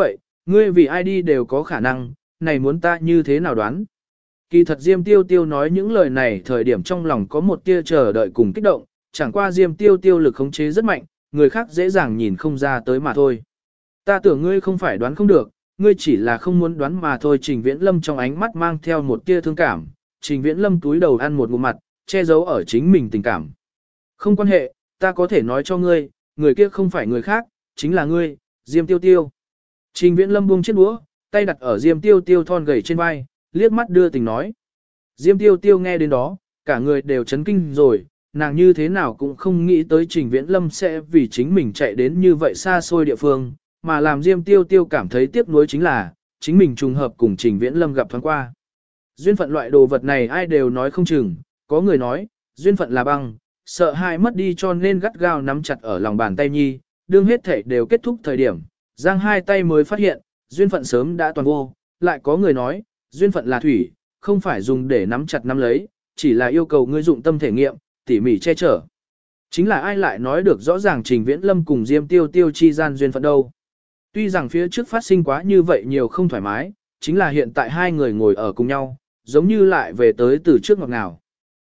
Ngươi vì ai đi đều có khả năng, này muốn ta như thế nào đoán? Kỳ thật Diêm Tiêu Tiêu nói những lời này thời điểm trong lòng có một tia chờ đợi cùng kích động, chẳng qua Diêm Tiêu Tiêu lực khống chế rất mạnh, người khác dễ dàng nhìn không ra tới mà thôi. Ta tưởng ngươi không phải đoán không được, ngươi chỉ là không muốn đoán mà thôi. Trình Viễn Lâm trong ánh mắt mang theo một tia thương cảm, Trình Viễn Lâm túi đầu ăn một ngụm mặt, che giấu ở chính mình tình cảm. Không quan hệ, ta có thể nói cho ngươi, người kia không phải người khác, chính là ngươi, Diêm Tiêu Tiêu. Trình Viễn Lâm buông chiếc đũa, tay đặt ở Diêm Tiêu Tiêu thon gầy trên vai, liếc mắt đưa tình nói. Diêm Tiêu Tiêu nghe đến đó, cả người đều chấn kinh rồi, nàng như thế nào cũng không nghĩ tới Trình Viễn Lâm sẽ vì chính mình chạy đến như vậy xa xôi địa phương, mà làm Diêm Tiêu Tiêu cảm thấy tiếc nuối chính là, chính mình trùng hợp cùng Trình Viễn Lâm gặp thoáng qua. Duyên phận loại đồ vật này ai đều nói không chừng, có người nói, duyên phận là băng, sợ hai mất đi cho nên gắt gao nắm chặt ở lòng bàn tay nhi, đương hết thể đều kết thúc thời điểm, giang hai tay mới phát hiện, duyên phận sớm đã toàn vô, lại có người nói, duyên phận là thủy, không phải dùng để nắm chặt nắm lấy, chỉ là yêu cầu ngươi dụng tâm thể nghiệm, tỉ mỉ che chở. Chính là ai lại nói được rõ ràng Trình Viễn Lâm cùng Diêm Tiêu Tiêu chi gian duyên phận đâu. Tuy rằng phía trước phát sinh quá như vậy nhiều không thoải mái, chính là hiện tại hai người ngồi ở cùng nhau, giống như lại về tới từ trước ngọt ngào.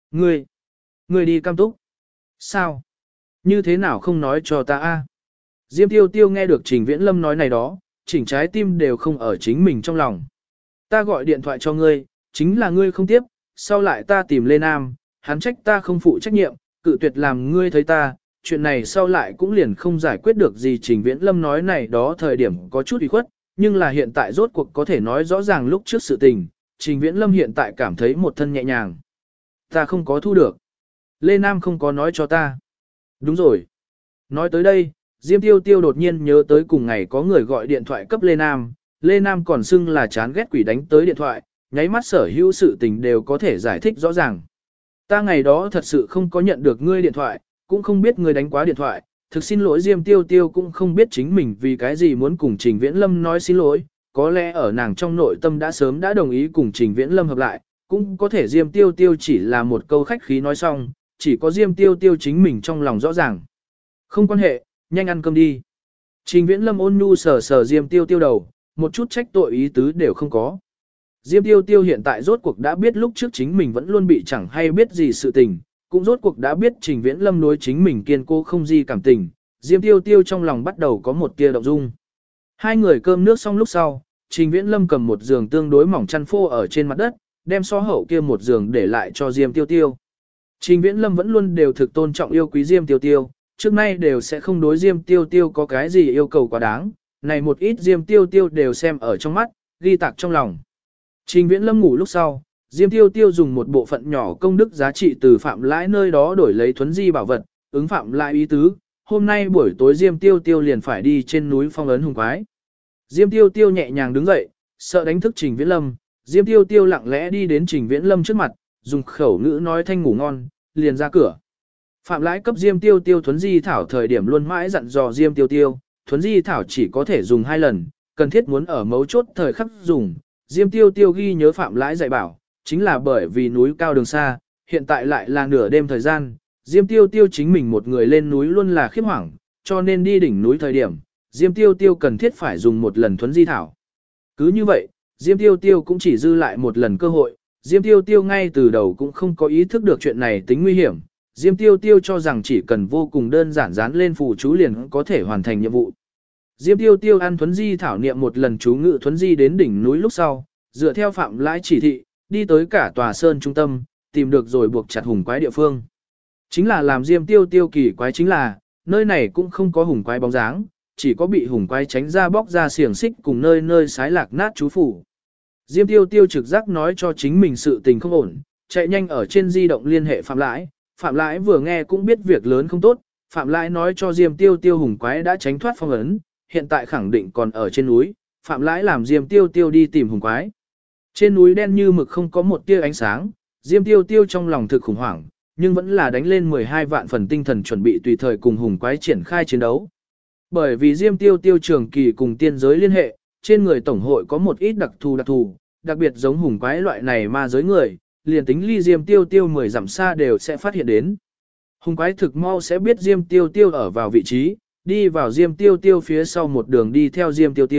Ngươi đi Cam Túc. Sao? Như thế nào không nói cho ta a? Diêm Tiêu Tiêu nghe được Trình Viễn Lâm nói này đó, chỉnh trái tim đều không ở chính mình trong lòng. Ta gọi điện thoại cho ngươi, chính là ngươi không tiếp, sau lại ta tìm Lê Nam, hắn trách ta không phụ trách nhiệm, cự tuyệt làm ngươi thấy ta, chuyện này sau lại cũng liền không giải quyết được gì. Trình Viễn Lâm nói này đó thời điểm có chút ủy khuất, nhưng là hiện tại rốt cuộc có thể nói rõ ràng lúc trước sự tình, Trình Viễn Lâm hiện tại cảm thấy một thân nhẹ nhàng. Ta không có thu được. Lê Nam không có nói cho ta. Đúng rồi. Nói tới đây, Diêm Tiêu Tiêu đột nhiên nhớ tới cùng ngày có người gọi điện thoại cấp Lê Nam, Lê Nam còn xưng là chán ghét quỷ đánh tới điện thoại, nháy mắt sở hữu sự tình đều có thể giải thích rõ ràng. Ta ngày đó thật sự không có nhận được ngươi điện thoại, cũng không biết ngươi đánh quá điện thoại, thực xin lỗi. Diêm Tiêu Tiêu cũng không biết chính mình vì cái gì muốn cùng Trình Viễn Lâm nói xin lỗi, có lẽ ở nàng trong nội tâm đã sớm đã đồng ý cùng Trình Viễn Lâm hợp lại, cũng có thể Diêm Tiêu Tiêu chỉ là một câu khách khí nói xong, chỉ có Diêm Tiêu Tiêu chính mình trong lòng rõ ràng. Không quan hệ, nhanh ăn cơm đi. Trình Viễn Lâm ôn nhu sờ sờ Diêm Tiêu Tiêu đầu, một chút trách tội ý tứ đều không có. Diêm Tiêu Tiêu hiện tại rốt cuộc đã biết lúc trước chính mình vẫn luôn bị chẳng hay biết gì sự tình, cũng rốt cuộc đã biết Trình Viễn Lâm đối chính mình kiên cố không gì cảm tình. Diêm Tiêu Tiêu trong lòng bắt đầu có một tia động dung. Hai người cơm nước xong lúc sau, Trình Viễn Lâm cầm một giường tương đối mỏng chăn phô ở trên mặt đất, đem so hậu kia một giường để lại cho Diêm Tiêu Tiêu. Trình Viễn Lâm vẫn luôn đều thực tôn trọng yêu quý Diêm Tiêu Tiêu, trước nay đều sẽ không đối Diêm Tiêu Tiêu có cái gì yêu cầu quá đáng, này một ít Diêm Tiêu Tiêu đều xem ở trong mắt, ghi tạc trong lòng. Trình Viễn Lâm ngủ lúc sau, Diêm Tiêu Tiêu dùng một bộ phận nhỏ công đức giá trị từ Phạm Lãi nơi đó đổi lấy thuấn di bảo vật, ứng Phạm Lãi ý tứ, hôm nay buổi tối Diêm Tiêu Tiêu liền phải đi trên núi phong ấn hùng quái. Diêm Tiêu Tiêu nhẹ nhàng đứng dậy, sợ đánh thức Trình Viễn Lâm, Diêm Tiêu Tiêu lặng lẽ đi đến Trình Viễn Lâm trước mặt, dùng khẩu ngữ nói thanh ngủ ngon, liền ra cửa. Phạm Lãi cấp Diêm Tiêu Tiêu thuấn di thảo thời điểm luôn mãi dặn dò Diêm Tiêu Tiêu, thuấn di thảo chỉ có thể dùng 2 lần, cần thiết muốn ở mấu chốt thời khắc dùng. Diêm Tiêu Tiêu ghi nhớ Phạm Lãi dạy bảo, chính là bởi vì núi cao đường xa, hiện tại lại là nửa đêm thời gian, Diêm Tiêu Tiêu chính mình một người lên núi luôn là khiếp hoảng, cho nên đi đỉnh núi thời điểm, Diêm Tiêu Tiêu cần thiết phải dùng một lần thuấn di thảo. Cứ như vậy, Diêm Tiêu Tiêu cũng chỉ dư lại một lần cơ hội, Diêm Tiêu Tiêu ngay từ đầu cũng không có ý thức được chuyện này tính nguy hiểm, Diêm Tiêu Tiêu cho rằng chỉ cần vô cùng đơn giản dán lên phù chú liền có thể hoàn thành nhiệm vụ. Diêm Tiêu Tiêu ăn thuấn di thảo niệm một lần chú ngự thuấn di đến đỉnh núi lúc sau, dựa theo Phạm Lãi chỉ thị, đi tới cả tòa sơn trung tâm, tìm được rồi buộc chặt hùng quái địa phương. Chính là làm Diêm Tiêu Tiêu kỳ quái chính là, nơi này cũng không có hùng quái bóng dáng, chỉ có bị hùng quái tránh ra bóc ra xiềng xích cùng nơi nơi sái lạc nát chú phủ. Diêm Tiêu Tiêu trực giác nói cho chính mình sự tình không ổn, chạy nhanh ở trên di động liên hệ Phạm Lãi. Phạm Lãi vừa nghe cũng biết việc lớn không tốt, Phạm Lãi nói cho Diêm Tiêu Tiêu hùng quái đã tránh thoát phong ấn, hiện tại khẳng định còn ở trên núi. Phạm Lãi làm Diêm Tiêu Tiêu đi tìm hùng quái. Trên núi đen như mực không có một tia ánh sáng, Diêm Tiêu Tiêu trong lòng thực khủng hoảng, nhưng vẫn là đánh lên 12 vạn phần tinh thần chuẩn bị tùy thời cùng hùng quái triển khai chiến đấu. Bởi vì Diêm Tiêu Tiêu trường kỳ cùng tiên giới liên hệ, trên người tổng hội có một ít đặc thù, đặc biệt giống hùng quái loại này ma giới người, liền tính ly Diêm Tiêu Tiêu 10 dặm xa đều sẽ phát hiện đến. Hùng quái thực mau sẽ biết Diêm Tiêu Tiêu ở vào vị trí, đi vào Diêm Tiêu Tiêu phía sau một đường đi theo Diêm Tiêu Tiêu,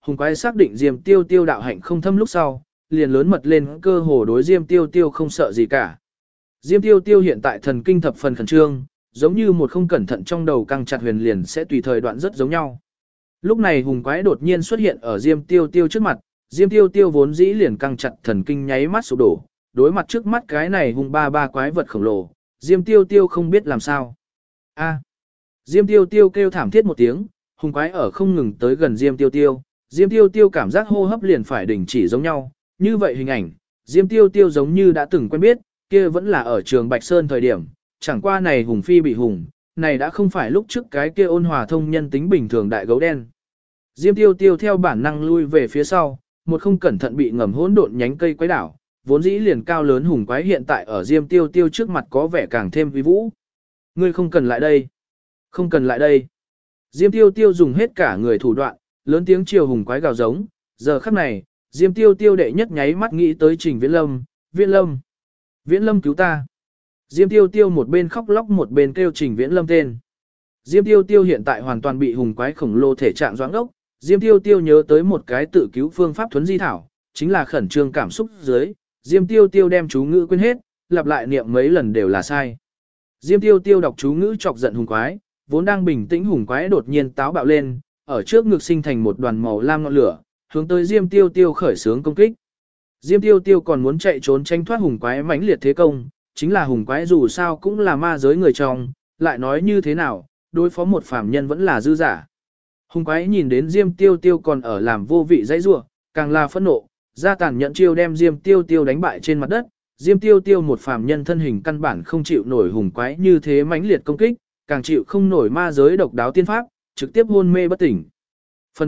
hùng quái xác định Diêm Tiêu Tiêu đạo hạnh không thâm lúc sau, liền lớn mật lên cơ hồ đối Diêm Tiêu Tiêu không sợ gì cả. Diêm Tiêu Tiêu hiện tại thần kinh thập phần khẩn trương, giống như một không cẩn thận trong đầu căng chặt huyền liền sẽ tùy thời đoạn rất giống nhau. Lúc này hùng quái đột nhiên xuất hiện ở Diêm Tiêu Tiêu trước mặt, Diêm Tiêu Tiêu vốn dĩ liền căng chặt thần kinh nháy mắt sụp đổ, đối mặt trước mắt cái này hùng ba quái vật khổng lồ, Diêm Tiêu Tiêu không biết làm sao. A. Diêm Tiêu Tiêu kêu thảm thiết một tiếng, hùng quái ở không ngừng tới gần Diêm Tiêu Tiêu, Diêm Tiêu Tiêu cảm giác hô hấp liền phải đình chỉ giống nhau, như vậy hình ảnh, Diêm Tiêu Tiêu giống như đã từng quen biết, kia vẫn là ở trường Bạch Sơn thời điểm, chẳng qua này hùng phi bị hùng, này đã không phải lúc trước cái kia ôn hòa thông nhân tính bình thường đại gấu đen. Diêm Tiêu Tiêu theo bản năng lui về phía sau, một không cẩn thận bị ngầm hỗn độn nhánh cây quấy đảo, vốn dĩ liền cao lớn hùng quái hiện tại ở Diêm Tiêu Tiêu trước mặt có vẻ càng thêm uy vũ. Ngươi không cần lại đây. Không cần lại đây. Diêm Tiêu Tiêu dùng hết cả người thủ đoạn, lớn tiếng chiều hùng quái gào giống, giờ khắc này, Diêm Tiêu Tiêu đệ nhất nháy mắt nghĩ tới Trình Viễn Lâm, Viễn Lâm, Viễn Lâm cứu ta. Diêm Tiêu Tiêu một bên khóc lóc một bên kêu Trình Viễn Lâm tên. Diêm Tiêu Tiêu hiện tại hoàn toàn bị hùng quái khổng lồ thể trạng doãn ốc, Diêm Tiêu Tiêu nhớ tới một cái tự cứu phương pháp thuấn di thảo, chính là khẩn trương cảm xúc dưới, Diêm Tiêu Tiêu đem chú ngữ quên hết, lặp lại niệm mấy lần đều là sai. Diêm Tiêu Tiêu đọc chú ngữ chọc giận hùng quái, vốn đang bình tĩnh hùng quái đột nhiên táo bạo lên, ở trước ngực sinh thành một đoàn màu lam ngọn lửa, hướng tới Diêm Tiêu Tiêu khởi xướng công kích. Diêm Tiêu Tiêu còn muốn chạy trốn tranh thoát hùng quái mãnh liệt thế công, chính là hùng quái dù sao cũng là ma giới người trong, lại nói như thế nào, đối phó một phàm nhân vẫn là dư giả. Hùng quái nhìn đến Diêm Tiêu Tiêu còn ở làm vô vị dãy rủa, càng là phẫn nộ, ra tàn nhẫn chiêu đem Diêm Tiêu Tiêu đánh bại trên mặt đất. Diêm Tiêu Tiêu một phàm nhân thân hình căn bản không chịu nổi hùng quái như thế mãnh liệt công kích, càng chịu không nổi ma giới độc đáo tiên pháp, trực tiếp hôn mê bất tỉnh. Phần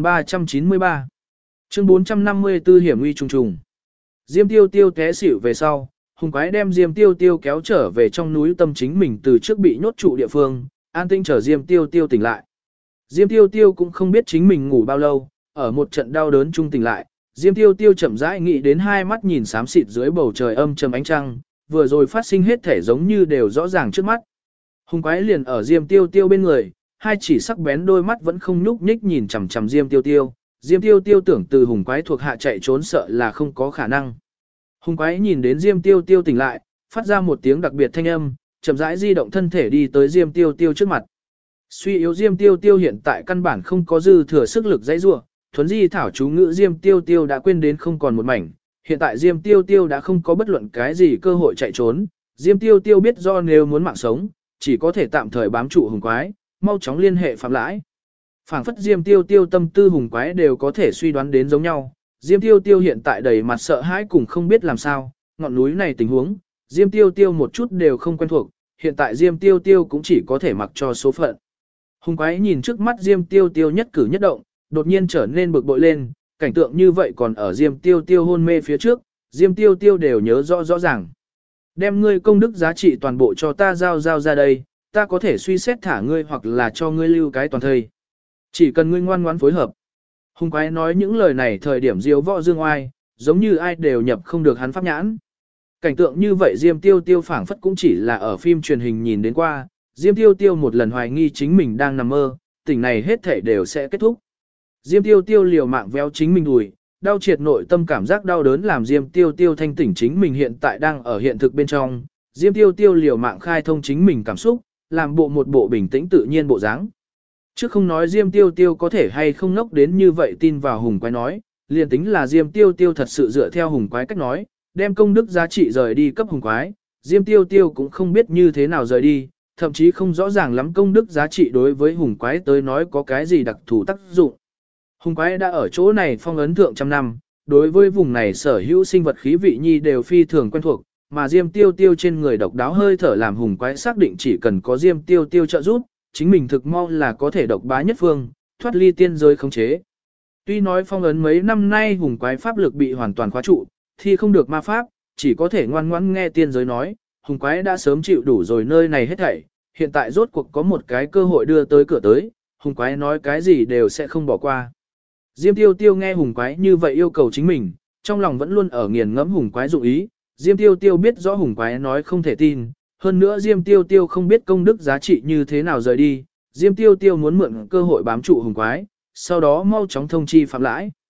393 Chương 454 hiểm nguy trùng trùng. Diêm Tiêu Tiêu té xỉu về sau, hùng quái đem Diêm Tiêu Tiêu kéo trở về trong núi tâm chính mình từ trước bị nhốt trụ địa phương, an tinh chờ Diêm Tiêu Tiêu tỉnh lại. Diêm Tiêu Tiêu cũng không biết chính mình ngủ bao lâu, ở một trận đau đớn trung tỉnh lại, Diêm Tiêu Tiêu chậm rãi nghĩ đến hai mắt nhìn xám xịt dưới bầu trời âm trầm ánh trăng, vừa rồi phát sinh hết thể giống như đều rõ ràng trước mắt. Hùng quái liền ở Diêm Tiêu Tiêu bên người, hai chỉ sắc bén đôi mắt vẫn không nhúc nhích nhìn chằm chằm Diêm Tiêu Tiêu. Diêm Tiêu Tiêu tưởng từ hùng quái thuộc hạ chạy trốn sợ là không có khả năng. Hùng quái nhìn đến Diêm Tiêu Tiêu tỉnh lại, phát ra một tiếng đặc biệt thanh âm, chậm rãi di động thân thể đi tới Diêm Tiêu Tiêu trước mặt. Suy yếu Diêm Tiêu Tiêu hiện tại căn bản không có dư thừa sức lực dãy rủa, thuấn di thảo chú ngữ Diêm Tiêu Tiêu đã quên đến không còn một mảnh, hiện tại Diêm Tiêu Tiêu đã không có bất luận cái gì cơ hội chạy trốn, Diêm Tiêu Tiêu biết do nếu muốn mạng sống, chỉ có thể tạm thời bám trụ hùng quái, mau chóng liên hệ phạm lãi. Phảng phất Diêm Tiêu Tiêu tâm tư hùng quái đều có thể suy đoán đến giống nhau, Diêm Tiêu Tiêu hiện tại đầy mặt sợ hãi cùng không biết làm sao, ngọn núi này tình huống, Diêm Tiêu Tiêu một chút đều không quen thuộc, hiện tại Diêm Tiêu Tiêu cũng chỉ có thể mặc cho số phận. Hùng quái nhìn trước mắt Diêm Tiêu Tiêu nhất cử nhất động, đột nhiên trở nên bực bội lên, cảnh tượng như vậy còn ở Diêm Tiêu Tiêu hôn mê phía trước, Diêm Tiêu Tiêu đều nhớ rõ ràng. Đem ngươi công đức giá trị toàn bộ cho ta giao ra đây, ta có thể suy xét thả ngươi hoặc là cho ngươi lưu cái toàn thây. Chỉ cần ngươi ngoan ngoãn phối hợp. Hùng quái nói những lời này thời điểm diếu võ dương oai, giống như ai đều nhập không được hắn pháp nhãn. Cảnh tượng như vậy Diêm Tiêu Tiêu phảng phất cũng chỉ là ở phim truyền hình nhìn đến qua, Diêm Tiêu Tiêu một lần hoài nghi chính mình đang nằm mơ, tỉnh này hết thể đều sẽ kết thúc. Diêm Tiêu Tiêu liều mạng véo chính mình đùi, đau triệt nội tâm cảm giác đau đớn làm Diêm Tiêu Tiêu thanh tỉnh chính mình hiện tại đang ở hiện thực bên trong. Diêm Tiêu Tiêu liều mạng khai thông chính mình cảm xúc, làm một bộ bình tĩnh tự nhiên bộ dáng. Chứ không nói Diêm Tiêu Tiêu có thể hay không ngốc đến như vậy tin vào hùng quái nói, liền tính là Diêm Tiêu Tiêu thật sự dựa theo hùng quái cách nói, đem công đức giá trị rời đi cấp hùng quái, Diêm Tiêu Tiêu cũng không biết như thế nào rời đi, thậm chí không rõ ràng lắm công đức giá trị đối với hùng quái tới nói có cái gì đặc thù tác dụng. Hùng quái đã ở chỗ này phong ấn thượng trăm năm, đối với vùng này sở hữu sinh vật khí vị nhi đều phi thường quen thuộc, mà Diêm Tiêu Tiêu trên người độc đáo hơi thở làm hùng quái xác định chỉ cần có Diêm Tiêu Tiêu trợ giúp, chính mình thực mau là có thể độc bá nhất phương, thoát ly tiên giới khống chế. Tuy nói phong ấn mấy năm nay hùng quái pháp lực bị hoàn toàn khóa trụ, thì không được ma pháp, chỉ có thể ngoan ngoãn nghe tiên giới nói, hùng quái đã sớm chịu đủ rồi nơi này hết thảy, hiện tại rốt cuộc có một cái cơ hội đưa tới cửa tới, hùng quái nói cái gì đều sẽ không bỏ qua. Diêm Tiêu Tiêu nghe hùng quái như vậy yêu cầu chính mình, trong lòng vẫn luôn ở nghiền ngẫm hùng quái dụng ý, Diêm Tiêu Tiêu biết rõ hùng quái nói không thể tin, hơn nữa Diêm Tiêu Tiêu không biết công đức giá trị như thế nào rời đi, Diêm Tiêu Tiêu muốn mượn cơ hội bám trụ hùng quái, sau đó mau chóng thông chi phạm lãi.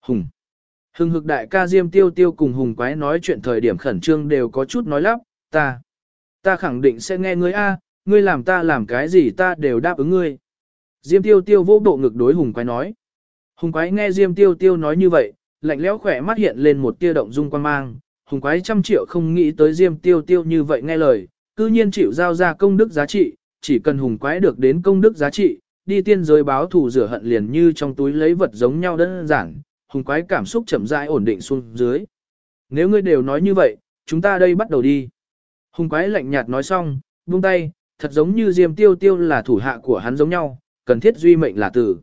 Hùng. Hưng hực đại ca Diêm Tiêu Tiêu cùng Hùng Quái nói chuyện thời điểm khẩn trương đều có chút nói lắp, ta khẳng định sẽ nghe ngươi a, ngươi làm ta làm cái gì ta đều đáp ứng ngươi. Diêm Tiêu Tiêu vỗ bộ ngực đối Hùng Quái nói. Hùng Quái nghe Diêm Tiêu Tiêu nói như vậy, lạnh lẽo khỏe mắt hiện lên một tia động dung quan mang. Hùng Quái trăm triệu không nghĩ tới Diêm Tiêu Tiêu như vậy nghe lời, cư nhiên chịu giao ra công đức giá trị, chỉ cần Hùng Quái được đến công đức giá trị, đi tiên giới báo thù rửa hận liền như trong túi lấy vật giống nhau đơn giản. Hùng Quái cảm xúc chậm rãi ổn định xuống dưới. Nếu ngươi đều nói như vậy, chúng ta đây bắt đầu đi. Hùng Quái lạnh nhạt nói xong, buông tay, thật giống như Diêm Tiêu Tiêu là thủ hạ của hắn giống nhau, cần thiết duy mệnh là tử.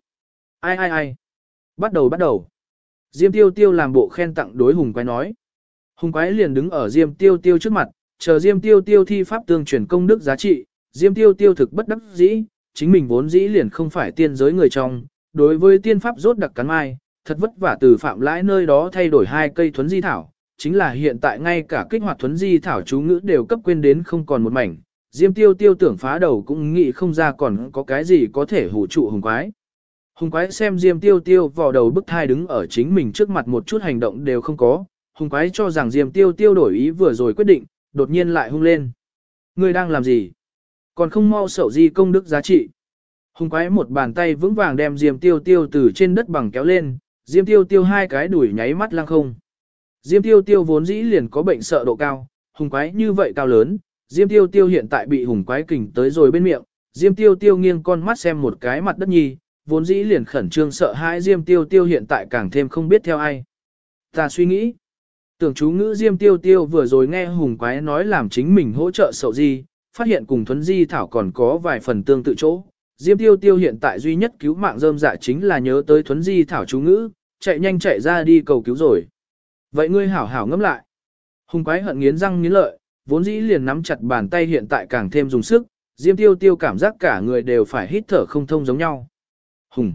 Ai. Bắt đầu. Diêm Tiêu Tiêu làm bộ khen tặng đối Hùng Quái nói. Hùng Quái liền đứng ở Diêm Tiêu Tiêu trước mặt, chờ Diêm Tiêu Tiêu thi pháp tương truyền công đức giá trị. Diêm Tiêu Tiêu thực bất đắc dĩ, chính mình vốn dĩ liền không phải tiên giới người trong, đối với tiên pháp rốt đặc cắn mai, thật vất vả từ Phạm Lãi nơi đó thay đổi 2 cây thuấn di thảo, chính là hiện tại ngay cả kích hoạt thuấn di thảo chú ngữ đều cấp quên đến không còn một mảnh. Diêm Tiêu Tiêu tưởng phá đầu cũng nghĩ không ra còn có cái gì có thể hủ trụ Hùng Quái. Hùng Quái xem Diêm Tiêu Tiêu vò đầu bức thai đứng ở chính mình trước mặt một chút hành động đều không có. Hùng Quái cho rằng Diêm Tiêu Tiêu đổi ý vừa rồi quyết định, đột nhiên lại hung lên. Ngươi đang làm gì? Còn không mau sậu di công đức giá trị. Hùng Quái một bàn tay vững vàng đem Diêm Tiêu Tiêu từ trên đất bằng kéo lên, Diêm Tiêu Tiêu 2 cái đuổi nháy mắt lăng không. Diêm Tiêu Tiêu vốn dĩ liền có bệnh sợ độ cao, Hùng Quái như vậy cao lớn, Diêm Tiêu Tiêu hiện tại bị Hùng Quái kình tới rồi bên miệng, Diêm Tiêu Tiêu nghiêng con mắt xem một cái mặt đất nhi, vốn dĩ liền khẩn trương sợ hãi Diêm Tiêu Tiêu hiện tại càng thêm không biết theo ai. Ta suy nghĩ, tưởng chú ngữ Diêm Tiêu Tiêu vừa rồi nghe Hùng Quái nói làm chính mình hỗ trợ sậu di, phát hiện cùng thuấn di thảo còn có vài phần tương tự chỗ. Diêm Tiêu Tiêu hiện tại duy nhất cứu mạng rơm dạ chính là nhớ tới thuấn di thảo chú ngữ, chạy nhanh chạy ra đi cầu cứu rồi. Vậy ngươi hảo hảo ngẫm lại. Hùng Quái hận nghiến răng nghiến lợi, vốn dĩ liền nắm chặt bàn tay hiện tại càng thêm dùng sức, Diêm Tiêu Tiêu cảm giác cả người đều phải hít thở không thông giống nhau. Hùng.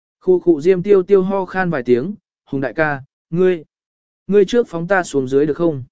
Khu Diêm Tiêu Tiêu ho khan vài tiếng, Hùng đại ca, ngươi trước phóng ta xuống dưới được không?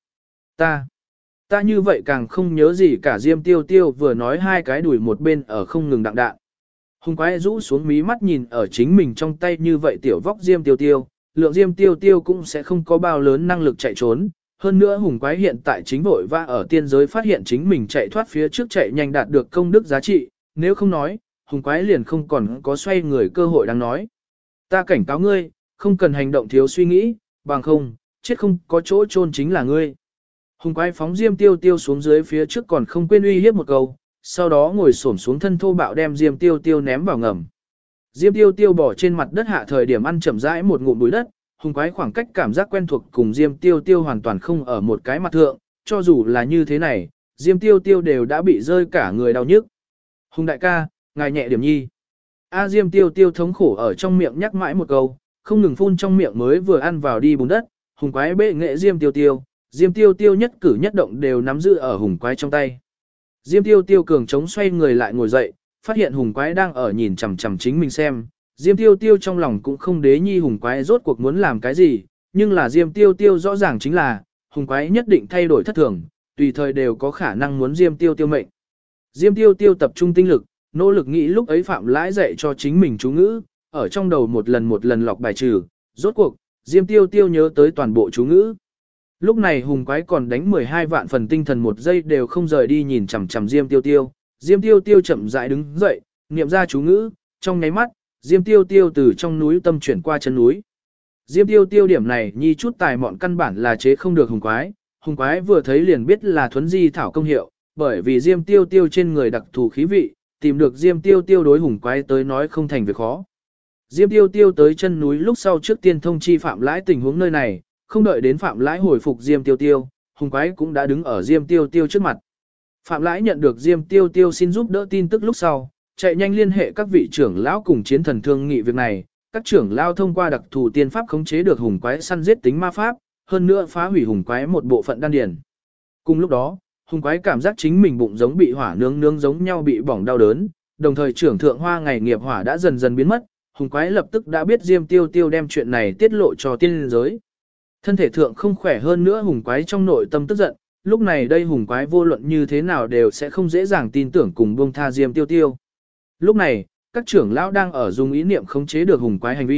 Ta như vậy càng không nhớ gì cả. Diêm Tiêu Tiêu vừa nói 2 cái đùi một bên ở không ngừng đặng đạn. Hùng Quái rũ xuống mí mắt nhìn ở chính mình trong tay như vậy tiểu vóc Diêm Tiêu Tiêu, lượng Diêm Tiêu Tiêu cũng sẽ không có bao lớn năng lực chạy trốn. Hơn nữa Hùng Quái hiện tại chính vội vã ở tiên giới phát hiện chính mình chạy thoát phía trước chạy nhanh đạt được công đức giá trị, nếu không nói, Hùng Quái liền không còn có xoay người cơ hội đang nói. Ta cảnh cáo ngươi, không cần hành động thiếu suy nghĩ, bằng không, chết không có chỗ chôn chính là ngươi. Hùng Quái phóng Diêm Tiêu Tiêu xuống dưới phía trước còn không quên uy hiếp một câu, sau đó ngồi xổm xuống thân thô bạo đem Diêm Tiêu Tiêu ném vào ngầm. Diêm Tiêu Tiêu bỏ trên mặt đất hạ thời điểm ăn chậm rãi một ngụm bụi đất, Hùng Quái khoảng cách cảm giác quen thuộc cùng Diêm Tiêu Tiêu hoàn toàn không ở một cái mặt thượng, cho dù là như thế này, Diêm Tiêu Tiêu đều đã bị rơi cả người đau nhức. Hùng đại ca, ngài nhẹ điểm nhi. Diêm Tiêu Tiêu thống khổ ở trong miệng nhắc mãi một câu, không ngừng phun trong miệng mới vừa ăn vào đi bùn đất. Hùng Quái bệ nghệ Diêm Tiêu Tiêu, Diêm Tiêu Tiêu nhất cử nhất động đều nắm giữ ở Hùng Quái trong tay. Diêm Tiêu Tiêu cường chống xoay người lại ngồi dậy, phát hiện Hùng Quái đang ở nhìn chằm chằm chính mình xem. Diêm Tiêu Tiêu trong lòng cũng không đế nhi Hùng Quái rốt cuộc muốn làm cái gì, nhưng là Diêm Tiêu Tiêu rõ ràng chính là, Hùng Quái nhất định thay đổi thất thường, tùy thời đều có khả năng muốn Diêm Tiêu Tiêu mệnh. Diêm Tiêu Tiêu tập trung tinh lực, nỗ lực nghĩ lúc ấy Phạm Lãi dạy cho chính mình chú ngữ, ở trong đầu một lần lọc bài trừ, rốt cuộc, Diêm Tiêu Tiêu nhớ tới toàn bộ chú ngữ. Lúc này Hùng Quái còn đánh 12 vạn phần tinh thần một giây đều không rời đi nhìn chằm chằm Diêm Tiêu Tiêu. Diêm Tiêu Tiêu chậm rãi đứng dậy, niệm ra chú ngữ, trong nháy mắt, Diêm Tiêu Tiêu từ trong núi tâm chuyển qua chân núi. Diêm Tiêu Tiêu điểm này nhi chút tài mọn căn bản là chế không được Hùng Quái. Hùng Quái vừa thấy liền biết là thuấn di thảo công hiệu, bởi vì Diêm Tiêu Tiêu trên người đặc thù khí vị, tìm được Diêm Tiêu Tiêu đối Hùng Quái tới nói không thành việc khó. Diêm Tiêu Tiêu tới chân núi lúc sau trước tiên thông chi Phạm Lãi tình huống nơi này, không đợi đến Phạm Lãi hồi phục Diêm Tiêu Tiêu, Hùng Quái cũng đã đứng ở Diêm Tiêu Tiêu trước mặt. Phạm Lãi nhận được Diêm Tiêu Tiêu xin giúp đỡ tin tức lúc sau, chạy nhanh liên hệ các vị trưởng lão cùng chiến thần thương nghị việc này, các trưởng lão thông qua đặc thù tiên pháp khống chế được Hùng Quái săn giết tính ma pháp, hơn nữa phá hủy Hùng Quái một bộ phận đan điền. Cùng lúc đó, Hùng Quái cảm giác chính mình bụng giống bị hỏa nướng giống nhau bị bỏng đau đớn, đồng thời trưởng thượng hoa ngày nghiệp hỏa đã dần dần biến mất, Hùng Quái lập tức đã biết Diêm Tiêu Tiêu đem chuyện này tiết lộ cho tiên giới. Thân thể thượng không khỏe hơn nữa Hùng Quái trong nội tâm tức giận, lúc này đây Hùng Quái vô luận như thế nào đều sẽ không dễ dàng tin tưởng cùng buông tha Diêm Tiêu Tiêu. Lúc này, các trưởng lão đang ở dùng ý niệm khống chế được Hùng Quái hành vi,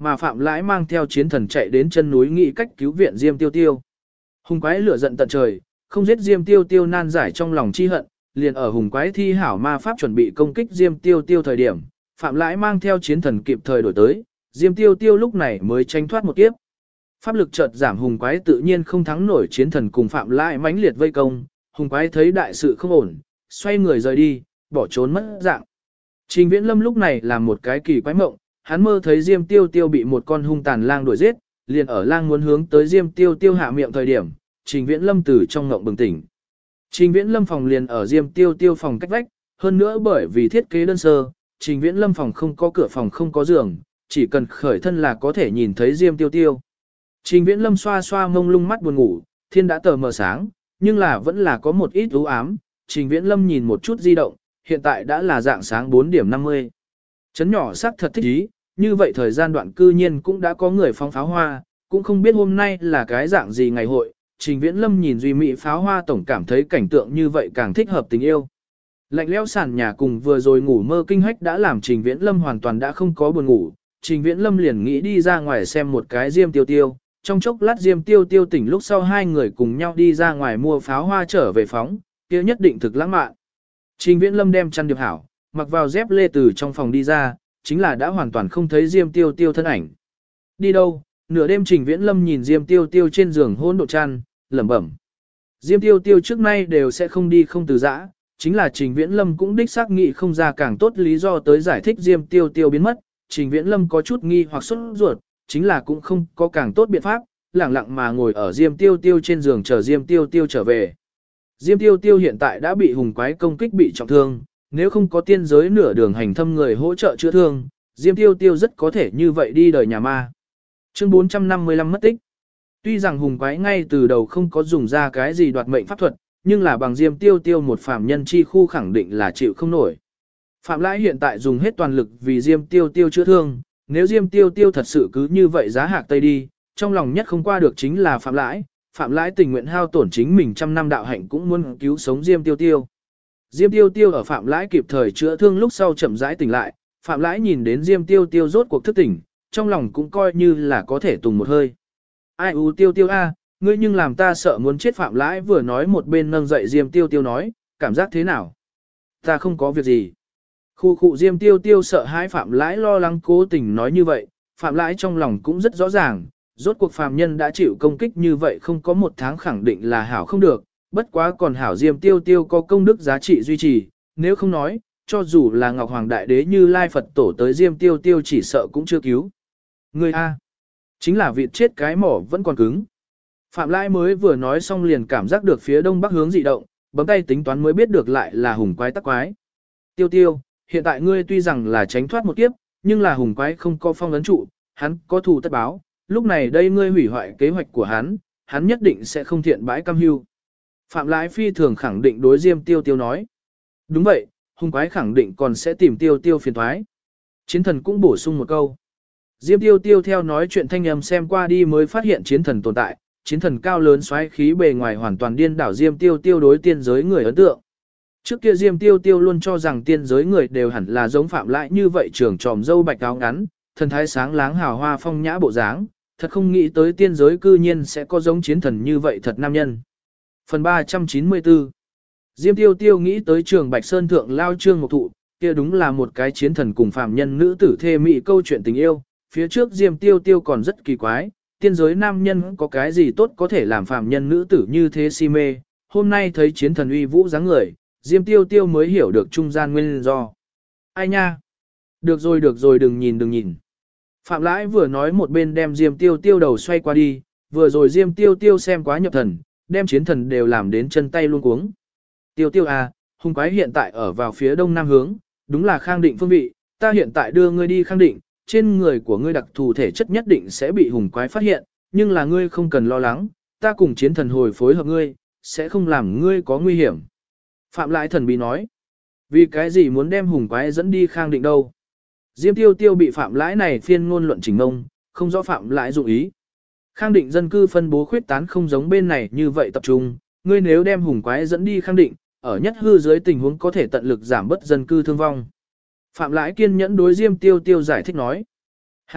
mà Phạm Lãi mang theo chiến thần chạy đến chân núi nghĩ cách cứu viện Diêm Tiêu Tiêu. Hùng quái lửa giận tận trời, không giết Diêm Tiêu Tiêu nan giải trong lòng chi hận, liền ở hùng quái thi hảo ma pháp chuẩn bị công kích Diêm Tiêu Tiêu thời điểm, Phạm Lãi mang theo chiến thần kịp thời đổi tới, Diêm Tiêu Tiêu lúc này mới tránh thoát một kiếp. Pháp lực chợt giảm hùng quái tự nhiên không thắng nổi chiến thần cùng Phạm Lãi mãnh liệt vây công, hùng quái thấy đại sự không ổn, xoay người rời đi, bỏ trốn mất dạng. Trình Viễn Lâm lúc này làm một cái kỳ quái mộng, hắn mơ thấy Diêm Tiêu Tiêu bị một con hung tàn lang đuổi giết, liền ở lang muốn hướng tới Diêm Tiêu Tiêu hạ miệng thời điểm, Trình Viễn Lâm từ trong ngộng bừng tỉnh. Trình Viễn Lâm phòng liền ở Diêm Tiêu Tiêu phòng cách vách, hơn nữa bởi vì thiết kế đơn sơ, Trình Viễn Lâm phòng không có cửa phòng không có giường, chỉ cần khởi thân là có thể nhìn thấy Diêm Tiêu Tiêu. Trình Viễn Lâm xoa xoa mông lung mắt buồn ngủ, thiên đã tờ mờ sáng, nhưng là vẫn là có một ít u ám. Trình Viễn Lâm nhìn một chút di động, hiện tại đã là dạng sáng 4 điểm 50. Chấn nhỏ sắc thật thích ý, như vậy thời gian đoạn cư nhiên cũng đã có người phóng pháo hoa, cũng không biết hôm nay là cái dạng gì ngày hội. Trình Viễn Lâm nhìn duy mỹ pháo hoa tổng cảm thấy cảnh tượng như vậy càng thích hợp tình yêu. Lạnh lẽo sàn nhà cùng vừa rồi ngủ mơ kinh hách đã làm Trình Viễn Lâm hoàn toàn đã không có buồn ngủ. Trình Viễn Lâm liền nghĩ đi ra ngoài xem một cái Diêm Tiêu Tiêu. Trong chốc lát Diêm Tiêu Tiêu tỉnh lúc sau hai người cùng nhau đi ra ngoài mua pháo hoa trở về phóng, kia nhất định thực lãng mạn. Trình Viễn Lâm đem chăn điệp hảo, mặc vào dép lê từ trong phòng đi ra, chính là đã hoàn toàn không thấy Diêm Tiêu Tiêu thân ảnh. Đi đâu? Nửa đêm Trình Viễn Lâm nhìn Diêm Tiêu Tiêu trên giường hôn độ chăn, lẩm bẩm. Diêm Tiêu Tiêu trước nay đều sẽ không đi không từ giã, chính là Trình Viễn Lâm cũng đích xác nghĩ không ra càng tốt lý do tới giải thích Diêm Tiêu Tiêu biến mất. Trình Viễn Lâm có chút nghi hoặc sốt ruột, chính là cũng không có càng tốt biện pháp, lẳng lặng mà ngồi ở Diêm Tiêu Tiêu trên giường chờ Diêm Tiêu Tiêu trở về. Diêm Tiêu Tiêu hiện tại đã bị hùng quái công kích bị trọng thương, nếu không có tiên giới nửa đường hành thâm người hỗ trợ chữa thương, Diêm Tiêu Tiêu rất có thể như vậy đi đời nhà ma. Chương 455 mất tích. Tuy rằng hùng quái ngay từ đầu không có dùng ra cái gì đoạt mệnh pháp thuật, nhưng là bằng Diêm Tiêu Tiêu một phàm nhân chi khu khẳng định là chịu không nổi. Phạm Lãi hiện tại dùng hết toàn lực vì Diêm Tiêu Tiêu chữa thương, nếu Diêm Tiêu Tiêu thật sự cứ như vậy giá hạc tây đi, trong lòng nhất không qua được chính là Phạm Lãi. Phạm Lãi tình nguyện hao tổn chính mình trăm năm đạo hạnh cũng muốn cứu sống Diêm Tiêu Tiêu. Diêm Tiêu Tiêu ở Phạm Lãi kịp thời chữa thương lúc sau chậm rãi tỉnh lại, Phạm Lãi nhìn đến Diêm Tiêu Tiêu rốt cuộc thức tỉnh, trong lòng cũng coi như là có thể tùng một hơi. Ai u Tiêu Tiêu a, ngươi nhưng làm ta sợ muốn chết. Phạm Lãi vừa nói một bên nâng dậy Diêm Tiêu Tiêu nói, cảm giác thế nào? Ta không có việc gì. Khu khu Diêm Tiêu Tiêu sợ hãi Phạm Lãi lo lắng cố tình nói như vậy, Phạm Lãi trong lòng cũng rất rõ ràng, rốt cuộc phàm nhân đã chịu công kích như vậy không có một tháng khẳng định là hảo không được, bất quá còn hảo Diêm Tiêu Tiêu có công đức giá trị duy trì, nếu không nói, cho dù là Ngọc Hoàng Đại Đế như Lai Phật Tổ tới Diêm Tiêu Tiêu chỉ sợ cũng chưa cứu. Người A. Chính là vịt chết cái mỏ vẫn còn cứng. Phạm Lãi mới vừa nói xong liền cảm giác được phía đông bắc hướng dị động, bấm tay tính toán mới biết được lại là hùng quái tắc quái. Tiêu Tiêu, hiện tại ngươi tuy rằng là tránh thoát một kiếp, nhưng là hùng quái không có phong ấn trụ, hắn có thù tất báo, lúc này đây ngươi hủy hoại kế hoạch của hắn nhất định sẽ không thiện bãi cam hưu. Phạm Lãi phi thường khẳng định đối Diêm Tiêu Tiêu nói. Đúng vậy, hung quái khẳng định còn sẽ tìm Tiêu Tiêu phiền thoái. Chiến thần cũng bổ sung một câu. Diêm Tiêu Tiêu theo nói chuyện thanh âm xem qua đi mới phát hiện chiến thần tồn tại. Chiến thần cao lớn xoáy khí bề ngoài hoàn toàn điên đảo Diêm Tiêu Tiêu đối tiên giới người ấn tượng. Trước kia Diêm Tiêu Tiêu luôn cho rằng tiên giới người đều hẳn là giống Phạm Lãi như vậy trưởng tròm dâu bạch áo ngắn, thần thái sáng láng hào hoa phong nhã bộ dáng, thật không nghĩ tới tiên giới cư nhiên sẽ có giống chiến thần như vậy thật nam nhân. Phần 394. Diêm Tiêu Tiêu nghĩ tới trường Bạch Sơn thượng lao trương ngọc thụ, kia đúng là một cái chiến thần cùng phàm nhân nữ tử thê mị câu chuyện tình yêu, phía trước Diêm Tiêu Tiêu còn rất kỳ quái, tiên giới nam nhân có cái gì tốt có thể làm phàm nhân nữ tử như thế si mê, hôm nay thấy chiến thần uy vũ dáng người, Diêm Tiêu Tiêu mới hiểu được trung gian nguyên do. Ai nha? Được rồi đừng nhìn. Phạm Lãi vừa nói một bên đem Diêm Tiêu Tiêu đầu xoay qua đi, vừa rồi Diêm Tiêu Tiêu xem quá nhập thần, đem chiến thần đều làm đến chân tay luôn cuống. Tiêu Tiêu à, hung quái hiện tại ở vào phía đông nam hướng, đúng là Khang Định phương vị, ta hiện tại đưa ngươi đi Khang Định, trên người của ngươi đặc thù thể chất nhất định sẽ bị hùng quái phát hiện, nhưng là ngươi không cần lo lắng, ta cùng chiến thần hồi phối hợp ngươi, sẽ không làm ngươi có nguy hiểm. Phạm Lãi thần bí nói, vì cái gì muốn đem hùng quái dẫn đi Khang Định đâu? Diêm Tiêu Tiêu bị Phạm Lãi này phiên ngôn luận chỉnh ngông, không rõ Phạm Lãi dụng ý. Khang Định dân cư phân bố khuyết tán không giống bên này như vậy tập trung, ngươi nếu đem hùng quái dẫn đi Khang Định, ở nhất hư dưới tình huống có thể tận lực giảm bớt dân cư thương vong. Phạm Lãi kiên nhẫn đối Diêm Tiêu Tiêu giải thích nói. Hảo,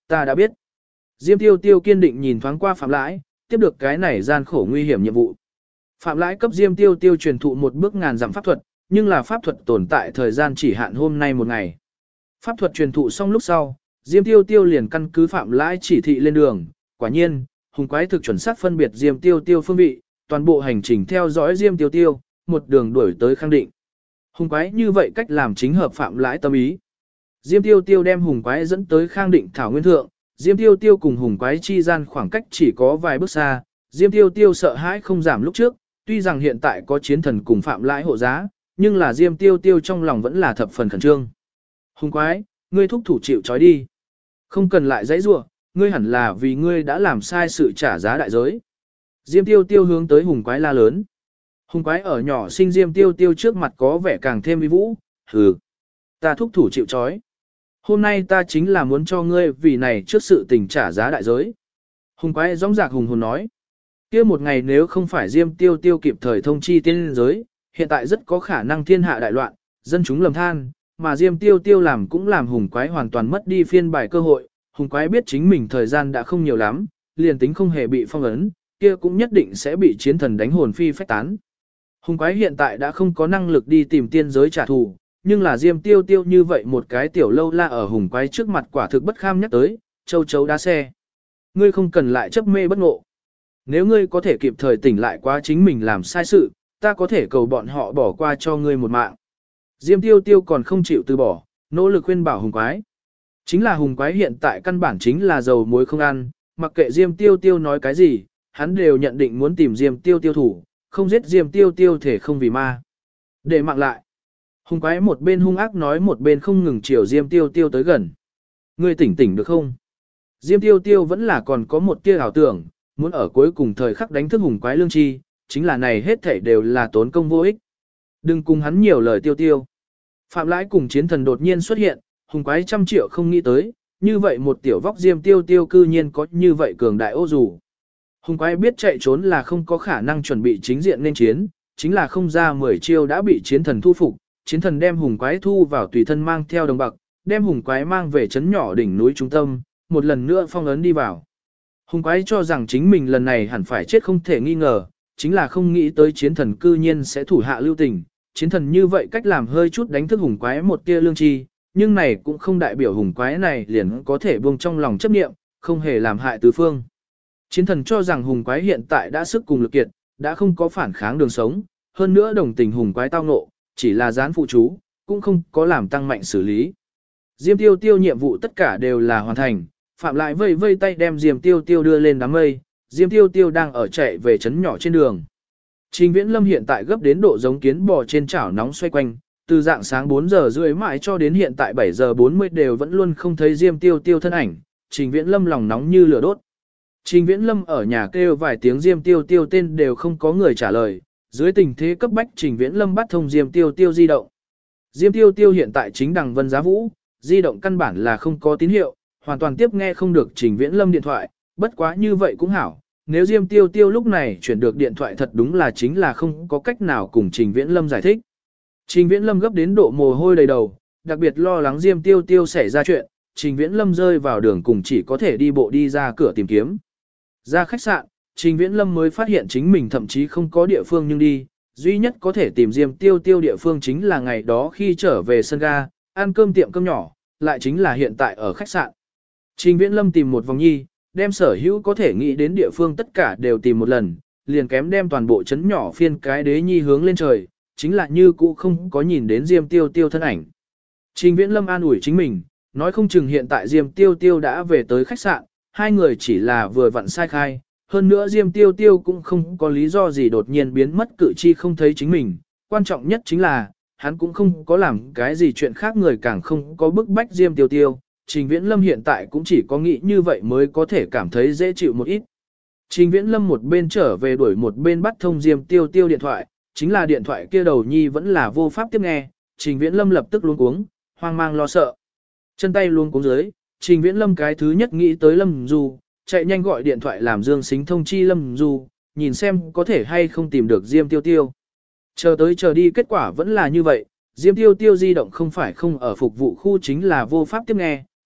Ta đã biết. Diêm Tiêu Tiêu kiên định nhìn thoáng qua Phạm Lãi, tiếp được cái này gian khổ nguy hiểm nhiệm vụ. Phạm Lãi cấp Diêm Tiêu Tiêu truyền thụ một bước ngàn dặm pháp thuật, nhưng là pháp thuật tồn tại thời gian chỉ hạn hôm nay một ngày. Pháp thuật truyền thụ xong lúc sau, Diêm Tiêu Tiêu liền căn cứ Phạm Lãi chỉ thị lên đường, quả nhiên, hùng quái thực chuẩn xác phân biệt Diêm Tiêu Tiêu phương vị, toàn bộ hành trình theo dõi Diêm Tiêu Tiêu, một đường đuổi tới Khang Định. Hùng quái như vậy cách làm chính hợp Phạm Lãi tâm ý. Diêm Tiêu Tiêu đem hùng quái dẫn tới Khang Định Thảo Nguyên Thượng, Diêm Tiêu Tiêu cùng hùng quái chi gian khoảng cách chỉ có vài bước xa, Diêm Tiêu Tiêu sợ hãi không giảm lúc trước, tuy rằng hiện tại có chiến thần cùng Phạm Lãi hộ giá, nhưng là Diêm Tiêu Tiêu trong lòng vẫn là thập phần khẩn trương. Hùng quái, ngươi thúc thủ chịu trói đi. Không cần lại dãy rủa, ngươi hẳn là vì ngươi đã làm sai sự trả giá đại giới. Diêm Tiêu Tiêu hướng tới hùng quái la lớn. Hùng quái ở nhỏ sinh Diêm Tiêu Tiêu trước mặt có vẻ càng thêm uy vũ, hừ. Ta thúc thủ chịu trói. Hôm nay ta chính là muốn cho ngươi vì này trước sự tình trả giá đại giới. Hùng quái rõng rạc hùng hồn nói. Kia một ngày nếu không phải Diêm Tiêu Tiêu kịp thời thông chi tiên giới, hiện tại rất có khả năng thiên hạ đại loạn, dân chúng lầm than, mà Diêm Tiêu Tiêu làm cũng làm hùng quái hoàn toàn mất đi phiên bài cơ hội. Hùng quái biết chính mình thời gian đã không nhiều lắm, liền tính không hề bị phong ấn, kia cũng nhất định sẽ bị chiến thần đánh hồn phi phách tán. Hùng quái hiện tại đã không có năng lực đi tìm tiên giới trả thù, nhưng là Diêm Tiêu Tiêu như vậy một cái tiểu lâu la ở hùng quái trước mặt quả thực bất kham nhắc tới, châu chấu đá xe. Ngươi không cần lại chấp mê bất ngộ. Nếu ngươi có thể kịp thời tỉnh lại quá chính mình làm sai sự, ta có thể cầu bọn họ bỏ qua cho ngươi một mạng. Diêm Tiêu Tiêu còn không chịu từ bỏ, nỗ lực khuyên bảo hùng quái. Chính là hùng quái hiện tại căn bản chính là dầu muối không ăn, mặc kệ Diêm Tiêu Tiêu nói cái gì, hắn đều nhận định muốn tìm Diêm Tiêu Tiêu thủ, không giết Diêm Tiêu Tiêu thể không vì ma. Để mạng lại. Hùng quái một bên hung ác nói một bên không ngừng chiều Diêm Tiêu Tiêu tới gần. Ngươi tỉnh tỉnh được không? Diêm Tiêu Tiêu vẫn là còn có một tia ảo tưởng, muốn ở cuối cùng thời khắc đánh thức hùng quái lương chi, chính là này hết thảy đều là tốn công vô ích. Đừng cùng hắn nhiều lời Tiêu Tiêu. Phạm Lãi cùng chiến thần đột nhiên xuất hiện, hùng quái trăm triệu không nghĩ tới, như vậy một tiểu vóc Diêm Tiêu Tiêu cư nhiên có như vậy cường đại ô dù. Hùng quái biết chạy trốn là không có khả năng chuẩn bị chính diện nên chiến, chính là không ra 10 chiêu đã bị chiến thần thu phục, chiến thần đem hùng quái thu vào tùy thân mang theo đồng bạc, đem hùng quái mang về trấn nhỏ đỉnh núi trung tâm, một lần nữa phong ấn đi vào. Hùng quái cho rằng chính mình lần này hẳn phải chết không thể nghi ngờ, chính là không nghĩ tới chiến thần cư nhiên sẽ thủ hạ lưu tình, chiến thần như vậy cách làm hơi chút đánh thức hùng quái một tia lương chi, nhưng này cũng không đại biểu hùng quái này liền có thể buông trong lòng chấp niệm, không hề làm hại tứ phương. Chiến thần cho rằng hùng quái hiện tại đã sức cùng lực kiệt, đã không có phản kháng đường sống, hơn nữa đồng tình hùng quái tao ngộ, chỉ là gián phụ chú, cũng không có làm tăng mạnh xử lý. Diêm Tiêu Tiêu nhiệm vụ tất cả đều là hoàn thành, Phạm Lại vây vây tay đem Diêm Tiêu Tiêu đưa lên đám mây, Diêm Tiêu Tiêu đang ở chạy về trấn nhỏ trên đường. Trình Viễn Lâm hiện tại gấp đến độ giống kiến bò trên chảo nóng xoay quanh, từ dạng sáng 4 giờ rưỡi mãi cho đến hiện tại 7 giờ 40 đều vẫn luôn không thấy Diêm Tiêu Tiêu thân ảnh, Trình Viễn Lâm lòng nóng như lửa đốt. Trình Viễn Lâm ở nhà kêu vài tiếng Diêm Tiêu Tiêu tên đều không có người trả lời, dưới tình thế cấp bách Trình Viễn Lâm bắt thông Diêm Tiêu Tiêu di động. Diêm Tiêu Tiêu hiện tại chính đằng vân giá vũ, di động căn bản là không có tín hiệu, hoàn toàn tiếp nghe không được Trình Viễn Lâm điện thoại, bất quá như vậy cũng hảo, nếu Diêm Tiêu Tiêu lúc này chuyển được điện thoại thật đúng là chính là không có cách nào cùng Trình Viễn Lâm giải thích. Trình Viễn Lâm gấp đến độ mồ hôi đầy đầu, đặc biệt lo lắng Diêm Tiêu Tiêu xảy ra chuyện, Trình Viễn Lâm rơi vào đường cùng chỉ có thể đi bộ đi ra cửa tìm kiếm. Ra khách sạn, Trình Viễn Lâm mới phát hiện chính mình thậm chí không có địa phương nhưng đi, duy nhất có thể tìm Diêm Tiêu Tiêu địa phương chính là ngày đó khi trở về sân ga, ăn cơm tiệm cơm nhỏ, lại chính là hiện tại ở khách sạn. Trình Viễn Lâm tìm một vòng nhi, đem sở hữu có thể nghĩ đến địa phương tất cả đều tìm một lần, liền kém đem toàn bộ chấn nhỏ phiên cái đế nhi hướng lên trời, chính là như cũ không có nhìn đến Diêm Tiêu Tiêu thân ảnh. Trình Viễn Lâm an ủi chính mình, nói không chừng hiện tại Diêm Tiêu Tiêu đã về tới khách sạn, hai người chỉ là vừa vặn sai khai, hơn nữa Diêm Tiêu Tiêu cũng không có lý do gì đột nhiên biến mất cự chi không thấy chính mình, quan trọng nhất chính là, hắn cũng không có làm cái gì chuyện khác người càng không có bức bách Diêm Tiêu Tiêu, Trình Viễn Lâm hiện tại cũng chỉ có nghĩ như vậy mới có thể cảm thấy dễ chịu một ít. Trình Viễn Lâm một bên trở về đuổi một bên bắt thông Diêm Tiêu Tiêu điện thoại, chính là điện thoại kia đầu nhi vẫn là vô pháp tiếp nghe, Trình Viễn Lâm lập tức luống cuống, hoang mang lo sợ. Chân tay luống cuống dưới, Trình Viễn Lâm cái thứ nhất nghĩ tới Lâm Du, chạy nhanh gọi điện thoại làm Dương Sính thông chi Lâm Du, nhìn xem có thể hay không tìm được Diêm Tiêu Tiêu. Chờ tới chờ đi kết quả vẫn là như vậy, Diêm Tiêu Tiêu di động không phải không ở phục vụ khu chính là vô pháp tiếp nghe,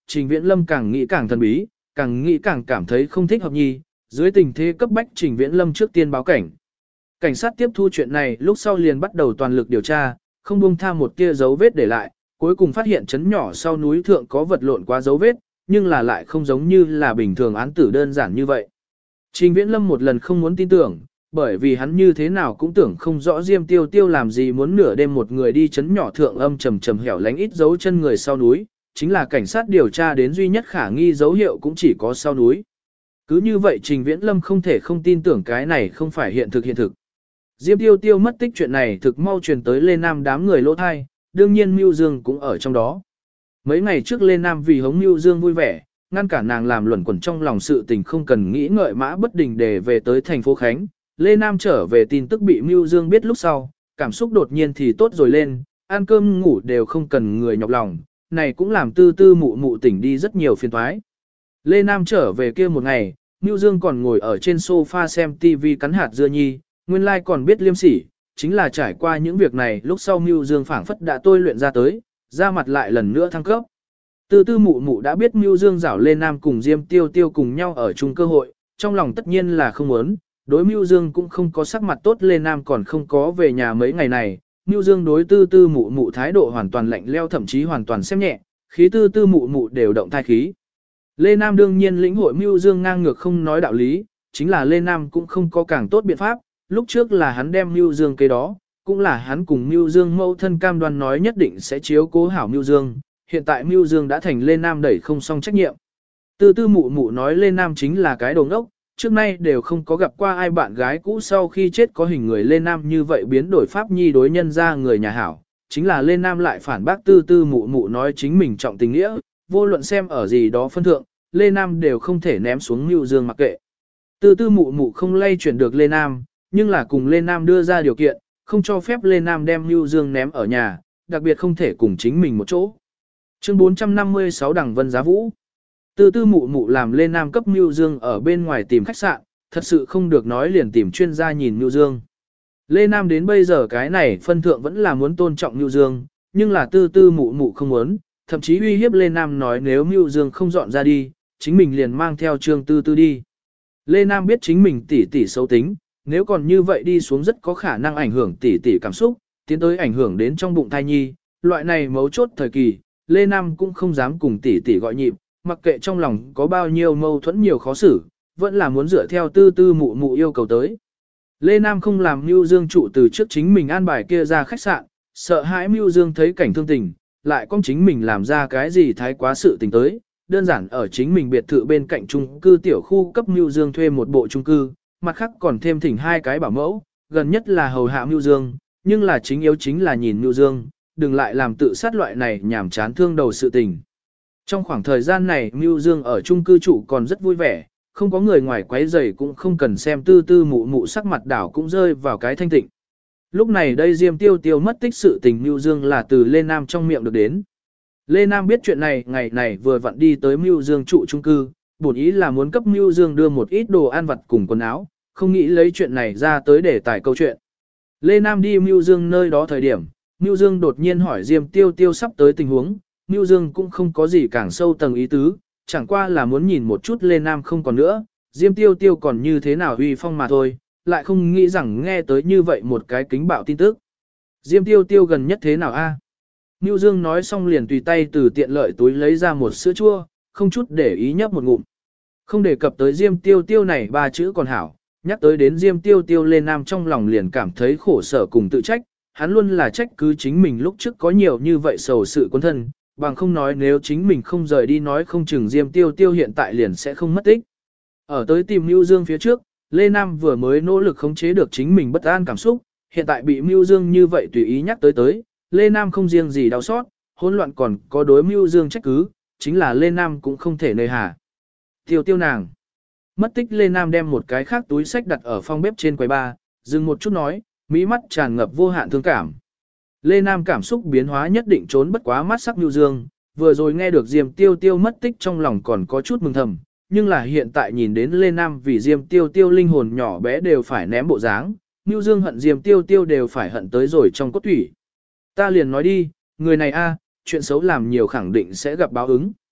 Trình Viễn Lâm càng nghĩ càng thần bí, càng nghĩ càng cảm thấy không thích hợp nhi, dưới tình thế cấp bách Trình Viễn Lâm trước tiên báo cảnh. Cảnh sát tiếp thu chuyện này lúc sau liền bắt đầu toàn lực điều tra, không buông tha một tia dấu vết để lại, cuối cùng phát hiện chấn nhỏ sau núi thượng có vật lộn quá dấu vết, nhưng là lại không giống như là bình thường án tử đơn giản như vậy. Trình Viễn Lâm một lần không muốn tin tưởng, bởi vì hắn như thế nào cũng tưởng không rõ Diêm Tiêu Tiêu làm gì muốn nửa đêm một người đi chấn nhỏ thượng âm trầm trầm hẻo lánh ít dấu chân người sau núi, chính là cảnh sát điều tra đến duy nhất khả nghi dấu hiệu cũng chỉ có sau núi. Cứ như vậy Trình Viễn Lâm không thể không tin tưởng cái này không phải hiện thực. Diêm Tiêu Tiêu mất tích chuyện này thực mau truyền tới Lê Nam đám người lỗ thai, đương nhiên Mưu Dương cũng ở trong đó. Mấy ngày trước Lê Nam vì hống Mưu Dương vui vẻ, ngăn cả nàng làm luẩn quẩn trong lòng sự tình không cần nghĩ ngợi mã bất đình để về tới thành phố Khánh. Lê Nam trở về tin tức bị Mưu Dương biết lúc sau, cảm xúc đột nhiên thì tốt rồi lên, ăn cơm ngủ đều không cần người nhọc lòng, này cũng làm tư tư mụ mụ tỉnh đi rất nhiều phiền toái. Lê Nam trở về kia một ngày, Mưu Dương còn ngồi ở trên sofa xem TV cắn hạt dưa nhi, nguyên lai còn biết liêm sỉ, chính là trải qua những việc này lúc sau Mưu Dương phảng phất đã tôi luyện ra tới, ra mặt lại lần nữa thăng cấp. Tư tư mụ mụ đã biết Mưu Dương giảo Lê Nam cùng Diêm Tiêu Tiêu cùng nhau ở chung cơ hội, trong lòng tất nhiên là không muốn, đối Mưu Dương cũng không có sắc mặt tốt Lê Nam còn không có về nhà mấy ngày này, Mưu Dương đối tư tư mụ mụ thái độ hoàn toàn lạnh leo thậm chí hoàn toàn xem nhẹ, khí tư tư mụ mụ đều động thai khí. Lê Nam đương nhiên lĩnh hội Mưu Dương ngang ngược không nói đạo lý, chính là Lê Nam cũng không có càng tốt biện pháp, lúc trước là hắn đem Mưu Dương kế đó, cũng là hắn cùng Mưu Dương mâu thân cam đoan nói nhất định sẽ chiếu cố hảo Mưu Dương, hiện tại Mưu Dương đã thành Lê Nam đẩy không xong trách nhiệm. Tư tư mụ mụ nói Lê Nam chính là cái đồ ngốc, trước nay đều không có gặp qua ai bạn gái cũ sau khi chết có hình người Lê Nam như vậy biến đổi pháp nhi đối nhân ra người nhà hảo, chính là Lê Nam lại phản bác tư tư mụ mụ nói chính mình trọng tình nghĩa, vô luận xem ở gì đó phân thượng, Lê Nam đều không thể ném xuống Mưu Dương mặc kệ. Tư tư mụ mụ không lay chuyển được Lê Nam, nhưng là cùng Lê Nam đưa ra điều kiện, không cho phép Lê Nam đem Mưu Dương ném ở nhà, đặc biệt không thể cùng chính mình một chỗ. Chương 456 Đằng Vân Giá Vũ. Tư tư mụ mụ làm Lê Nam cấp Mưu Dương ở bên ngoài tìm khách sạn, thật sự không được nói liền tìm chuyên gia nhìn Mưu Dương. Lê Nam đến bây giờ cái này phân thượng vẫn là muốn tôn trọng Mưu Dương, nhưng là tư tư mụ mụ không muốn, thậm chí uy hiếp Lê Nam nói nếu Mưu Dương không dọn ra đi, chính mình liền mang theo Trương Tư Tư đi. Lê Nam biết chính mình tỉ tỉ xấu tính, nếu còn như vậy đi xuống rất có khả năng ảnh hưởng tỉ tỉ cảm xúc, tiến tới ảnh hưởng đến trong bụng thai nhi, loại này mấu chốt thời kỳ, Lê Nam cũng không dám cùng tỉ tỉ gọi nhịp, mặc kệ trong lòng có bao nhiêu mâu thuẫn nhiều khó xử, vẫn là muốn dựa theo tư tư mụ mụ yêu cầu tới. Lê Nam không làm Mưu Dương trụ từ trước chính mình an bài kia ra khách sạn, sợ hãi Mưu Dương thấy cảnh thương tình, lại con chính mình làm ra cái gì thái quá sự tình tới, đơn giản ở chính mình biệt thự bên cạnh chung cư tiểu khu cấp Mưu Dương thuê một bộ chung cư, mặt khác còn thêm thỉnh 2 cái bảo mẫu, gần nhất là hầu hạ Mưu Dương, nhưng là chính yếu chính là nhìn Mưu Dương, đừng lại làm tự sát loại này nhảm chán thương đầu sự tình. Trong khoảng thời gian này Mưu Dương ở chung cư trụ còn rất vui vẻ, không có người ngoài quấy rầy cũng không cần xem tư tư mụ mụ sắc mặt đảo cũng rơi vào cái thanh tịnh. Lúc này đây Diêm Tiêu Tiêu mất tích sự tình Mưu Dương là từ Lê Nam trong miệng được đến. Lê Nam biết chuyện này ngày này vừa vặn đi tới Mưu Dương trụ chung cư, bổn ý là muốn cấp Mưu Dương đưa một ít đồ ăn vặt cùng quần áo, không nghĩ lấy chuyện này ra tới để tải câu chuyện. Lê Nam đi Mưu Dương nơi đó thời điểm, Mưu Dương đột nhiên hỏi Diêm Tiêu Tiêu sắp tới tình huống, Mưu Dương cũng không có gì càng sâu tầng ý tứ, chẳng qua là muốn nhìn một chút Lê Nam không còn nữa, Diêm Tiêu Tiêu còn như thế nào uy phong mà thôi, lại không nghĩ rằng nghe tới như vậy một cái kính bạo tin tức. Diêm Tiêu Tiêu gần nhất thế nào a? Mưu Dương nói xong liền tùy tay từ tiện lợi túi lấy ra một sữa chua, không chút để ý nhấp một ngụm. Không đề cập tới Diêm Tiêu Tiêu này 3 chữ còn hảo, nhắc tới đến Diêm Tiêu Tiêu Lê Nam trong lòng liền cảm thấy khổ sở cùng tự trách, hắn luôn là trách cứ chính mình lúc trước có nhiều như vậy sầu sự quân thân, bằng không nói nếu chính mình không rời đi nói không chừng Diêm Tiêu Tiêu hiện tại liền sẽ không mất tích. Ở tới tìm Mưu Dương phía trước, Lê Nam vừa mới nỗ lực khống chế được chính mình bất an cảm xúc, hiện tại bị Mưu Dương như vậy tùy ý nhắc tới, Lê Nam không riêng gì đau xót, hỗn loạn còn có đối Mưu Dương trách cứ, chính là Lê Nam cũng không thể nơi hà. Tiêu Tiêu nàng. Mất tích Lê Nam đem một cái khác túi sách đặt ở phòng bếp trên quầy bar, dừng một chút nói, mỹ mắt tràn ngập vô hạn thương cảm. Lê Nam cảm xúc biến hóa nhất định trốn bất quá mắt sắc Mưu Dương, vừa rồi nghe được Diêm Tiêu Tiêu mất tích trong lòng còn có chút mừng thầm, nhưng là hiện tại nhìn đến Lê Nam vì Diêm Tiêu Tiêu linh hồn nhỏ bé đều phải ném bộ dáng, Mưu Dương hận Diêm Tiêu Tiêu đều phải hận tới rồi trong cốt thủy. Ta liền nói đi, người này a, chuyện xấu làm nhiều khẳng định sẽ gặp báo ứng.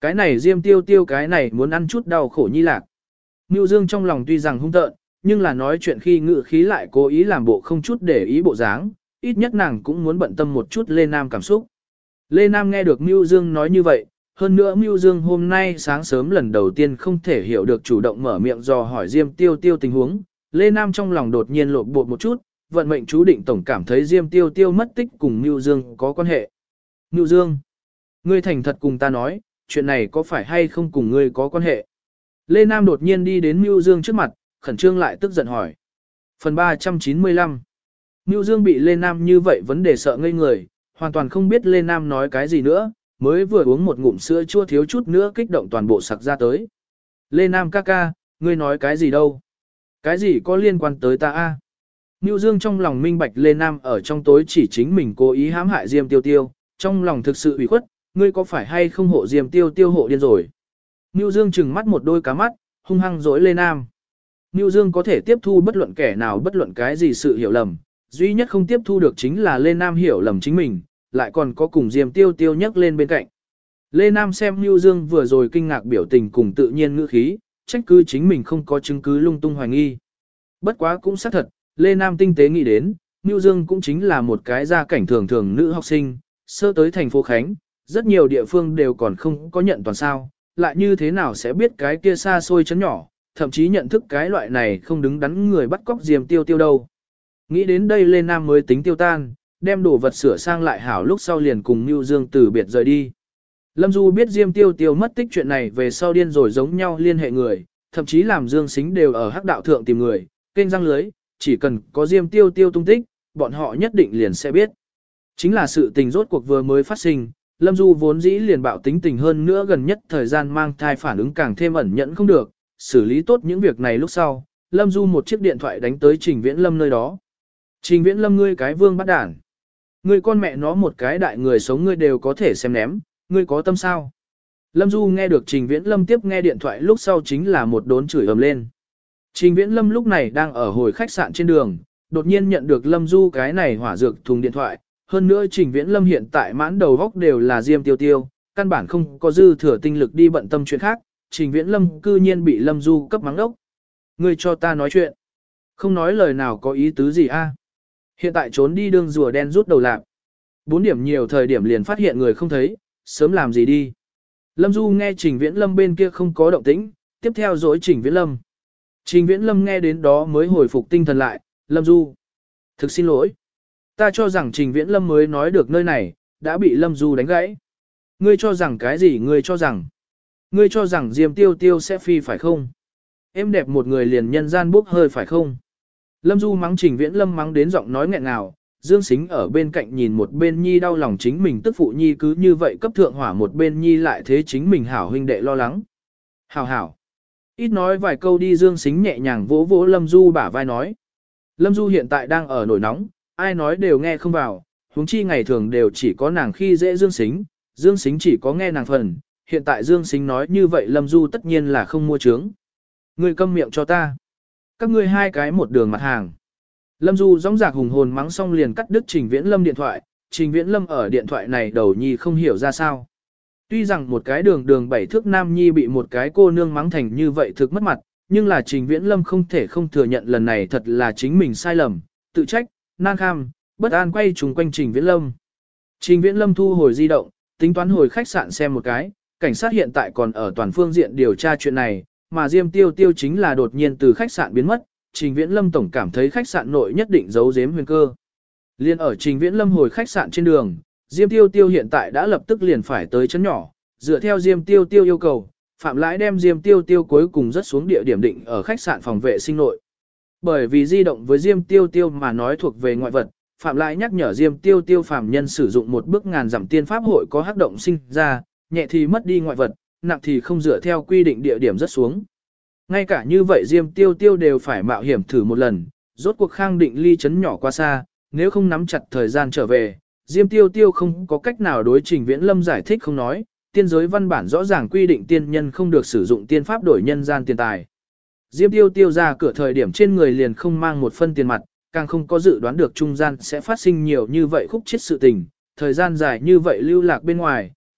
Cái này Diêm Tiêu Tiêu cái này muốn ăn chút đau khổ nhi lạc. Nưu Dương trong lòng tuy rằng hung tợn, nhưng là nói chuyện khi ngự khí lại cố ý làm bộ không chút để ý bộ dáng, ít nhất nàng cũng muốn bận tâm một chút Lê Nam cảm xúc. Lê Nam nghe được Nưu Dương nói như vậy, hơn nữa Nưu Dương hôm nay sáng sớm lần đầu tiên không thể hiểu được chủ động mở miệng dò hỏi Diêm Tiêu Tiêu tình huống, Lê Nam trong lòng đột nhiên lộn bột một chút, vận mệnh chú định tổng cảm thấy Diêm Tiêu Tiêu mất tích cùng Nưu Dương có quan hệ. Nưu Dương, ngươi thành thật cùng ta nói, chuyện này có phải hay không cùng ngươi có quan hệ? Lê Nam đột nhiên đi đến Nưu Dương trước mặt, khẩn trương lại tức giận hỏi. Phần 395. Nưu Dương bị Lê Nam như vậy vấn đề sợ ngây người, hoàn toàn không biết Lê Nam nói cái gì nữa, mới vừa uống một ngụm sữa chua thiếu chút nữa kích động toàn bộ sặc ra tới. Lê Nam ca ca, ngươi nói cái gì đâu? Cái gì có liên quan tới ta a? Nưu Dương trong lòng minh bạch Lê Nam ở trong tối chỉ chính mình cố ý hãm hại Diêm Tiêu Tiêu, trong lòng thực sự ủy khuất, ngươi có phải hay không hộ Diêm Tiêu Tiêu hộ điên rồi? Nưu Dương trừng mắt một đôi cá mắt, hung hăng dối Lê Nam. Nưu Dương có thể tiếp thu bất luận kẻ nào bất luận cái gì sự hiểu lầm, duy nhất không tiếp thu được chính là Lê Nam hiểu lầm chính mình, lại còn có cùng Diêm Tiêu Tiêu nhắc lên bên cạnh. Lê Nam xem Nưu Dương vừa rồi kinh ngạc biểu tình cùng tự nhiên ngữ khí, trách cứ chính mình không có chứng cứ lung tung hoài nghi. Bất quá cũng xác thật, Lê Nam tinh tế nghĩ đến, Nưu Dương cũng chính là một cái gia cảnh thường thường nữ học sinh, sơ tới thành phố Khánh, rất nhiều địa phương đều còn không có nhận toàn sao, lại như thế nào sẽ biết cái kia xa xôi chấn nhỏ, thậm chí nhận thức cái loại này không đứng đắn người bắt cóc Diêm Tiêu Tiêu đâu. Nghĩ đến đây Lê Nam mới tính tiêu tan, đem đồ vật sửa sang lại hảo lúc sau liền cùng Nưu Dương từ biệt rời đi. Lâm Du biết Diêm Tiêu Tiêu mất tích chuyện này về sau điên rồi giống nhau liên hệ người, thậm chí làm Dương Sính đều ở hắc đạo thượng tìm người, kênh răng lưới, chỉ cần có Diêm Tiêu Tiêu tung tích, bọn họ nhất định liền sẽ biết. Chính là sự tình rốt cuộc vừa mới phát sinh, Lâm Du vốn dĩ liền bạo tính tình hơn nữa gần nhất thời gian mang thai phản ứng càng thêm ẩn nhẫn không được, xử lý tốt những việc này lúc sau, Lâm Du một chiếc điện thoại đánh tới Trình Viễn Lâm nơi đó. Trình Viễn Lâm ngươi cái vương bắt đản. Ngươi con mẹ nó một cái đại người sống ngươi đều có thể xem ném, ngươi có tâm sao? Lâm Du nghe được Trình Viễn Lâm tiếp nghe điện thoại lúc sau chính là một đốn chửi ầm lên. Trình Viễn Lâm lúc này đang ở hồi khách sạn trên đường, đột nhiên nhận được Lâm Du cái này hỏa dược thùng điện thoại, hơn nữa Trình Viễn Lâm hiện tại mãn đầu góc đều là Diêm Tiêu Tiêu, căn bản không có dư thừa tinh lực đi bận tâm chuyện khác, Trình Viễn Lâm cư nhiên bị Lâm Du cấp mắng đốc. Ngươi cho ta nói chuyện. Không nói lời nào có ý tứ gì a? Hiện tại trốn đi đương rùa đen rút đầu lạc. 4 điểm nhiều thời điểm liền phát hiện người không thấy, sớm làm gì đi. Lâm Du nghe Trình Viễn Lâm bên kia không có động tĩnh, tiếp theo dối Trình Viễn Lâm. Trình Viễn Lâm nghe đến đó mới hồi phục tinh thần lại, Lâm Du. Thực xin lỗi. Ta cho rằng Trình Viễn Lâm mới nói được nơi này, đã bị Lâm Du đánh gãy. Ngươi cho rằng cái gì ngươi cho rằng? Ngươi cho rằng Diêm Tiêu Tiêu sẽ phi phải không? Em đẹp một người liền nhân gian bốc hơi phải không? Lâm Du mắng Trình Viễn Lâm mắng đến giọng nói nghẹn ngào, Dương Sính ở bên cạnh nhìn một bên nhi đau lòng chính mình tức phụ nhi cứ như vậy cấp thượng hỏa một bên nhi lại thế chính mình hảo huynh đệ lo lắng. Hảo hảo. Ít nói vài câu đi Dương Sính nhẹ nhàng vỗ vỗ Lâm Du bả vai nói. Lâm Du hiện tại đang ở nổi nóng, ai nói đều nghe không vào, huống chi ngày thường đều chỉ có nàng khi dễ Dương Sính, Dương Sính chỉ có nghe nàng phần, hiện tại Dương Sính nói như vậy Lâm Du tất nhiên là không mua trướng. Ngươi câm miệng cho ta. Các ngươi hai cái một đường mặt hàng. Lâm Du dõng dạc hùng hồn mắng xong liền cắt đứt Trình Viễn Lâm điện thoại, Trình Viễn Lâm ở điện thoại này đầu nhi không hiểu ra sao. Tuy rằng một cái đường 7 thước nam nhi bị một cái cô nương mắng thành như vậy thực mất mặt, nhưng là Trình Viễn Lâm không thể không thừa nhận lần này thật là chính mình sai lầm, tự trách, nan kham, bất an quay trùng quanh Trình Viễn Lâm. Trình Viễn Lâm thu hồi di động, tính toán hồi khách sạn xem một cái, cảnh sát hiện tại còn ở toàn phương diện điều tra chuyện này, mà Diêm Tiêu Tiêu chính là đột nhiên từ khách sạn biến mất, Trình Viễn Lâm tổng cảm thấy khách sạn nội nhất định giấu giếm huyền cơ. Liên ở Trình Viễn Lâm hồi khách sạn trên đường, Diêm Tiêu Tiêu hiện tại đã lập tức liền phải tới chấn nhỏ, dựa theo Diêm Tiêu Tiêu yêu cầu, Phạm Lãi đem Diêm Tiêu Tiêu cuối cùng rất xuống địa điểm định ở khách sạn phòng vệ sinh nội. Bởi vì di động với Diêm Tiêu Tiêu mà nói thuộc về ngoại vật, Phạm Lãi nhắc nhở Diêm Tiêu Tiêu phàm nhân sử dụng một bước ngàn dặm tiên pháp hội có hắc động sinh ra, nhẹ thì mất đi ngoại vật, nặng thì không dựa theo quy định địa điểm rất xuống. Ngay cả như vậy Diêm Tiêu Tiêu đều phải mạo hiểm thử một lần, rốt cuộc Khang Định ly chấn nhỏ quá xa, nếu không nắm chặt thời gian trở về, Diêm Tiêu Tiêu không có cách nào đối Trình Viễn Lâm giải thích không nói, tiên giới văn bản rõ ràng quy định tiên nhân không được sử dụng tiên pháp đổi nhân gian tiền tài. Diêm Tiêu Tiêu ra cửa thời điểm trên người liền không mang một phân tiền mặt, càng không có dự đoán được trung gian sẽ phát sinh nhiều như vậy khúc chết sự tình, thời gian dài như vậy lưu lạc bên ngoài,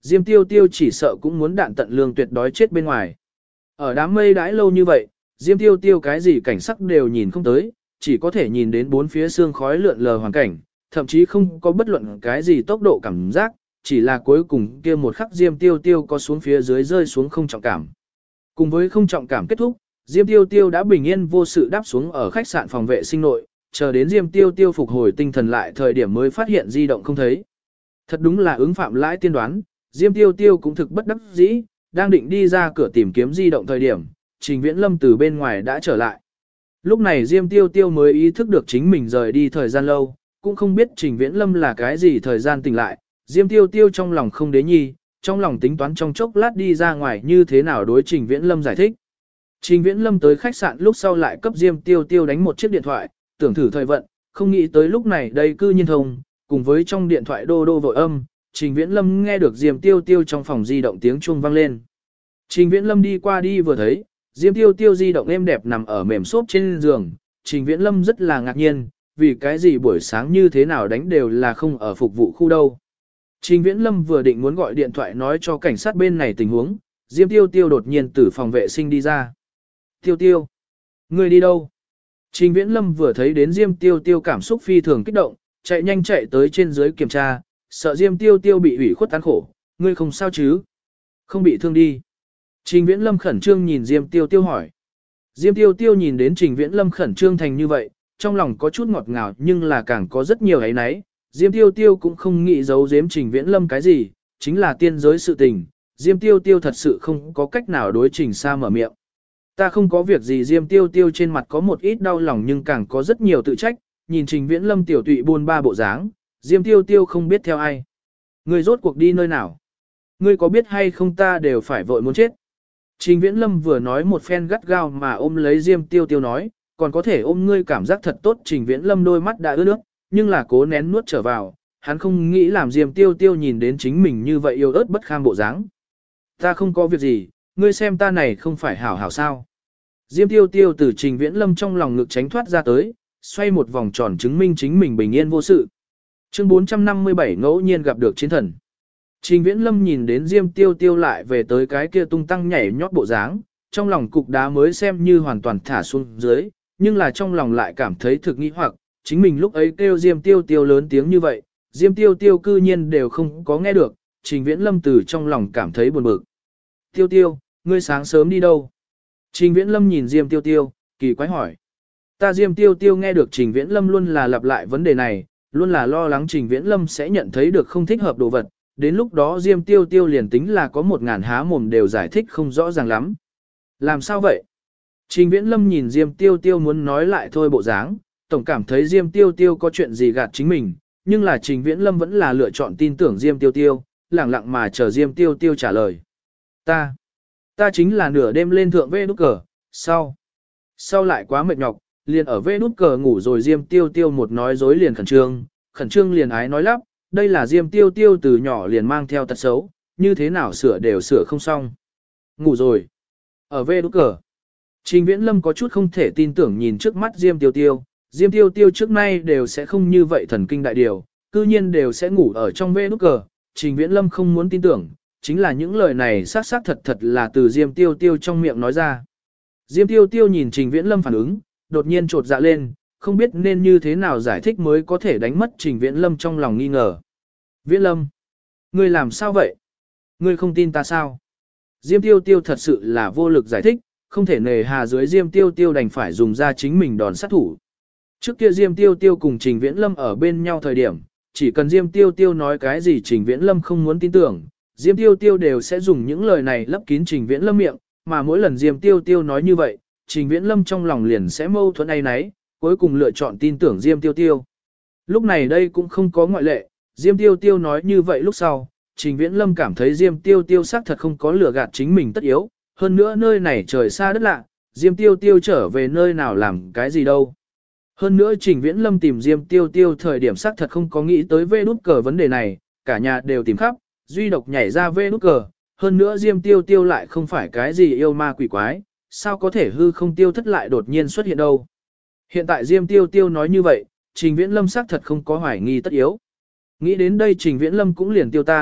Diêm Tiêu Tiêu chỉ sợ cũng muốn đạn tận lương tuyệt đói chết bên ngoài. Ở đám mây đãi lâu như vậy, Diêm Tiêu Tiêu cái gì cảnh sắc đều nhìn không tới, chỉ có thể nhìn đến bốn phía sương khói lượn lờ hoàn cảnh, thậm chí không có bất luận cái gì tốc độ cảm giác, chỉ là cuối cùng kia một khắc Diêm Tiêu Tiêu có xuống phía dưới rơi xuống không trọng cảm. Cùng với không trọng cảm kết thúc, Diêm Tiêu Tiêu đã bình yên vô sự đáp xuống ở khách sạn phòng vệ sinh nội, chờ đến Diêm Tiêu Tiêu phục hồi tinh thần lại thời điểm mới phát hiện di động không thấy. Thật đúng là ứng phạm lãi tiên đoán, Diêm Tiêu Tiêu cũng thực bất đắc dĩ, đang định đi ra cửa tìm kiếm di động thời điểm, Trình Viễn Lâm từ bên ngoài đã trở lại. Lúc này Diêm Tiêu Tiêu mới ý thức được chính mình rời đi thời gian lâu, cũng không biết Trình Viễn Lâm là cái gì thời gian tỉnh lại, Diêm Tiêu Tiêu trong lòng không đế nhi, trong lòng tính toán trong chốc lát đi ra ngoài như thế nào đối Trình Viễn Lâm giải thích. Trình Viễn Lâm tới khách sạn lúc sau lại cấp Diêm Tiêu Tiêu đánh một chiếc điện thoại, tưởng thử thời vận, không nghĩ tới lúc này đây cư nhiên thông, cùng với trong điện thoại đô đô vội âm, Trình Viễn Lâm nghe được Diêm Tiêu Tiêu trong phòng di động tiếng chuông vang lên. Trình Viễn Lâm đi qua đi vừa thấy, Diêm Tiêu Tiêu di động êm đẹp nằm ở mềm xốp trên giường, Trình Viễn Lâm rất là ngạc nhiên, vì cái gì buổi sáng như thế nào đánh đều là không ở phục vụ khu đâu. Trình Viễn Lâm vừa định muốn gọi điện thoại nói cho cảnh sát bên này tình huống, Diêm Tiêu Tiêu đột nhiên từ phòng vệ sinh đi ra. Tiêu Tiêu, ngươi đi đâu? Trình Viễn Lâm vừa thấy đến Diêm Tiêu Tiêu cảm xúc phi thường kích động, chạy nhanh chạy tới trên dưới kiểm tra, sợ Diêm Tiêu Tiêu bị ủy khuất tán khổ, ngươi không sao chứ? Không bị thương đi. Trình Viễn Lâm khẩn trương nhìn Diêm Tiêu Tiêu hỏi. Diêm Tiêu Tiêu nhìn đến Trình Viễn Lâm khẩn trương thành như vậy, trong lòng có chút ngọt ngào nhưng là càng có rất nhiều ấy nấy. Diêm Tiêu Tiêu cũng không nghĩ giấu giếm Trình Viễn Lâm cái gì, chính là tiên giới sự tình. Diêm Tiêu Tiêu thật sự không có cách nào đối Trình Sa mở miệng. Ta không có việc gì. Diêm Tiêu Tiêu trên mặt có một ít đau lòng nhưng càng có rất nhiều tự trách, nhìn Trình Viễn Lâm tiểu tụy buồn ba bộ dáng, Diêm Tiêu Tiêu không biết theo ai. Ngươi rốt cuộc đi nơi nào? Ngươi có biết hay không ta đều phải vội muốn chết. Trình Viễn Lâm vừa nói một phen gắt gao mà ôm lấy Diêm Tiêu Tiêu nói, còn có thể ôm ngươi cảm giác thật tốt. Trình Viễn Lâm đôi mắt đã ướt nước, nhưng là cố nén nuốt trở vào, hắn không nghĩ làm Diêm Tiêu Tiêu nhìn đến chính mình như vậy yêu ớt bất kham bộ dáng. Ta không có việc gì, ngươi xem ta này không phải hảo hảo sao. Diêm Tiêu Tiêu từ Trình Viễn Lâm trong lòng ngực tránh thoát ra tới, xoay một vòng tròn chứng minh chính mình bình yên vô sự. Chương 457 ngẫu nhiên gặp được chiến thần. Trình Viễn Lâm nhìn đến Diêm Tiêu Tiêu lại về tới cái kia tung tăng nhảy nhót bộ dáng, trong lòng cục đá mới xem như hoàn toàn thả xuống dưới, nhưng là trong lòng lại cảm thấy thực nghi hoặc, chính mình lúc ấy kêu Diêm Tiêu Tiêu lớn tiếng như vậy, Diêm Tiêu Tiêu cư nhiên đều không có nghe được, Trình Viễn Lâm từ trong lòng cảm thấy buồn bực. Tiêu Tiêu, ngươi sáng sớm đi đâu? Trình Viễn Lâm nhìn Diêm Tiêu Tiêu, kỳ quái hỏi. Ta Diêm Tiêu Tiêu nghe được Trình Viễn Lâm luôn là lặp lại vấn đề này, luôn là lo lắng Trình Viễn Lâm sẽ nhận thấy được không thích hợp đồ vật, đến lúc đó Diêm Tiêu Tiêu liền tính là có 1000 há mồm đều giải thích không rõ ràng lắm. Làm sao vậy? Trình Viễn Lâm nhìn Diêm Tiêu Tiêu muốn nói lại thôi bộ dáng, tổng cảm thấy Diêm Tiêu Tiêu có chuyện gì gạt chính mình, nhưng là Trình Viễn Lâm vẫn là lựa chọn tin tưởng Diêm Tiêu Tiêu, lẳng lặng mà chờ Diêm Tiêu Tiêu trả lời. Ta chính là nửa đêm lên thượng vê nút cờ, sau lại quá mệt nhọc, liền ở vê nút cờ ngủ rồi. Diêm Tiêu Tiêu một nói dối liền khẩn trương liền ái nói lắp, đây là Diêm Tiêu Tiêu từ nhỏ liền mang theo tật xấu, như thế nào sửa đều sửa không xong. Ngủ rồi. Ở vê nút cờ. Trình Viễn Lâm có chút không thể tin tưởng nhìn trước mắt Diêm Tiêu Tiêu, Diêm Tiêu Tiêu trước nay đều sẽ không như vậy thần kinh đại điều, cư nhiên đều sẽ ngủ ở trong vê nút cờ. Trình Viễn Lâm không muốn tin tưởng, chính là những lời này xác xác thật thật là từ Diêm Tiêu Tiêu trong miệng nói ra. Diêm Tiêu Tiêu nhìn Trình Viễn Lâm phản ứng, đột nhiên trột dạ lên, không biết nên như thế nào giải thích mới có thể đánh mất Trình Viễn Lâm trong lòng nghi ngờ. Viễn Lâm, ngươi làm sao vậy? Ngươi không tin ta sao? Diêm Tiêu Tiêu thật sự là vô lực giải thích, không thể nề hà dưới Diêm Tiêu Tiêu đành phải dùng ra chính mình đòn sát thủ. Trước kia Diêm Tiêu Tiêu cùng Trình Viễn Lâm ở bên nhau thời điểm, chỉ cần Diêm Tiêu Tiêu nói cái gì Trình Viễn Lâm không muốn tin tưởng, Diêm Tiêu Tiêu đều sẽ dùng những lời này lấp kín Trình Viễn Lâm miệng, mà mỗi lần Diêm Tiêu Tiêu nói như vậy, Trình Viễn Lâm trong lòng liền sẽ mâu thuẫn ấy nấy, cuối cùng lựa chọn tin tưởng Diêm Tiêu Tiêu. Lúc này đây cũng không có ngoại lệ, Diêm Tiêu Tiêu nói như vậy lúc sau, Trình Viễn Lâm cảm thấy Diêm Tiêu Tiêu xác thật không có lừa gạt chính mình tất yếu, hơn nữa nơi này trời xa đất lạ, Diêm Tiêu Tiêu trở về nơi nào làm cái gì đâu. Hơn nữa Trình Viễn Lâm tìm Diêm Tiêu Tiêu thời điểm xác thật không có nghĩ tới vê nút cờ vấn đề này, cả nhà đều tìm khắp, duy độc nhảy ra vê nút cờ, hơn nữa Diêm Tiêu Tiêu lại không phải cái gì yêu ma quỷ quái, sao có thể hư không tiêu thất lại đột nhiên xuất hiện đâu. Hiện tại Diêm Tiêu Tiêu nói như vậy, Trình Viễn Lâm xác thật không có hoài nghi tất yếu. Nghĩ đến đây Trình Viễn Lâm cũng liền tiêu tan,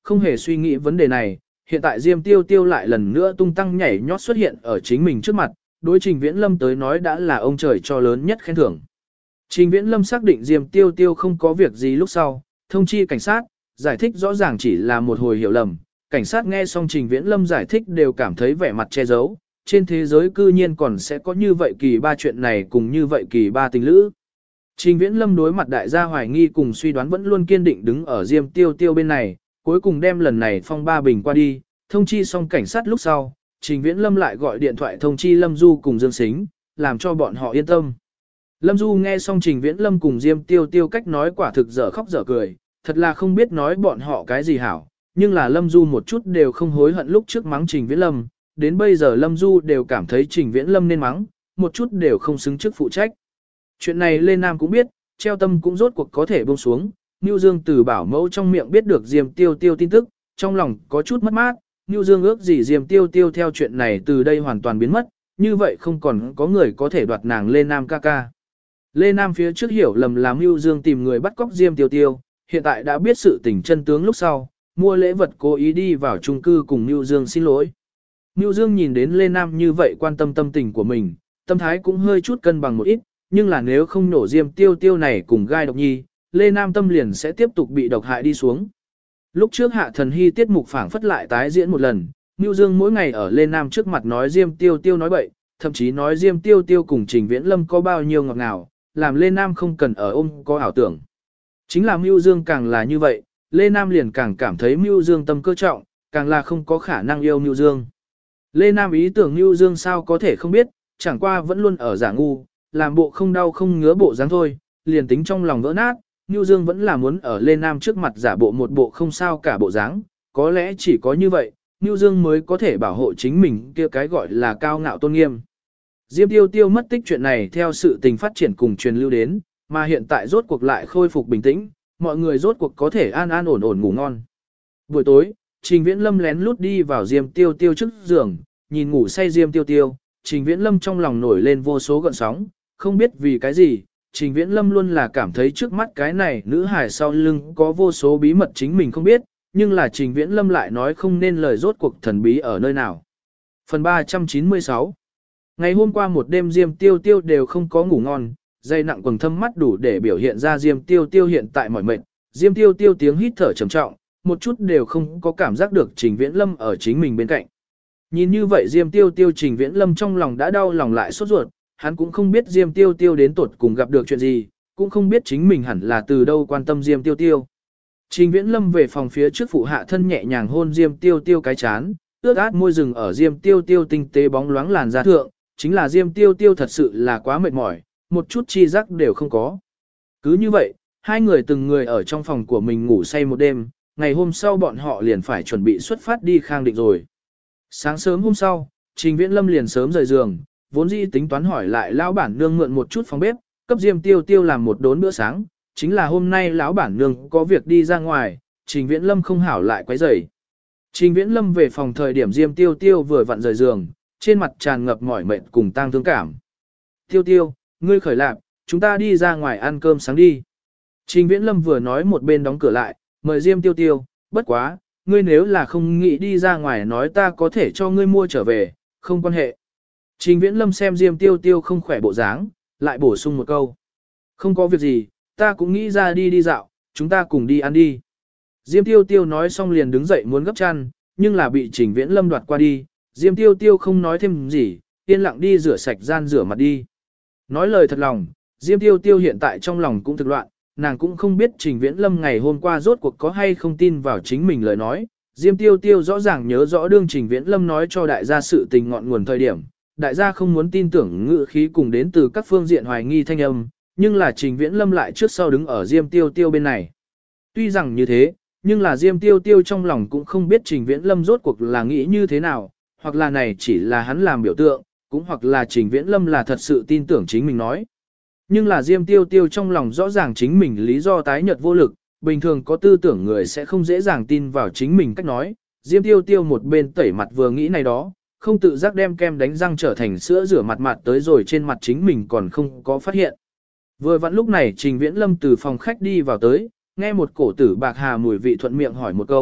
không hề suy nghĩ vấn đề này, hiện tại Diêm Tiêu Tiêu lại lần nữa tung tăng nhảy nhót xuất hiện ở chính mình trước mặt, đối Trình Viễn Lâm tới nói đã là ông trời cho lớn nhất khen thưởng. Trình Viễn Lâm xác định Diêm Tiêu Tiêu không có việc gì lúc sau, thông chi cảnh sát, giải thích rõ ràng chỉ là một hồi hiểu lầm. Cảnh sát nghe xong Trình Viễn Lâm giải thích đều cảm thấy vẻ mặt che giấu, trên thế giới cư nhiên còn sẽ có như vậy kỳ ba chuyện này cùng như vậy kỳ ba tình lữ. Trình Viễn Lâm đối mặt đại gia hoài nghi cùng suy đoán vẫn luôn kiên định đứng ở Diêm Tiêu Tiêu bên này, cuối cùng đem lần này phong ba bình qua đi, thông chi xong cảnh sát lúc sau, Trình Viễn Lâm lại gọi điện thoại thông chi Lâm Du cùng Dương Sính, làm cho bọn họ yên tâm. Lâm Du nghe xong Trình Viễn Lâm cùng Diêm Tiêu Tiêu cách nói quả thực dở khóc dở cười, thật là không biết nói bọn họ cái gì hảo, nhưng là Lâm Du một chút đều không hối hận lúc trước mắng Trình Viễn Lâm, đến bây giờ Lâm Du đều cảm thấy Trình Viễn Lâm nên mắng, một chút đều không xứng chức phụ trách. Chuyện này Lê Nam cũng biết, treo tâm cũng rốt cuộc có thể buông xuống, Nưu Dương từ bảo mẫu trong miệng biết được Diêm Tiêu Tiêu tin tức, trong lòng có chút mất mát, Nưu Dương ước gì Diêm Tiêu Tiêu theo chuyện này từ đây hoàn toàn biến mất, như vậy không còn có người có thể đoạt nàng Lê Nam ca ca. Lê Nam phía trước hiểu lầm làm Nưu Dương tìm người bắt cóc Diêm Tiêu Tiêu, hiện tại đã biết sự tình chân tướng lúc sau, mua lễ vật cố ý đi vào chung cư cùng Nưu Dương xin lỗi. Nưu Dương nhìn đến Lê Nam như vậy quan tâm tâm tình của mình, tâm thái cũng hơi chút cân bằng một ít, nhưng là nếu không nổ Diêm Tiêu Tiêu này cùng gai độc nhi, Lê Nam tâm liền sẽ tiếp tục bị độc hại đi xuống. Lúc trước Hạ Thần Hy tiết mục phảng phất lại tái diễn một lần, Nưu Dương mỗi ngày ở Lê Nam trước mặt nói Diêm Tiêu Tiêu nói bậy, thậm chí nói Diêm Tiêu Tiêu cùng Trình Viễn Lâm có bao nhiêu ngọt ngào, làm Lê Nam không cần ở ôm có ảo tưởng. Chính là Nưu Dương càng là như vậy, Lê Nam liền càng cảm thấy Nưu Dương tâm cơ trọng, càng là không có khả năng yêu Nưu Dương. Lê Nam ý tưởng Nưu Dương sao có thể không biết, chẳng qua vẫn luôn ở giả ngu, làm bộ không đau không ngứa bộ dáng thôi, liền tính trong lòng vỡ nát, Nưu Dương vẫn là muốn ở Lê Nam trước mặt giả bộ một bộ không sao cả bộ dáng, có lẽ chỉ có như vậy, Nưu Dương mới có thể bảo hộ chính mình kia cái gọi là cao ngạo tôn nghiêm. Diêm Tiêu Tiêu mất tích chuyện này theo sự tình phát triển cùng truyền lưu đến, mà hiện tại rốt cuộc lại khôi phục bình tĩnh, mọi người rốt cuộc có thể an an ổn ổn ngủ ngon. Buổi tối, Trình Viễn Lâm lén lút đi vào Diêm Tiêu Tiêu trước giường, nhìn ngủ say Diêm Tiêu Tiêu, Trình Viễn Lâm trong lòng nổi lên vô số gợn sóng, không biết vì cái gì, Trình Viễn Lâm luôn là cảm thấy trước mắt cái này nữ hài sau lưng có vô số bí mật chính mình không biết, nhưng là Trình Viễn Lâm lại nói không nên lời rốt cuộc thần bí ở nơi nào. Phần 396. Ngày hôm qua một đêm Diêm Tiêu Tiêu đều không có ngủ ngon, dây nặng quầng thâm mắt đủ để biểu hiện ra Diêm Tiêu Tiêu hiện tại mỏi mệt. Diêm Tiêu Tiêu tiếng hít thở trầm trọng, một chút đều không có cảm giác được Trình Viễn Lâm ở chính mình bên cạnh. Nhìn như vậy Diêm Tiêu Tiêu Trình Viễn Lâm trong lòng đã đau lòng lại sốt ruột, hắn cũng không biết Diêm Tiêu Tiêu đến tuột cùng gặp được chuyện gì, cũng không biết chính mình hẳn là từ đâu quan tâm Diêm Tiêu Tiêu. Trình Viễn Lâm về phòng phía trước phụ hạ thân nhẹ nhàng hôn Diêm Tiêu Tiêu cái chán, ướt át môi rừng ở Diêm Tiêu Tiêu tinh tế bóng loáng làn da thượng, chính là Diêm Tiêu Tiêu thật sự là quá mệt mỏi, một chút chi giác đều không có. Cứ như vậy, hai người từng người ở trong phòng của mình ngủ say một đêm, ngày hôm sau bọn họ liền phải chuẩn bị xuất phát đi Khang Định rồi. Sáng sớm hôm sau, Trình Viễn Lâm liền sớm rời giường, vốn dĩ tính toán hỏi lại lão bản nương mượn một chút phòng bếp, cấp Diêm Tiêu Tiêu làm một đốn bữa sáng, chính là hôm nay lão bản nương có việc đi ra ngoài, Trình Viễn Lâm không hảo lại quấy rầy. Trình Viễn Lâm về phòng thời điểm Diêm Tiêu Tiêu vừa vặn rời giường, trên mặt tràn ngập mỏi mệt cùng tang thương cảm. Tiêu Tiêu, ngươi khởi lạc, chúng ta đi ra ngoài ăn cơm sáng đi. Trình Viễn Lâm vừa nói một bên đóng cửa lại, mời Diêm Tiêu Tiêu, bất quá, ngươi nếu là không nghĩ đi ra ngoài nói ta có thể cho ngươi mua trở về, không quan hệ. Trình Viễn Lâm xem Diêm Tiêu Tiêu không khỏe bộ dáng, lại bổ sung một câu. Không có việc gì, ta cũng nghĩ ra đi dạo, chúng ta cùng đi ăn đi. Diêm Tiêu Tiêu nói xong liền đứng dậy muốn gấp chăn, nhưng là bị Trình Viễn Lâm đoạt qua đi. Diêm Tiêu Tiêu không nói thêm gì, yên lặng đi rửa sạch gian rửa mặt đi. Nói lời thật lòng, Diêm Tiêu Tiêu hiện tại trong lòng cũng thực loạn, nàng cũng không biết Trình Viễn Lâm ngày hôm qua rốt cuộc có hay không tin vào chính mình lời nói. Diêm Tiêu Tiêu rõ ràng nhớ rõ đương Trình Viễn Lâm nói cho đại gia sự tình ngọn nguồn thời điểm. Đại gia không muốn tin tưởng ngữ khí cùng đến từ các phương diện hoài nghi thanh âm, nhưng là Trình Viễn Lâm lại trước sau đứng ở Diêm Tiêu Tiêu bên này. Tuy rằng như thế, nhưng là Diêm Tiêu Tiêu trong lòng cũng không biết Trình Viễn Lâm rốt cuộc là nghĩ như thế nào, hoặc là này chỉ là hắn làm biểu tượng, cũng hoặc là Trình Viễn Lâm là thật sự tin tưởng chính mình nói. Nhưng là Diêm Tiêu Tiêu trong lòng rõ ràng chính mình lý do tái nhợt vô lực, bình thường có tư tưởng người sẽ không dễ dàng tin vào chính mình cách nói. Diêm Tiêu Tiêu một bên tẩy mặt vừa nghĩ này đó, không tự giác đem kem đánh răng trở thành sữa rửa mặt mặt tới rồi trên mặt chính mình còn không có phát hiện. Vừa vặn lúc này Trình Viễn Lâm từ phòng khách đi vào tới, nghe một cổ tử bạc hà mùi vị thuận miệng hỏi một câu,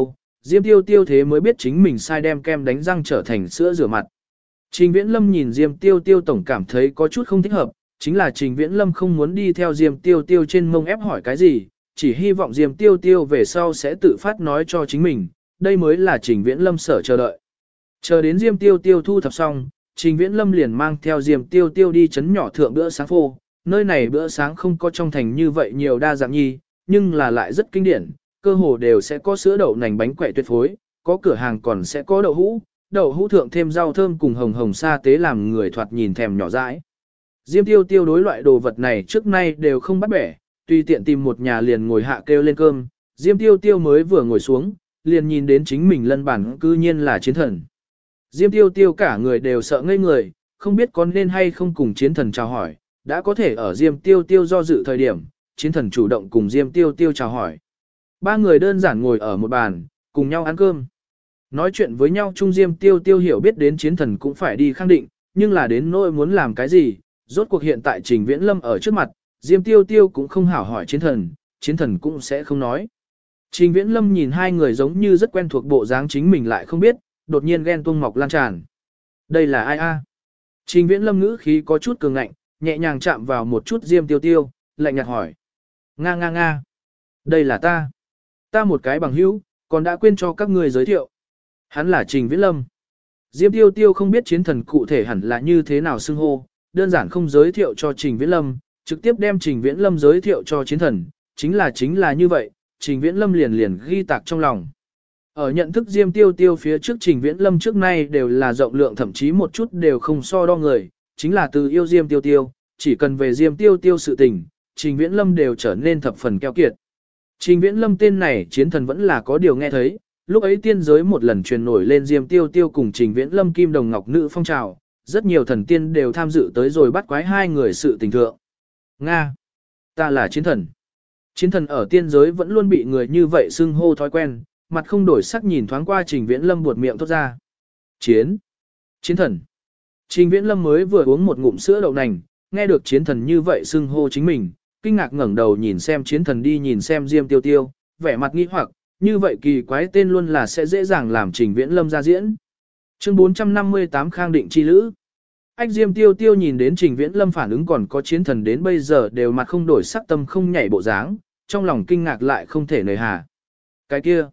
Diêm Tiêu Tiêu thế mới biết chính mình sai đem kem đánh răng trở thành sữa rửa mặt. Trình Viễn Lâm nhìn Diêm Tiêu Tiêu tổng cảm thấy có chút không thích hợp, chính là Trình Viễn Lâm không muốn đi theo Diêm Tiêu Tiêu trên mông ép hỏi cái gì, chỉ hy vọng Diêm Tiêu Tiêu về sau sẽ tự phát nói cho chính mình, đây mới là Trình Viễn Lâm sở chờ đợi. Chờ đến Diêm Tiêu Tiêu thu thập xong, Trình Viễn Lâm liền mang theo Diêm Tiêu Tiêu đi chấn nhỏ thượng bữa sáng phô, nơi này bữa sáng không có trong thành như vậy nhiều đa dạng nhi, nhưng là lại rất kinh điển, cơ hồ đều sẽ có sữa đậu nành bánh quẩy tuyệt phối, có cửa hàng còn sẽ có đậu hũ thượng thêm rau thơm cùng hồng hồng sa tế làm người thoạt nhìn thèm nhỏ dãi. Diêm Tiêu Tiêu đối loại đồ vật này trước nay đều không bắt bẻ, tùy tiện tìm một nhà liền ngồi hạ kêu lên cơm, Diêm Tiêu Tiêu mới vừa ngồi xuống, liền nhìn đến chính mình lân bản cư nhiên là chiến thần. Diêm Tiêu Tiêu cả người đều sợ ngây người, không biết có nên hay không cùng chiến thần chào hỏi, đã có thể ở Diêm Tiêu Tiêu do dự thời điểm, chiến thần chủ động cùng Diêm Tiêu Tiêu chào hỏi. Ba người đơn giản ngồi ở một bàn, cùng nhau ăn cơm. Nói chuyện với nhau chung Diêm Tiêu Tiêu hiểu biết đến chiến thần cũng phải đi khang định, nhưng là đến nỗi muốn làm cái gì, rốt cuộc hiện tại Trình Viễn Lâm ở trước mặt, Diêm Tiêu Tiêu cũng không hảo hỏi chiến thần cũng sẽ không nói. Trình Viễn Lâm nhìn hai người giống như rất quen thuộc bộ dáng chính mình lại không biết, đột nhiên ghen tuông mọc lan tràn. Đây là ai a? Trình Viễn Lâm ngữ khí có chút cường ngạnh, nhẹ nhàng chạm vào một chút Diêm Tiêu Tiêu, lạnh nhạt hỏi. Nga nga nga. Đây là ta. Ta một cái bằng hữu, còn đã quên cho các ngươi giới thiệu. Hắn là Trình Viễn Lâm. Diêm Tiêu Tiêu không biết chiến thần cụ thể hẳn là như thế nào xưng hô, đơn giản không giới thiệu cho Trình Viễn Lâm, trực tiếp đem Trình Viễn Lâm giới thiệu cho chiến thần, chính là như vậy, Trình Viễn Lâm liền ghi tạc trong lòng. Ở nhận thức Diêm Tiêu Tiêu phía trước Trình Viễn Lâm trước nay đều là rộng lượng thậm chí một chút đều không so đo người, chính là từ yêu Diêm Tiêu Tiêu, chỉ cần về Diêm Tiêu Tiêu sự tình, Trình Viễn Lâm đều trở nên thập phần keo kiệt. Trình Viễn Lâm tên này chiến thần vẫn là có điều nghe thấy, lúc ấy tiên giới một lần truyền nổi lên Diêm Tiêu Tiêu cùng Trình Viễn Lâm kim đồng ngọc nữ phong trào, rất nhiều thần tiên đều tham dự tới rồi bắt quái hai người sự tình thượng. Nga! Ta là chiến thần. Chiến thần ở tiên giới vẫn luôn bị người như vậy xưng hô thói quen, mặt không đổi sắc nhìn thoáng qua Trình Viễn Lâm buột miệng thốt ra. Chiến thần. Trình Viễn Lâm mới vừa uống một ngụm sữa đậu nành, nghe được chiến thần như vậy xưng hô chính mình, kinh ngạc ngẩng đầu nhìn xem chiến thần đi nhìn xem Diêm Tiêu Tiêu, vẻ mặt nghi hoặc, như vậy kỳ quái tên luôn là sẽ dễ dàng làm Trình Viễn Lâm ra diễn. Chương 458 Khang định chi lữ. Ách Diêm Tiêu Tiêu nhìn đến Trình Viễn Lâm phản ứng còn có chiến thần đến bây giờ đều mặt không đổi sắc tâm không nhảy bộ dáng, trong lòng kinh ngạc lại không thể nời hà. Cái kia,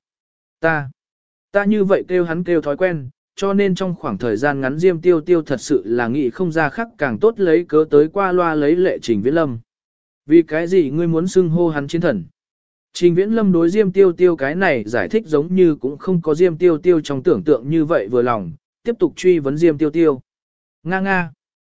ta như vậy kêu hắn kêu thói quen, cho nên trong khoảng thời gian ngắn Diêm Tiêu Tiêu thật sự là nghĩ không ra khắc càng tốt lấy cớ tới qua loa lấy lệ Trình Viễn Lâm. Vì cái gì ngươi muốn xưng hô hắn chiến thần? Trình Viễn Lâm đối Diêm Tiêu Tiêu cái này giải thích giống như cũng không có Diêm Tiêu Tiêu trong tưởng tượng như vậy vừa lòng, tiếp tục truy vấn Diêm Tiêu Tiêu. Nga nga.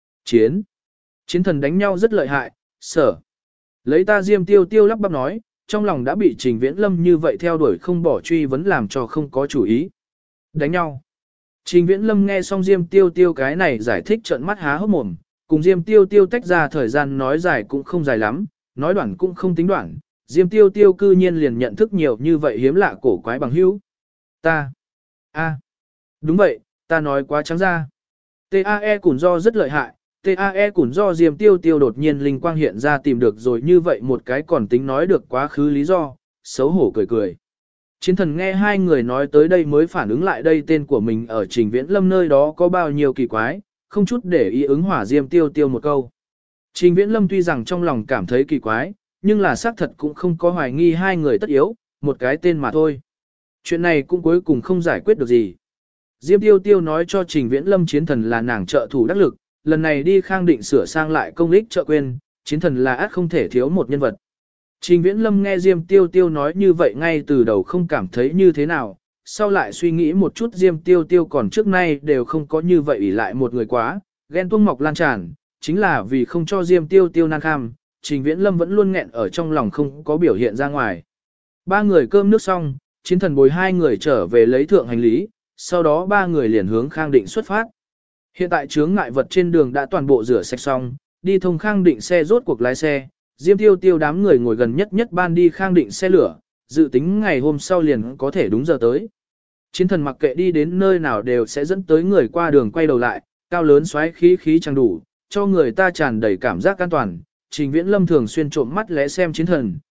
Chiến thần đánh nhau rất lợi hại, sở. Lấy ta Diêm Tiêu Tiêu lắp bắp nói, trong lòng đã bị Trình Viễn Lâm như vậy theo đuổi không bỏ truy vấn làm cho không có chủ ý. Đánh nhau. Trình Viễn Lâm nghe xong Diêm Tiêu Tiêu cái này giải thích trợn mắt há hốc mồm, cùng Diêm Tiêu Tiêu tách ra thời gian nói dài cũng không dài lắm, nói đoạn cũng không tính đoạn, Diêm Tiêu Tiêu cư nhiên liền nhận thức nhiều như vậy hiếm lạ cổ quái bằng hữu. Đúng vậy, ta nói quá trắng ra. TAE Củn Do rất lợi hại, TAE Củn Do Diêm Tiêu Tiêu đột nhiên linh quang hiện ra tìm được rồi như vậy một cái còn tính nói được quá khứ lý do, xấu hổ cười cười. Chiến thần nghe hai người nói tới đây mới phản ứng lại đây tên của mình ở Trình Viễn Lâm nơi đó có bao nhiêu kỳ quái, không chút để ý ứng hỏa Diêm Tiêu Tiêu một câu. Trình Viễn Lâm tuy rằng trong lòng cảm thấy kỳ quái, nhưng là xác thật cũng không có hoài nghi hai người tất yếu, một cái tên mà thôi. Chuyện này cũng cuối cùng không giải quyết được gì. Diêm Tiêu Tiêu nói cho Trình Viễn Lâm chiến thần là nàng trợ thủ đắc lực, lần này đi Khang Định sửa sang lại công ích trợ quên, chiến thần là át không thể thiếu một nhân vật. Trình Viễn Lâm nghe Diêm Tiêu Tiêu nói như vậy ngay từ đầu không cảm thấy như thế nào, sau lại suy nghĩ một chút Diêm Tiêu Tiêu còn trước nay đều không có như vậy ỷ lại một người quá, ghen tuông mọc lan tràn, chính là vì không cho Diêm Tiêu Tiêu nan kham, Trình Viễn Lâm vẫn luôn nghẹn ở trong lòng không có biểu hiện ra ngoài. Ba người cơm nước xong, chiến thần bồi hai người trở về lấy thượng hành lý, sau đó ba người liền hướng Khang Định xuất phát. Hiện tại chướng ngại vật trên đường đã toàn bộ rửa sạch xong, đi thông Khang Định xe rốt cuộc lái xe, Diêm Tiêu Tiêu đám người ngồi gần nhất ban đi Khang Định xe lửa, dự tính ngày hôm sau liền có thể đúng giờ tới. Chiến thần mặc kệ đi đến nơi nào đều sẽ dẫn tới người qua đường quay đầu lại, cao lớn xoáy khí chẳng đủ, cho người ta tràn đầy cảm giác an toàn. Trình Viễn Lâm thường xuyên trộm mắt lẽ xem chiến thần,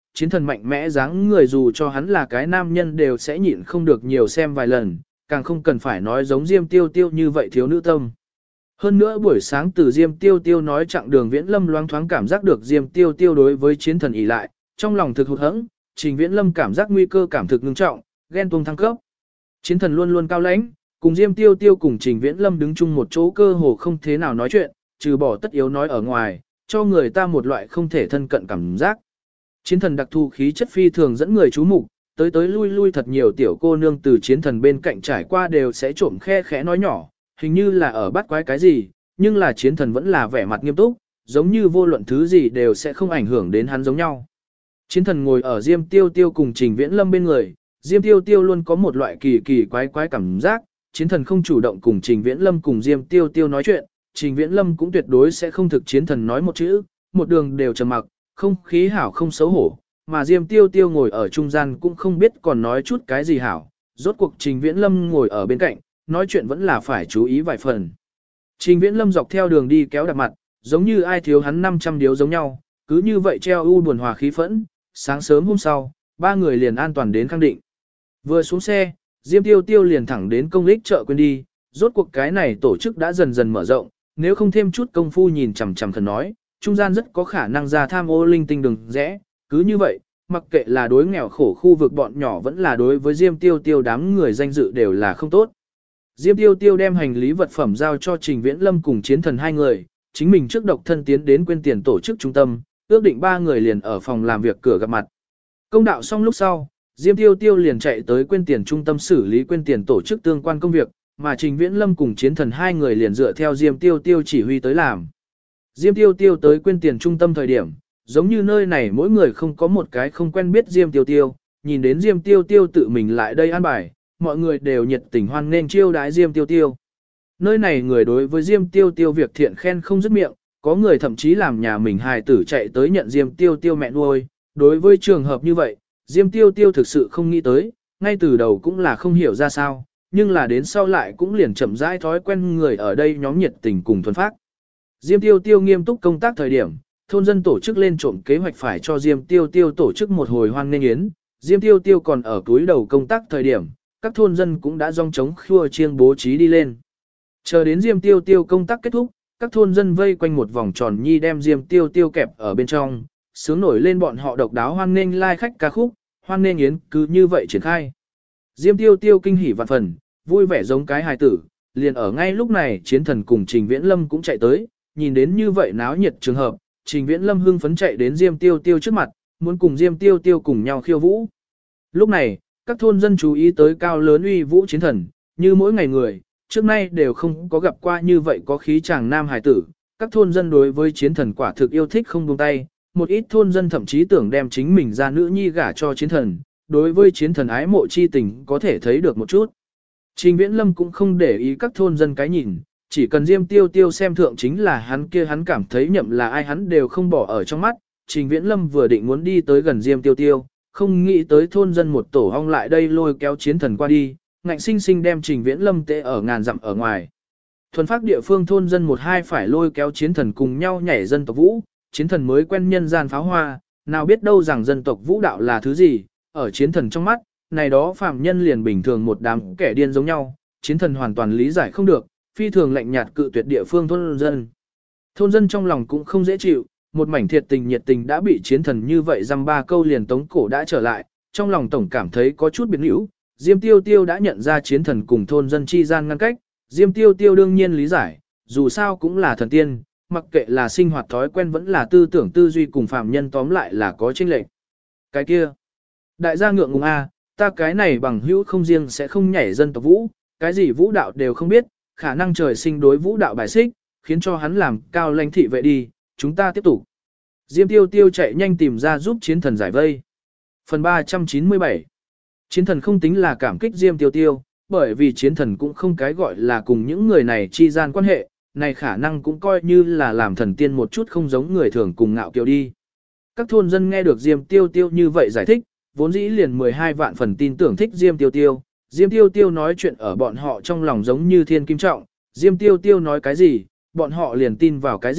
chiến thần mạnh mẽ dáng người dù cho hắn là cái nam nhân đều sẽ nhịn không được nhiều xem vài lần, càng không cần phải nói giống Diêm Tiêu Tiêu như vậy thiếu nữ tâm. Hơn nữa buổi sáng từ Diêm Tiêu Tiêu nói chặng đường Viễn Lâm loáng thoáng cảm giác được Diêm Tiêu Tiêu đối với chiến thần ỷ lại, trong lòng thực hụt hẫng, Trình Viễn Lâm cảm giác nguy cơ cảm thực ngưng trọng, ghen tuông thăng cấp. Chiến thần luôn luôn cao lãnh, cùng Diêm Tiêu Tiêu cùng Trình Viễn Lâm đứng chung một chỗ cơ hồ không thế nào nói chuyện, trừ bỏ tất yếu nói ở ngoài, cho người ta một loại không thể thân cận cảm giác. Chiến thần đặc thù khí chất phi thường dẫn người chú mục, tới tới lui lui thật nhiều tiểu cô nương từ chiến thần bên cạnh trải qua đều sẽ trộm khe khẽ nói nhỏ, hình như là ở bắt quái cái gì, nhưng là chiến thần vẫn là vẻ mặt nghiêm túc, giống như vô luận thứ gì đều sẽ không ảnh hưởng đến hắn giống nhau. Chiến thần ngồi ở Diêm Tiêu Tiêu cùng Trình Viễn Lâm bên người, Diêm Tiêu Tiêu luôn có một loại kỳ kỳ quái quái cảm giác, chiến thần không chủ động cùng Trình Viễn Lâm cùng Diêm Tiêu Tiêu nói chuyện, Trình Viễn Lâm cũng tuyệt đối sẽ không thực chiến thần nói một chữ, một đường đều trầm mặc, không khí hảo không xấu hổ, mà Diêm Tiêu Tiêu ngồi ở trung gian cũng không biết còn nói chút cái gì hảo, rốt cuộc Trình Viễn Lâm ngồi ở bên cạnh, nói chuyện vẫn là phải chú ý vài phần. Trình Viễn Lâm dọc theo đường đi kéo đặt mặt, giống như ai thiếu hắn 500 điếu giống nhau, cứ như vậy treo u buồn hòa khí phẫn, sáng sớm hôm sau, ba người liền an toàn đến Khang Định. Vừa xuống xe, Diêm Tiêu Tiêu liền thẳng đến công lích chợ quên đi, rốt cuộc cái này tổ chức đã dần dần mở rộng, nếu không thêm chút công phu nhìn chằm chằm thần nói, trung gian rất có khả năng ra tham ô linh tinh đừng rẽ, cứ như vậy, mặc kệ là đối nghèo khổ khu vực bọn nhỏ vẫn là đối với Diêm Tiêu Tiêu đám người danh dự đều là không tốt. Diêm Tiêu Tiêu đem hành lý vật phẩm giao cho Trình Viễn Lâm cùng chiến thần hai người, chính mình trước độc thân tiến đến quên tiền tổ chức trung tâm, ước định ba người liền ở phòng làm việc cửa gặp mặt. Công đạo xong lúc sau, Diêm Tiêu Tiêu liền chạy tới quên tiền trung tâm xử lý quên tiền tổ chức tương quan công việc, mà Trình Viễn Lâm cùng chiến thần hai người liền dựa theo Diêm Tiêu Tiêu chỉ huy tới làm. Diêm Tiêu Tiêu tới quên tiền trung tâm thời điểm, giống như nơi này mỗi người không có một cái không quen biết Diêm Tiêu Tiêu, nhìn đến Diêm Tiêu Tiêu tự mình lại đây an bài, mọi người đều nhiệt tình hoan nghênh chiêu đái Diêm Tiêu Tiêu. Nơi này người đối với Diêm Tiêu Tiêu việc thiện khen không dứt miệng, có người thậm chí làm nhà mình hài tử chạy tới nhận Diêm Tiêu Tiêu mẹ nuôi. Đối với trường hợp như vậy, Diêm Tiêu Tiêu thực sự không nghĩ tới, ngay từ đầu cũng là không hiểu ra sao, nhưng là đến sau lại cũng liền chậm rãi thói quen người ở đây nhóm nhiệt tình cùng thuần phát. Diêm Tiêu Tiêu nghiêm túc công tác thời điểm, thôn dân tổ chức lên trộm kế hoạch phải cho Diêm Tiêu Tiêu tổ chức một hồi hoan nghênh yến. Diêm Tiêu Tiêu còn ở túi đầu công tác thời điểm, các thôn dân cũng đã dòng chống khua chiêng bố trí đi lên. Chờ đến Diêm Tiêu Tiêu công tác kết thúc, các thôn dân vây quanh một vòng tròn nhi đem Diêm Tiêu Tiêu kẹp ở bên trong, sướng nổi lên bọn họ độc đáo hoan nghênh lai khách ca khúc, hoan nghênh yến cứ như vậy triển khai. Diêm Tiêu Tiêu kinh hỉ vạn phần, vui vẻ giống cái hài tử, liền ở ngay lúc này chiến thần cùng Trình Viễn Lâm cũng chạy tới, nhìn đến như vậy náo nhiệt trường hợp, Trình Viễn Lâm hưng phấn chạy đến Diêm Tiêu Tiêu trước mặt, muốn cùng Diêm Tiêu Tiêu cùng nhau khiêu vũ. Lúc này, các thôn dân chú ý tới cao lớn uy vũ chiến thần, như mỗi ngày người, trước nay đều không có gặp qua như vậy có khí chàng nam hài tử. Các thôn dân đối với chiến thần quả thực yêu thích không buông tay, một ít thôn dân thậm chí tưởng đem chính mình ra nữ nhi gả cho chiến thần, đối với chiến thần ái mộ chi tình có thể thấy được một chút. Trình Viễn Lâm cũng không để ý các thôn dân cái nhìn, chỉ cần Diêm Tiêu Tiêu xem thượng chính là hắn kia hắn cảm thấy nhậm là ai hắn đều không bỏ ở trong mắt. Trình Viễn Lâm vừa định muốn đi tới gần Diêm Tiêu Tiêu, không nghĩ tới thôn dân một tổ ong lại đây lôi kéo chiến thần qua đi, ngạnh sinh sinh đem Trình Viễn Lâm tệ ở ngàn dặm ở ngoài. Thuần phát địa phương thôn dân một hai phải lôi kéo chiến thần cùng nhau nhảy dân tộc vũ, chiến thần mới quen nhân gian pháo hoa, nào biết đâu rằng dân tộc vũ đạo là thứ gì, ở chiến thần trong mắt, này đó phàm nhân liền bình thường một đám kẻ điên giống nhau, chiến thần hoàn toàn lý giải không được, phi thường lạnh nhạt cự tuyệt địa phương thôn dân. Thôn dân trong lòng cũng không dễ chịu, một mảnh thiệt tình nhiệt tình đã bị chiến thần như vậy dăm ba câu liền tống cổ đã trở lại, trong lòng tổng cảm thấy có chút biến hữu. Diêm Tiêu Tiêu đã nhận ra chiến thần cùng thôn dân chi gian ngăn cách, Diêm Tiêu Tiêu đương nhiên lý giải, dù sao cũng là thần tiên, mặc kệ là sinh hoạt thói quen vẫn là tư tưởng tư duy cùng phạm nhân tóm lại là có chênh lệch. Cái kia, đại gia ngượng ngùng a, ta cái này bằng hữu không riêng sẽ không nhảy dân tộc vũ, cái gì vũ đạo đều không biết, khả năng trời sinh đối vũ đạo bài xích, khiến cho hắn làm cao lãnh thị vệ đi, chúng ta tiếp tục. Diêm Tiêu Tiêu chạy nhanh tìm ra giúp chiến thần giải vây. Phần 397. Chiến thần không tính là cảm kích Diêm Tiêu Tiêu, bởi vì chiến thần cũng không cái gọi là cùng những người này chi gian quan hệ, này khả năng cũng coi như là làm thần tiên một chút không giống người thường cùng ngạo kiều đi. Các thôn dân nghe được Diêm Tiêu Tiêu như vậy giải thích, vốn dĩ liền 12 vạn phần tin tưởng thích Diêm Tiêu Tiêu. Diêm Tiêu Tiêu nói chuyện ở bọn họ trong lòng giống như thiên kim trọng, Diêm Tiêu Tiêu nói cái gì, bọn họ liền tin vào cái gì,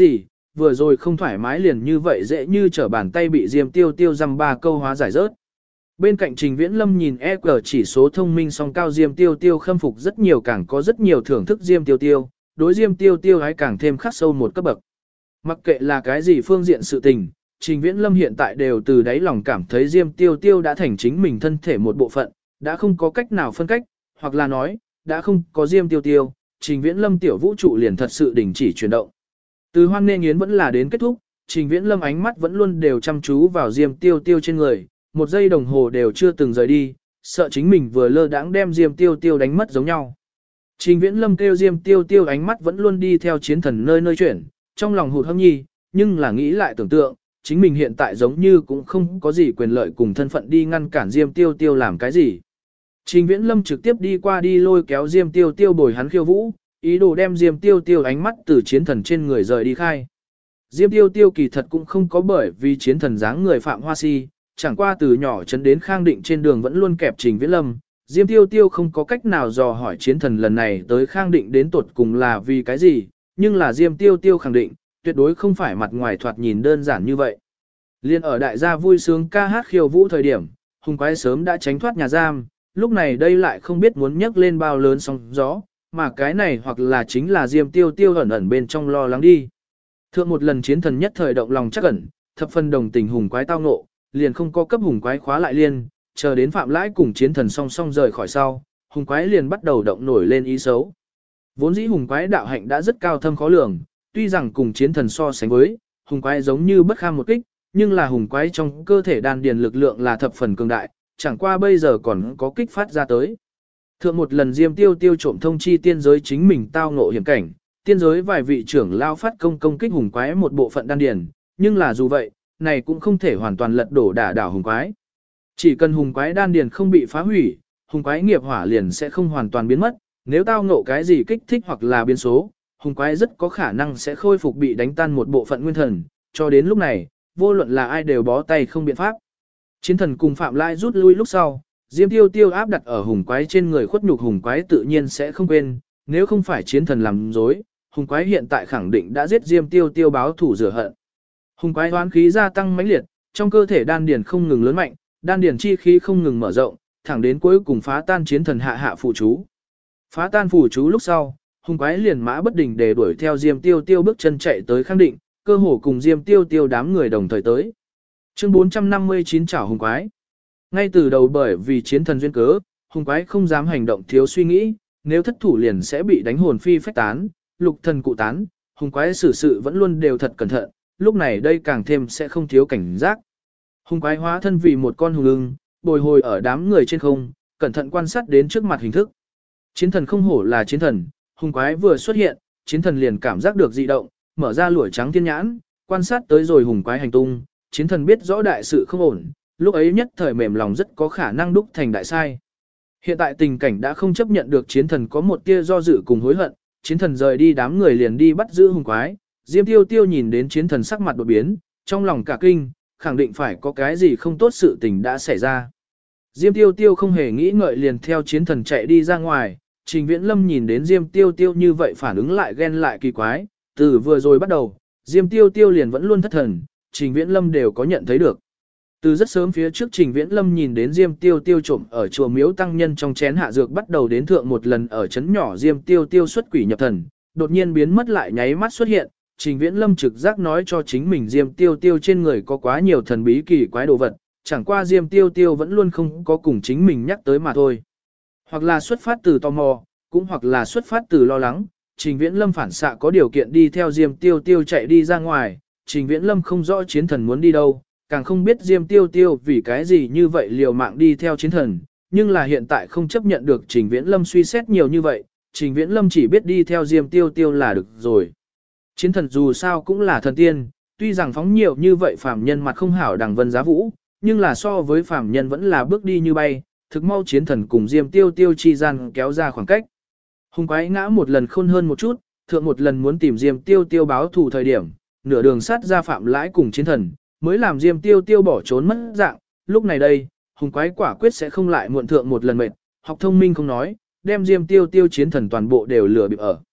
vừa rồi không thoải mái liền như vậy dễ như trở bàn tay bị Diêm Tiêu Tiêu dăm ba câu hóa giải rớt. Bên cạnh Trình Viễn Lâm nhìn EQ chỉ số thông minh song cao Diêm Tiêu Tiêu khâm phục rất nhiều, càng có rất nhiều thưởng thức Diêm Tiêu Tiêu, đối Diêm Tiêu Tiêu hái càng thêm khắc sâu một cấp bậc. Mặc kệ là cái gì phương diện sự tình, Trình Viễn Lâm hiện tại đều từ đáy lòng cảm thấy Diêm Tiêu Tiêu đã thành chính mình thân thể một bộ phận, đã không có cách nào phân cách, hoặc là nói, đã không có Diêm Tiêu Tiêu, Trình Viễn Lâm tiểu vũ trụ liền thật sự đình chỉ chuyển động. Từ hoan nghênh yến vẫn là đến kết thúc, Trình Viễn Lâm ánh mắt vẫn luôn đều chăm chú vào Diêm Tiêu Tiêu trên người, một giây đồng hồ đều chưa từng rời đi, sợ chính mình vừa lơ đãng đem Diêm Tiêu Tiêu đánh mất giống nhau. Trình Viễn Lâm kêu Diêm Tiêu Tiêu ánh mắt vẫn luôn đi theo chiến thần nơi nơi chuyển, trong lòng hụt hẫng nhi, nhưng là nghĩ lại tưởng tượng, chính mình hiện tại giống như cũng không có gì quyền lợi cùng thân phận đi ngăn cản Diêm Tiêu Tiêu làm cái gì. Trình Viễn Lâm trực tiếp đi qua đi lôi kéo Diêm Tiêu Tiêu bồi hắn khiêu vũ, ý đồ đem Diêm Tiêu Tiêu ánh mắt từ chiến thần trên người rời đi khai. Diêm Tiêu Tiêu kỳ thật cũng không có bởi vì chiến thần dáng người phạm hoa si, chẳng qua từ nhỏ chấn đến Khang Định trên đường vẫn luôn kẹp Trình Viễn Lâm. Diêm Tiêu Tiêu không có cách nào dò hỏi chiến thần lần này tới Khang Định đến tuột cùng là vì cái gì, nhưng là Diêm Tiêu Tiêu khẳng định, tuyệt đối không phải mặt ngoài thoạt nhìn đơn giản như vậy. Liên ở đại gia vui sướng ca hát khiêu vũ thời điểm, hùng quái sớm đã tránh thoát nhà giam, lúc này đây lại không biết muốn nhấc lên bao lớn sóng gió, mà cái này hoặc là chính là Diêm Tiêu Tiêu ẩn ẩn bên trong lo lắng đi. Thượng một lần chiến thần nhất thời động lòng chắc ẩn, thập phân đồng tình hùng quái tao ngộ, liền không có cấp hùng quái khóa lại liên, chờ đến Phạm Lãi cùng chiến thần song song rời khỏi sau, hùng quái liền bắt đầu động nổi lên ý xấu. Vốn dĩ hùng quái đạo hạnh đã rất cao thâm khó lường, tuy rằng cùng chiến thần so sánh với, hùng quái giống như bất kham một kích, nhưng là hùng quái trong cơ thể đan điền lực lượng là thập phần cường đại, chẳng qua bây giờ còn có kích phát ra tới. Thượng một lần Diêm Tiêu Tiêu trộm thông chi tiên giới chính mình tao ngộ hiểm cảnh, tiên giới vài vị trưởng lao phát công kích hùng quái một bộ phận đan điền, nhưng là dù vậy, này cũng không thể hoàn toàn lật đổ đả đảo hùng quái. Chỉ cần hùng quái đan điền không bị phá hủy, hùng quái nghiệp hỏa liền sẽ không hoàn toàn biến mất, nếu tao ngộ cái gì kích thích hoặc là biến số, hùng quái rất có khả năng sẽ khôi phục bị đánh tan một bộ phận nguyên thần, cho đến lúc này, vô luận là ai đều bó tay không biện pháp. Chiến thần cùng Phạm Lai rút lui lúc sau, Diêm Tiêu Tiêu áp đặt ở hùng quái trên người khuất nhục hùng quái tự nhiên sẽ không quên, nếu không phải chiến thần làm dối, hùng quái hiện tại khẳng định đã giết Diêm Tiêu Tiêu báo thủ rửa hận. Hùng quái hoán khí gia tăng mãnh liệt, trong cơ thể đan điền không ngừng lớn mạnh, đan điền chi khí không ngừng mở rộng, thẳng đến cuối cùng phá tan chiến thần hạ phù chú. Phá tan phù chú lúc sau, hùng quái liền mã bất đình để đuổi theo Diêm Tiêu Tiêu bước chân chạy tới Khang Định, cơ hồ cùng Diêm Tiêu Tiêu đám người đồng thời tới. Chương 459 chảo hùng quái. Ngay từ đầu bởi vì chiến thần duyên cớ, hùng quái không dám hành động thiếu suy nghĩ, nếu thất thủ liền sẽ bị đánh hồn phi phách tán, lục thần cụ tán, hùng quái xử sự vẫn luôn đều thật cẩn thận, lúc này đây càng thêm sẽ không thiếu cảnh giác. Hùng quái hóa thân vì một con hùng ưng, bồi hồi ở đám người trên không, cẩn thận quan sát đến trước mặt hình thức. Chiến thần không hổ là chiến thần, hùng quái vừa xuất hiện, chiến thần liền cảm giác được dị động, mở ra lũa trắng thiên nhãn, quan sát tới rồi hùng quái hành tung, chiến thần biết rõ đại sự không ổn, lúc ấy nhất thời mềm lòng rất có khả năng đúc thành đại sai. Hiện tại tình cảnh đã không chấp nhận được chiến thần có một tia do dự cùng hối hận, chiến thần rời đi đám người liền đi bắt giữ hùng quái, Diêm Tiêu Tiêu nhìn đến chiến thần sắc mặt đột biến, trong lòng cả kinh, khẳng định phải có cái gì không tốt sự tình đã xảy ra. Diêm Tiêu Tiêu không hề nghĩ ngợi liền theo chiến thần chạy đi ra ngoài, Trình Viễn Lâm nhìn đến Diêm Tiêu Tiêu như vậy phản ứng lại ghen lại kỳ quái, từ vừa rồi bắt đầu, Diêm Tiêu Tiêu liền vẫn luôn thất thần, Trình Viễn Lâm đều có nhận thấy được. Từ rất sớm phía trước Trình Viễn Lâm nhìn đến Diêm Tiêu Tiêu trộm ở chùa miếu tăng nhân trong chén hạ dược bắt đầu đến thượng một lần ở chấn nhỏ Diêm Tiêu Tiêu xuất quỷ nhập thần, đột nhiên biến mất lại nháy mắt xuất hiện, Trình Viễn Lâm trực giác nói cho chính mình Diêm Tiêu Tiêu trên người có quá nhiều thần bí kỳ quái đồ vật, chẳng qua Diêm Tiêu Tiêu vẫn luôn không có cùng chính mình nhắc tới mà thôi. Hoặc là xuất phát từ tò mò, cũng hoặc là xuất phát từ lo lắng, Trình Viễn Lâm phản xạ có điều kiện đi theo Diêm Tiêu Tiêu chạy đi ra ngoài, Trình Viễn Lâm không rõ chiến thần muốn đi đâu, càng không biết Diêm Tiêu Tiêu vì cái gì như vậy liều mạng đi theo chiến thần, nhưng là hiện tại không chấp nhận được Trình Viễn Lâm suy xét nhiều như vậy, Trình Viễn Lâm chỉ biết đi theo Diêm Tiêu Tiêu là được rồi. Chiến thần dù sao cũng là thần tiên, tuy rằng phóng nhiều như vậy phàm nhân mặt không hảo đằng vân giá vũ, nhưng là so với phàm nhân vẫn là bước đi như bay, thực mau chiến thần cùng Diêm Tiêu Tiêu chi gian kéo ra khoảng cách. Hùng quái ngã một lần khôn hơn một chút, thượng một lần muốn tìm Diêm Tiêu Tiêu báo thù thời điểm, nửa đường sát ra Phạm Lãi cùng chiến thần, mới làm Diêm Tiêu Tiêu bỏ trốn mất dạng, lúc này đây, hùng quái quả quyết sẽ không lại muộn thượng một lần mệt, học thông minh không nói, đem Diêm Tiêu Tiêu chiến thần toàn bộ đều lừa bịp ở.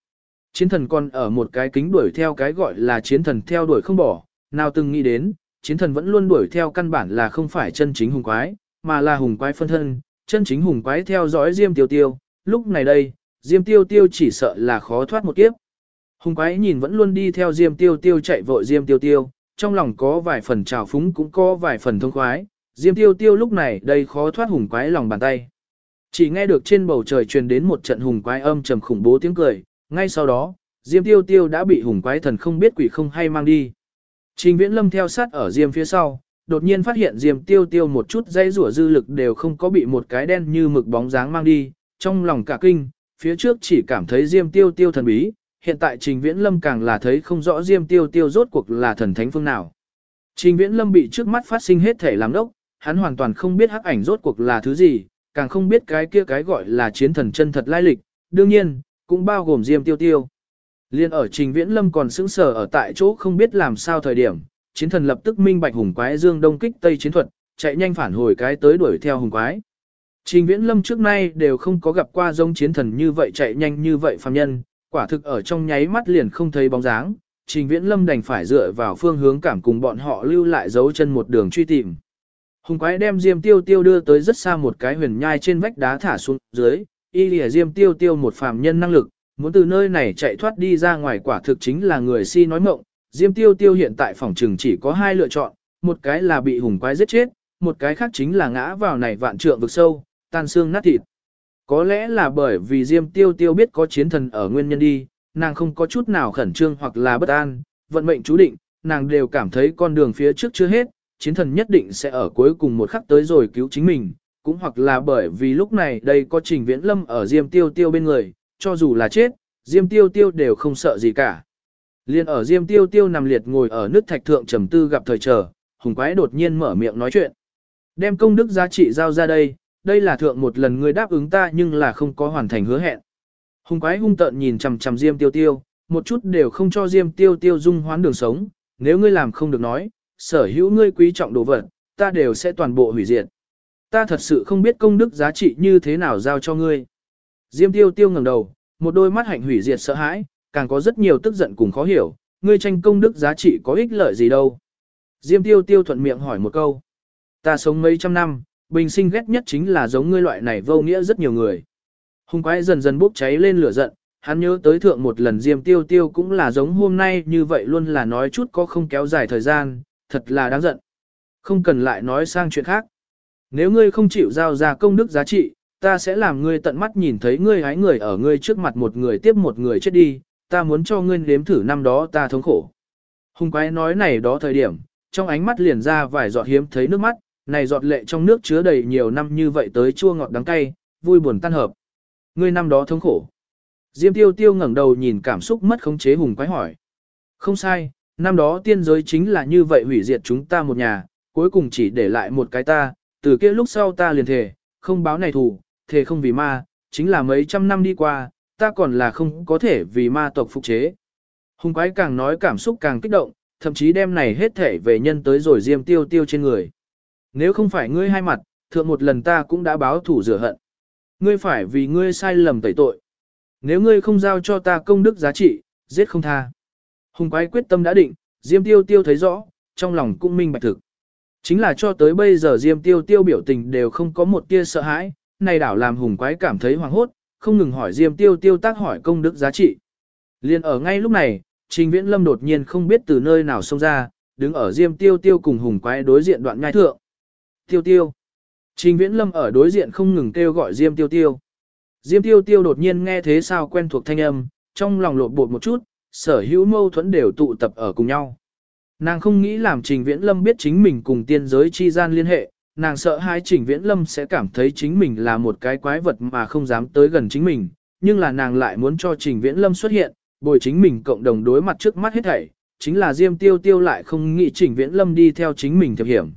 Chiến thần còn ở một cái kính đuổi theo cái gọi là chiến thần theo đuổi không bỏ, nào từng nghĩ đến, chiến thần vẫn luôn đuổi theo căn bản là không phải chân chính hùng quái, mà là hùng quái phân thân, chân chính hùng quái theo dõi Diêm Tiêu Tiêu, lúc này đây, Diêm Tiêu Tiêu chỉ sợ là khó thoát một kiếp. Hùng quái nhìn vẫn luôn đi theo Diêm Tiêu Tiêu chạy vội Diêm Tiêu Tiêu, trong lòng có vài phần trào phúng cũng có vài phần thông khoái, Diêm Tiêu Tiêu lúc này đây khó thoát hùng quái lòng bàn tay. Chỉ nghe được trên bầu trời truyền đến một trận hùng quái âm trầm khủng bố tiếng cười, ngay sau đó, Diêm Tiêu Tiêu đã bị hùng quái thần không biết quỷ không hay mang đi. Trình Viễn Lâm theo sát ở Diêm phía sau, đột nhiên phát hiện Diêm Tiêu Tiêu một chút dây rủa dư lực đều không có bị một cái đen như mực bóng dáng mang đi, trong lòng cả kinh, phía trước chỉ cảm thấy Diêm Tiêu Tiêu thần bí, hiện tại Trình Viễn Lâm càng là thấy không rõ Diêm Tiêu Tiêu rốt cuộc là thần thánh phương nào. Trình Viễn Lâm bị trước mắt phát sinh hết thể làm đốc, hắn hoàn toàn không biết hắc ảnh rốt cuộc là thứ gì, càng không biết cái kia cái gọi là chiến thần chân thật lai lịch, đương nhiên, cũng bao gồm Diêm Tiêu Tiêu. Liên ở Trình Viễn Lâm còn sững sờ ở tại chỗ không biết làm sao thời điểm, chiến thần lập tức minh bạch hùng quái dương đông kích tây chiến thuật, chạy nhanh phản hồi cái tới đuổi theo hùng quái. Trình Viễn Lâm trước nay đều không có gặp qua giống chiến thần như vậy chạy nhanh như vậy phàm nhân, quả thực ở trong nháy mắt liền không thấy bóng dáng, Trình Viễn Lâm đành phải dựa vào phương hướng cảm cùng bọn họ lưu lại dấu chân một đường truy tìm. Hùng quái đem Diêm Tiêu Tiêu đưa tới rất xa một cái huyền nhai trên vách đá thả xuống dưới, y lìa Diêm Tiêu Tiêu một phàm nhân năng lực, muốn từ nơi này chạy thoát đi ra ngoài quả thực chính là người si nói mộng. Diêm Tiêu Tiêu hiện tại phòng trừng chỉ có hai lựa chọn, một cái là bị hùng quái giết chết, một cái khác chính là ngã vào này vạn trượng vực sâu, tan xương nát thịt. Có lẽ là bởi vì Diêm Tiêu Tiêu biết có chiến thần ở nguyên nhân đi, nàng không có chút nào khẩn trương hoặc là bất an, vận mệnh chú định, nàng đều cảm thấy con đường phía trước chưa hết, chiến thần nhất định sẽ ở cuối cùng một khắc tới rồi cứu chính mình, cũng hoặc là bởi vì lúc này đây có Trình Viễn Lâm ở Diêm Tiêu Tiêu bên người, cho dù là chết, Diêm Tiêu Tiêu đều không sợ gì cả. Liên ở Diêm Tiêu Tiêu nằm liệt ngồi ở nước thạch thượng trầm tư gặp thời chờ, hùng quái đột nhiên mở miệng nói chuyện. Đem công đức giá trị giao ra đây, đây là thượng một lần ngươi đáp ứng ta nhưng là không có hoàn thành hứa hẹn. Hùng quái hung tợn nhìn chằm chằm Diêm Tiêu Tiêu, một chút đều không cho Diêm Tiêu Tiêu dung hoán đường sống, nếu ngươi làm không được nói, sở hữu ngươi quý trọng đồ vật, ta đều sẽ toàn bộ hủy diệt. Ta thật sự không biết công đức giá trị như thế nào giao cho ngươi. Diêm Tiêu Tiêu ngẩng đầu, một đôi mắt hạnh hủy diệt sợ hãi, càng có rất nhiều tức giận cùng khó hiểu, ngươi tranh công đức giá trị có ích lợi gì đâu. Diêm Tiêu Tiêu thuận miệng hỏi một câu. Ta sống mấy trăm năm, bình sinh ghét nhất chính là giống ngươi loại này vô nghĩa rất nhiều người. Hùng quái dần dần bốc cháy lên lửa giận, hắn nhớ tới thượng một lần Diêm Tiêu Tiêu cũng là giống hôm nay như vậy luôn là nói chút có không kéo dài thời gian, thật là đáng giận. Không cần lại nói sang chuyện khác. Nếu ngươi không chịu giao ra công đức giá trị, ta sẽ làm ngươi tận mắt nhìn thấy ngươi hái người ở ngươi trước mặt một người tiếp một người chết đi, ta muốn cho ngươi nếm thử năm đó ta thống khổ. Hùng quái nói này đó thời điểm, trong ánh mắt liền ra vài giọt hiếm thấy nước mắt, này giọt lệ trong nước chứa đầy nhiều năm như vậy tới chua ngọt đắng cay, vui buồn tan hợp. Ngươi năm đó thống khổ. Diêm Tiêu Tiêu ngẩng đầu nhìn cảm xúc mất khống chế hùng quái hỏi. Không sai, năm đó tiên giới chính là như vậy hủy diệt chúng ta một nhà, cuối cùng chỉ để lại một cái ta, từ kia lúc sau ta liền thề, không báo này thù, thề không vì ma, chính là mấy trăm năm đi qua, ta còn là không có thể vì ma tộc phục chế. Hùng quái càng nói cảm xúc càng kích động, thậm chí đem này hết thể về nhân tới rồi Diêm Tiêu Tiêu trên người. Nếu không phải ngươi hai mặt, thượng một lần ta cũng đã báo thủ rửa hận. Ngươi phải vì ngươi sai lầm tẩy tội. Nếu ngươi không giao cho ta công đức giá trị, giết không tha. Hùng quái quyết tâm đã định, Diêm Tiêu Tiêu thấy rõ, trong lòng cũng minh bạch thực. Chính là cho tới bây giờ Diêm Tiêu Tiêu biểu tình đều không có một tia sợ hãi, này đảo làm hùng quái cảm thấy hoảng hốt, không ngừng hỏi Diêm Tiêu Tiêu tác hỏi công đức giá trị. Liên ở ngay lúc này, Trình Viễn Lâm đột nhiên không biết từ nơi nào xông ra, đứng ở Diêm Tiêu Tiêu cùng hùng quái đối diện đoạn nhai thượng. Tiêu Tiêu. Trình Viễn Lâm ở đối diện không ngừng kêu gọi Diêm Tiêu Tiêu. Diêm Tiêu Tiêu đột nhiên nghe thế sao quen thuộc thanh âm, trong lòng lột bột một chút, sở hữu mâu thuẫn đều tụ tập ở cùng nhau. Nàng không nghĩ làm Trình Viễn Lâm biết chính mình cùng tiên giới chi gian liên hệ, nàng sợ hai Trình Viễn Lâm sẽ cảm thấy chính mình là một cái quái vật mà không dám tới gần chính mình, nhưng là nàng lại muốn cho Trình Viễn Lâm xuất hiện, bồi chính mình cộng đồng đối mặt trước mắt hết thảy, chính là Diêm Tiêu Tiêu lại không nghĩ Trình Viễn Lâm đi theo chính mình thiệp hiểm.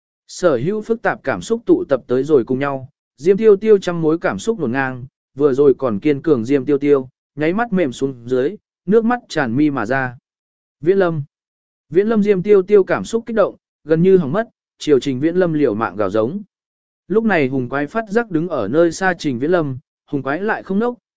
Sở hữu phức tạp cảm xúc tụ tập tới rồi cùng nhau, Diêm Tiêu Tiêu trăm mối cảm xúc nổn ngang, vừa rồi còn kiên cường Diêm Tiêu Tiêu, nháy mắt mềm xuống dưới, nước mắt tràn mi mà ra. Viễn Lâm. Viễn Lâm Diêm Tiêu Tiêu cảm xúc kích động, gần như hỏng mất, chiều Trình Viễn Lâm liều mạng gào giống. Lúc này hùng quái phát giác đứng ở nơi xa Trình Viễn Lâm, hùng quái lại không nốc,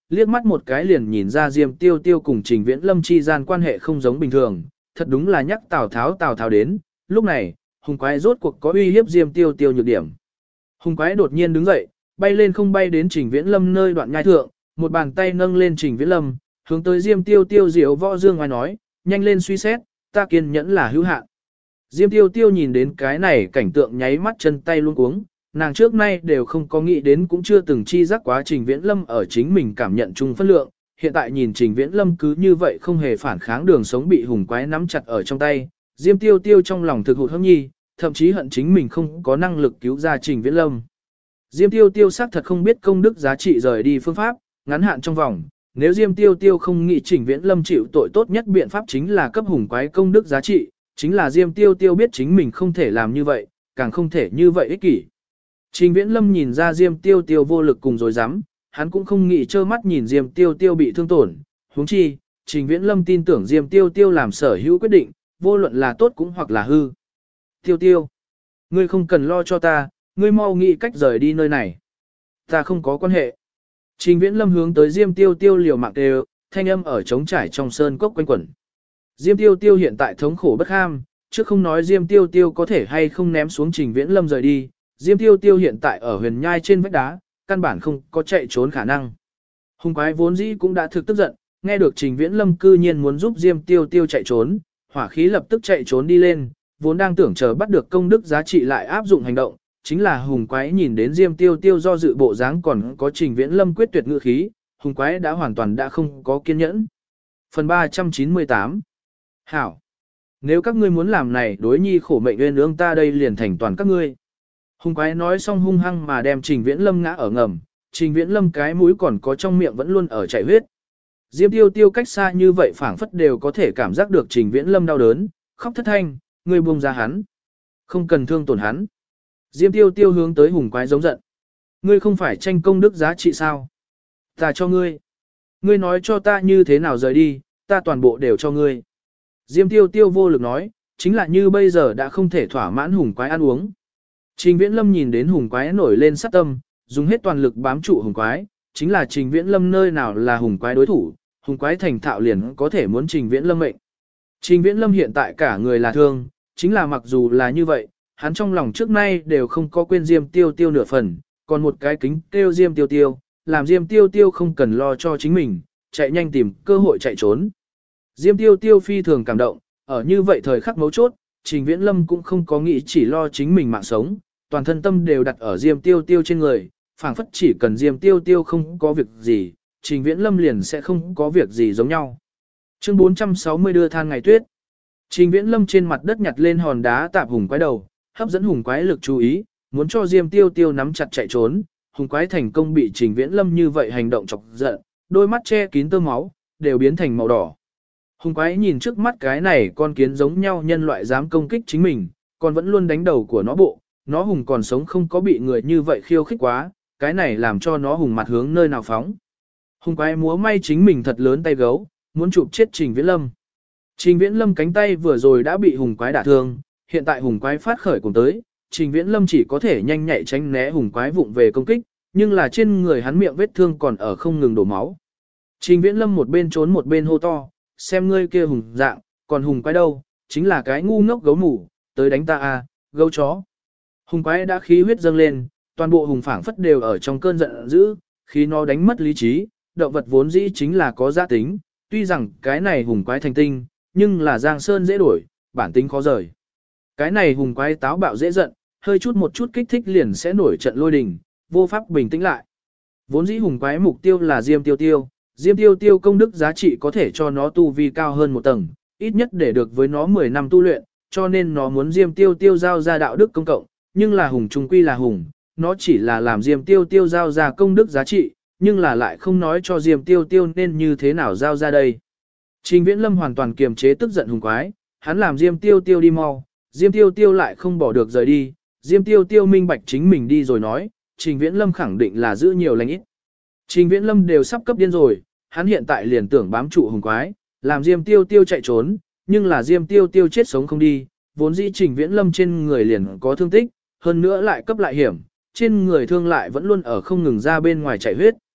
liếc mắt một cái liền nhìn ra Diêm Tiêu Tiêu cùng Trình Viễn Lâm chi gian quan hệ không giống bình thường, thật đúng là nhắc Tào Tháo đến, lúc này, hùng quái rốt cuộc có uy hiếp Diêm Tiêu Tiêu nhược điểm. Hùng quái đột nhiên đứng dậy, bay lên không bay đến Trình Viễn Lâm nơi đoạn nhai thượng, một bàn tay nâng lên Trình Viễn Lâm, hướng tới Diêm Tiêu Tiêu diệu võ dương ngoài nói, nhanh lên suy xét, ta kiên nhẫn là hữu hạn. Diêm Tiêu Tiêu nhìn đến cái này cảnh tượng nháy mắt chân tay luôn cuống, nàng trước nay đều không có nghĩ đến cũng chưa từng chi giác quá Trình Viễn Lâm ở chính mình cảm nhận chung phân lượng, hiện tại nhìn Trình Viễn Lâm cứ như vậy không hề phản kháng đường sống bị hùng quái nắm chặt ở trong tay, Diêm Tiêu Tiêu trong lòng thực hụt hẫng nhi, thậm chí hận chính mình không có năng lực cứu ra Trình Viễn Lâm. Diêm Tiêu Tiêu xác thật không biết công đức giá trị rời đi phương pháp, ngắn hạn trong vòng, nếu Diêm Tiêu Tiêu không nghĩ Trình Viễn Lâm chịu tội tốt nhất biện pháp chính là cấp hùng quái công đức giá trị, chính là Diêm Tiêu Tiêu biết chính mình không thể làm như vậy, càng không thể như vậy ích kỷ. Trình Viễn Lâm nhìn ra Diêm Tiêu Tiêu vô lực cùng dối rắm, hắn cũng không nghĩ trơ mắt nhìn Diêm Tiêu Tiêu bị thương tổn, huống chi, Trình Viễn Lâm tin tưởng Diêm Tiêu Tiêu làm sở hữu quyết định, vô luận là tốt cũng hoặc là hư. Tiêu Tiêu, ngươi không cần lo cho ta, ngươi mau nghĩ cách rời đi nơi này. Ta không có quan hệ. Trình Viễn Lâm hướng tới Diêm Tiêu Tiêu liều mạng đều, thanh âm ở trống trải trong sơn cốc quanh quẩn. Diêm Tiêu Tiêu hiện tại thống khổ bất ham, chứ không nói Diêm Tiêu Tiêu có thể hay không ném xuống Trình Viễn Lâm rời đi, Diêm Tiêu Tiêu hiện tại ở huyền nhai trên vách đá, căn bản không có chạy trốn khả năng. Hùng quái vốn dĩ cũng đã thực tức giận, nghe được Trình Viễn Lâm cư nhiên muốn giúp Diêm Tiêu Tiêu chạy trốn, hỏa khí lập tức chạy trốn đi lên, vốn đang tưởng chờ bắt được công đức giá trị lại áp dụng hành động, chính là hùng quái nhìn đến Diêm Tiêu Tiêu do dự bộ dáng còn có Trình Viễn Lâm quyết tuyệt ngữ khí, hùng quái đã hoàn toàn đã không có kiên nhẫn. Phần 398 Hảo! Nếu các ngươi muốn làm này đối nhi khổ mệnh uyên ương ta đây liền thành toàn các ngươi. Hùng quái nói xong hung hăng mà đem Trình Viễn Lâm ngã ở ngầm, Trình Viễn Lâm cái mũi còn có trong miệng vẫn luôn ở chảy huyết. Diêm Tiêu Tiêu cách xa như vậy phảng phất đều có thể cảm giác được Trình Viễn Lâm đau đớn, khóc thất thanh, ngươi buông ra hắn. Không cần thương tổn hắn. Diêm Tiêu Tiêu hướng tới hùng quái giống giận. Ngươi không phải tranh công đức giá trị sao? Ta cho ngươi. Ngươi nói cho ta như thế nào rời đi, ta toàn bộ đều cho ngươi. Diêm Tiêu Tiêu vô lực nói, chính là như bây giờ đã không thể thỏa mãn hùng quái ăn uống. Trình Viễn Lâm nhìn đến hùng quái nổi lên sát tâm, dùng hết toàn lực bám trụ hùng quái, chính là Trình Viễn Lâm nơi nào là hùng quái đối thủ, hùng quái thành thạo liền có thể muốn Trình Viễn Lâm mệnh. Trình Viễn Lâm hiện tại cả người là thương, chính là mặc dù là như vậy, hắn trong lòng trước nay đều không có quên Diêm Tiêu Tiêu nửa phần, còn một cái kính kêu Diêm Tiêu Tiêu, làm Diêm Tiêu Tiêu không cần lo cho chính mình, chạy nhanh tìm cơ hội chạy trốn. Diêm Tiêu Tiêu phi thường cảm động, ở như vậy thời khắc mấu chốt, Trình Viễn Lâm cũng không có nghĩ chỉ lo chính mình mạng sống, toàn thân tâm đều đặt ở Diêm Tiêu Tiêu trên người, phảng phất chỉ cần Diêm Tiêu Tiêu không có việc gì, Trình Viễn Lâm liền sẽ không có việc gì giống nhau. Chương 460 đưa than ngày tuyết. Trình Viễn Lâm trên mặt đất nhặt lên hòn đá tạp hùng quái đầu, hấp dẫn hùng quái lực chú ý, muốn cho Diêm Tiêu Tiêu nắm chặt chạy trốn, hùng quái thành công bị Trình Viễn Lâm như vậy hành động chọc giận, đôi mắt che kín tơ máu, đều biến thành màu đỏ. Hùng quái nhìn trước mắt cái này con kiến giống nhau nhân loại dám công kích chính mình, còn vẫn luôn đánh đầu của nó bộ, nó hùng còn sống không có bị người như vậy khiêu khích quá, cái này làm cho nó hùng mặt hướng nơi nào phóng. Hùng quái múa may chính mình thật lớn tay gấu, muốn chụp chết Trình Viễn Lâm. Trình Viễn Lâm cánh tay vừa rồi đã bị hùng quái đả thương, hiện tại hùng quái phát khởi cùng tới, Trình Viễn Lâm chỉ có thể nhanh nhạy tránh né hùng quái vụng về công kích, nhưng là trên người hắn miệng vết thương còn ở không ngừng đổ máu. Trình Viễn Lâm một bên trốn một bên hô to, xem ngươi kia hùng dạng, còn hùng quái đâu, chính là cái ngu ngốc gấu mủ, tới đánh ta à, gấu chó. Hùng quái đã khí huyết dâng lên, toàn bộ hùng phảng phất đều ở trong cơn giận dữ, khi nó đánh mất lý trí, động vật vốn dĩ chính là có giá tính, tuy rằng cái này hùng quái thành tinh, nhưng là giang sơn dễ đổi, bản tính khó rời. Cái này hùng quái táo bạo dễ giận, hơi chút một chút kích thích liền sẽ nổi trận lôi đình, vô pháp bình tĩnh lại. Vốn dĩ hùng quái mục tiêu là Diêm Tiêu Tiêu, Diêm Tiêu Tiêu công đức giá trị có thể cho nó tu vi cao hơn một tầng, ít nhất để được với nó 10 năm tu luyện, cho nên nó muốn Diêm Tiêu Tiêu giao ra đạo đức công cộng, nhưng là hùng trung quy là hùng, nó chỉ là làm Diêm Tiêu Tiêu giao ra công đức giá trị, nhưng là lại không nói cho Diêm Tiêu Tiêu nên như thế nào giao ra đây. Trình Viễn Lâm hoàn toàn kiềm chế tức giận hùng quái, hắn làm Diêm Tiêu Tiêu đi mau, Diêm Tiêu Tiêu lại không bỏ được rời đi, Diêm Tiêu Tiêu minh bạch chính mình đi rồi nói, Trình Viễn Lâm khẳng định là giữ nhiều lành ít. Trình Viễn Lâm đều sắp cấp điên rồi, hắn hiện tại liền tưởng bám trụ hùng quái, làm Diêm Tiêu Tiêu chạy trốn, nhưng là Diêm Tiêu Tiêu chết sống không đi, vốn dĩ Trình Viễn Lâm trên người liền có thương tích, hơn nữa lại cấp lại hiểm, trên người thương lại vẫn luôn ở không ngừng ra bên ngoài chảy huyết.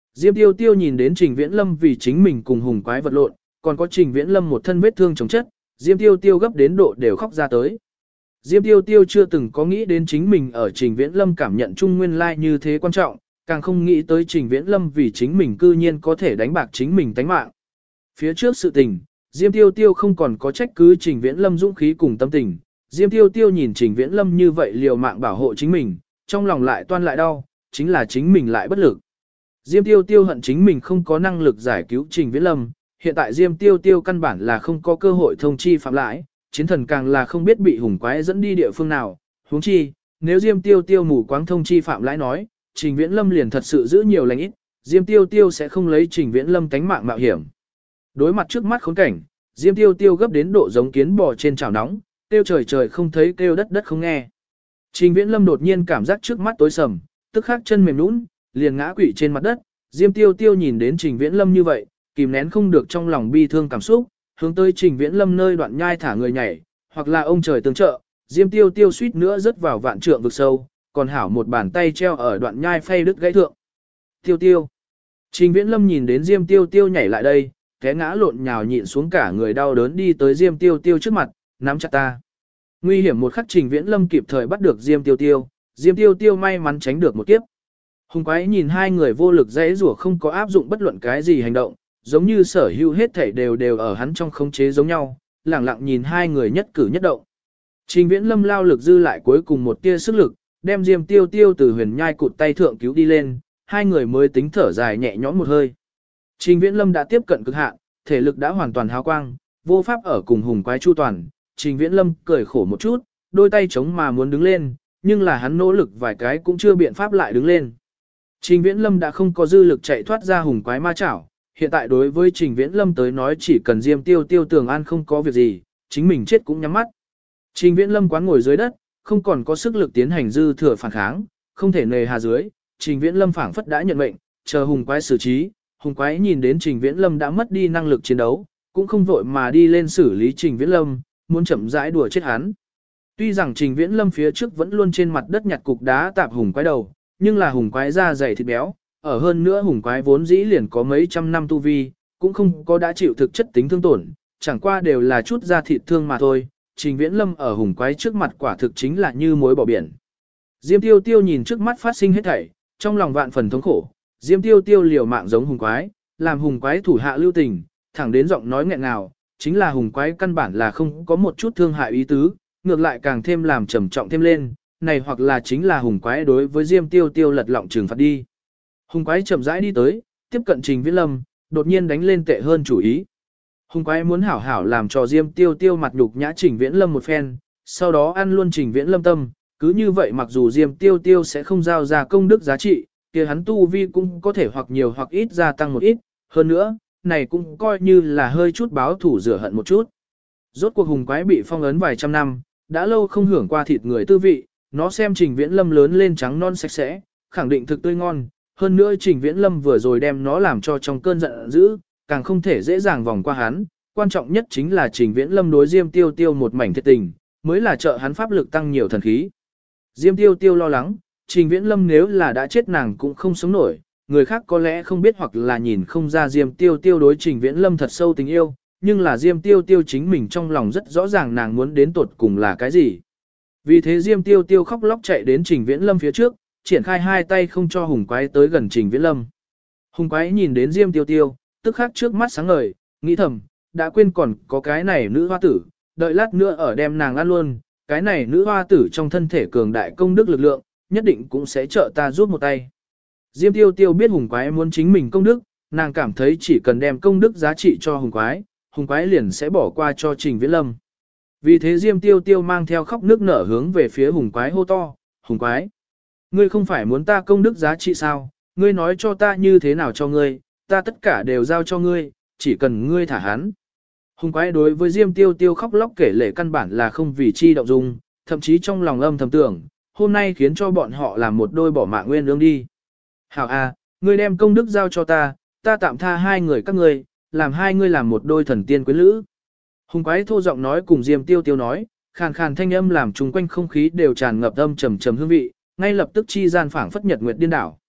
Diêm Tiêu Tiêu nhìn đến Trình Viễn Lâm vì chính mình cùng hùng quái vật lộn, còn có Trình Viễn Lâm một thân vết thương chồng chất, Diêm Tiêu Tiêu gấp đến độ đều khóc ra tới. Diêm Tiêu Tiêu chưa từng có nghĩ đến chính mình ở Trình Viễn Lâm cảm nhận chung nguyên lai như thế quan trọng, càng không nghĩ tới Trình Viễn Lâm vì chính mình cư nhiên có thể đánh bạc chính mình tánh mạng. Phía trước sự tình, Diêm Tiêu Tiêu không còn có trách cứ Trình Viễn Lâm dũng khí cùng tâm tình. Diêm Tiêu Tiêu nhìn Trình Viễn Lâm như vậy liều mạng bảo hộ chính mình, trong lòng lại toan lại đau, chính là chính mình lại bất lực. Diêm Tiêu Tiêu hận chính mình không có năng lực giải cứu Trình Viễn Lâm, hiện tại Diêm Tiêu Tiêu căn bản là không có cơ hội thông chi phạm lãi, chiến thần càng là không biết bị hùng quái dẫn đi địa phương nào, huống chi, nếu Diêm Tiêu Tiêu mù quáng thông chi phạm lãi nói, Trình Viễn Lâm liền thật sự giữ nhiều lành ít, Diêm Tiêu Tiêu sẽ không lấy Trình Viễn Lâm tánh mạng mạo hiểm. Đối mặt trước mắt khốn cảnh, Diêm Tiêu Tiêu gấp đến độ giống kiến bò trên chảo nóng, kêu trời trời không thấy kêu đất đất không nghe. Trình Viễn Lâm đột nhiên cảm giác trước mắt tối sầm, tức khắc chân mềm nhũn, liền ngã quỵ trên mặt đất. Diêm Tiêu Tiêu nhìn đến Trình Viễn Lâm như vậy, kìm nén không được trong lòng bi thương cảm xúc, hướng tới Trình Viễn Lâm nơi đoạn nhai thả người nhảy, hoặc là ông trời tương trợ, Diêm Tiêu Tiêu suýt nữa rớt vào vạn trượng vực sâu, còn hảo một bàn tay treo ở đoạn nhai phay đứt gãy thượng. Tiêu Tiêu. Trình Viễn Lâm nhìn đến Diêm Tiêu Tiêu nhảy lại đây, té ngã lộn nhào nhịn xuống cả người đau đớn đi tới Diêm Tiêu Tiêu trước mặt, nắm chặt ta. Nguy hiểm một khắc Trình Viễn Lâm kịp thời bắt được Diêm Tiêu Tiêu, Diêm Tiêu Tiêu may mắn tránh được một kiếp. Hùng quái nhìn hai người vô lực dãy rủa không có áp dụng bất luận cái gì hành động, giống như sở hữu hết thảy đều ở hắn trong khống chế giống nhau, lẳng lặng nhìn hai người nhất cử nhất động. Trình Viễn Lâm lao lực dư lại cuối cùng một tia sức lực, đem Diêm Tiêu Tiêu từ huyền nhai cụt tay thượng cứu đi lên, hai người mới tính thở dài nhẹ nhõm một hơi. Trình Viễn Lâm đã tiếp cận cực hạn, thể lực đã hoàn toàn hao quang, vô pháp ở cùng hùng quái chu toàn. Trình Viễn Lâm cười khổ một chút, đôi tay chống mà muốn đứng lên, nhưng là hắn nỗ lực vài cái cũng chưa biện pháp lại đứng lên. Trình Viễn Lâm đã không có dư lực chạy thoát ra hùng quái ma chảo, hiện tại đối với Trình Viễn Lâm tới nói chỉ cần Diêm Tiêu Tiêu tường an không có việc gì, chính mình chết cũng nhắm mắt. Trình Viễn Lâm quán ngồi dưới đất, không còn có sức lực tiến hành dư thừa phản kháng, không thể nề hà dưới, Trình Viễn Lâm phảng phất đã nhận mệnh, chờ hùng quái xử trí. Hùng quái nhìn đến Trình Viễn Lâm đã mất đi năng lực chiến đấu, cũng không vội mà đi lên xử lý Trình Viễn Lâm, muốn chậm rãi đùa chết hắn. Tuy rằng Trình Viễn Lâm phía trước vẫn luôn trên mặt đất nhặt cục đá tạp hùng quái đầu, nhưng là hùng quái da dày thịt béo, ở hơn nữa hùng quái vốn dĩ liền có mấy trăm năm tu vi, cũng không có đã chịu thực chất tính thương tổn, chẳng qua đều là chút da thịt thương mà thôi. Trình Viễn Lâm ở hùng quái trước mặt quả thực chính là như muối bỏ biển. Diêm Tiêu Tiêu nhìn trước mắt phát sinh hết thảy, trong lòng vạn phần thống khổ. Diêm Tiêu Tiêu liều mạng giống hùng quái, làm hùng quái thủ hạ lưu tình, thẳng đến giọng nói nghẹn ngào, chính là hùng quái căn bản là không có một chút thương hại ý tứ, ngược lại càng thêm làm trầm trọng thêm lên, này hoặc là chính là hùng quái đối với Diêm Tiêu Tiêu lật lọng trừng phạt đi. Hùng quái chậm rãi đi tới, tiếp cận Trình Viễn Lâm, đột nhiên đánh lên tệ hơn chủ ý. Hùng quái muốn hảo hảo làm cho Diêm Tiêu Tiêu mặt nhục nhã Trình Viễn Lâm một phen, sau đó ăn luôn Trình Viễn Lâm tâm, cứ như vậy mặc dù Diêm Tiêu Tiêu sẽ không giao ra công đức giá trị, kia hắn tu vi cũng có thể hoặc nhiều hoặc ít gia tăng một ít, hơn nữa, này cũng coi như là hơi chút báo thủ rửa hận một chút. Rốt cuộc hùng quái bị phong ấn vài trăm năm, đã lâu không hưởng qua thịt người tư vị, nó xem Trình Viễn Lâm lớn lên trắng non sạch sẽ, khẳng định thực tươi ngon, hơn nữa Trình Viễn Lâm vừa rồi đem nó làm cho trong cơn giận dữ, càng không thể dễ dàng vòng qua hắn, quan trọng nhất chính là Trình Viễn Lâm đối Diêm Tiêu Tiêu một mảnh thiệt tình, mới là trợ hắn pháp lực tăng nhiều thần khí. Diêm Tiêu Tiêu lo lắng, Trình Viễn Lâm nếu là đã chết nàng cũng không sống nổi, người khác có lẽ không biết hoặc là nhìn không ra Diêm Tiêu Tiêu đối Trình Viễn Lâm thật sâu tình yêu, nhưng là Diêm Tiêu Tiêu chính mình trong lòng rất rõ ràng nàng muốn đến tột cùng là cái gì. Vì thế Diêm Tiêu Tiêu khóc lóc chạy đến Trình Viễn Lâm phía trước, triển khai hai tay không cho hùng quái tới gần Trình Viễn Lâm. Hùng quái nhìn đến Diêm Tiêu Tiêu, tức khắc trước mắt sáng ngời, nghĩ thầm, đã quên còn có cái này nữ hoa tử, đợi lát nữa ở đem nàng ăn luôn, cái này nữ hoa tử trong thân thể cường đại công đức lực lượng, nhất định cũng sẽ trợ ta giúp một tay. Diêm Tiêu Tiêu biết hùng quái muốn chính mình công đức, nàng cảm thấy chỉ cần đem công đức giá trị cho hùng quái liền sẽ bỏ qua cho Trình Viễn Lâm. Vì thế Diêm Tiêu Tiêu mang theo khóc nước nở hướng về phía hùng quái hô to, hùng quái, ngươi không phải muốn ta công đức giá trị sao, ngươi nói cho ta như thế nào cho ngươi, ta tất cả đều giao cho ngươi, chỉ cần ngươi thả hắn. Hùng quái đối với Diêm Tiêu Tiêu khóc lóc kể lể căn bản là không vì chi động dung, thậm chí trong lòng âm thầm tưởng, hôm nay khiến cho bọn họ làm một đôi bỏ mạng nguyên ương đi. Hảo à, ngươi đem công đức giao cho ta, ta tạm tha hai người các ngươi, làm hai ngươi làm một đôi thần tiên quyến lữ. Hùng quái thô giọng nói cùng Diêm Tiêu Tiêu nói, khàn khàn thanh âm làm chung quanh không khí đều tràn ngập âm trầm trầm hương vị, ngay lập tức chi gian phảng phất nhật nguyệt điên đảo.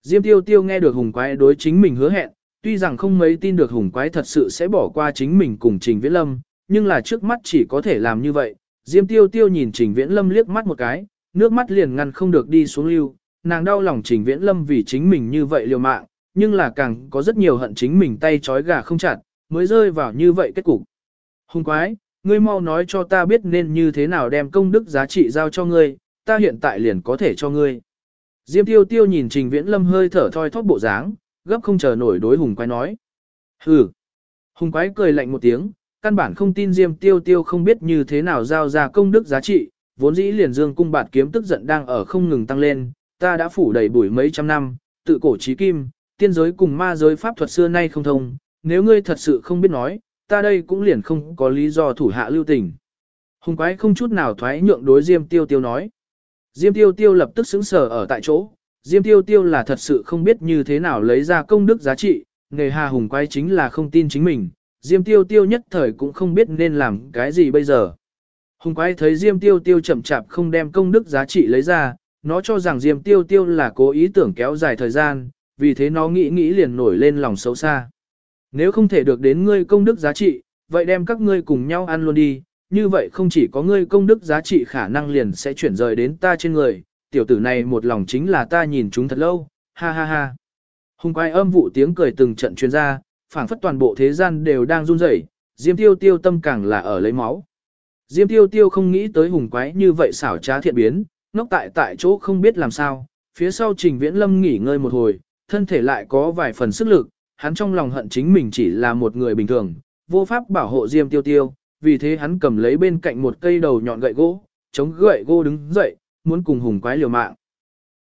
Diêm tiêu tiêu nghe được hùng quái đối chính mình hứa hẹn, tuy rằng không mấy tin được hùng quái thật sự sẽ bỏ qua chính mình cùng Trình Viễn Lâm, nhưng là trước mắt chỉ có thể làm như vậy. Diêm tiêu tiêu nhìn Trình Viễn Lâm liếc mắt một cái, nước mắt liền ngăn không được đi xuống lưu, nàng đau lòng Trình Viễn Lâm vì chính mình như vậy liều mạng, nhưng là càng có rất nhiều hận chính mình tay trói gà không chặt, mới rơi vào như vậy kết cục. Hùng quái, ngươi mau nói cho ta biết nên như thế nào đem công đức giá trị giao cho ngươi, ta hiện tại liền có thể cho ngươi. Diêm tiêu tiêu nhìn Trình Viễn Lâm hơi thở thoi thóp bộ dáng, gấp không chờ nổi đối hùng quái nói. Hừ. Hùng quái cười lạnh một tiếng, căn bản không tin Diêm tiêu tiêu không biết như thế nào giao ra công đức giá trị, vốn dĩ liền dương cung bạt kiếm tức giận đang ở không ngừng tăng lên, ta đã phủ đầy bụi mấy trăm năm, tự cổ chí kim, tiên giới cùng ma giới pháp thuật xưa nay không thông, nếu ngươi thật sự không biết nói, ta đây cũng liền không có lý do thủ hạ lưu tình. Hùng quái không chút nào thoái nhượng đối Diêm tiêu tiêu nói. Diêm tiêu tiêu lập tức sững sờ ở tại chỗ, Diêm tiêu tiêu là thật sự không biết như thế nào lấy ra công đức giá trị, nghề hà hùng quái chính là không tin chính mình, Diêm tiêu tiêu nhất thời cũng không biết nên làm cái gì bây giờ. Hùng quái thấy Diêm tiêu tiêu chậm chạp không đem công đức giá trị lấy ra, nó cho rằng Diêm tiêu tiêu là cố ý tưởng kéo dài thời gian, vì thế nó nghĩ liền nổi lên lòng xấu xa. Nếu không thể được đến ngươi công đức giá trị, vậy đem các ngươi cùng nhau ăn luôn đi, như vậy không chỉ có ngươi công đức giá trị khả năng liền sẽ chuyển rời đến ta trên người, tiểu tử này một lòng chính là ta nhìn chúng thật lâu, ha ha ha. Hùng quái âm vụ tiếng cười từng trận truyền ra, phảng phất toàn bộ thế gian đều đang run rẩy, Diêm tiêu tiêu tâm càng là ở lấy máu. Diêm tiêu tiêu không nghĩ tới hùng quái như vậy xảo trá thiện biến, ngốc tại chỗ không biết làm sao, phía sau Trình Viễn Lâm nghỉ ngơi một hồi, thân thể lại có vài phần sức lực, hắn trong lòng hận chính mình chỉ là một người bình thường, vô pháp bảo hộ Diêm tiêu tiêu, vì thế hắn cầm lấy bên cạnh một cây đầu nhọn gậy gỗ, chống gậy gỗ đứng dậy, muốn cùng hùng quái liều mạng.